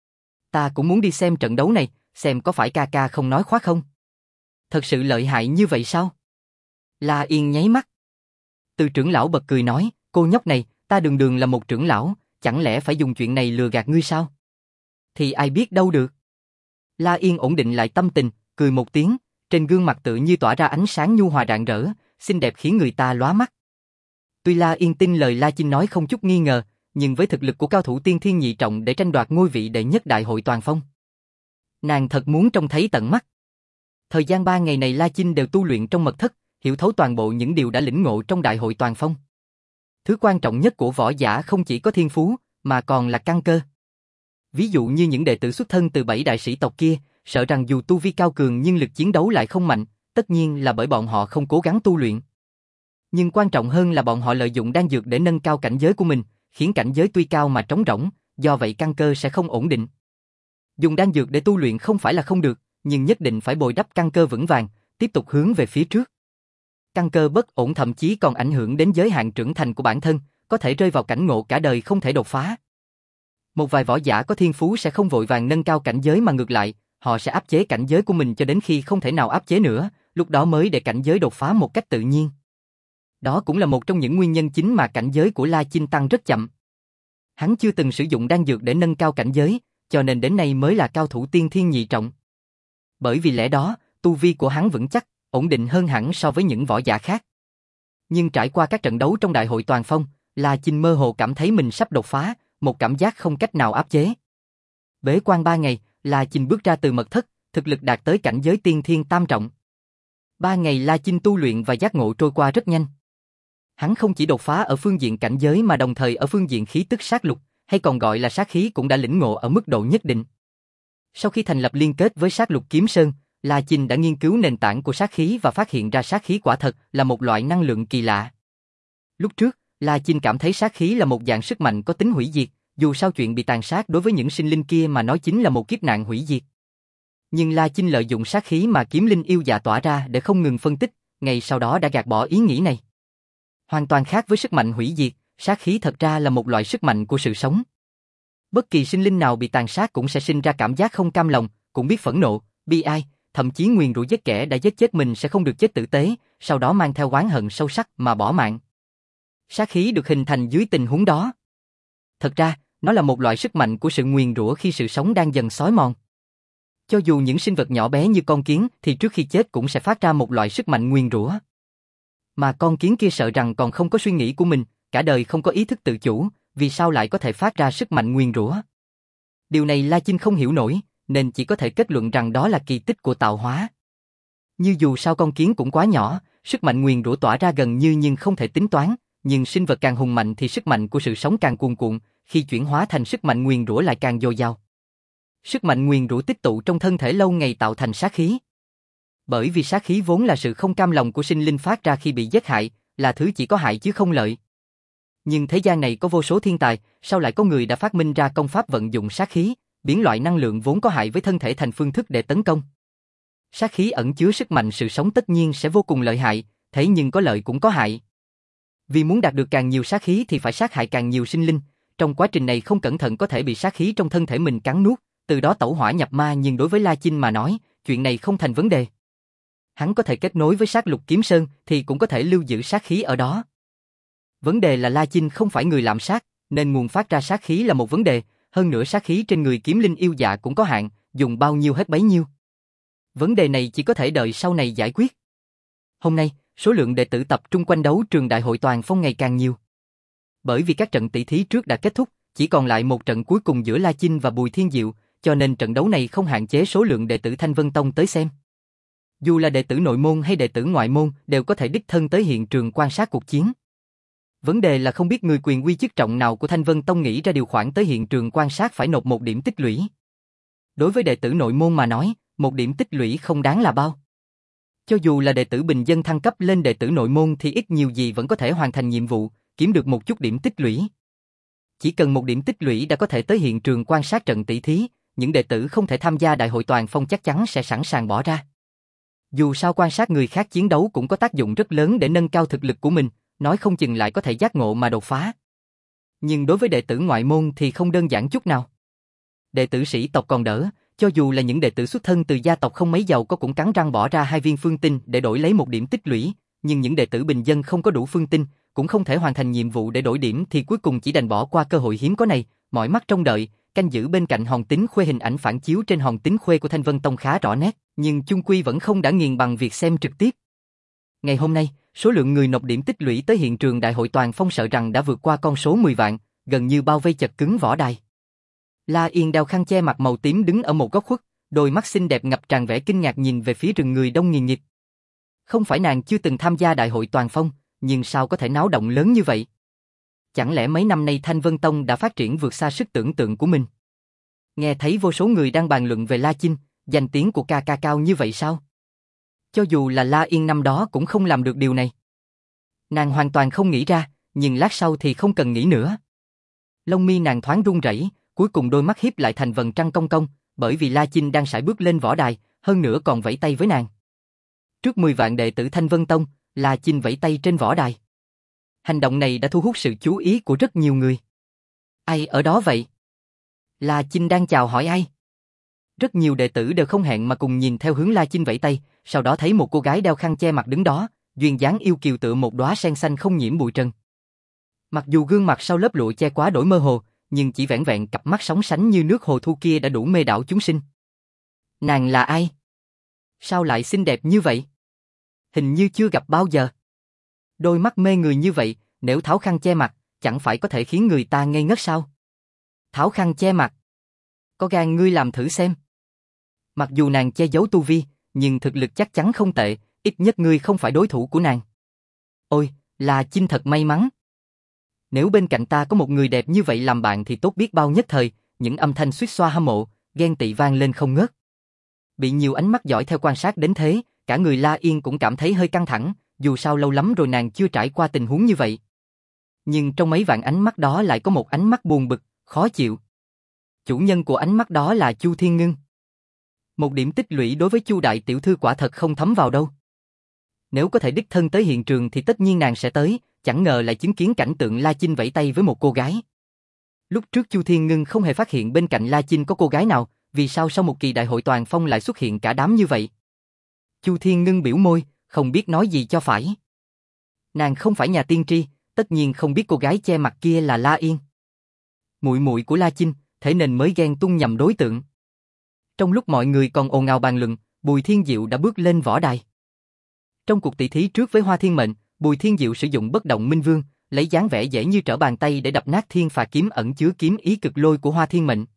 A: Ta cũng muốn đi xem trận đấu này, xem có phải ca ca không nói khoác không. Thật sự lợi hại như vậy sao? La Yên nháy mắt. Từ trưởng lão bật cười nói, cô nhóc này, ta đường đường là một trưởng lão, chẳng lẽ phải dùng chuyện này lừa gạt ngươi sao? Thì ai biết đâu được. La Yên ổn định lại tâm tình, cười một tiếng, trên gương mặt tự như tỏa ra ánh sáng nhu hòa rạng rỡ, xinh đẹp khiến người ta lóa mắt. Tuy La Yên tin lời La Chinh nói không chút nghi ngờ, nhưng với thực lực của cao thủ tiên thiên nhị trọng để tranh đoạt ngôi vị đệ nhất đại hội toàn phong, nàng thật muốn trông thấy tận mắt. Thời gian ba ngày này La Chinh đều tu luyện trong mật thất, hiểu thấu toàn bộ những điều đã lĩnh ngộ trong đại hội toàn phong. Thứ quan trọng nhất của võ giả không chỉ có thiên phú, mà còn là căn cơ. Ví dụ như những đệ tử xuất thân từ bảy đại sĩ tộc kia, sợ rằng dù tu vi cao cường nhưng lực chiến đấu lại không mạnh, tất nhiên là bởi bọn họ không cố gắng tu luyện. Nhưng quan trọng hơn là bọn họ lợi dụng đan dược để nâng cao cảnh giới của mình, khiến cảnh giới tuy cao mà trống rỗng, do vậy căn cơ sẽ không ổn định. Dùng đan dược để tu luyện không phải là không được, nhưng nhất định phải bồi đắp căn cơ vững vàng, tiếp tục hướng về phía trước. Căn cơ bất ổn thậm chí còn ảnh hưởng đến giới hạn trưởng thành của bản thân, có thể rơi vào cảnh ngộ cả đời không thể đột phá. Một vài võ giả có thiên phú sẽ không vội vàng nâng cao cảnh giới mà ngược lại, họ sẽ áp chế cảnh giới của mình cho đến khi không thể nào áp chế nữa, lúc đó mới để cảnh giới đột phá một cách tự nhiên. Đó cũng là một trong những nguyên nhân chính mà cảnh giới của La Chinh tăng rất chậm. Hắn chưa từng sử dụng đan dược để nâng cao cảnh giới, cho nên đến nay mới là cao thủ tiên thiên nhị trọng. Bởi vì lẽ đó, tu vi của hắn vững chắc, ổn định hơn hẳn so với những võ giả khác. Nhưng trải qua các trận đấu trong đại hội toàn phong, La Chinh mơ hồ cảm thấy mình sắp đột phá, một cảm giác không cách nào áp chế. Bế quan ba ngày, La Chinh bước ra từ mật thất, thực lực đạt tới cảnh giới tiên thiên tam trọng. Ba ngày La Chinh tu luyện và giác ngộ trôi qua rất nhanh. Hắn không chỉ đột phá ở phương diện cảnh giới mà đồng thời ở phương diện khí tức sát lục, hay còn gọi là sát khí cũng đã lĩnh ngộ ở mức độ nhất định. Sau khi thành lập liên kết với sát lục kiếm sơn, La Chinh đã nghiên cứu nền tảng của sát khí và phát hiện ra sát khí quả thật là một loại năng lượng kỳ lạ. Lúc trước, La Chinh cảm thấy sát khí là một dạng sức mạnh có tính hủy diệt, dù sao chuyện bị tàn sát đối với những sinh linh kia mà nói chính là một kiếp nạn hủy diệt. Nhưng La Chinh lợi dụng sát khí mà kiếm linh yêu dạ tỏa ra để không ngừng phân tích, ngày sau đó đã gạt bỏ ý nghĩ này. Hoàn toàn khác với sức mạnh hủy diệt, sát khí thật ra là một loại sức mạnh của sự sống. Bất kỳ sinh linh nào bị tàn sát cũng sẽ sinh ra cảm giác không cam lòng, cũng biết phẫn nộ, bi ai, thậm chí nguyền rủa giết kẻ đã giết chết mình sẽ không được chết tử tế, sau đó mang theo oán hận sâu sắc mà bỏ mạng. Sát khí được hình thành dưới tình huống đó. Thật ra, nó là một loại sức mạnh của sự nguyền rủa khi sự sống đang dần xói mòn. Cho dù những sinh vật nhỏ bé như con kiến thì trước khi chết cũng sẽ phát ra một loại sức mạnh nguyền rủa. Mà con kiến kia sợ rằng còn không có suy nghĩ của mình, cả đời không có ý thức tự chủ, vì sao lại có thể phát ra sức mạnh nguyền rủa? Điều này La Chinh không hiểu nổi, nên chỉ có thể kết luận rằng đó là kỳ tích của tạo hóa. Như dù sao con kiến cũng quá nhỏ, sức mạnh nguyền rủa tỏa ra gần như nhưng không thể tính toán, nhưng sinh vật càng hùng mạnh thì sức mạnh của sự sống càng cuồn cuộn, khi chuyển hóa thành sức mạnh nguyền rủa lại càng dồi dào. Sức mạnh nguyền rủa tích tụ trong thân thể lâu ngày tạo thành sát khí. Bởi vì sát khí vốn là sự không cam lòng của sinh linh phát ra khi bị giết hại, là thứ chỉ có hại chứ không lợi. Nhưng thế gian này có vô số thiên tài, sao lại có người đã phát minh ra công pháp vận dụng sát khí, biến loại năng lượng vốn có hại với thân thể thành phương thức để tấn công. Sát khí ẩn chứa sức mạnh sự sống tất nhiên sẽ vô cùng lợi hại, thế nhưng có lợi cũng có hại. Vì muốn đạt được càng nhiều sát khí thì phải sát hại càng nhiều sinh linh, trong quá trình này không cẩn thận có thể bị sát khí trong thân thể mình cắn nuốt, từ đó tẩu hỏa nhập ma, nhưng đối với La Chinh mà nói, chuyện này không thành vấn đề. Hắn có thể kết nối với sát lục kiếm sơn thì cũng có thể lưu giữ sát khí ở đó. Vấn đề là La Chinh không phải người lạm sát, nên nguồn phát ra sát khí là một vấn đề, hơn nữa sát khí trên người kiếm linh yêu dạ cũng có hạn, dùng bao nhiêu hết bấy nhiêu. Vấn đề này chỉ có thể đợi sau này giải quyết. Hôm nay, số lượng đệ tử tập trung quanh đấu trường đại hội toàn phong ngày càng nhiều. Bởi vì các trận tỷ thí trước đã kết thúc, chỉ còn lại một trận cuối cùng giữa La Chinh và Bùi Thiên Diệu, cho nên trận đấu này không hạn chế số lượng đệ tử Thanh Vân Tông tới xem. Dù là đệ tử nội môn hay đệ tử ngoại môn đều có thể đích thân tới hiện trường quan sát cuộc chiến. Vấn đề là không biết người quyền uy chức trọng nào của Thanh Vân Tông nghĩ ra điều khoản tới hiện trường quan sát phải nộp một điểm tích lũy. Đối với đệ tử nội môn mà nói, một điểm tích lũy không đáng là bao. Cho dù là đệ tử bình dân thăng cấp lên đệ tử nội môn thì ít nhiều gì vẫn có thể hoàn thành nhiệm vụ, kiếm được một chút điểm tích lũy. Chỉ cần một điểm tích lũy đã có thể tới hiện trường quan sát trận tỷ thí, những đệ tử không thể tham gia đại hội toàn phong chắc chắn sẽ sẵn sàng bỏ ra. Dù sao quan sát người khác chiến đấu cũng có tác dụng rất lớn để nâng cao thực lực của mình, nói không chừng lại có thể giác ngộ mà đột phá. Nhưng đối với đệ tử ngoại môn thì không đơn giản chút nào. Đệ tử sĩ tộc còn đỡ, cho dù là những đệ tử xuất thân từ gia tộc không mấy giàu có cũng cắn răng bỏ ra hai viên phương tinh để đổi lấy một điểm tích lũy, nhưng những đệ tử bình dân không có đủ phương tinh, cũng không thể hoàn thành nhiệm vụ để đổi điểm thì cuối cùng chỉ đành bỏ qua cơ hội hiếm có này, mỏi mắt trông đợi. Canh giữ bên cạnh hòn tín khuê, hình ảnh phản chiếu trên hòn tín khuê của Thanh Vân Tông khá rõ nét, nhưng chung quy vẫn không đã nghiền bằng việc xem trực tiếp. Ngày hôm nay, số lượng người nộp điểm tích lũy tới hiện trường đại hội toàn phong sợ rằng đã vượt qua con số mười vạn, gần như bao vây chật cứng võ đài. La Yên đeo khăn che mặt màu tím đứng ở một góc khuất, đôi mắt xinh đẹp ngập tràn vẻ kinh ngạc nhìn về phía rừng người đông nghìn nghịt. Không phải nàng chưa từng tham gia đại hội toàn phong, nhưng sao có thể náo động lớn như vậy? Chẳng lẽ mấy năm nay Thanh Vân Tông đã phát triển vượt xa sức tưởng tượng của mình? Nghe thấy vô số người đang bàn luận về La Chinh, danh tiếng của ca ca cao như vậy sao? Cho dù là La Yên năm đó cũng không làm được điều này. Nàng hoàn toàn không nghĩ ra, nhưng lát sau thì không cần nghĩ nữa. Lông mi nàng thoáng run rẩy, cuối cùng đôi mắt híp lại thành vầng trăng cong cong, bởi vì La Chinh đang sải bước lên võ đài, hơn nữa còn vẫy tay với nàng. Trước mười vạn đệ tử Thanh Vân Tông, La Chinh vẫy tay trên võ đài. Hành động này đã thu hút sự chú ý của rất nhiều người. Ai ở đó vậy? La Chinh đang chào hỏi ai? Rất nhiều đệ tử đều không hẹn mà cùng nhìn theo hướng La Chinh vẫy tay, sau đó thấy một cô gái đeo khăn che mặt đứng đó, duyên dáng yêu kiều tựa một đóa sen xanh không nhiễm bụi trần. Mặc dù gương mặt sau lớp lụa che quá đổi mơ hồ, nhưng chỉ vẻn vẹn cặp mắt sóng sánh như nước hồ thu kia đã đủ mê đảo chúng sinh. Nàng là ai? Sao lại xinh đẹp như vậy? Hình như chưa gặp bao giờ. Đôi mắt mê người như vậy, nếu tháo khăn che mặt, chẳng phải có thể khiến người ta ngây ngất sao? Tháo khăn che mặt. Có gan ngươi làm thử xem. Mặc dù nàng che giấu tu vi, nhưng thực lực chắc chắn không tệ, ít nhất ngươi không phải đối thủ của nàng. Ôi, La Chinh thật may mắn. Nếu bên cạnh ta có một người đẹp như vậy làm bạn thì tốt biết bao. Nhất thời, những âm thanh suýt xoa hâm mộ, ghen tị vang lên không ngớt. Bị nhiều ánh mắt dõi theo quan sát đến thế, cả người La Yên cũng cảm thấy hơi căng thẳng, dù sao lâu lắm rồi nàng chưa trải qua tình huống như vậy. Nhưng trong mấy vạn ánh mắt đó lại có một ánh mắt buồn bực, khó chịu. Chủ nhân của ánh mắt đó là Chu Thiên Ngưng. Một điểm tích lũy đối với Chu đại tiểu thư quả thật không thấm vào đâu. Nếu có thể đích thân tới hiện trường thì tất nhiên nàng sẽ tới, chẳng ngờ lại chứng kiến cảnh tượng La Chinh vẫy tay với một cô gái. Lúc trước Chu Thiên Ngưng không hề phát hiện bên cạnh La Chinh có cô gái nào, vì sao sau một kỳ đại hội toàn phong lại xuất hiện cả đám như vậy? Chu Thiên Ngưng biểu môi, không biết nói gì cho phải. Nàng không phải nhà tiên tri, tất nhiên không biết cô gái che mặt kia là La Yên. Muội muội của La Chinh, thế nên mới ghen tung nhầm đối tượng. Trong lúc mọi người còn ồn ào bàn luận, Bùi Thiên Diệu đã bước lên võ đài. Trong cuộc tỷ thí trước với Hoa Thiên Mệnh, Bùi Thiên Diệu sử dụng bất động minh vương, lấy dáng vẻ dễ như trở bàn tay để đập nát thiên phà kiếm ẩn chứa kiếm ý cực lôi của Hoa Thiên Mệnh.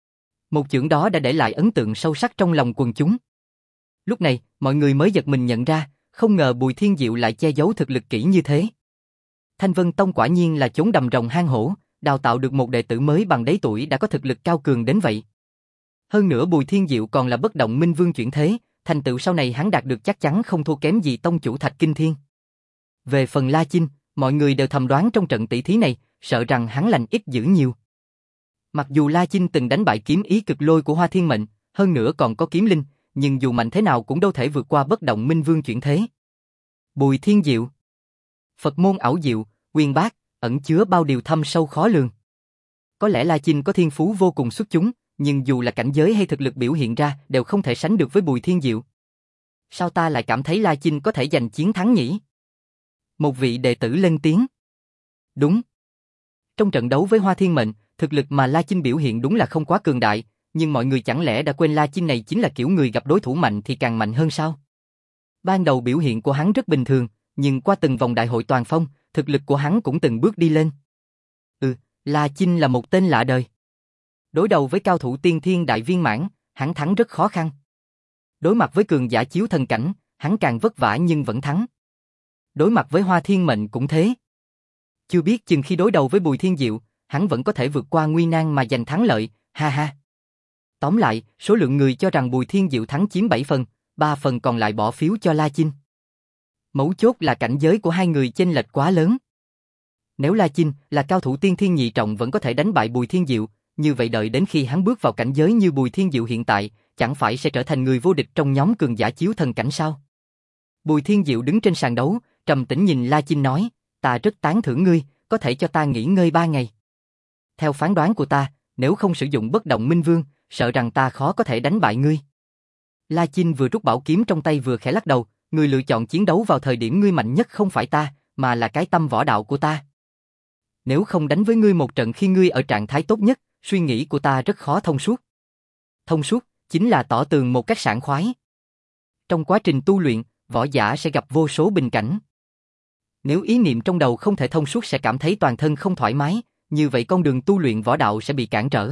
A: Một chưởng đó đã để lại ấn tượng sâu sắc trong lòng quần chúng. Lúc này, mọi người mới giật mình nhận ra, không ngờ Bùi Thiên Diệu lại che giấu thực lực kỹ như thế. Thanh Vân Tông quả nhiên là chốn đầm rồng hang hổ, đào tạo được một đệ tử mới bằng đấy tuổi đã có thực lực cao cường đến vậy. Hơn nữa Bùi Thiên Diệu còn là bất động minh vương chuyển thế, thành tựu sau này hắn đạt được chắc chắn không thua kém gì tông chủ Thạch Kinh Thiên. Về phần La Chinh, mọi người đều thầm đoán trong trận tỷ thí này, sợ rằng hắn lành ít dữ nhiều. Mặc dù La Chinh từng đánh bại kiếm ý cực lôi của Hoa Thiên Mệnh, hơn nữa còn có kiếm linh, nhưng dù mạnh thế nào cũng đâu thể vượt qua bất động minh vương chuyển thế. Bùi Thiên Diệu, Phật môn ảo diệu, uyên bác, ẩn chứa bao điều thâm sâu khó lường. Có lẽ La Chinh có thiên phú vô cùng xuất chúng, nhưng dù là cảnh giới hay thực lực biểu hiện ra đều không thể sánh được với Bùi Thiên Diệu. Sao ta lại cảm thấy La Chinh có thể giành chiến thắng nhỉ? Một vị đệ tử lên tiếng. Đúng. Trong trận đấu với Hoa Thiên Mệnh, thực lực mà La Chinh biểu hiện đúng là không quá cường đại, nhưng mọi người chẳng lẽ đã quên La Chinh này chính là kiểu người gặp đối thủ mạnh thì càng mạnh hơn sao? Ban đầu biểu hiện của hắn rất bình thường, nhưng qua từng vòng đại hội toàn phong, thực lực của hắn cũng từng bước đi lên. Ừ, La Chinh là một tên lạ đời. Đối đầu với cao thủ tiên thiên đại viên mãn, hắn thắng rất khó khăn. Đối mặt với cường giả chiếu thần cảnh, hắn càng vất vả nhưng vẫn thắng. Đối mặt với Hoa Thiên Mệnh cũng thế. Chưa biết chừng khi đối đầu với Bùi Thiên Diệu, hắn vẫn có thể vượt qua nguy nan mà giành thắng lợi, ha ha. Tóm lại, số lượng người cho rằng Bùi Thiên Diệu thắng chiếm bảy phần, ba phần còn lại bỏ phiếu cho La Chinh. Mấu chốt là cảnh giới của hai người chênh lệch quá lớn. Nếu La Chinh là cao thủ tiên thiên nhị trọng vẫn có thể đánh bại Bùi Thiên Diệu, như vậy đợi đến khi hắn bước vào cảnh giới như Bùi Thiên Diệu hiện tại, chẳng phải sẽ trở thành người vô địch trong nhóm cường giả chiếu thần cảnh sao? Bùi Thiên Diệu đứng trên sàn đấu, trầm tĩnh nhìn La Chinh nói, ta rất tán thưởng ngươi, có thể cho ta nghỉ ngơi ba ngày. Theo phán đoán của ta, nếu không sử dụng bất động minh vương, sợ rằng ta khó có thể đánh bại ngươi. La Chinh vừa rút bảo kiếm trong tay vừa khẽ lắc đầu, ngươi lựa chọn chiến đấu vào thời điểm ngươi mạnh nhất không phải ta, mà là cái tâm võ đạo của ta. Nếu không đánh với ngươi một trận khi ngươi ở trạng thái tốt nhất, suy nghĩ của ta rất khó thông suốt. Thông suốt chính là tỏ tường một cách sảng khoái. Trong quá trình tu luyện, võ giả sẽ gặp vô số bình cảnh. Nếu ý niệm trong đầu không thể thông suốt sẽ cảm thấy toàn thân không thoải mái, như vậy con đường tu luyện võ đạo sẽ bị cản trở.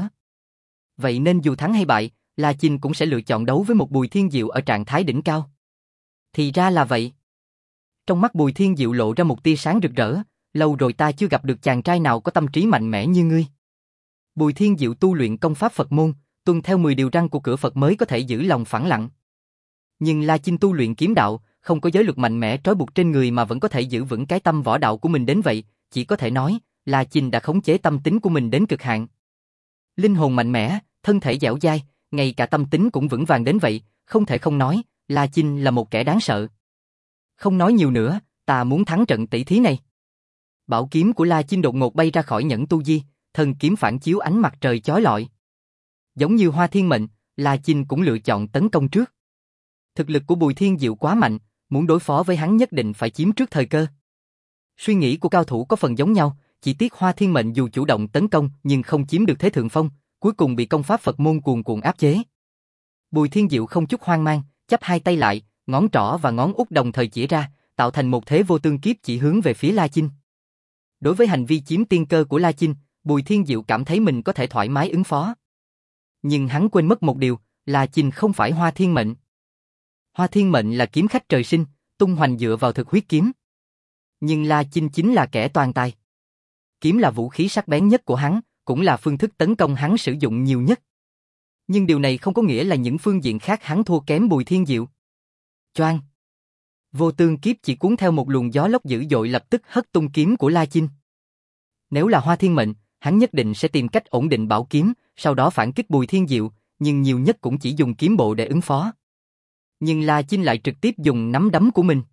A: Vậy nên dù thắng hay bại, La Chinh cũng sẽ lựa chọn đấu với một Bùi Thiên Diệu ở trạng thái đỉnh cao. Thì ra là vậy. Trong mắt Bùi Thiên Diệu lộ ra một tia sáng rực rỡ, lâu rồi ta chưa gặp được chàng trai nào có tâm trí mạnh mẽ như ngươi. Bùi Thiên Diệu tu luyện công pháp Phật môn, tuân theo mười điều răn của cửa Phật mới có thể giữ lòng phẳng lặng. Nhưng La Chinh tu luyện kiếm đạo, không có giới luật mạnh mẽ trói buộc trên người mà vẫn có thể giữ vững cái tâm võ đạo của mình đến vậy, chỉ có thể nói, La Chinh đã khống chế tâm tính của mình đến cực hạn. Linh hồn mạnh mẽ, thân thể dẻo dai, ngay cả tâm tính cũng vững vàng đến vậy, không thể không nói, La Chinh là một kẻ đáng sợ. Không nói nhiều nữa, ta muốn thắng trận tỷ thí này. Bảo kiếm của La Chinh đột ngột bay ra khỏi nhẫn tu di, thân kiếm phản chiếu ánh mặt trời chói lọi. Giống như Hoa Thiên Mệnh, La Chinh cũng lựa chọn tấn công trước. Thực lực của Bùi Thiên Diệu quá mạnh, muốn đối phó với hắn nhất định phải chiếm trước thời cơ. Suy nghĩ của cao thủ có phần giống nhau, chỉ tiếc Hoa Thiên Mệnh dù chủ động tấn công nhưng không chiếm được thế thượng phong, cuối cùng bị công pháp Phật môn cuồn cuộn áp chế. Bùi Thiên Diệu không chút hoang mang, chắp hai tay lại, ngón trỏ và ngón út đồng thời chỉ ra, tạo thành một thế vô tương kiếp chỉ hướng về phía La Chinh. Đối với hành vi chiếm tiên cơ của La Chinh, Bùi Thiên Diệu cảm thấy mình có thể thoải mái ứng phó. Nhưng hắn quên mất một điều, La Chinh không phải Hoa Thiên Mệnh. Hoa Thiên Mệnh là kiếm khách trời sinh, tung hoành dựa vào thực huyết kiếm. Nhưng La Chinh chính là kẻ toàn tài. Kiếm là vũ khí sắc bén nhất của hắn, cũng là phương thức tấn công hắn sử dụng nhiều nhất. Nhưng điều này không có nghĩa là những phương diện khác hắn thua kém Bùi Thiên Diệu. Choang! Vô tương kiếp chỉ cuốn theo một luồng gió lốc dữ dội lập tức hất tung kiếm của La Chinh. Nếu là Hoa Thiên Mệnh, hắn nhất định sẽ tìm cách ổn định bảo kiếm, sau đó phản kích Bùi Thiên Diệu, nhưng nhiều nhất cũng chỉ dùng kiếm bộ để ứng phó. Nhưng La Chinh lại trực tiếp dùng nắm đấm của mình.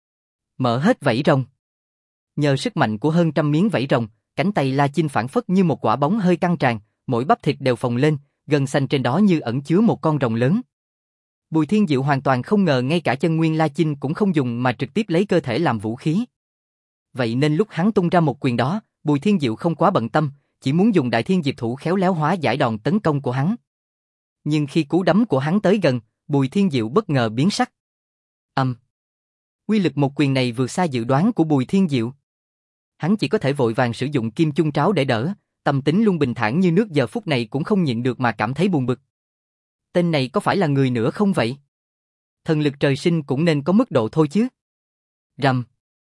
A: Mở hết vảy rồng. Nhờ sức mạnh của hơn trăm miếng vảy rồng, cánh tay La Chinh phản phất như một quả bóng hơi căng tràn, mỗi bắp thịt đều phồng lên, gân xanh trên đó như ẩn chứa một con rồng lớn. Bùi Thiên Diệu hoàn toàn không ngờ ngay cả chân nguyên La Chinh cũng không dùng mà trực tiếp lấy cơ thể làm vũ khí. Vậy nên lúc hắn tung ra một quyền đó, Bùi Thiên Diệu không quá bận tâm, chỉ muốn dùng Đại Thiên Diệp Thủ khéo léo hóa giải đòn tấn công của hắn. Nhưng khi cú đấm của hắn tới gần, Bùi Thiên Diệu bất ngờ biến sắc. Âm. Um. Uy lực một quyền này vượt xa dự đoán của Bùi Thiên Diệu. Hắn chỉ có thể vội vàng sử dụng kim chung tráo để đỡ, tâm tính luôn bình thản như nước giờ phút này cũng không nhịn được mà cảm thấy buồn bực. Tên này có phải là người nữa không vậy? Thần lực trời sinh cũng nên có mức độ thôi chứ. Rầm.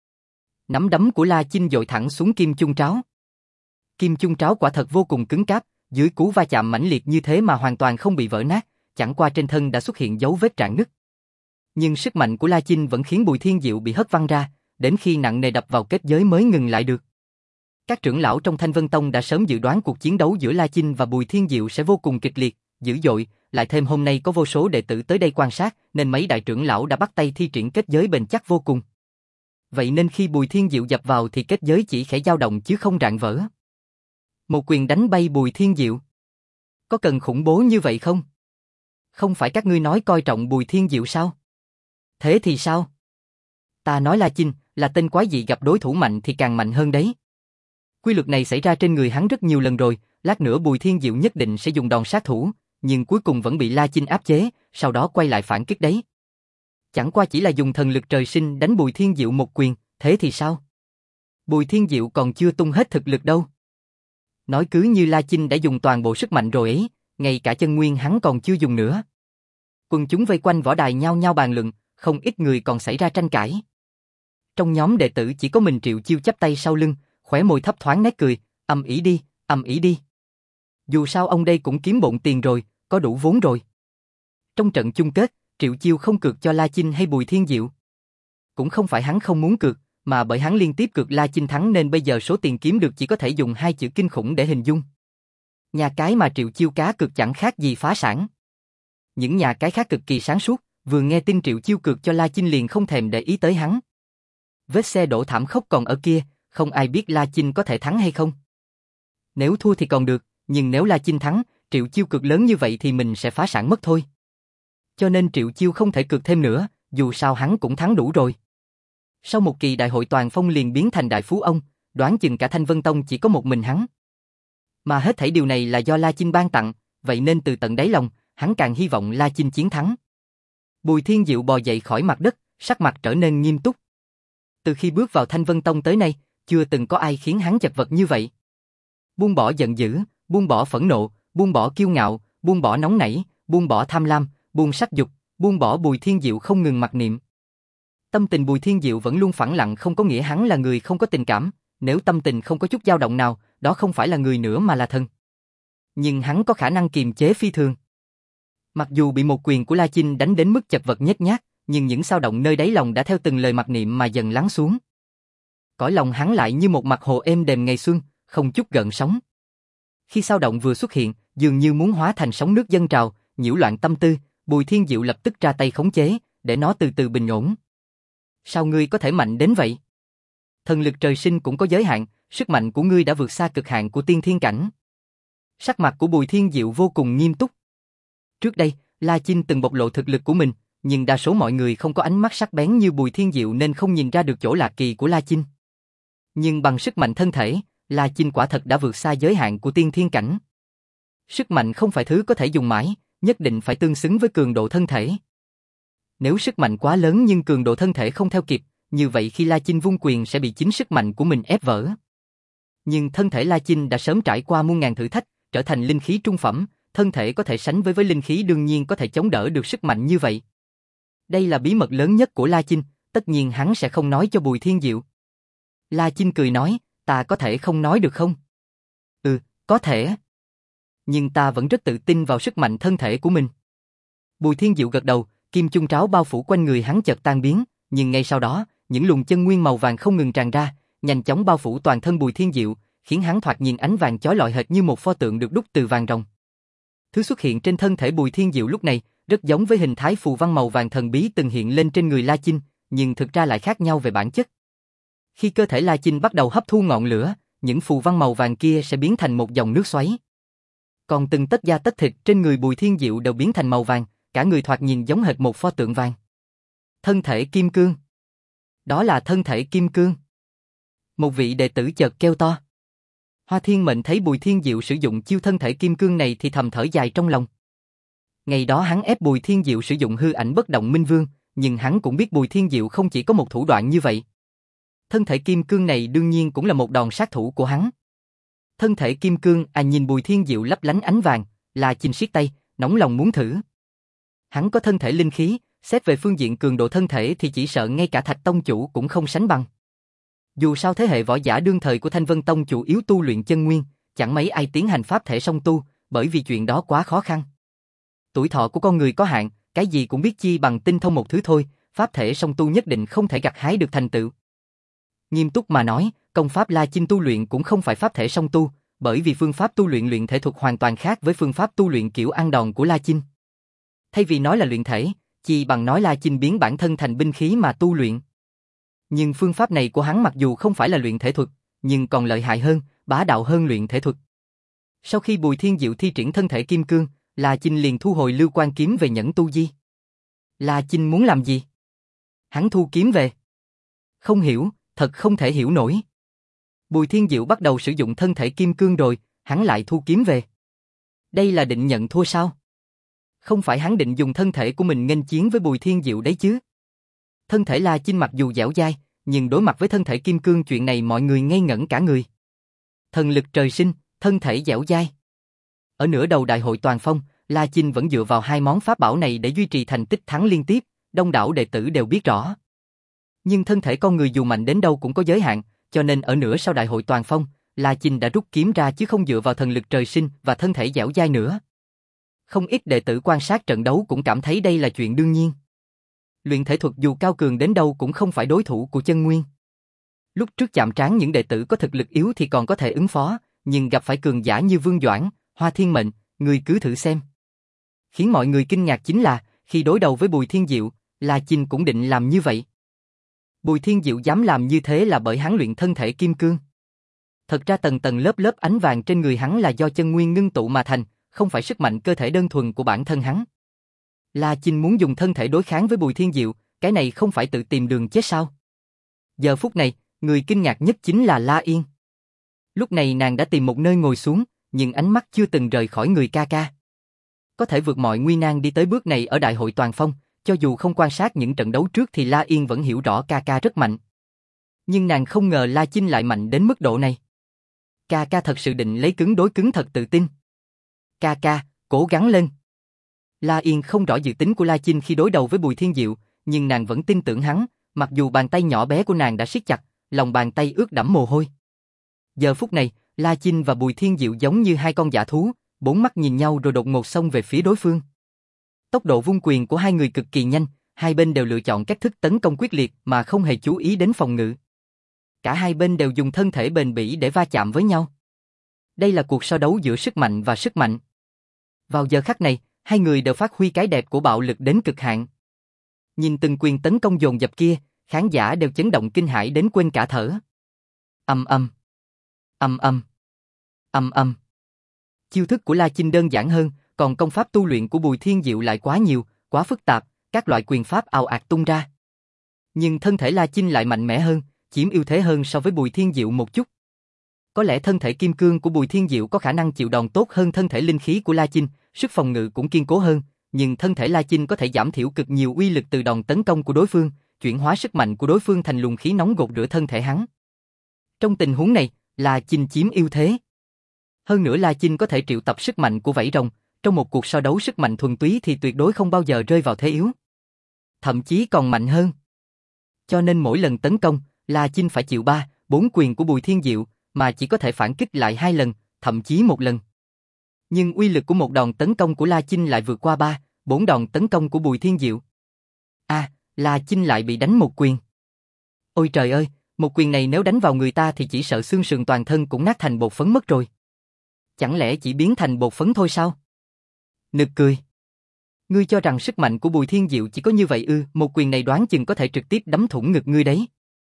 A: Nắm đấm của La Chinh dội thẳng xuống kim chung tráo. Kim chung tráo quả thật vô cùng cứng cáp, dưới cú va chạm mãnh liệt như thế mà hoàn toàn không bị vỡ nát, chẳng qua trên thân đã xuất hiện dấu vết rạn nứt. Nhưng sức mạnh của La Chinh vẫn khiến Bùi Thiên Diệu bị hất văng ra, đến khi nặng nề đập vào kết giới mới ngừng lại được. Các trưởng lão trong Thanh Vân Tông đã sớm dự đoán cuộc chiến đấu giữa La Chinh và Bùi Thiên Diệu sẽ vô cùng kịch liệt, dữ dội, lại thêm hôm nay có vô số đệ tử tới đây quan sát, nên mấy đại trưởng lão đã bắt tay thi triển kết giới bền chắc vô cùng. Vậy nên khi Bùi Thiên Diệu dập vào thì kết giới chỉ khẽ dao động chứ không rạn vỡ. Một quyền đánh bay Bùi Thiên Diệu. Có cần khủng bố như vậy không? Không phải các ngươi nói coi trọng Bùi Thiên Diệu sao? Thế thì sao? Ta nói La Chinh là tên quái dị, gặp đối thủ mạnh thì càng mạnh hơn đấy. Quy luật này xảy ra trên người hắn rất nhiều lần rồi, lát nữa Bùi Thiên Diệu nhất định sẽ dùng đòn sát thủ, nhưng cuối cùng vẫn bị La Chinh áp chế, sau đó quay lại phản kích đấy. Chẳng qua chỉ là dùng thần lực trời sinh đánh Bùi Thiên Diệu một quyền, thế thì sao? Bùi Thiên Diệu còn chưa tung hết thực lực đâu. Nói cứ như La Chinh đã dùng toàn bộ sức mạnh rồi ấy, ngay cả chân nguyên hắn còn chưa dùng nữa. Quần chúng vây quanh võ đài nhao nhao bàn luận, không ít người còn xảy ra tranh cãi. Trong nhóm đệ tử chỉ có mình Triệu Chiêu chắp tay sau lưng, khóe môi thấp thoáng nét cười, ầm ĩ đi, ầm ĩ đi. Dù sao ông đây cũng kiếm bộn tiền rồi, có đủ vốn rồi. Trong trận chung kết, Triệu Chiêu không cược cho La Chinh hay Bùi Thiên Diệu. Cũng không phải hắn không muốn cược, mà bởi hắn liên tiếp cược La Chinh thắng nên bây giờ số tiền kiếm được chỉ có thể dùng hai chữ kinh khủng để hình dung. Nhà cái mà Triệu Chiêu cá cược chẳng khác gì phá sản. Những nhà cái khác cực kỳ sáng suốt, vừa nghe tin Triệu Chiêu cược cho La Chinh liền không thèm để ý tới hắn. Vết xe đổ thảm khốc còn ở kia, không ai biết La Chinh có thể thắng hay không. Nếu thua thì còn được, nhưng nếu La Chinh thắng, Triệu Chiêu cược lớn như vậy thì mình sẽ phá sản mất thôi. Cho nên Triệu Chiêu không thể cược thêm nữa, dù sao hắn cũng thắng đủ rồi. Sau một kỳ đại hội toàn phong liền biến thành đại phú ông, đoán chừng cả Thanh Vân Tông chỉ có một mình hắn. Mà hết thảy điều này là do La Chinh ban tặng, vậy nên từ tận đáy lòng, hắn càng hy vọng La Chinh chiến thắng. Bùi Thiên Diệu bò dậy khỏi mặt đất, sắc mặt trở nên nghiêm túc. Từ khi bước vào Thanh Vân Tông tới nay, chưa từng có ai khiến hắn chật vật như vậy. Buông bỏ giận dữ, buông bỏ phẫn nộ, buông bỏ kiêu ngạo, buông bỏ nóng nảy, buông bỏ tham lam, buông sắc dục, buông bỏ Bùi Thiên Diệu không ngừng mặc niệm. Tâm tình Bùi Thiên Diệu vẫn luôn phẳng lặng, không có nghĩa hắn là người không có tình cảm, nếu tâm tình không có chút dao động nào, đó không phải là người nữa mà là thần. Nhưng hắn có khả năng kiềm chế phi thường. Mặc dù bị một quyền của La Chinh đánh đến mức chật vật nhếch nhác, nhưng những dao động nơi đáy lòng đã theo từng lời mặc niệm mà dần lắng xuống. Cõi lòng hắn lại như một mặt hồ êm đềm ngày xuân, không chút gợn sóng. Khi dao động vừa xuất hiện, dường như muốn hóa thành sóng nước dâng trào, nhiễu loạn tâm tư, Bùi Thiên Diệu lập tức ra tay khống chế, để nó từ từ bình ổn. Sao ngươi có thể mạnh đến vậy? Thần lực trời sinh cũng có giới hạn, sức mạnh của ngươi đã vượt xa cực hạn của tiên thiên cảnh. Sắc mặt của Bùi Thiên Diệu vô cùng nghiêm túc. Trước đây, La Chinh từng bộc lộ thực lực của mình, nhưng đa số mọi người không có ánh mắt sắc bén như Bùi Thiên Diệu nên không nhìn ra được chỗ lạc kỳ của La Chinh. Nhưng bằng sức mạnh thân thể, La Chinh quả thật đã vượt xa giới hạn của tiên thiên cảnh. Sức mạnh không phải thứ có thể dùng mãi, nhất định phải tương xứng với cường độ thân thể. Nếu sức mạnh quá lớn nhưng cường độ thân thể không theo kịp, như vậy khi La Chinh vung quyền sẽ bị chính sức mạnh của mình ép vỡ. Nhưng thân thể La Chinh đã sớm trải qua muôn ngàn thử thách, trở thành linh khí trung phẩm, thân thể có thể sánh với với linh khí đương nhiên có thể chống đỡ được sức mạnh như vậy. Đây là bí mật lớn nhất của La Chinh, tất nhiên hắn sẽ không nói cho Bùi Thiên Diệu. La Chinh cười nói, ta có thể không nói được không? Ừ, có thể. Nhưng ta vẫn rất tự tin vào sức mạnh thân thể của mình. Bùi Thiên Diệu gật đầu, kim chung tráo bao phủ quanh người hắn chợt tan biến, nhưng ngay sau đó, những luồng chân nguyên màu vàng không ngừng tràn ra, nhanh chóng bao phủ toàn thân Bùi Thiên Diệu, khiến hắn thoạt nhìn ánh vàng chói lọi hệt như một pho tượng được đúc từ vàng ròng. Thứ xuất hiện trên thân thể Bùi Thiên Diệu lúc này, rất giống với hình thái phù văn màu vàng thần bí từng hiện lên trên người La Chinh, nhưng thực ra lại khác nhau về bản chất. Khi cơ thể La Chinh bắt đầu hấp thu ngọn lửa, những phù văn màu vàng kia sẽ biến thành một dòng nước xoáy. Còn từng tấc da tấc thịt trên người Bùi Thiên Diệu đều biến thành màu vàng, cả người thoạt nhìn giống hệt một pho tượng vàng. Thân thể kim cương. Đó là thân thể kim cương. Một vị đệ tử chợt kêu to. Hoa Thiên Mệnh thấy Bùi Thiên Diệu sử dụng chiêu thân thể kim cương này thì thầm thở dài trong lòng. Ngày đó hắn ép Bùi Thiên Diệu sử dụng hư ảnh bất động minh vương, nhưng hắn cũng biết Bùi Thiên Diệu không chỉ có một thủ đoạn như vậy. Thân thể kim cương này đương nhiên cũng là một đòn sát thủ của hắn. Thân thể kim cương, à nhìn Bùi Thiên Diệu lấp lánh ánh vàng, La Chinh siết tay, nóng lòng muốn thử. Hắn có thân thể linh khí, xét về phương diện cường độ thân thể thì chỉ sợ ngay cả Thạch Tông chủ cũng không sánh bằng. Dù sao thế hệ võ giả đương thời của Thanh Vân Tông chủ yếu tu luyện chân nguyên, chẳng mấy ai tiến hành pháp thể song tu, bởi vì chuyện đó quá khó khăn. Tuổi thọ của con người có hạn, cái gì cũng biết chi bằng tinh thông một thứ thôi, pháp thể song tu nhất định không thể gặt hái được thành tựu. Nghiêm túc mà nói, công pháp La Chinh tu luyện cũng không phải pháp thể song tu, bởi vì phương pháp tu luyện luyện thể thuật hoàn toàn khác với phương pháp tu luyện kiểu ăn đòn của La Chinh. Thay vì nói là luyện thể, chi bằng nói La Chinh biến bản thân thành binh khí mà tu luyện. Nhưng phương pháp này của hắn mặc dù không phải là luyện thể thuật, nhưng còn lợi hại hơn, bá đạo hơn luyện thể thuật. Sau khi Bùi Thiên Diệu thi triển thân thể kim cương, La Chinh liền thu hồi Lưu Quan kiếm về nhẫn tu di. La Chinh muốn làm gì? Hắn thu kiếm về. Không hiểu, thật không thể hiểu nổi. Bùi Thiên Diệu bắt đầu sử dụng thân thể kim cương rồi, hắn lại thu kiếm về. Đây là định nhận thua sao? Không phải hắn định dùng thân thể của mình nghênh chiến với Bùi Thiên Diệu đấy chứ? Thân thể La Chinh mặc dù dẻo dai, nhưng đối mặt với thân thể kim cương chuyện này mọi người ngây ngẩn cả người. Thần lực trời sinh, thân thể dẻo dai. Ở nửa đầu đại hội toàn phong, La Chinh vẫn dựa vào hai món pháp bảo này để duy trì thành tích thắng liên tiếp, đông đảo đệ tử đều biết rõ. Nhưng thân thể con người dù mạnh đến đâu cũng có giới hạn, cho nên ở nửa sau đại hội toàn phong, La Chinh đã rút kiếm ra chứ không dựa vào thần lực trời sinh và thân thể dẻo dai nữa. Không ít đệ tử quan sát trận đấu cũng cảm thấy đây là chuyện đương nhiên. Luyện thể thuật dù cao cường đến đâu cũng không phải đối thủ của chân nguyên. Lúc trước chạm trán những đệ tử có thực lực yếu thì còn có thể ứng phó, nhưng gặp phải cường giả như Vương Doãn, Hoa Thiên Mệnh, người cứ thử xem. Khiến mọi người kinh ngạc chính là, khi đối đầu với Bùi Thiên Diệu, La Chinh cũng định làm như vậy. Bùi Thiên Diệu dám làm như thế là bởi hắn luyện thân thể kim cương. Thật ra tầng tầng lớp lớp ánh vàng trên người hắn là do chân nguyên ngưng tụ mà thành, không phải sức mạnh cơ thể đơn thuần của bản thân hắn. La Chinh muốn dùng thân thể đối kháng với Bùi Thiên Diệu, cái này không phải tự tìm đường chết sao? Giờ phút này, người kinh ngạc nhất chính là La Yên. Lúc này nàng đã tìm một nơi ngồi xuống, nhưng ánh mắt chưa từng rời khỏi người ca ca. Có thể vượt mọi nguy nan đi tới bước này ở đại hội toàn phong, cho dù không quan sát những trận đấu trước thì La Yên vẫn hiểu rõ ca ca rất mạnh. Nhưng nàng không ngờ La Chinh lại mạnh đến mức độ này. Ca ca thật sự định lấy cứng đối cứng thật tự tin. Ca ca, cố gắng lên. La Yên không rõ dự tính của La Chinh khi đối đầu với Bùi Thiên Diệu, nhưng nàng vẫn tin tưởng hắn, mặc dù bàn tay nhỏ bé của nàng đã siết chặt, lòng bàn tay ướt đẫm mồ hôi. Giờ phút này, La Chinh và Bùi Thiên Diệu giống như hai con dã thú, bốn mắt nhìn nhau rồi đột ngột xông về phía đối phương. Tốc độ vung quyền của hai người cực kỳ nhanh, hai bên đều lựa chọn cách thức tấn công quyết liệt mà không hề chú ý đến phòng ngự. Cả hai bên đều dùng thân thể bền bỉ để va chạm với nhau. Đây là cuộc so đấu giữa sức mạnh và sức mạnh. Vào giờ khắc này, hai người đều phát huy cái đẹp của bạo lực đến cực hạn. Nhìn từng quyền tấn công dồn dập kia, khán giả đều chấn động kinh hãi đến quên cả thở. Ầm ầm, ầm ầm, ầm ầm. Chiêu thức của La Chinh đơn giản hơn, còn công pháp tu luyện của Bùi Thiên Diệu lại quá nhiều, quá phức tạp, các loại quyền pháp ào ạt tung ra. Nhưng thân thể La Chinh lại mạnh mẽ hơn, chiếm ưu thế hơn so với Bùi Thiên Diệu một chút. Có lẽ thân thể kim cương của Bùi Thiên Diệu có khả năng chịu đòn tốt hơn thân thể linh khí của La Chinh, sức phòng ngự cũng kiên cố hơn, nhưng thân thể La Chinh có thể giảm thiểu cực nhiều uy lực từ đòn tấn công của đối phương, chuyển hóa sức mạnh của đối phương thành luồng khí nóng gột rửa thân thể hắn. Trong tình huống này, La Chinh chiếm ưu thế. Hơn nữa La Chinh có thể triệu tập sức mạnh của vảy rồng, trong một cuộc so đấu sức mạnh thuần túy thì tuyệt đối không bao giờ rơi vào thế yếu. Thậm chí còn mạnh hơn. Cho nên mỗi lần tấn công, La Chinh phải chịu ba, bốn quyền của Bùi Thiên Diệu, mà chỉ có thể phản kích lại hai lần, thậm chí một lần. Nhưng uy lực của một đòn tấn công của La Chinh lại vượt qua ba, bốn đòn tấn công của Bùi Thiên Diệu. A, à, La Chinh lại bị đánh một quyền. Ôi trời ơi, một quyền này nếu đánh vào người ta thì chỉ sợ xương sườn toàn thân cũng nát thành bột phấn mất rồi. Chẳng lẽ chỉ biến thành bột phấn thôi sao? Nực cười. Ngươi cho rằng sức mạnh của Bùi Thiên Diệu chỉ có như vậy ư? Một quyền này đoán chừng có thể trực tiếp đấm thủng ngực ngươi đấy.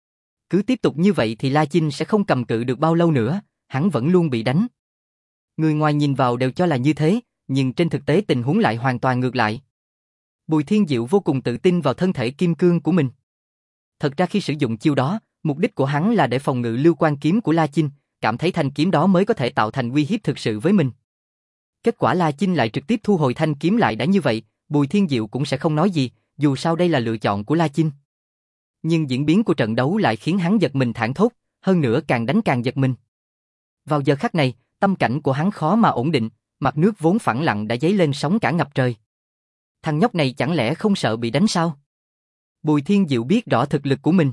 A: Cứ tiếp tục như vậy thì La Chinh sẽ không cầm cự được bao lâu nữa, hắn vẫn luôn bị đánh. Người ngoài nhìn vào đều cho là như thế, nhưng trên thực tế tình huống lại hoàn toàn ngược lại. Bùi Thiên Diệu vô cùng tự tin vào thân thể kim cương của mình. Thật ra khi sử dụng chiêu đó, mục đích của hắn là để phòng ngự lưu quan kiếm của La Chinh, cảm thấy thanh kiếm đó mới có thể tạo thành uy hiếp thực sự với mình. Kết quả La Chinh lại trực tiếp thu hồi thanh kiếm lại đã như vậy, Bùi Thiên Diệu cũng sẽ không nói gì, dù sao đây là lựa chọn của La Chinh. Nhưng diễn biến của trận đấu lại khiến hắn giật mình thảng thốt, hơn nữa càng đánh càng giật mình. Vào giờ khắc này, tâm cảnh của hắn khó mà ổn định, mặt nước vốn phẳng lặng đã dấy lên sóng cả ngập trời. Thằng nhóc này chẳng lẽ không sợ bị đánh sao? Bùi Thiên Diệu biết rõ thực lực của mình.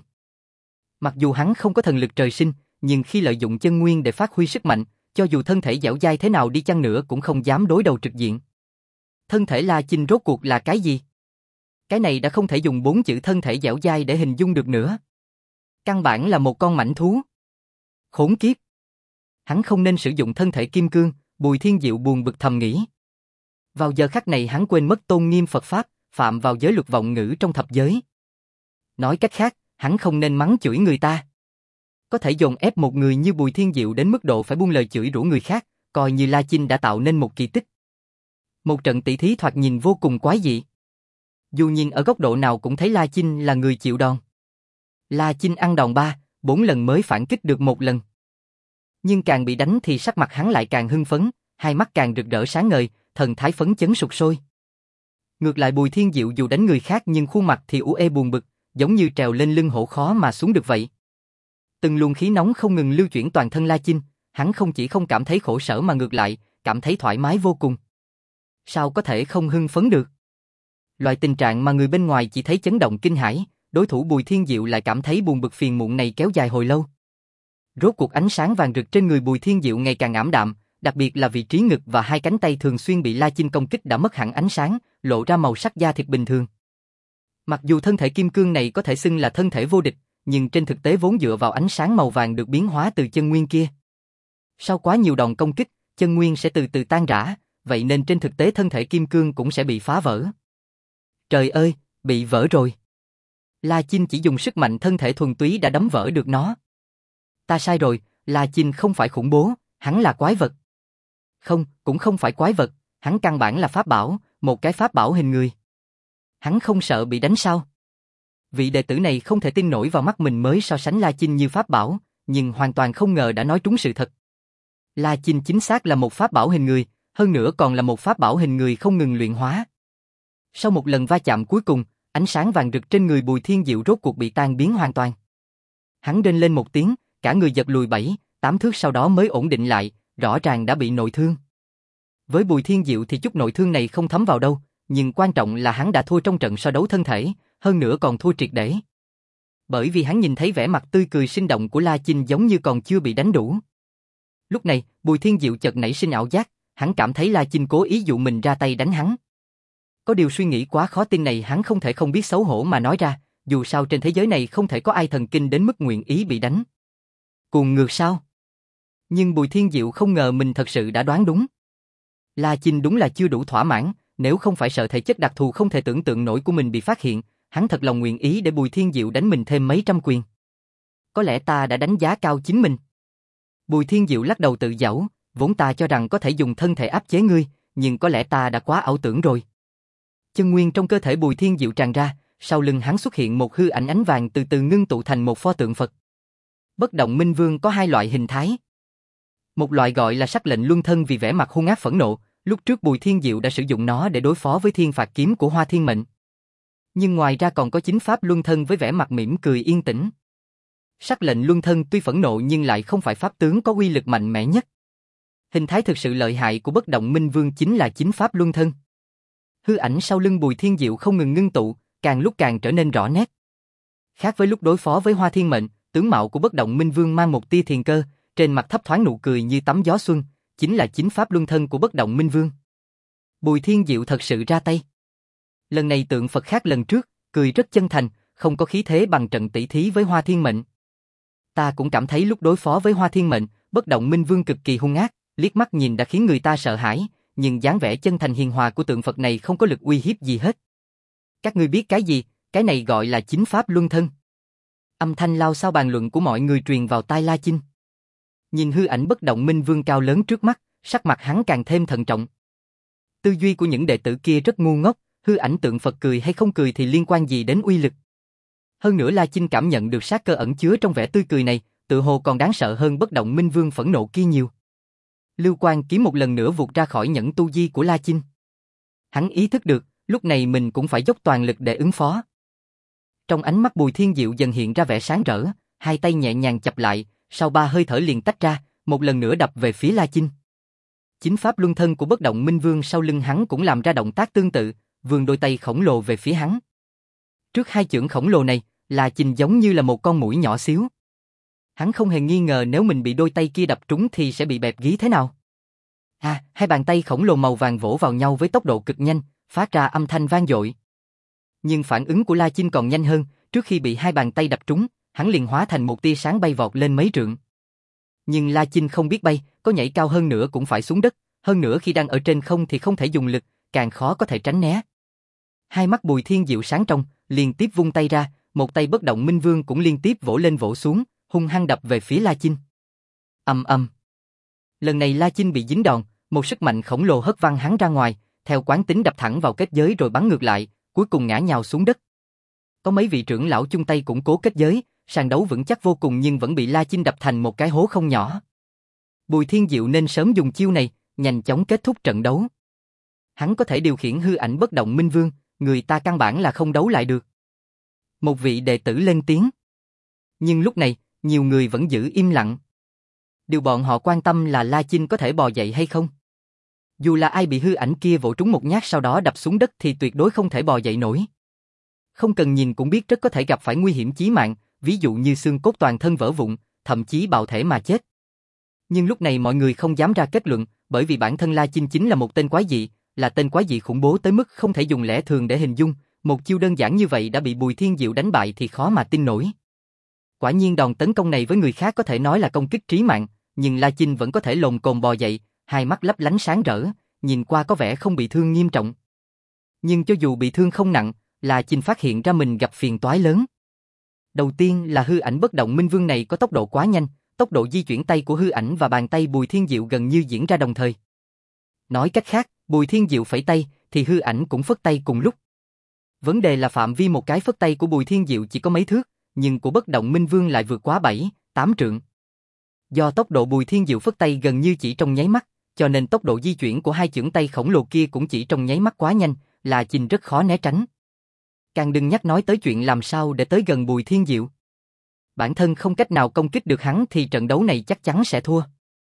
A: Mặc dù hắn không có thần lực trời sinh, nhưng khi lợi dụng chân nguyên để phát huy sức mạnh, cho dù thân thể dẻo dai thế nào đi chăng nữa cũng không dám đối đầu trực diện. Thân thể La Chinh rốt cuộc là cái gì? Cái này đã không thể dùng bốn chữ thân thể dẻo dai để hình dung được nữa. Căn bản là một con mãnh thú. Khốn kiếp. Hắn không nên sử dụng thân thể kim cương, Bùi Thiên Diệu buồn bực thầm nghĩ. Vào giờ khắc này hắn quên mất tôn nghiêm Phật Pháp, phạm vào giới luật vọng ngữ trong thập giới. Nói cách khác, hắn không nên mắng chửi người ta. Có thể dồn ép một người như Bùi Thiên Diệu đến mức độ phải buông lời chửi rủa người khác, coi như La Chinh đã tạo nên một kỳ tích. Một trận tỷ thí thoạt nhìn vô cùng quái dị. Dù nhìn ở góc độ nào cũng thấy La Chinh là người chịu đòn. La Chinh ăn đòn ba, bốn lần mới phản kích được một lần. Nhưng càng bị đánh thì sắc mặt hắn lại càng hưng phấn, hai mắt càng rực rỡ sáng ngời, thần thái phấn chấn sục sôi. Ngược lại Bùi Thiên Diệu dù đánh người khác nhưng khuôn mặt thì u ê buồn bực, giống như trèo lên lưng hổ khó mà xuống được vậy. Từng luồng khí nóng không ngừng lưu chuyển toàn thân La Chinh, hắn không chỉ không cảm thấy khổ sở mà ngược lại, cảm thấy thoải mái vô cùng. Sao có thể không hưng phấn được? Loại tình trạng mà người bên ngoài chỉ thấy chấn động kinh hãi, đối thủ Bùi Thiên Diệu lại cảm thấy buồn bực phiền muộn này kéo dài hồi lâu. Rốt cuộc ánh sáng vàng rực trên người Bùi Thiên Diệu ngày càng ảm đạm, đặc biệt là vị trí ngực và hai cánh tay thường xuyên bị La Chinh công kích đã mất hẳn ánh sáng, lộ ra màu sắc da thịt bình thường. Mặc dù thân thể kim cương này có thể xưng là thân thể vô địch, nhưng trên thực tế vốn dựa vào ánh sáng màu vàng được biến hóa từ chân nguyên kia. Sau quá nhiều đòn công kích, chân nguyên sẽ từ từ tan rã, vậy nên trên thực tế thân thể kim cương cũng sẽ bị phá vỡ. Trời ơi, bị vỡ rồi. La Chinh chỉ dùng sức mạnh thân thể thuần túy đã đấm vỡ được nó. Ta sai rồi, La Chinh không phải khủng bố, hắn là quái vật. Không, cũng không phải quái vật, hắn căn bản là pháp bảo, một cái pháp bảo hình người. Hắn không sợ bị đánh sao? Vị đệ tử này không thể tin nổi vào mắt mình mới so sánh La Chinh như pháp bảo, nhưng hoàn toàn không ngờ đã nói trúng sự thật. La Chinh chính xác là một pháp bảo hình người, hơn nữa còn là một pháp bảo hình người không ngừng luyện hóa. Sau một lần va chạm cuối cùng, ánh sáng vàng rực trên người Bùi Thiên Diệu rốt cuộc bị tan biến hoàn toàn. Hắn rên lên một tiếng, cả người giật lùi bảy, tám thước sau đó mới ổn định lại, rõ ràng đã bị nội thương. Với Bùi Thiên Diệu thì chút nội thương này không thấm vào đâu, nhưng quan trọng là hắn đã thua trong trận so đấu thân thể, hơn nữa còn thua triệt để. Bởi vì hắn nhìn thấy vẻ mặt tươi cười sinh động của La Chinh giống như còn chưa bị đánh đủ. Lúc này, Bùi Thiên Diệu chợt nảy sinh ảo giác, hắn cảm thấy La Chinh cố ý dụ mình ra tay đánh hắn. Có điều suy nghĩ quá khó tin này hắn không thể không biết xấu hổ mà nói ra, dù sao trên thế giới này không thể có ai thần kinh đến mức nguyện ý bị đánh. Cuồng ngược sao? Nhưng Bùi Thiên Diệu không ngờ mình thật sự đã đoán đúng. La Chinh đúng là chưa đủ thỏa mãn, nếu không phải sợ thể chất đặc thù không thể tưởng tượng nổi của mình bị phát hiện, hắn thật lòng nguyện ý để Bùi Thiên Diệu đánh mình thêm mấy trăm quyền. Có lẽ ta đã đánh giá cao chính mình. Bùi Thiên Diệu lắc đầu tự giễu, vốn ta cho rằng có thể dùng thân thể áp chế ngươi, nhưng có lẽ ta đã quá ảo tưởng rồi. Chân nguyên trong cơ thể Bùi Thiên Diệu tràn ra, sau lưng hắn xuất hiện một hư ảnh ánh vàng từ từ ngưng tụ thành một pho tượng Phật. Bất động Minh Vương có hai loại hình thái. Một loại gọi là sắc lệnh luân thân vì vẻ mặt hung ác phẫn nộ, lúc trước Bùi Thiên Diệu đã sử dụng nó để đối phó với thiên phạt kiếm của Hoa Thiên Mệnh. Nhưng ngoài ra còn có chính pháp luân thân với vẻ mặt mỉm cười yên tĩnh. Sắc lệnh luân thân tuy phẫn nộ nhưng lại không phải pháp tướng có uy lực mạnh mẽ nhất. Hình thái thực sự lợi hại của bất động Minh Vương chính là chính pháp luân thân. Hư ảnh sau lưng Bùi Thiên Diệu không ngừng ngưng tụ, càng lúc càng trở nên rõ nét. Khác với lúc đối phó với Hoa Thiên Mệnh, tướng mạo của bất động Minh Vương mang một tia thiền cơ, trên mặt thấp thoáng nụ cười như tắm gió xuân, chính là chính pháp luân thân của bất động Minh Vương. Bùi Thiên Diệu thật sự ra tay. Lần này tượng Phật khác lần trước, cười rất chân thành, không có khí thế bằng trận tỷ thí với Hoa Thiên Mệnh. Ta cũng cảm thấy lúc đối phó với Hoa Thiên Mệnh, bất động Minh Vương cực kỳ hung ác, liếc mắt nhìn đã khiến người ta sợ hãi, nhưng dáng vẻ chân thành hiền hòa của tượng Phật này không có lực uy hiếp gì hết. Các ngươi biết cái gì, cái này gọi là chính pháp luân thân. Âm thanh lao sao bàn luận của mọi người truyền vào tai La Chinh. Nhìn hư ảnh bất động Minh Vương cao lớn trước mắt, sắc mặt hắn càng thêm thận trọng. Tư duy của những đệ tử kia rất ngu ngốc, hư ảnh tượng Phật cười hay không cười thì liên quan gì đến uy lực. Hơn nữa La Chinh cảm nhận được sát cơ ẩn chứa trong vẻ tươi cười này, tự hồ còn đáng sợ hơn bất động Minh Vương phẫn nộ kia nhiều. Lưu Quang kiếm một lần nữa vụt ra khỏi nhẫn tu di của La Chinh. Hắn ý thức được, lúc này mình cũng phải dốc toàn lực để ứng phó. Trong ánh mắt Bùi Thiên Diệu dần hiện ra vẻ sáng rỡ, hai tay nhẹ nhàng chập lại, sau ba hơi thở liền tách ra, một lần nữa đập về phía La Chinh. Chính pháp luân thân của bất động Minh Vương sau lưng hắn cũng làm ra động tác tương tự, vươn đôi tay khổng lồ về phía hắn. Trước hai chưởng khổng lồ này, La Chinh giống như là một con muỗi nhỏ xíu. Hắn không hề nghi ngờ nếu mình bị đôi tay kia đập trúng thì sẽ bị bẹp gí thế nào. À, hai bàn tay khổng lồ màu vàng vỗ vào nhau với tốc độ cực nhanh, phát ra âm thanh vang dội. Nhưng phản ứng của La Chinh còn nhanh hơn, trước khi bị hai bàn tay đập trúng, hắn liền hóa thành một tia sáng bay vọt lên mấy trượng. Nhưng La Chinh không biết bay, có nhảy cao hơn nữa cũng phải xuống đất, hơn nữa khi đang ở trên không thì không thể dùng lực, càng khó có thể tránh né. Hai mắt Bùi Thiên Diệu sáng trong, liên tiếp vung tay ra, một tay bất động Minh Vương cũng liên tiếp vỗ lên vỗ xuống, hung hăng đập về phía La Chinh. Ầm ầm. Lần này La Chinh bị dính đòn, một sức mạnh khổng lồ hất văng hắn ra ngoài, theo quán tính đập thẳng vào kết giới rồi bắn ngược lại, cuối cùng ngã nhào xuống đất. Có mấy vị trưởng lão chung tay củng cố kết giới, sàn đấu vững chắc vô cùng nhưng vẫn bị La Chinh đập thành một cái hố không nhỏ. Bùi Thiên Diệu nên sớm dùng chiêu này, nhanh chóng kết thúc trận đấu. Hắn có thể điều khiển hư ảnh bất động Minh Vương, người ta căn bản là không đấu lại được. Một vị đệ tử lên tiếng. Nhưng lúc này, nhiều người vẫn giữ im lặng. Điều bọn họ quan tâm là La Chinh có thể bò dậy hay không. Dù là ai bị hư ảnh kia vỗ trúng một nhát sau đó đập xuống đất thì tuyệt đối không thể bò dậy nổi. Không cần nhìn cũng biết rất có thể gặp phải nguy hiểm chí mạng, ví dụ như xương cốt toàn thân vỡ vụn, thậm chí bạo thể mà chết. Nhưng lúc này mọi người không dám ra kết luận, bởi vì bản thân La Chinh chính là một tên quái dị, là tên quái dị khủng bố tới mức không thể dùng lẽ thường để hình dung, một chiêu đơn giản như vậy đã bị Bùi Thiên Diệu đánh bại thì khó mà tin nổi. Quả nhiên đòn tấn công này với người khác có thể nói là công kích trí mạng, nhưng La Chinh vẫn có thể lồm cồm bò dậy, hai mắt lấp lánh sáng rỡ, nhìn qua có vẻ không bị thương nghiêm trọng. Nhưng cho dù bị thương không nặng, La Chinh phát hiện ra mình gặp phiền toái lớn. Đầu tiên là hư ảnh bất động Minh Vương này có tốc độ quá nhanh, tốc độ di chuyển tay của hư ảnh và bàn tay Bùi Thiên Diệu gần như diễn ra đồng thời. Nói cách khác, Bùi Thiên Diệu phẩy tay, thì hư ảnh cũng phất tay cùng lúc. Vấn đề là phạm vi một cái phất tay của Bùi Thiên Diệu chỉ có mấy thước, nhưng của bất động Minh Vương lại vượt quá bảy, tám trượng. Do tốc độ Bùi Thiên Diệu phất tay gần như chỉ trong nháy mắt, cho nên tốc độ di chuyển của hai chưởng tay khổng lồ kia cũng chỉ trong nháy mắt quá nhanh, La Chinh rất khó né tránh. Càng đừng nhắc nói tới chuyện làm sao để tới gần Bùi Thiên Diệu. Bản thân không cách nào công kích được hắn thì trận đấu này chắc chắn sẽ thua.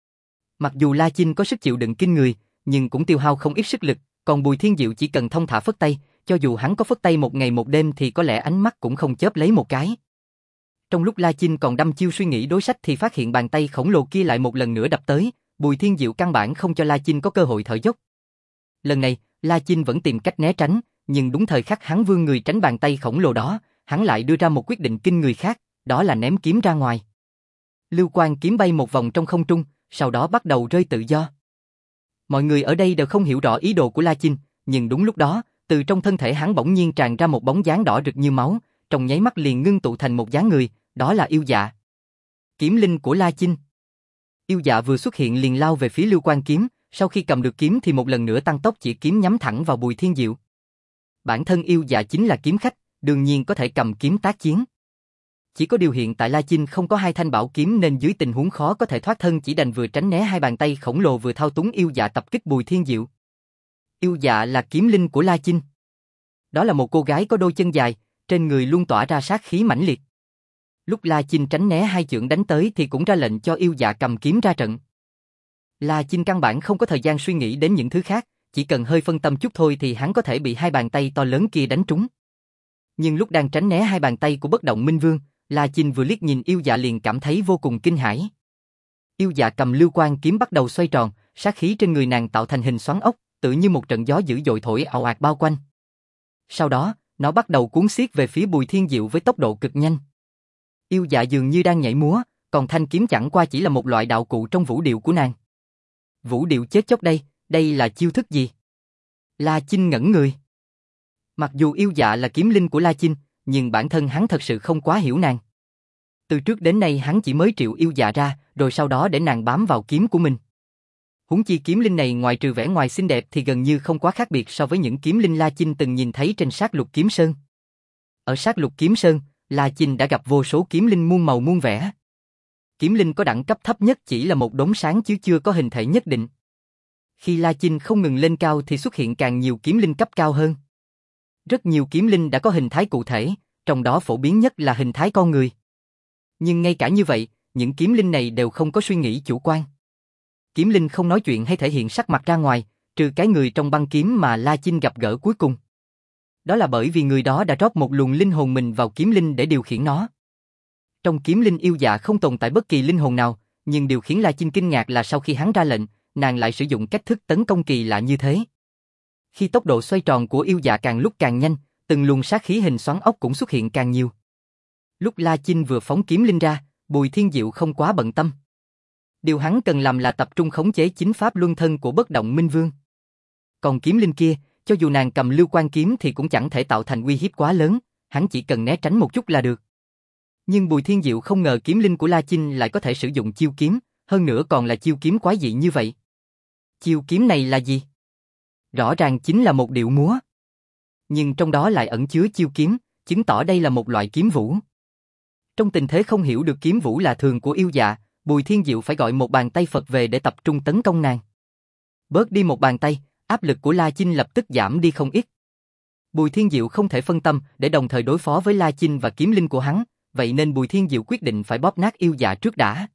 A: Mặc dù La Chinh có sức chịu đựng kinh người, nhưng cũng tiêu hao không ít sức lực, còn Bùi Thiên Diệu chỉ cần thong thả phất tay, cho dù hắn có phất tay một ngày một đêm thì có lẽ ánh mắt cũng không chớp lấy một cái. Trong lúc La Chinh còn đăm chiêu suy nghĩ đối sách thì phát hiện bàn tay khổng lồ kia lại một lần nữa đập tới, Bùi Thiên Diệu căn bản không cho La Chinh có cơ hội thở dốc. Lần này, La Chinh vẫn tìm cách né tránh, nhưng đúng thời khắc hắn vươn người tránh bàn tay khổng lồ đó, hắn lại đưa ra một quyết định kinh người khác, đó là ném kiếm ra ngoài. Lưu quang kiếm bay một vòng trong không trung, sau đó bắt đầu rơi tự do. Mọi người ở đây đều không hiểu rõ ý đồ của La Chinh, nhưng đúng lúc đó, từ trong thân thể hắn bỗng nhiên tràn ra một bóng dáng đỏ rực như máu, trong nháy mắt liền ngưng tụ thành một dáng người, đó là yêu dạ. Kiếm linh của La Chinh. Yêu dạ vừa xuất hiện liền lao về phía Lưu Quang kiếm, sau khi cầm được kiếm thì một lần nữa tăng tốc chỉ kiếm nhắm thẳng vào Bùi Thiên Diệu. Bản thân yêu dạ chính là kiếm khách, đương nhiên có thể cầm kiếm tác chiến. Chỉ có điều hiện tại La Chinh không có hai thanh bảo kiếm nên dưới tình huống khó có thể thoát thân chỉ đành vừa tránh né hai bàn tay khổng lồ vừa thao túng yêu dạ tập kích Bùi Thiên Diệu. Yêu dạ là kiếm linh của La Chinh. Đó là một cô gái có đôi chân dài, trên người luôn tỏa ra sát khí mãnh liệt. Lúc La Chinh tránh né hai chưởng đánh tới thì cũng ra lệnh cho yêu dạ cầm kiếm ra trận. La Chinh căn bản không có thời gian suy nghĩ đến những thứ khác, chỉ cần hơi phân tâm chút thôi thì hắn có thể bị hai bàn tay to lớn kia đánh trúng. Nhưng lúc đang tránh né hai bàn tay của Bất Động Minh Vương, La Chinh vừa liếc nhìn yêu dạ liền cảm thấy vô cùng kinh hãi. Yêu dạ cầm lưu quang kiếm bắt đầu xoay tròn, sát khí trên người nàng tạo thành hình xoắn ốc, tự như một trận gió dữ dội thổi ào ạt bao quanh. Sau đó, nó bắt đầu cuốn xiết về phía Bùi Thiên Diệu với tốc độ cực nhanh. Yêu dạ dường như đang nhảy múa, còn thanh kiếm chẳng qua chỉ là một loại đạo cụ trong vũ điệu của nàng. Vũ điệu chết chóc đây, đây là chiêu thức gì? La Chinh ngẩn người. Mặc dù yêu dạ là kiếm linh của La Chinh, nhưng bản thân hắn thật sự không quá hiểu nàng. Từ trước đến nay hắn chỉ mới triệu yêu dạ ra, rồi sau đó để nàng bám vào kiếm của mình. Huống chi kiếm linh này ngoài trừ vẻ ngoài xinh đẹp thì gần như không quá khác biệt so với những kiếm linh La Chinh từng nhìn thấy trên Sát Lục Kiếm Sơn. Ở Sát Lục Kiếm Sơn, La Chinh đã gặp vô số kiếm linh muôn màu muôn vẻ. Kiếm linh có đẳng cấp thấp nhất chỉ là một đốm sáng chứ chưa có hình thể nhất định. Khi La Chinh không ngừng lên cao thì xuất hiện càng nhiều kiếm linh cấp cao hơn. Rất nhiều kiếm linh đã có hình thái cụ thể, trong đó phổ biến nhất là hình thái con người. Nhưng ngay cả như vậy, những kiếm linh này đều không có suy nghĩ chủ quan. Kiếm linh không nói chuyện hay thể hiện sắc mặt ra ngoài, trừ cái người trong băng kiếm mà La Chinh gặp gỡ cuối cùng. Đó là bởi vì người đó đã rót một luồng linh hồn mình vào kiếm linh để điều khiển nó. Trong kiếm linh yêu dạ không tồn tại bất kỳ linh hồn nào, nhưng điều khiến La Chinh kinh ngạc là sau khi hắn ra lệnh, nàng lại sử dụng cách thức tấn công kỳ lạ như thế. Khi tốc độ xoay tròn của yêu dạ càng lúc càng nhanh, từng luồng sát khí hình xoắn ốc cũng xuất hiện càng nhiều. Lúc La Chinh vừa phóng kiếm linh ra, Bùi Thiên Diệu không quá bận tâm. Điều hắn cần làm là tập trung khống chế chính pháp luân thân của Bất Động Minh Vương. Còn kiếm linh kia, cho dù nàng cầm lưu quang kiếm thì cũng chẳng thể tạo thành uy hiếp quá lớn, hắn chỉ cần né tránh một chút là được. Nhưng Bùi Thiên Diệu không ngờ kiếm linh của La Chinh lại có thể sử dụng chiêu kiếm, hơn nữa còn là chiêu kiếm quái dị như vậy. Chiêu kiếm này là gì? Rõ ràng chính là một điệu múa. Nhưng trong đó lại ẩn chứa chiêu kiếm, chứng tỏ đây là một loại kiếm vũ. Trong tình thế không hiểu được kiếm vũ là thường của yêu dạ, Bùi Thiên Diệu phải gọi một bàn tay Phật về để tập trung tấn công nàng. Bớt đi một bàn tay, áp lực của La Chinh lập tức giảm đi không ít. Bùi Thiên Diệu không thể phân tâm để đồng thời đối phó với La Chinh và kiếm linh của hắn, vậy nên Bùi Thiên Diệu quyết định phải bóp nát yêu dạ trước đã.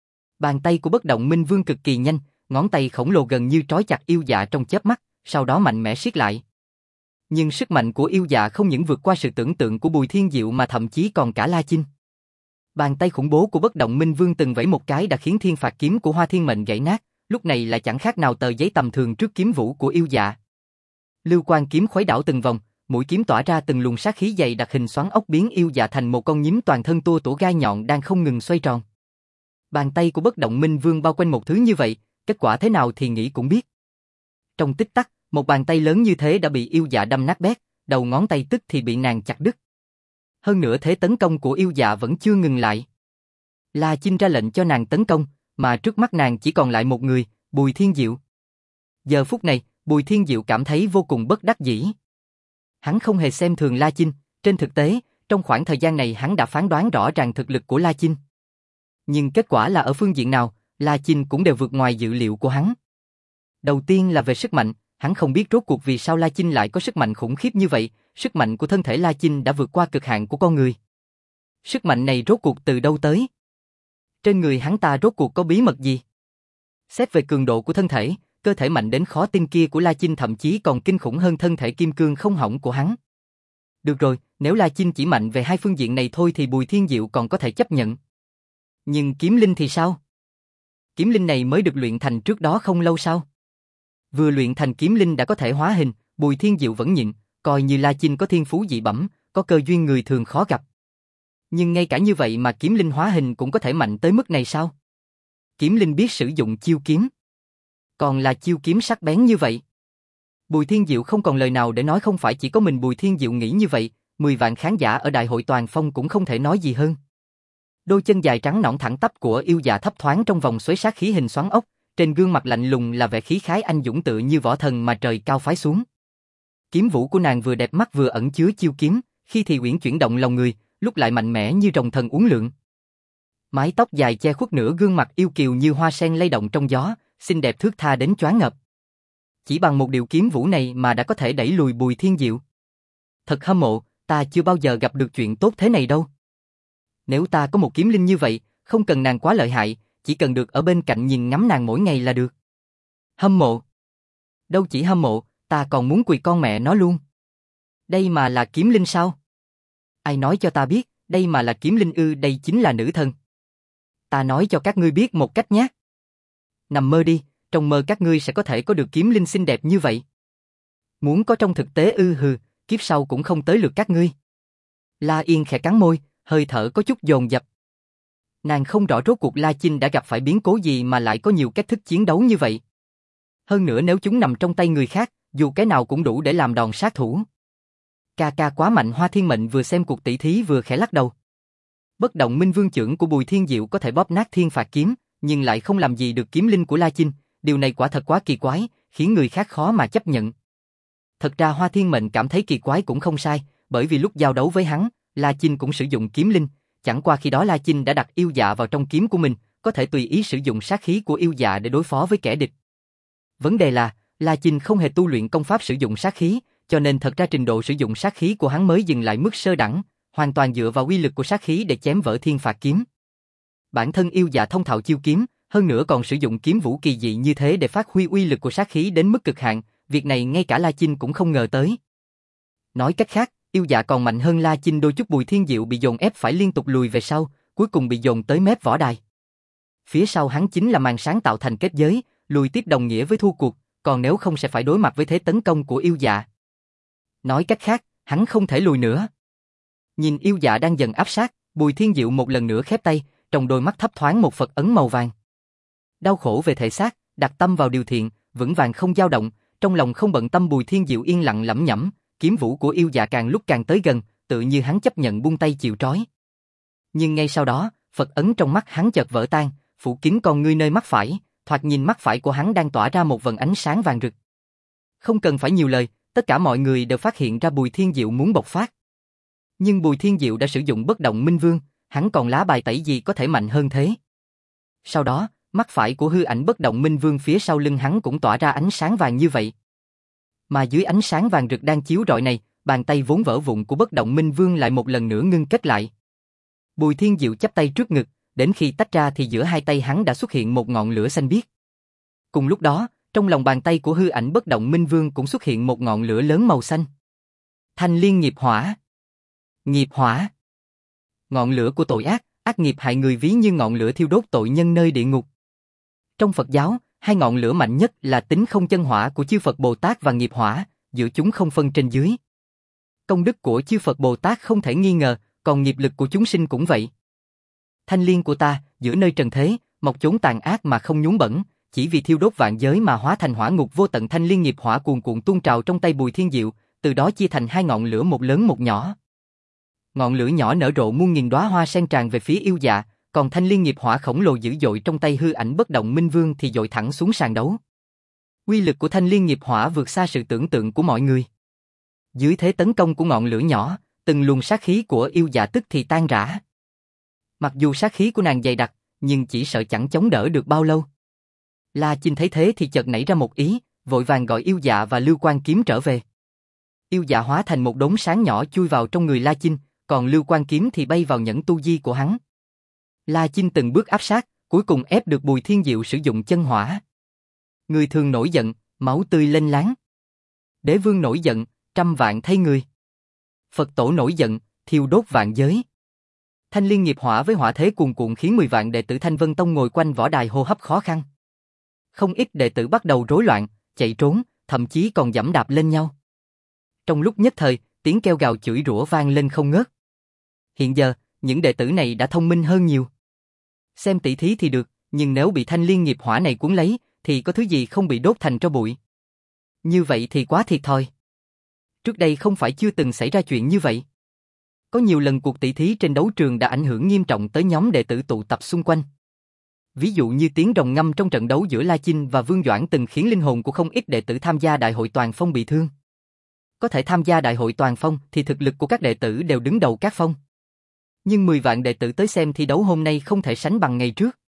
A: Bàn tay của Bất Động Minh Vương cực kỳ nhanh, ngón tay khổng lồ gần như trói chặt yêu dạ trong chớp mắt, sau đó mạnh mẽ siết lại. Nhưng sức mạnh của yêu dạ không những vượt qua sự tưởng tượng của Bùi Thiên Diệu mà thậm chí còn cả La Chinh. Bàn tay khủng bố của Bất Động Minh Vương từng vẫy một cái đã khiến thiên phạt kiếm của Hoa Thiên Mệnh gãy nát, lúc này lại chẳng khác nào tờ giấy tầm thường trước kiếm vũ của yêu dạ. Lưu quang kiếm khuấy đảo từng vòng, mũi kiếm tỏa ra từng luồng sát khí dày đặc hình xoắn ốc biến yêu dạ thành một con nhím toàn thân tua tủa gai nhọn đang không ngừng xoay tròn. Bàn tay của Bất Động Minh Vương bao quanh một thứ như vậy, kết quả thế nào thì nghĩ cũng biết. Trong tích tắc, một bàn tay lớn như thế đã bị yêu dạ đâm nát bét, đầu ngón tay tức thì bị nàng chặt đứt. Hơn nữa thế tấn công của yêu dạ vẫn chưa ngừng lại. La Chinh ra lệnh cho nàng tấn công, mà trước mắt nàng chỉ còn lại một người, Bùi Thiên Diệu. Giờ phút này, Bùi Thiên Diệu cảm thấy vô cùng bất đắc dĩ. Hắn không hề xem thường La Chinh, trên thực tế, trong khoảng thời gian này hắn đã phán đoán rõ ràng thực lực của La Chinh. Nhưng kết quả là ở phương diện nào, La Chinh cũng đều vượt ngoài dự liệu của hắn. Đầu tiên là về sức mạnh, hắn không biết rốt cuộc vì sao La Chinh lại có sức mạnh khủng khiếp như vậy, sức mạnh của thân thể La Chinh đã vượt qua cực hạn của con người. Sức mạnh này rốt cuộc từ đâu tới? Trên người hắn ta rốt cuộc có bí mật gì? Xét về cường độ của thân thể, cơ thể mạnh đến khó tin kia của La Chinh thậm chí còn kinh khủng hơn thân thể kim cương không hỏng của hắn. Được rồi, nếu La Chinh chỉ mạnh về hai phương diện này thôi thì Bùi Thiên Diệu còn có thể chấp nhận. Nhưng kiếm linh thì sao? Kiếm linh này mới được luyện thành trước đó không lâu sao? Vừa luyện thành kiếm linh đã có thể hóa hình, Bùi Thiên Diệu vẫn nhịn, coi như La Chinh có thiên phú dị bẩm, có cơ duyên người thường khó gặp. Nhưng ngay cả như vậy mà kiếm linh hóa hình cũng có thể mạnh tới mức này sao? Kiếm linh biết sử dụng chiêu kiếm. Còn là chiêu kiếm sắc bén như vậy. Bùi Thiên Diệu không còn lời nào để nói, không phải chỉ có mình Bùi Thiên Diệu nghĩ như vậy, mười vạn khán giả ở đại hội toàn phong cũng không thể nói gì hơn. Đôi chân dài trắng nõn thẳng tắp của yêu dạ thấp thoáng trong vòng xoáy sát khí hình xoắn ốc, trên gương mặt lạnh lùng là vẻ khí khái anh dũng tự như võ thần mà trời cao phái xuống. Kiếm vũ của nàng vừa đẹp mắt vừa ẩn chứa chiêu kiếm, khi thì uyển chuyển động lòng người, lúc lại mạnh mẽ như rồng thần uốn lượn. Mái tóc dài che khuất nửa gương mặt yêu kiều như hoa sen lay động trong gió, xinh đẹp thướt tha đến choáng ngợp. Chỉ bằng một điều kiếm vũ này mà đã có thể đẩy lùi Bùi Thiên Diệu. Thật hâm mộ, ta chưa bao giờ gặp được chuyện tốt thế này đâu. Nếu ta có một kiếm linh như vậy, không cần nàng quá lợi hại, chỉ cần được ở bên cạnh nhìn ngắm nàng mỗi ngày là được. Hâm mộ. Đâu chỉ hâm mộ, ta còn muốn quỳ con mẹ nó luôn. Đây mà là kiếm linh sao? Ai nói cho ta biết, đây mà là kiếm linh ư? Đây chính là nữ thần. Ta nói cho các ngươi biết một cách nhé. Nằm mơ đi, trong mơ các ngươi sẽ có thể có được kiếm linh xinh đẹp như vậy. Muốn có trong thực tế ư? Hừ, kiếp sau cũng không tới lượt các ngươi. La Yên khẽ cắn môi, hơi thở có chút dồn dập. Nàng không rõ rốt cuộc La Chinh đã gặp phải biến cố gì mà lại có nhiều cách thức chiến đấu như vậy. Hơn nữa nếu chúng nằm trong tay người khác, dù cái nào cũng đủ để làm đòn sát thủ. Ca ca quá mạnh. Hoa Thiên Mệnh vừa xem cuộc tỷ thí vừa khẽ lắc đầu. Bất động minh vương chưởng của Bùi Thiên Diệu có thể bóp nát thiên phạt kiếm, nhưng lại không làm gì được kiếm linh của La Chinh, điều này quả thật quá kỳ quái, khiến người khác khó mà chấp nhận. Thật ra Hoa Thiên Mệnh cảm thấy kỳ quái cũng không sai, bởi vì lúc giao đấu với hắn, La Chinh cũng sử dụng kiếm linh, chẳng qua khi đó La Chinh đã đặt yêu dạ vào trong kiếm của mình, có thể tùy ý sử dụng sát khí của yêu dạ để đối phó với kẻ địch. Vấn đề là, La Chinh không hề tu luyện công pháp sử dụng sát khí, cho nên thật ra trình độ sử dụng sát khí của hắn mới dừng lại mức sơ đẳng, hoàn toàn dựa vào uy lực của sát khí để chém vỡ thiên phạt kiếm. Bản thân yêu dạ thông thạo chiêu kiếm, hơn nữa còn sử dụng kiếm vũ kỳ dị như thế để phát huy uy lực của sát khí đến mức cực hạn, việc này ngay cả La Chinh cũng không ngờ tới. Nói cách khác, yêu dạ còn mạnh hơn La Chinh đôi chút. Bùi Thiên Diệu bị dồn ép phải liên tục lùi về sau, cuối cùng bị dồn tới mép võ đài. Phía sau hắn chính là màn sáng tạo thành kết giới, lùi tiếp đồng nghĩa với thua cuộc, còn nếu không sẽ phải đối mặt với thế tấn công của yêu dạ. Nói cách khác, hắn không thể lùi nữa. Nhìn yêu dạ đang dần áp sát, Bùi Thiên Diệu một lần nữa khép tay, trong đôi mắt thấp thoáng một Phật ấn màu vàng. Đau khổ về thể xác, đặt tâm vào điều thiện, vững vàng không dao động, trong lòng không bận tâm. Bùi Thiên Diệu yên lặng lẩm nhẩm, kiếm vũ của yêu dạ càng lúc càng tới gần, tự như hắn chấp nhận buông tay chịu trói. Nhưng ngay sau đó, Phật ấn trong mắt hắn chợt vỡ tan, phủ kín con ngươi nơi mắt phải, thoạt nhìn mắt phải của hắn đang tỏa ra một vầng ánh sáng vàng rực. Không cần phải nhiều lời, tất cả mọi người đều phát hiện ra Bùi Thiên Diệu muốn bộc phát. Nhưng Bùi Thiên Diệu đã sử dụng bất động minh vương, hắn còn lá bài tẩy gì có thể mạnh hơn thế. Sau đó, mắt phải của hư ảnh bất động minh vương phía sau lưng hắn cũng tỏa ra ánh sáng vàng như vậy. Mà dưới ánh sáng vàng rực đang chiếu rọi này, bàn tay vốn vỡ vụn của bất động minh vương lại một lần nữa ngưng kết lại. Bùi Thiên Diệu chắp tay trước ngực, đến khi tách ra thì giữa hai tay hắn đã xuất hiện một ngọn lửa xanh biếc. Cùng lúc đó, trong lòng bàn tay của hư ảnh bất động minh vương cũng xuất hiện một ngọn lửa lớn màu xanh. Thanh liên nghiệp hỏa. Nghiệp hỏa. Ngọn lửa của tội ác, ác nghiệp hại người ví như ngọn lửa thiêu đốt tội nhân nơi địa ngục. Trong Phật giáo, hai ngọn lửa mạnh nhất là tính không chân hỏa của chư Phật Bồ Tát và nghiệp hỏa, giữa chúng không phân trên dưới. Công đức của chư Phật Bồ Tát không thể nghi ngờ, còn nghiệp lực của chúng sinh cũng vậy. Thanh liên của ta, giữa nơi trần thế, mọc chốn tàn ác mà không nhúng bẩn, chỉ vì thiêu đốt vạn giới mà hóa thành hỏa ngục vô tận. Thanh liên nghiệp hỏa cuồn cuộn tuôn trào trong tay Bùi Thiên Diệu, từ đó chia thành hai ngọn lửa, một lớn một nhỏ. Ngọn lửa nhỏ nở rộ muôn nghìn đóa hoa sen tràn về phía yêu dạ, còn thanh liên nghiệp hỏa khổng lồ dữ dội trong tay hư ảnh bất động minh vương thì dội thẳng xuống sàn đấu. Uy lực của thanh liên nghiệp hỏa vượt xa sự tưởng tượng của mọi người. Dưới thế tấn công của ngọn lửa nhỏ, từng luồng sát khí của yêu dạ tức thì tan rã. Mặc dù sát khí của nàng dày đặc, nhưng chỉ sợ chẳng chống đỡ được bao lâu. La Chinh thấy thế thì chợt nảy ra một ý, vội vàng gọi yêu dạ và Lưu Quan kiếm trở về. Yêu dạ hóa thành một đốm sáng nhỏ chui vào trong người La Chinh, còn Lưu Quan kiếm thì bay vào nhẫn tu di của hắn. La Chinh từng bước áp sát, cuối cùng ép được Bùi Thiên Diệu sử dụng chân hỏa. Người thường nổi giận, máu tươi lênh láng. Đế vương nổi giận, trăm vạn thay người. Phật tổ nổi giận, thiêu đốt vạn giới. Thanh liên nghiệp hỏa với hỏa thế cuồn cuộn khiến mười vạn đệ tử Thanh Vân Tông ngồi quanh võ đài hô hấp khó khăn. Không ít đệ tử bắt đầu rối loạn, chạy trốn, thậm chí còn giẫm đạp lên nhau. Trong lúc nhất thời, tiếng kêu gào chửi rủa vang lên không ngớt. Hiện giờ, những đệ tử này đã thông minh hơn nhiều. Xem tỷ thí thì được, nhưng nếu bị thanh liên nghiệp hỏa này cuốn lấy, thì có thứ gì không bị đốt thành tro bụi. Như vậy thì quá thiệt thòi. Trước đây không phải chưa từng xảy ra chuyện như vậy. Có nhiều lần cuộc tỷ thí trên đấu trường đã ảnh hưởng nghiêm trọng tới nhóm đệ tử tụ tập xung quanh. Ví dụ như tiếng rồng ngâm trong trận đấu giữa La Chinh và Vương Doãn từng khiến linh hồn của không ít đệ tử tham gia đại hội toàn phong bị thương. Có thể tham gia đại hội toàn phong thì thực lực của các đệ tử đều đứng đầu các phong. Nhưng mười vạn đệ tử tới xem thi đấu hôm nay không thể sánh bằng ngày trước.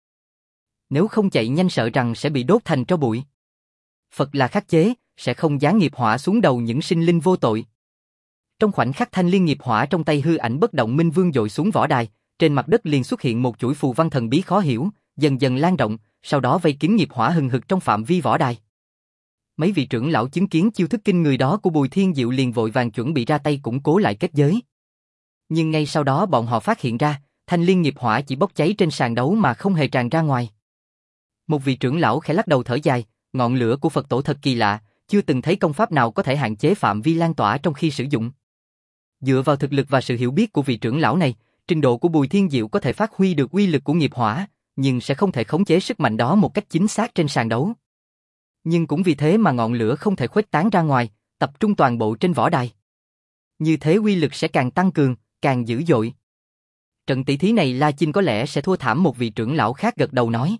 A: Nếu không chạy nhanh sợ rằng sẽ bị đốt thành tro bụi. Phật là khắc chế, sẽ không giáng nghiệp hỏa xuống đầu những sinh linh vô tội. Trong khoảnh khắc thanh liên nghiệp hỏa trong tay hư ảnh bất động minh vương dội xuống võ đài, trên mặt đất liền xuất hiện một chuỗi phù văn thần bí khó hiểu, dần dần lan rộng, sau đó vây kín nghiệp hỏa hừng hực trong phạm vi võ đài. Mấy vị trưởng lão chứng kiến chiêu thức kinh người đó của Bùi Thiên Diệu liền vội vàng chuẩn bị ra tay củng cố lại kết giới. Nhưng ngay sau đó bọn họ phát hiện ra, thanh liên nghiệp hỏa chỉ bốc cháy trên sàn đấu mà không hề tràn ra ngoài. Một vị trưởng lão khẽ lắc đầu thở dài, ngọn lửa của Phật tổ thật kỳ lạ, chưa từng thấy công pháp nào có thể hạn chế phạm vi lan tỏa trong khi sử dụng. Dựa vào thực lực và sự hiểu biết của vị trưởng lão này, trình độ của Bùi Thiên Diệu có thể phát huy được uy lực của nghiệp hỏa, nhưng sẽ không thể khống chế sức mạnh đó một cách chính xác trên sàn đấu. Nhưng cũng vì thế mà ngọn lửa không thể khuếch tán ra ngoài, tập trung toàn bộ trên võ đài. Như thế uy lực sẽ càng tăng cường, càng dữ dội. Trận tỷ thí này La Chinh có lẽ sẽ thua thảm, một vị trưởng lão khác gật đầu nói.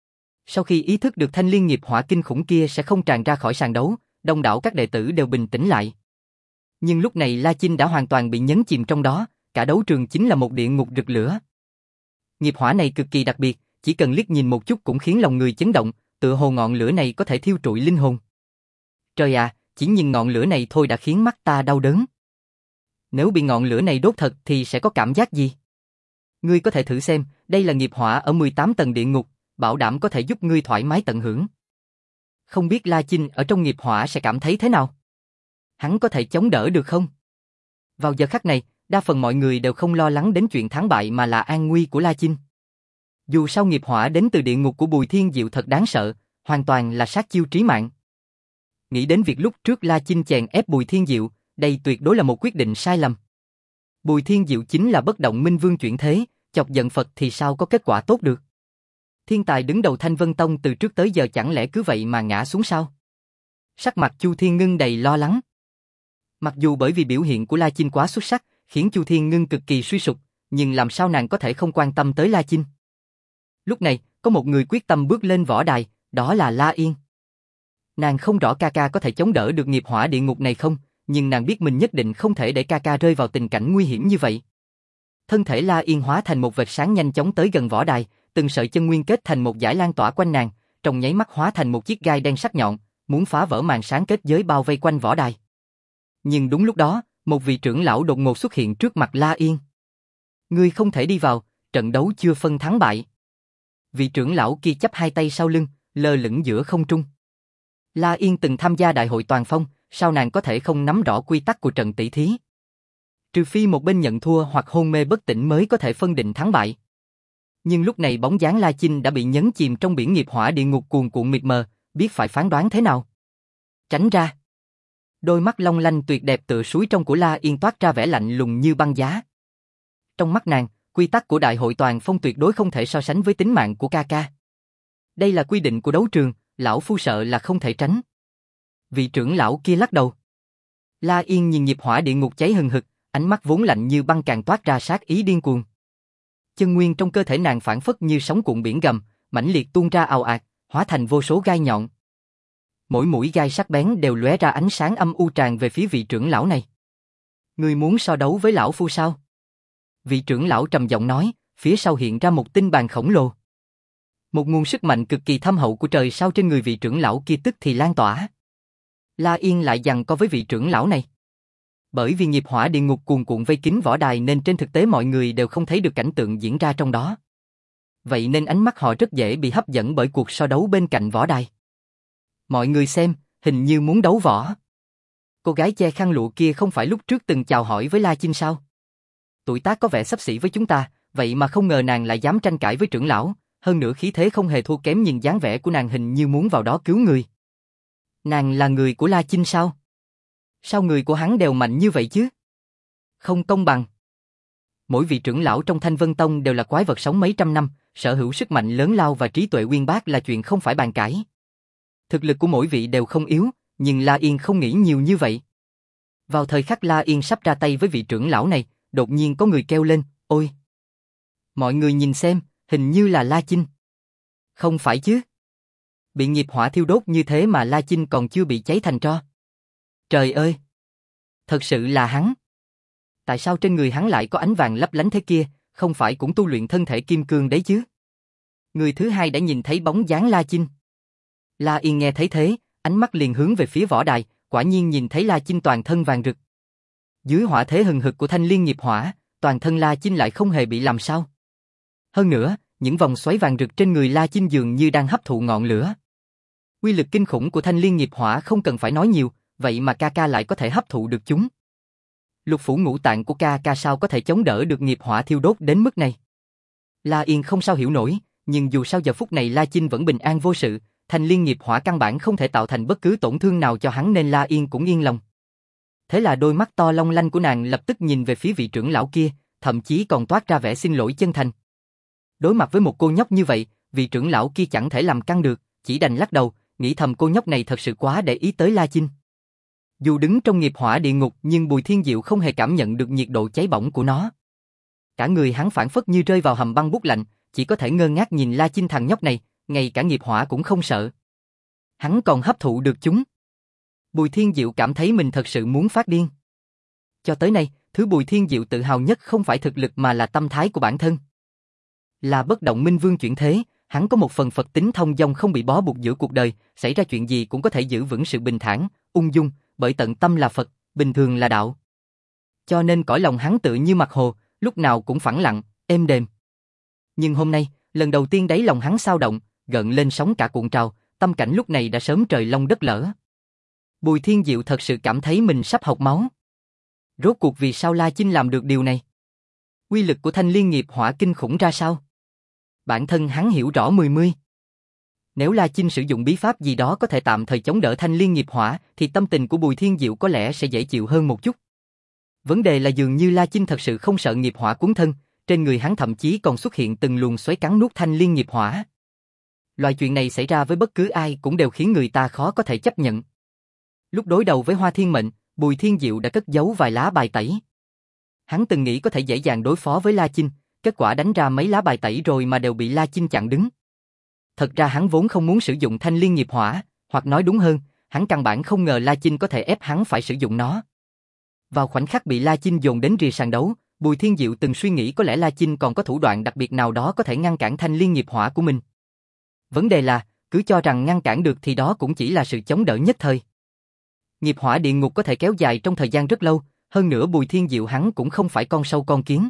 A: Sau khi ý thức được thanh liên nghiệp hỏa kinh khủng kia sẽ không tràn ra khỏi sàn đấu, đông đảo các đệ tử đều bình tĩnh lại. Nhưng lúc này La Chinh đã hoàn toàn bị nhấn chìm trong đó, cả đấu trường chính là một địa ngục rực lửa. Nghiệp hỏa này cực kỳ đặc biệt, chỉ cần liếc nhìn một chút cũng khiến lòng người chấn động, tựa hồ ngọn lửa này có thể thiêu trụi linh hồn. Trời à, chỉ nhìn ngọn lửa này thôi đã khiến mắt ta đau đớn. Nếu bị ngọn lửa này đốt thật thì sẽ có cảm giác gì? Ngươi có thể thử xem, đây là nghiệp hỏa ở mười tám tầng địa ngục, bảo đảm có thể giúp ngươi thoải mái tận hưởng. Không biết La Chinh ở trong nghiệp hỏa sẽ cảm thấy thế nào? Hắn có thể chống đỡ được không? Vào giờ khắc này, đa phần mọi người đều không lo lắng đến chuyện thắng bại mà là an nguy của La Chinh. Dù sao nghiệp hỏa đến từ địa ngục của Bùi Thiên Diệu thật đáng sợ, hoàn toàn là sát chiêu trí mạng. Nghĩ đến việc lúc trước La Chinh chèn ép Bùi Thiên Diệu, đây tuyệt đối là một quyết định sai lầm. Bùi Thiên Diệu chính là bất động minh vương chuyển thế, chọc giận Phật thì sao có kết quả tốt được. Thiên tài đứng đầu Thanh Vân Tông từ trước tới giờ chẳng lẽ cứ vậy mà ngã xuống sao? Sắc mặt Chu Thiên Ngưng đầy lo lắng. Mặc dù bởi vì biểu hiện của La Chinh quá xuất sắc, khiến Chu Thiên Ngưng cực kỳ suy sụp, nhưng làm sao nàng có thể không quan tâm tới La Chinh? Lúc này, có một người quyết tâm bước lên võ đài, đó là La Yên. Nàng không rõ ca ca có thể chống đỡ được nghiệp hỏa địa ngục này không, nhưng nàng biết mình nhất định không thể để ca ca rơi vào tình cảnh nguy hiểm như vậy. Thân thể La Yên hóa thành một vệt sáng nhanh chóng tới gần võ đài, từng sợi chân nguyên kết thành một dải lan tỏa quanh nàng, trong nháy mắt hóa thành một chiếc gai đen sắc nhọn, muốn phá vỡ màn sáng kết giới bao vây quanh võ đài. Nhưng đúng lúc đó, một vị trưởng lão đột ngột xuất hiện trước mặt La Yên. Ngươi không thể đi vào, trận đấu chưa phân thắng bại. Vị trưởng lão kia chắp hai tay sau lưng, lơ lửng giữa không trung. La Yên từng tham gia đại hội toàn phong, sao nàng có thể không nắm rõ quy tắc của trận tỷ thí? Trừ phi một bên nhận thua hoặc hôn mê bất tỉnh mới có thể phân định thắng bại. Nhưng lúc này bóng dáng La Chinh đã bị nhấn chìm trong biển nghiệp hỏa địa ngục cuồn cuộn mịt mờ, biết phải phán đoán thế nào. Tránh ra. Đôi mắt long lanh tuyệt đẹp tựa suối trong của La Yên toát ra vẻ lạnh lùng như băng giá. Trong mắt nàng, quy tắc của đại hội toàn phong tuyệt đối không thể so sánh với tính mạng của ca ca. Đây là quy định của đấu trường, lão phu sợ là không thể tránh. Vị trưởng lão kia lắc đầu. La Yên nhìn nghiệp hỏa địa ngục cháy hừng hực, ánh mắt vốn lạnh như băng càng toát ra sát ý điên cuồng. Chân nguyên trong cơ thể nàng phản phất như sóng cuộn biển gầm, mãnh liệt tuôn ra ào ạt, hóa thành vô số gai nhọn. Mỗi mũi gai sắc bén đều lóe ra ánh sáng âm u tràn về phía vị trưởng lão này. Ngươi muốn so đấu với lão phu sao? Vị trưởng lão trầm giọng nói, phía sau hiện ra một tinh bàn khổng lồ. Một nguồn sức mạnh cực kỳ thâm hậu của trời sao trên người vị trưởng lão kia tức thì lan tỏa. La Yên lại giằng co với vị trưởng lão này. Bởi vì nghiệp hỏa địa ngục cuồn cuộn vây kín võ đài nên trên thực tế mọi người đều không thấy được cảnh tượng diễn ra trong đó. Vậy nên ánh mắt họ rất dễ bị hấp dẫn bởi cuộc so đấu bên cạnh võ đài. Mọi người xem, hình như muốn đấu võ. Cô gái che khăn lụa kia không phải lúc trước từng chào hỏi với La Chinh sao? Tuổi tác có vẻ xấp xỉ với chúng ta, vậy mà không ngờ nàng lại dám tranh cãi với trưởng lão, hơn nữa khí thế không hề thua kém, nhìn dáng vẻ của nàng hình như muốn vào đó cứu người. Nàng là người của La Chinh sao? Sao người của hắn đều mạnh như vậy chứ? Không công bằng. Mỗi vị trưởng lão trong Thanh Vân Tông đều là quái vật sống mấy trăm năm, sở hữu sức mạnh lớn lao và trí tuệ uyên bác là chuyện không phải bàn cãi. Thực lực của mỗi vị đều không yếu, nhưng La Yên không nghĩ nhiều như vậy. Vào thời khắc La Yên sắp ra tay với vị trưởng lão này, đột nhiên có người kêu lên, ôi! Mọi người nhìn xem, hình như là La Chinh. Không phải chứ? Bị nghiệp hỏa thiêu đốt như thế mà La Chinh còn chưa bị cháy thành tro. Trời ơi! Thật sự là hắn. Tại sao trên người hắn lại có ánh vàng lấp lánh thế kia, không phải cũng tu luyện thân thể kim cương đấy chứ? Người thứ hai đã nhìn thấy bóng dáng La Chinh. La Yên nghe thấy thế, ánh mắt liền hướng về phía võ đài, quả nhiên nhìn thấy La Chinh toàn thân vàng rực. Dưới hỏa thế hừng hực của thanh liên nghiệp hỏa, toàn thân La Chinh lại không hề bị làm sao. Hơn nữa, những vòng xoáy vàng rực trên người La Chinh dường như đang hấp thụ ngọn lửa. Uy lực kinh khủng của thanh liên nghiệp hỏa không cần phải nói nhiều, vậy mà ca ca lại có thể hấp thụ được chúng. Lục phủ ngũ tạng của ca ca sao có thể chống đỡ được nghiệp hỏa thiêu đốt đến mức này? La Yên không sao hiểu nổi, nhưng dù sao giờ phút này La Chinh vẫn bình an vô sự, thanh liên nghiệp hỏa căn bản không thể tạo thành bất cứ tổn thương nào cho hắn nên La Yên cũng yên lòng. Thế là đôi mắt to long lanh của nàng lập tức nhìn về phía vị trưởng lão kia, thậm chí còn toát ra vẻ xin lỗi chân thành. Đối mặt với một cô nhóc như vậy, vị trưởng lão kia chẳng thể làm căng được, chỉ đành lắc đầu, nghĩ thầm cô nhóc này thật sự quá để ý tới La Chinh. Dù đứng trong nghiệp hỏa địa ngục nhưng Bùi Thiên Diệu không hề cảm nhận được nhiệt độ cháy bỏng của nó. Cả người hắn phảng phất như rơi vào hầm băng buốt lạnh, chỉ có thể ngơ ngác nhìn La Chinh thằng nhóc này, ngay cả nghiệp hỏa cũng không sợ. Hắn còn hấp thụ được chúng. Bùi Thiên Diệu cảm thấy mình thật sự muốn phát điên. Cho tới nay, thứ Bùi Thiên Diệu tự hào nhất không phải thực lực mà là tâm thái của bản thân. Là bất động minh vương chuyển thế, hắn có một phần Phật tính thông dong không bị bó buộc giữa cuộc đời, xảy ra chuyện gì cũng có thể giữ vững sự bình thản, ung dung, bởi tận tâm là Phật, bình thường là đạo. Cho nên cõi lòng hắn tự như mặt hồ, lúc nào cũng phẳng lặng, êm đềm. Nhưng hôm nay, lần đầu tiên đáy lòng hắn xao động, gợn lên sóng cả cuộn trào, tâm cảnh lúc này đã sớm trời long đất lở. Bùi Thiên Diệu thật sự cảm thấy mình sắp hộc máu. Rốt cuộc vì sao La Chinh làm được điều này? Uy lực của thanh liên nghiệp hỏa kinh khủng ra sao? Bản thân hắn hiểu rõ mười mươi. Nếu La Chinh sử dụng bí pháp gì đó có thể tạm thời chống đỡ thanh liên nghiệp hỏa, thì tâm tình của Bùi Thiên Diệu có lẽ sẽ dễ chịu hơn một chút. Vấn đề là dường như La Chinh thật sự không sợ nghiệp hỏa cuốn thân, trên người hắn thậm chí còn xuất hiện từng luồng xoáy cắn nuốt thanh liên nghiệp hỏa. Loại chuyện này xảy ra với bất cứ ai cũng đều khiến người ta khó có thể chấp nhận. Lúc đối đầu với Hoa Thiên Mệnh, Bùi Thiên Diệu đã cất giấu vài lá bài tẩy. Hắn từng nghĩ có thể dễ dàng đối phó với La Chinh, kết quả đánh ra mấy lá bài tẩy rồi mà đều bị La Chinh chặn đứng. Thật ra hắn vốn không muốn sử dụng thanh liên nghiệp hỏa, hoặc nói đúng hơn, hắn căn bản không ngờ La Chinh có thể ép hắn phải sử dụng nó. Vào khoảnh khắc bị La Chinh dồn đến rìa sàn đấu, Bùi Thiên Diệu từng suy nghĩ có lẽ La Chinh còn có thủ đoạn đặc biệt nào đó có thể ngăn cản thanh liên nghiệp hỏa của mình. Vấn đề là, cứ cho rằng ngăn cản được thì đó cũng chỉ là sự chống đỡ nhất thời. Nghiệp hỏa địa ngục có thể kéo dài trong thời gian rất lâu, hơn nữa Bùi Thiên Diệu hắn cũng không phải con sâu con kiến.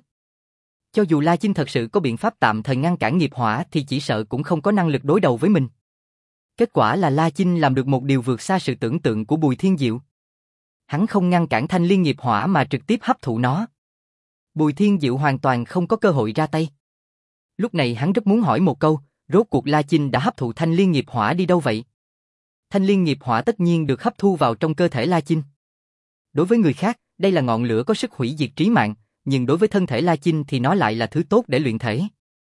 A: Cho dù La Chinh thật sự có biện pháp tạm thời ngăn cản nghiệp hỏa thì chỉ sợ cũng không có năng lực đối đầu với mình. Kết quả là La Chinh làm được một điều vượt xa sự tưởng tượng của Bùi Thiên Diệu. Hắn không ngăn cản thanh liên nghiệp hỏa mà trực tiếp hấp thụ nó. Bùi Thiên Diệu hoàn toàn không có cơ hội ra tay. Lúc này hắn rất muốn hỏi một câu, rốt cuộc La Chinh đã hấp thụ thanh liên nghiệp hỏa đi đâu vậy? Thanh liên nghiệp hỏa tất nhiên được hấp thu vào trong cơ thể La Chinh. Đối với người khác, đây là ngọn lửa có sức hủy diệt trí mạng, nhưng đối với thân thể La Chinh thì nó lại là thứ tốt để luyện thể.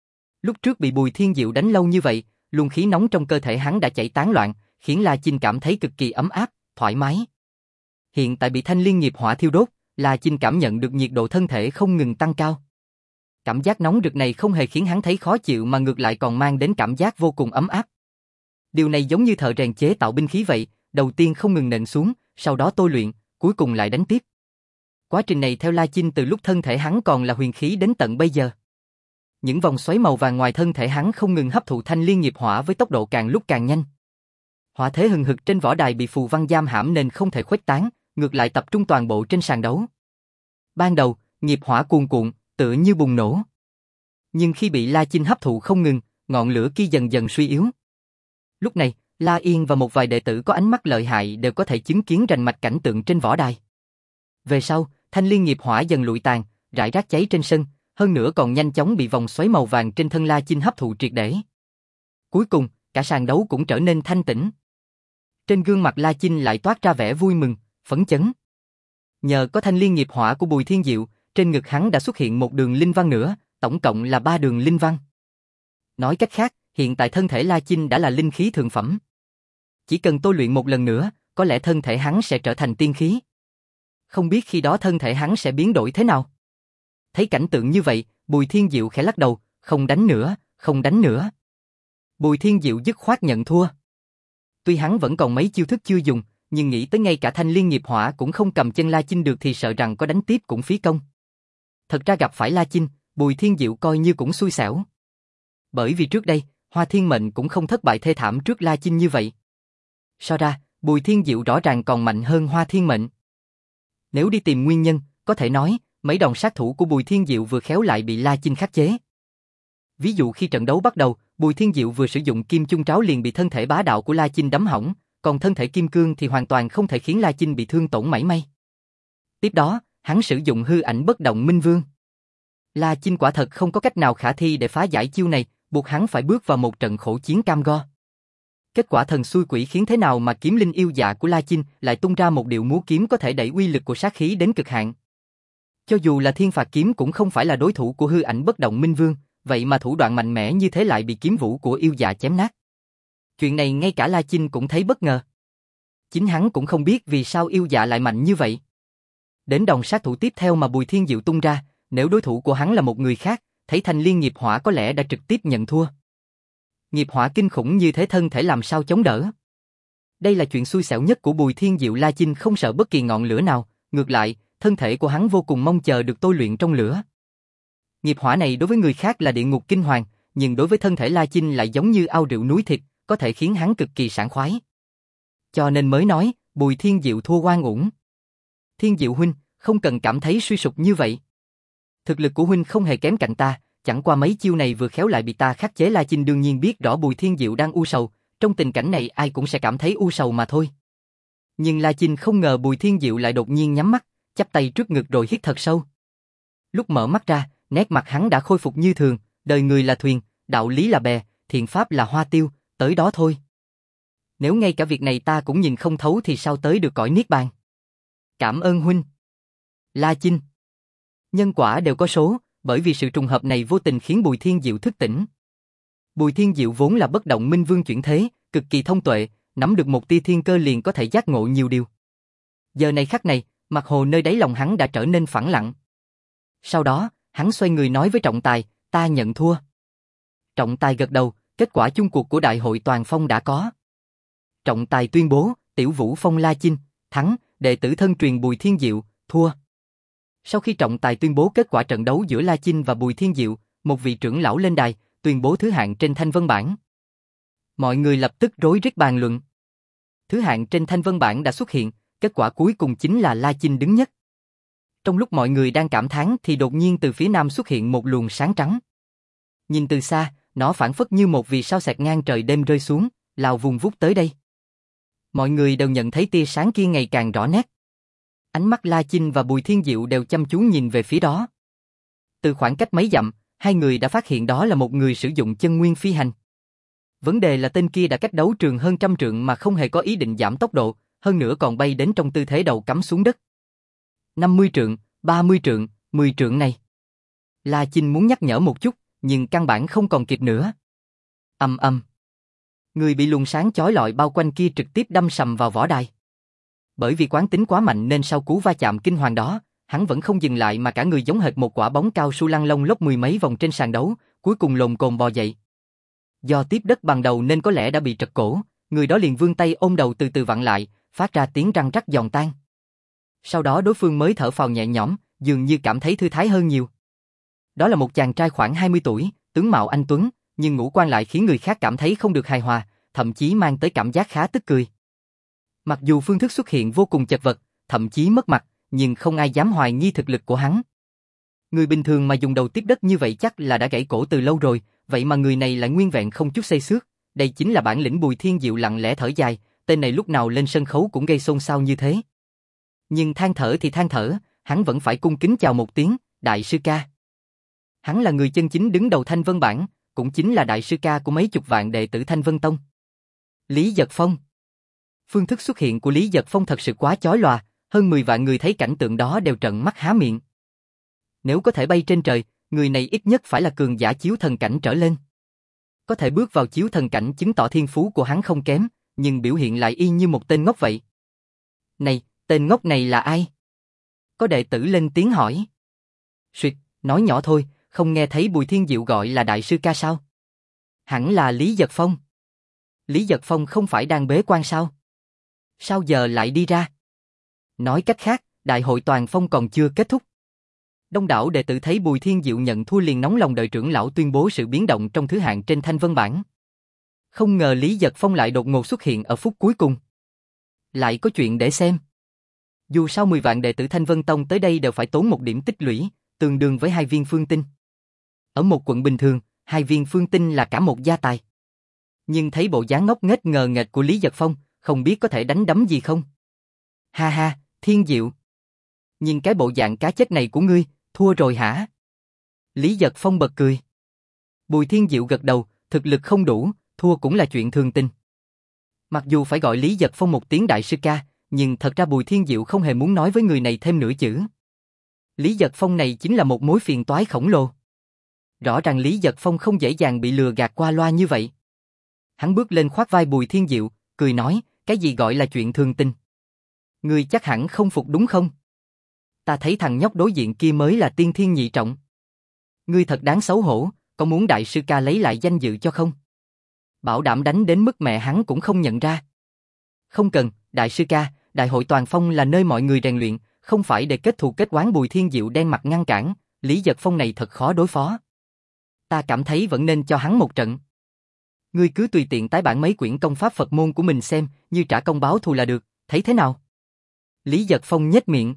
A: Lúc trước bị Bùi Thiên Diệu đánh lâu như vậy, luồng khí nóng trong cơ thể hắn đã chảy tán loạn, khiến La Chinh cảm thấy cực kỳ ấm áp, thoải mái. Hiện tại bị thanh liên nghiệp hỏa thiêu đốt, La Chinh cảm nhận được nhiệt độ thân thể không ngừng tăng cao. Cảm giác nóng rực này không hề khiến hắn thấy khó chịu mà ngược lại còn mang đến cảm giác vô cùng ấm áp. Điều này giống như thợ rèn chế tạo binh khí vậy, đầu tiên không ngừng nện xuống, sau đó tôi luyện, cuối cùng lại đánh tiếp. Quá trình này theo La Chinh từ lúc thân thể hắn còn là huyền khí đến tận bây giờ. Những vòng xoáy màu vàng ngoài thân thể hắn không ngừng hấp thụ thanh liên nghiệp hỏa với tốc độ càng lúc càng nhanh. Hỏa thế hừng hực trên võ đài bị phù văn giam hãm nên không thể khuếch tán, ngược lại tập trung toàn bộ trên sàn đấu. Ban đầu, nghiệp hỏa cuồn cuộn, tựa như bùng nổ. Nhưng khi bị La Chinh hấp thụ không ngừng, ngọn lửa kia dần dần suy yếu. Lúc này, La Yên và một vài đệ tử có ánh mắt lợi hại đều có thể chứng kiến rành mạch cảnh tượng trên võ đài. Về sau, thanh liên nghiệp hỏa dần lụi tàn, rải rác cháy trên sân, hơn nữa còn nhanh chóng bị vòng xoáy màu vàng trên thân La Chinh hấp thụ triệt để. Cuối cùng, cả sàn đấu cũng trở nên thanh tĩnh. Trên gương mặt La Chinh lại toát ra vẻ vui mừng, phấn chấn. Nhờ có thanh liên nghiệp hỏa của Bùi Thiên Diệu, trên ngực hắn đã xuất hiện một đường linh văn nữa, tổng cộng là ba đường linh văn. Nói cách khác, hiện tại thân thể La Chinh đã là linh khí thượng phẩm. Chỉ cần tôi luyện một lần nữa, có lẽ thân thể hắn sẽ trở thành tiên khí. Không biết khi đó thân thể hắn sẽ biến đổi thế nào. Thấy cảnh tượng như vậy, Bùi Thiên Diệu khẽ lắc đầu, không đánh nữa, không đánh nữa. Bùi Thiên Diệu dứt khoát nhận thua. Tuy hắn vẫn còn mấy chiêu thức chưa dùng, nhưng nghĩ tới ngay cả thanh liên nghiệp hỏa cũng không cầm chân La Chinh được thì sợ rằng có đánh tiếp cũng phí công. Thật ra gặp phải La Chinh, Bùi Thiên Diệu coi như cũng xui xẻo. Bởi vì trước đây, Hoa Thiên Mệnh cũng không thất bại thê thảm trước La Chinh như vậy. So ra, Bùi Thiên Diệu rõ ràng còn mạnh hơn Hoa Thiên Mệnh. Nếu đi tìm nguyên nhân, có thể nói, mấy đòn sát thủ của Bùi Thiên Diệu vừa khéo lại bị La Chinh khắc chế. Ví dụ khi trận đấu bắt đầu, Bùi Thiên Diệu vừa sử dụng kim chung tráo liền bị thân thể bá đạo của La Chinh đấm hỏng, còn thân thể kim cương thì hoàn toàn không thể khiến La Chinh bị thương tổn mảy may. Tiếp đó, hắn sử dụng hư ảnh bất động minh vương. La Chinh quả thật không có cách nào khả thi để phá giải chiêu này, buộc hắn phải bước vào một trận khổ chiến cam go. Kết quả thần xui quỷ khiến thế nào mà kiếm linh yêu dạ của La Chinh lại tung ra một điệu múa kiếm có thể đẩy uy lực của sát khí đến cực hạn. Cho dù là thiên phạt kiếm cũng không phải là đối thủ của hư ảnh bất động minh vương, vậy mà thủ đoạn mạnh mẽ như thế lại bị kiếm vũ của yêu dạ chém nát. Chuyện này ngay cả La Chinh cũng thấy bất ngờ. Chính hắn cũng không biết vì sao yêu dạ lại mạnh như vậy. Đến đòn sát thủ tiếp theo mà Bùi Thiên Diệu tung ra, nếu đối thủ của hắn là một người khác, thấy thanh liên nghiệp hỏa có lẽ đã trực tiếp nhận thua. Nghiệp hỏa kinh khủng như thế thân thể làm sao chống đỡ. Đây là chuyện xui xẻo nhất của Bùi Thiên Diệu. La Chinh không sợ bất kỳ ngọn lửa nào, ngược lại, thân thể của hắn vô cùng mong chờ được tôi luyện trong lửa. Nghiệp hỏa này đối với người khác là địa ngục kinh hoàng, nhưng đối với thân thể La Chinh lại giống như ao rượu núi thịt, có thể khiến hắn cực kỳ sảng khoái. Cho nên mới nói, Bùi Thiên Diệu thua oan uổng. Thiên Diệu huynh, không cần cảm thấy suy sụp như vậy. Thực lực của huynh không hề kém cạnh ta, chẳng qua mấy chiêu này vừa khéo lại bị ta khắc chế. La Chinh đương nhiên biết rõ Bùi Thiên Diệu đang u sầu, trong tình cảnh này ai cũng sẽ cảm thấy u sầu mà thôi. Nhưng La Chinh không ngờ Bùi Thiên Diệu lại đột nhiên nhắm mắt, chắp tay trước ngực rồi hít thật sâu. Lúc mở mắt ra, nét mặt hắn đã khôi phục như thường, đời người là thuyền, đạo lý là bè, thiện pháp là hoa tiêu, tới đó thôi. Nếu ngay cả việc này ta cũng nhìn không thấu thì sao tới được cõi niết bàn. Cảm ơn huynh. La Chinh. Nhân quả đều có số, bởi vì sự trùng hợp này vô tình khiến Bùi Thiên Diệu thức tỉnh. Bùi Thiên Diệu vốn là bất động minh vương chuyển thế, cực kỳ thông tuệ, nắm được một tia thiên cơ liền có thể giác ngộ nhiều điều. Giờ này khắc này, mặt hồ nơi đáy lòng hắn đã trở nên phẳng lặng. Sau đó, hắn xoay người nói với Trọng Tài, ta nhận thua. Trọng Tài gật đầu, kết quả chung cuộc của đại hội toàn phong đã có. Trọng Tài tuyên bố, Tiểu Vũ Phong La Chinh, thắng, đệ tử thân truyền Bùi Thiên Diệu, thua. Sau khi Trọng Tài tuyên bố kết quả trận đấu giữa La Chinh và Bùi Thiên Diệu, một vị trưởng lão lên đài, tuyên bố thứ hạng trên thanh vân bảng. Mọi người lập tức rối rít bàn luận. Thứ hạng trên thanh vân bảng đã xuất hiện, kết quả cuối cùng chính là La Chinh đứng nhất. Trong lúc mọi người đang cảm thán thì đột nhiên từ phía nam xuất hiện một luồng sáng trắng. Nhìn từ xa, nó phảng phất như một vì sao xẹt ngang trời đêm rơi xuống, lao vùng vút tới đây. Mọi người đều nhận thấy tia sáng kia ngày càng rõ nét. Ánh mắt La Chinh và Bùi Thiên Diệu đều chăm chú nhìn về phía đó. Từ khoảng cách mấy dặm, hai người đã phát hiện đó là một người sử dụng chân nguyên phi hành. Vấn đề là tên kia đã cách đấu trường hơn trăm trượng mà không hề có ý định giảm tốc độ, hơn nữa còn bay đến trong tư thế đầu cắm xuống đất. năm mươi trượng, ba mươi trượng, mười trượng này. La Chinh muốn nhắc nhở một chút, nhưng căn bản không còn kịp nữa. Ầm ầm. Người bị luồng sáng chói lọi bao quanh kia trực tiếp đâm sầm vào võ đài. Bởi vì quán tính quá mạnh nên sau cú va chạm kinh hoàng đó, hắn vẫn không dừng lại mà cả người giống hệt một quả bóng cao su lăn lông lốc mười mấy vòng trên sàn đấu, cuối cùng lồm cồm bò dậy. Do tiếp đất bằng đầu nên có lẽ đã bị trật cổ, người đó liền vươn tay ôm đầu từ từ vặn lại, phát ra tiếng răng rắc giòn tan. Sau đó đối phương mới thở phào nhẹ nhõm, dường như cảm thấy thư thái hơn nhiều. Đó là một chàng trai khoảng hai mươi tuổi, tướng mạo anh tuấn, nhưng ngũ quan lại khiến người khác cảm thấy không được hài hòa, thậm chí mang tới cảm giác khá tức cười. Mặc dù phương thức xuất hiện vô cùng chật vật, thậm chí mất mặt, nhưng không ai dám hoài nghi thực lực của hắn. Người bình thường mà dùng đầu tiếp đất như vậy chắc là đã gãy cổ từ lâu rồi, vậy mà người này lại nguyên vẹn không chút xây xước. Đây chính là bản lĩnh Bùi Thiên Diệu lặng lẽ thở dài, tên này lúc nào lên sân khấu cũng gây xôn xao như thế. Nhưng than thở thì than thở, hắn vẫn phải cung kính chào một tiếng, đại sư ca. Hắn là người chân chính đứng đầu Thanh Vân Bảng, cũng chính là đại sư ca của mấy chục vạn đệ tử Thanh Vân Tông. Lý Giật Phong. Phương thức xuất hiện của Lý Giật Phong thật sự quá chói lòa, Hơn mười vạn người thấy cảnh tượng đó đều trợn mắt há miệng. Nếu có thể bay trên trời, người này ít nhất phải là cường giả chiếu thần cảnh trở lên. Có thể bước vào chiếu thần cảnh chứng tỏ thiên phú của hắn không kém, nhưng biểu hiện lại y như một tên ngốc vậy. Này, tên ngốc này là ai? Có đệ tử lên tiếng hỏi. Suyệt, nói nhỏ thôi, không nghe thấy Bùi Thiên Diệu gọi là đại sư ca sao? Hẳn là Lý Giật Phong. Lý Giật Phong không phải đang bế quan sao? Sao giờ lại đi ra? Nói cách khác, đại hội toàn phong còn chưa kết thúc. Đông đảo đệ tử thấy Bùi Thiên Diệu nhận thua liền nóng lòng đợi trưởng lão tuyên bố sự biến động trong thứ hạng trên thanh vân bảng. Không ngờ Lý Giật Phong lại đột ngột xuất hiện ở phút cuối cùng. Lại có chuyện để xem. Dù sao mười vạn đệ tử Thanh Vân Tông tới đây đều phải tốn một điểm tích lũy, tương đương với hai viên phương tinh. Ở một quận bình thường, hai viên phương tinh là cả một gia tài. Nhưng thấy bộ dáng ngốc nghếch ngờ nghệch của Lý Giật Phong, không biết có thể đánh đấm gì không? Ha ha, Thiên Diệu. Nhìn cái bộ dạng cá chết này của ngươi, thua rồi hả? Lý Giật Phong bật cười. Bùi Thiên Diệu gật đầu, thực lực không đủ, thua cũng là chuyện thường tình. Mặc dù phải gọi Lý Giật Phong một tiếng đại sư ca, nhưng thật ra Bùi Thiên Diệu không hề muốn nói với người này thêm nửa chữ. Lý Giật Phong này chính là một mối phiền toái khổng lồ. Rõ ràng Lý Giật Phong không dễ dàng bị lừa gạt qua loa như vậy. Hắn bước lên khoác vai Bùi Thiên Diệu, cười nói, cái gì gọi là chuyện thường tình? Ngươi chắc hẳn không phục đúng không? Ta thấy thằng nhóc đối diện kia mới là tiên thiên nhị trọng. Ngươi thật đáng xấu hổ, có muốn đại sư ca lấy lại danh dự cho không? Bảo đảm đánh đến mức mẹ hắn cũng không nhận ra. Không cần, đại sư ca, đại hội toàn phong là nơi mọi người rèn luyện, không phải để kết thù kết oán. Bùi Thiên Diệu đen mặt ngăn cản, Lý Giật Phong này thật khó đối phó. Ta cảm thấy vẫn nên cho hắn một trận. Ngươi cứ tùy tiện tái bản mấy quyển công pháp Phật môn của mình xem, như trả công báo thù là được, thấy thế nào? Lý Giật Phong nhếch miệng.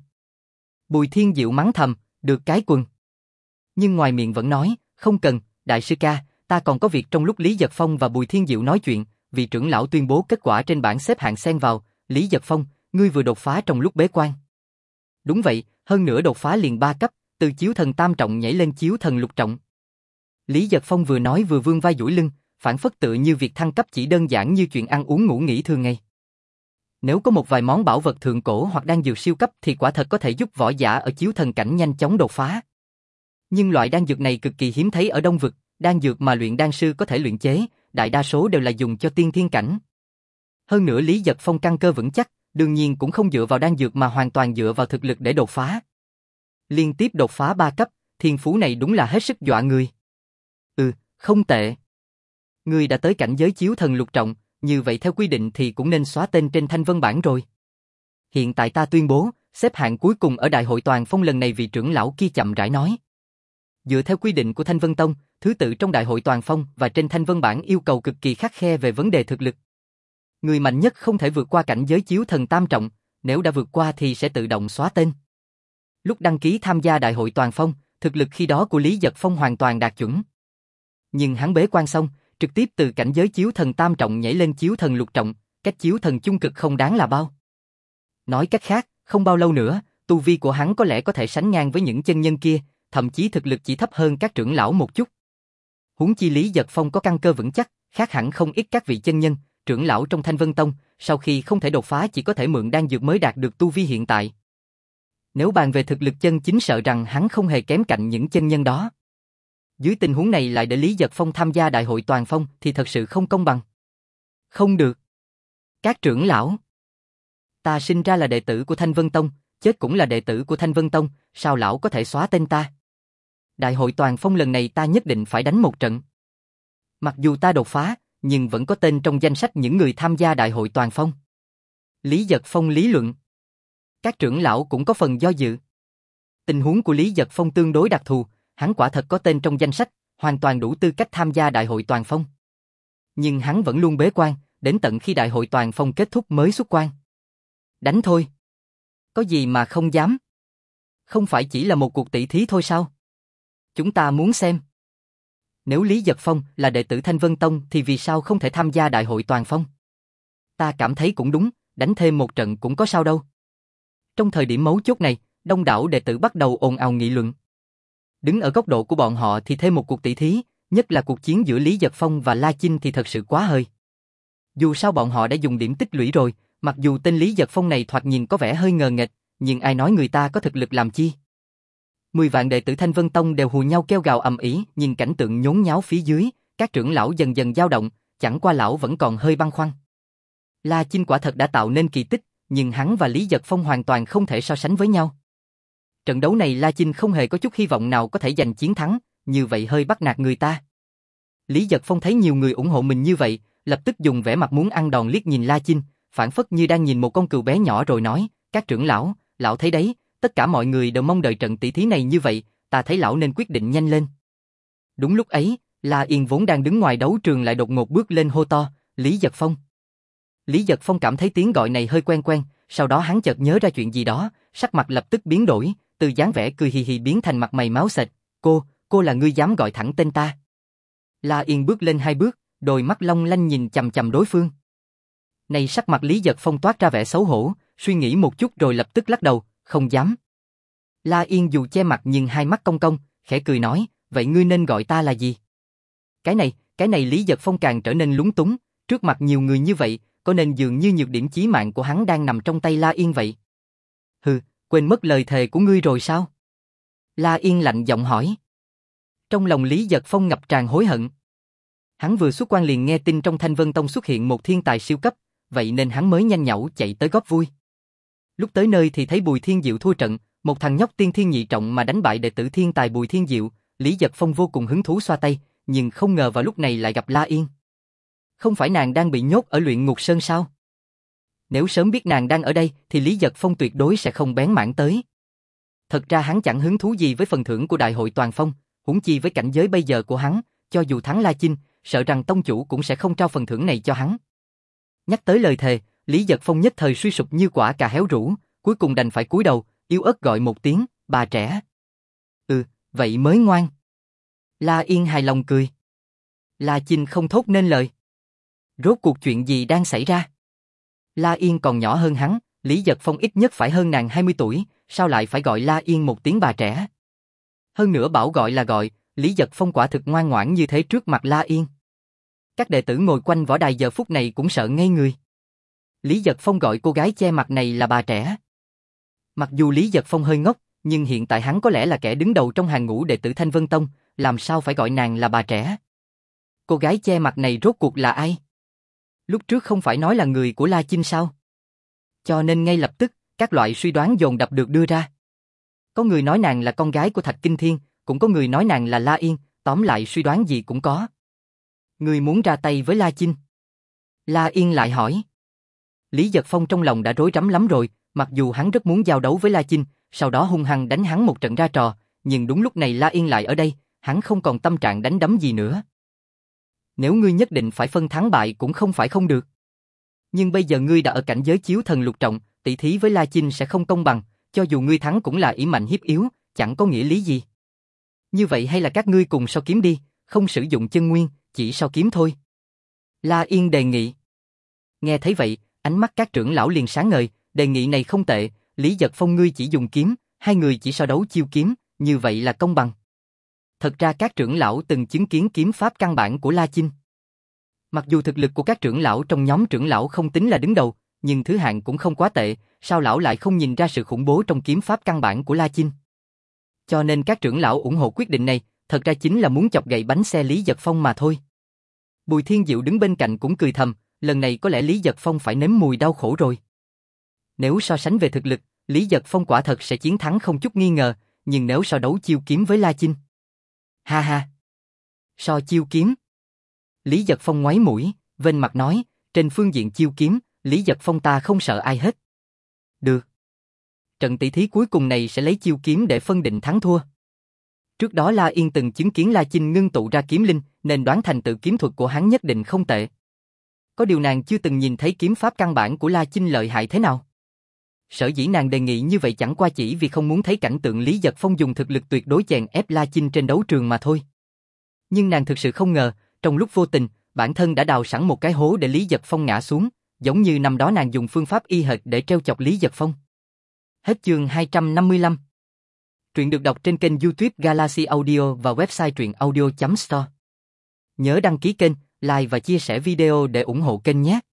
A: Bùi Thiên Diệu mắng thầm, được cái quần. Nhưng ngoài miệng vẫn nói, không cần, đại sư ca, ta còn có việc. Trong lúc Lý Giật Phong và Bùi Thiên Diệu nói chuyện, vị trưởng lão tuyên bố kết quả trên bảng xếp hạng xen vào, Lý Giật Phong, ngươi vừa đột phá trong lúc bế quan. Đúng vậy, hơn nữa đột phá liền ba cấp, từ chiếu thần tam trọng nhảy lên chiếu thần lục trọng. Lý Giật Phong vừa nói vừa vươn vai duỗi lưng, phản phất tựa như việc thăng cấp chỉ đơn giản như chuyện ăn uống ngủ nghỉ thường ngày. Nếu có một vài món bảo vật thượng cổ hoặc đan dược siêu cấp thì quả thật có thể giúp võ giả ở chiếu thần cảnh nhanh chóng đột phá. Nhưng loại đan dược này cực kỳ hiếm thấy ở Đông vực, đan dược mà luyện đan sư có thể luyện chế, đại đa số đều là dùng cho tiên thiên cảnh. Hơn nữa Lý Giật Phong căn cơ vững chắc, đương nhiên cũng không dựa vào đan dược mà hoàn toàn dựa vào thực lực để đột phá. Liên tiếp đột phá ba cấp, thiên phú này đúng là hết sức dọa người. Ừ, không tệ. Ngươi đã tới cảnh giới chiếu thần lục trọng, như vậy theo quy định thì cũng nên xóa tên trên thanh vân bảng rồi. Hiện tại ta tuyên bố, xếp hạng cuối cùng ở đại hội toàn phong lần này, vị trưởng lão kia chậm rãi nói. Dựa theo quy định của Thanh Vân Tông, thứ tự trong đại hội toàn phong và trên thanh vân bảng yêu cầu cực kỳ khắt khe về vấn đề thực lực. Người mạnh nhất không thể vượt qua cảnh giới chiếu thần tam trọng, nếu đã vượt qua thì sẽ tự động xóa tên. Lúc đăng ký tham gia đại hội toàn phong, thực lực khi đó của Lý Giật Phong hoàn toàn đạt chuẩn. Nhưng hắn bế quan xong, trực tiếp từ cảnh giới chiếu thần tam trọng nhảy lên chiếu thần lục trọng, cách chiếu thần chung cực không đáng là bao. Nói cách khác, không bao lâu nữa, tu vi của hắn có lẽ có thể sánh ngang với những chân nhân kia, thậm chí thực lực chỉ thấp hơn các trưởng lão một chút. Huống chi Lý Giật Phong có căn cơ vững chắc, khác hẳn không ít các vị chân nhân, trưởng lão trong Thanh Vân Tông, sau khi không thể đột phá chỉ có thể mượn đan dược mới đạt được tu vi hiện tại. Nếu bàn về thực lực chân chính, sợ rằng hắn không hề kém cạnh những chân nhân đó. Dưới tình huống này lại để Lý Giật Phong tham gia đại hội toàn phong thì thật sự không công bằng. Không được. Các trưởng lão, ta sinh ra là đệ tử của Thanh Vân Tông, chết cũng là đệ tử của Thanh Vân Tông, sao lão có thể xóa tên ta? Đại hội toàn phong lần này ta nhất định phải đánh một trận. Mặc dù ta đột phá, nhưng vẫn có tên trong danh sách những người tham gia đại hội toàn phong. Lý Giật Phong lý luận. Các trưởng lão cũng có phần do dự. Tình huống của Lý Giật Phong tương đối đặc thù, hắn quả thật có tên trong danh sách, hoàn toàn đủ tư cách tham gia đại hội toàn phong. Nhưng hắn vẫn luôn bế quan, đến tận khi đại hội toàn phong kết thúc mới xuất quan. Đánh thôi. Có gì mà không dám? Không phải chỉ là một cuộc tỷ thí thôi sao? Chúng ta muốn xem. Nếu Lý Giật Phong là đệ tử Thanh Vân Tông thì vì sao không thể tham gia đại hội toàn phong? Ta cảm thấy cũng đúng, đánh thêm một trận cũng có sao đâu. Trong thời điểm mấu chốt này, đông đảo đệ tử bắt đầu ồn ào nghị luận. Đứng ở góc độ của bọn họ thì thêm một cuộc tỷ thí, nhất là cuộc chiến giữa Lý Giật Phong và La Chinh thì thật sự quá hơi. Dù sao bọn họ đã dùng điểm tích lũy rồi, mặc dù tên Lý Giật Phong này thoạt nhìn có vẻ hơi ngờ nghệch, nhưng ai nói người ta có thực lực làm chi? Mười vạn đệ tử Thanh Vân Tông đều hù nhau kêu gào ầm ĩ, nhìn cảnh tượng nhốn nháo phía dưới, các trưởng lão dần dần dao động, chẳng qua lão vẫn còn hơi băn khoăn. La Chinh quả thật đã tạo nên kỳ tích, nhưng hắn và Lý Giật Phong hoàn toàn không thể so sánh với nhau. Trận đấu này La Chinh không hề có chút hy vọng nào có thể giành chiến thắng, như vậy hơi bắt nạt người ta. Lý Giật Phong thấy nhiều người ủng hộ mình như vậy, lập tức dùng vẻ mặt muốn ăn đòn liếc nhìn La Chinh, phản phất như đang nhìn một con cừu bé nhỏ rồi nói, các trưởng lão, lão thấy đấy, tất cả mọi người đều mong đợi trận tỷ thí này như vậy, ta thấy lão nên quyết định nhanh lên. Đúng lúc ấy, La Yên vốn đang đứng ngoài đấu trường lại đột ngột bước lên hô to, Lý Giật Phong. Lý Giật Phong cảm thấy tiếng gọi này hơi quen quen, sau đó hắn chợt nhớ ra chuyện gì đó, sắc mặt lập tức biến đổi, từ dáng vẻ cười hì hì biến thành mặt mày máu sệt, cô, cô là ngươi dám gọi thẳng tên ta. La Yên bước lên hai bước, đôi mắt long lanh nhìn chằm chằm đối phương. Này sắc mặt Lý Giật Phong toát ra vẻ xấu hổ, suy nghĩ một chút rồi lập tức lắc đầu, không dám. La Yên dù che mặt nhưng hai mắt cong cong, khẽ cười nói, vậy ngươi nên gọi ta là gì? Cái này, cái này Lý Giật Phong càng trở nên lúng túng, trước mặt nhiều người như vậy, có nên dường như nhược điểm chí mạng của hắn đang nằm trong tay La Yên vậy? Hừ, quên mất lời thề của ngươi rồi sao? La Yên lạnh giọng hỏi. Trong lòng Lý Giật Phong ngập tràn hối hận. Hắn vừa xuất quan liền nghe tin trong Thanh Vân Tông xuất hiện một thiên tài siêu cấp, vậy nên hắn mới nhanh nhảu chạy tới góp vui. Lúc tới nơi thì thấy Bùi Thiên Diệu thua trận, một thằng nhóc tiên thiên nhị trọng mà đánh bại đệ tử thiên tài Bùi Thiên Diệu, Lý Giật Phong vô cùng hứng thú xoa tay, nhưng không ngờ vào lúc này lại gặp La Yên. Không phải nàng đang bị nhốt ở luyện ngục sơn sao? Nếu sớm biết nàng đang ở đây thì Lý Giật Phong tuyệt đối sẽ không bén mảng tới. Thật ra hắn chẳng hứng thú gì với phần thưởng của Đại hội Toàn Phong, huống chi với cảnh giới bây giờ của hắn, cho dù thắng La Chinh, sợ rằng tông chủ cũng sẽ không trao phần thưởng này cho hắn. Nhắc tới lời thề, Lý Giật Phong nhất thời suy sụp như quả cà héo rũ, cuối cùng đành phải cúi đầu, yếu ớt gọi một tiếng, bà trẻ. Ừ, vậy mới ngoan. La Yên hài lòng cười. La Chinh không thốt nên lời. Rốt cuộc chuyện gì đang xảy ra? La Yên còn nhỏ hơn hắn, Lý Giật Phong ít nhất phải hơn nàng hai mươi tuổi, sao lại phải gọi La Yên một tiếng bà trẻ? Hơn nữa bảo gọi là gọi, Lý Giật Phong quả thực ngoan ngoãn như thế trước mặt La Yên. Các đệ tử ngồi quanh võ đài giờ phút này cũng sợ ngây người. Lý Giật Phong gọi cô gái che mặt này là bà trẻ. Mặc dù Lý Giật Phong hơi ngốc, nhưng hiện tại hắn có lẽ là kẻ đứng đầu trong hàng ngũ đệ tử Thanh Vân Tông, làm sao phải gọi nàng là bà trẻ? Cô gái che mặt này rốt cuộc là ai? Lúc trước không phải nói là người của La Chinh sao? Cho nên ngay lập tức, các loại suy đoán dồn dập được đưa ra. Có người nói nàng là con gái của Thạch Kinh Thiên, cũng có người nói nàng là La Yên, tóm lại suy đoán gì cũng có. Người muốn ra tay với La Chinh? La Yên lại hỏi. Lý Giật Phong trong lòng đã rối rắm lắm rồi, mặc dù hắn rất muốn giao đấu với La Chinh, sau đó hung hăng đánh hắn một trận ra trò, nhưng đúng lúc này La Yên lại ở đây, hắn không còn tâm trạng đánh đấm gì nữa. Nếu ngươi nhất định phải phân thắng bại cũng không phải không được. Nhưng bây giờ ngươi đã ở cảnh giới chiếu thần lục trọng, tỷ thí với La Chinh sẽ không công bằng, cho dù ngươi thắng cũng là ỷ mạnh hiếp yếu, chẳng có nghĩa lý gì. Như vậy hay là các ngươi cùng so kiếm đi, không sử dụng chân nguyên, chỉ so kiếm thôi. La Yên đề nghị. Nghe thấy vậy, ánh mắt các trưởng lão liền sáng ngời, đề nghị này không tệ, Lý Giật Phong ngươi chỉ dùng kiếm, hai người chỉ so đấu chiêu kiếm, như vậy là công bằng. Thật ra các trưởng lão từng chứng kiến kiếm pháp căn bản của La Chinh. Mặc dù thực lực của các trưởng lão trong nhóm trưởng lão không tính là đứng đầu, nhưng thứ hạng cũng không quá tệ, sao lão lại không nhìn ra sự khủng bố trong kiếm pháp căn bản của La Chinh? Cho nên các trưởng lão ủng hộ quyết định này, thật ra chính là muốn chọc gậy bánh xe Lý Giật Phong mà thôi. Bùi Thiên Diệu đứng bên cạnh cũng cười thầm, lần này có lẽ Lý Giật Phong phải nếm mùi đau khổ rồi. Nếu so sánh về thực lực, Lý Giật Phong quả thật sẽ chiến thắng không chút nghi ngờ, nhưng nếu so đấu chiêu kiếm với La Chinh. Ha ha. So chiêu kiếm. Lý Giật Phong ngoáy mũi, vênh mặt nói, trên phương diện chiêu kiếm, Lý Giật Phong ta không sợ ai hết. Được. Trận tỷ thí cuối cùng này sẽ lấy chiêu kiếm để phân định thắng thua. Trước đó La Yên từng chứng kiến La Chinh ngưng tụ ra kiếm linh, nên đoán thành tựu kiếm thuật của hắn nhất định không tệ. Có điều nàng chưa từng nhìn thấy kiếm pháp căn bản của La Chinh lợi hại thế nào. Sở dĩ nàng đề nghị như vậy chẳng qua chỉ vì không muốn thấy cảnh tượng Lý Giật Phong dùng thực lực tuyệt đối chèn ép La Chinh trên đấu trường mà thôi. Nhưng nàng thực sự không ngờ, trong lúc vô tình, bản thân đã đào sẵn một cái hố để Lý Giật Phong ngã xuống, giống như năm đó nàng dùng phương pháp y hệt để trêu chọc Lý Giật Phong. Hết chương hai trăm năm mươi lăm. Truyện được đọc trên kênh YouTube Galaxy Audio và website truyện audio chấm store. Nhớ đăng ký kênh, like và chia sẻ video để ủng hộ kênh nhé.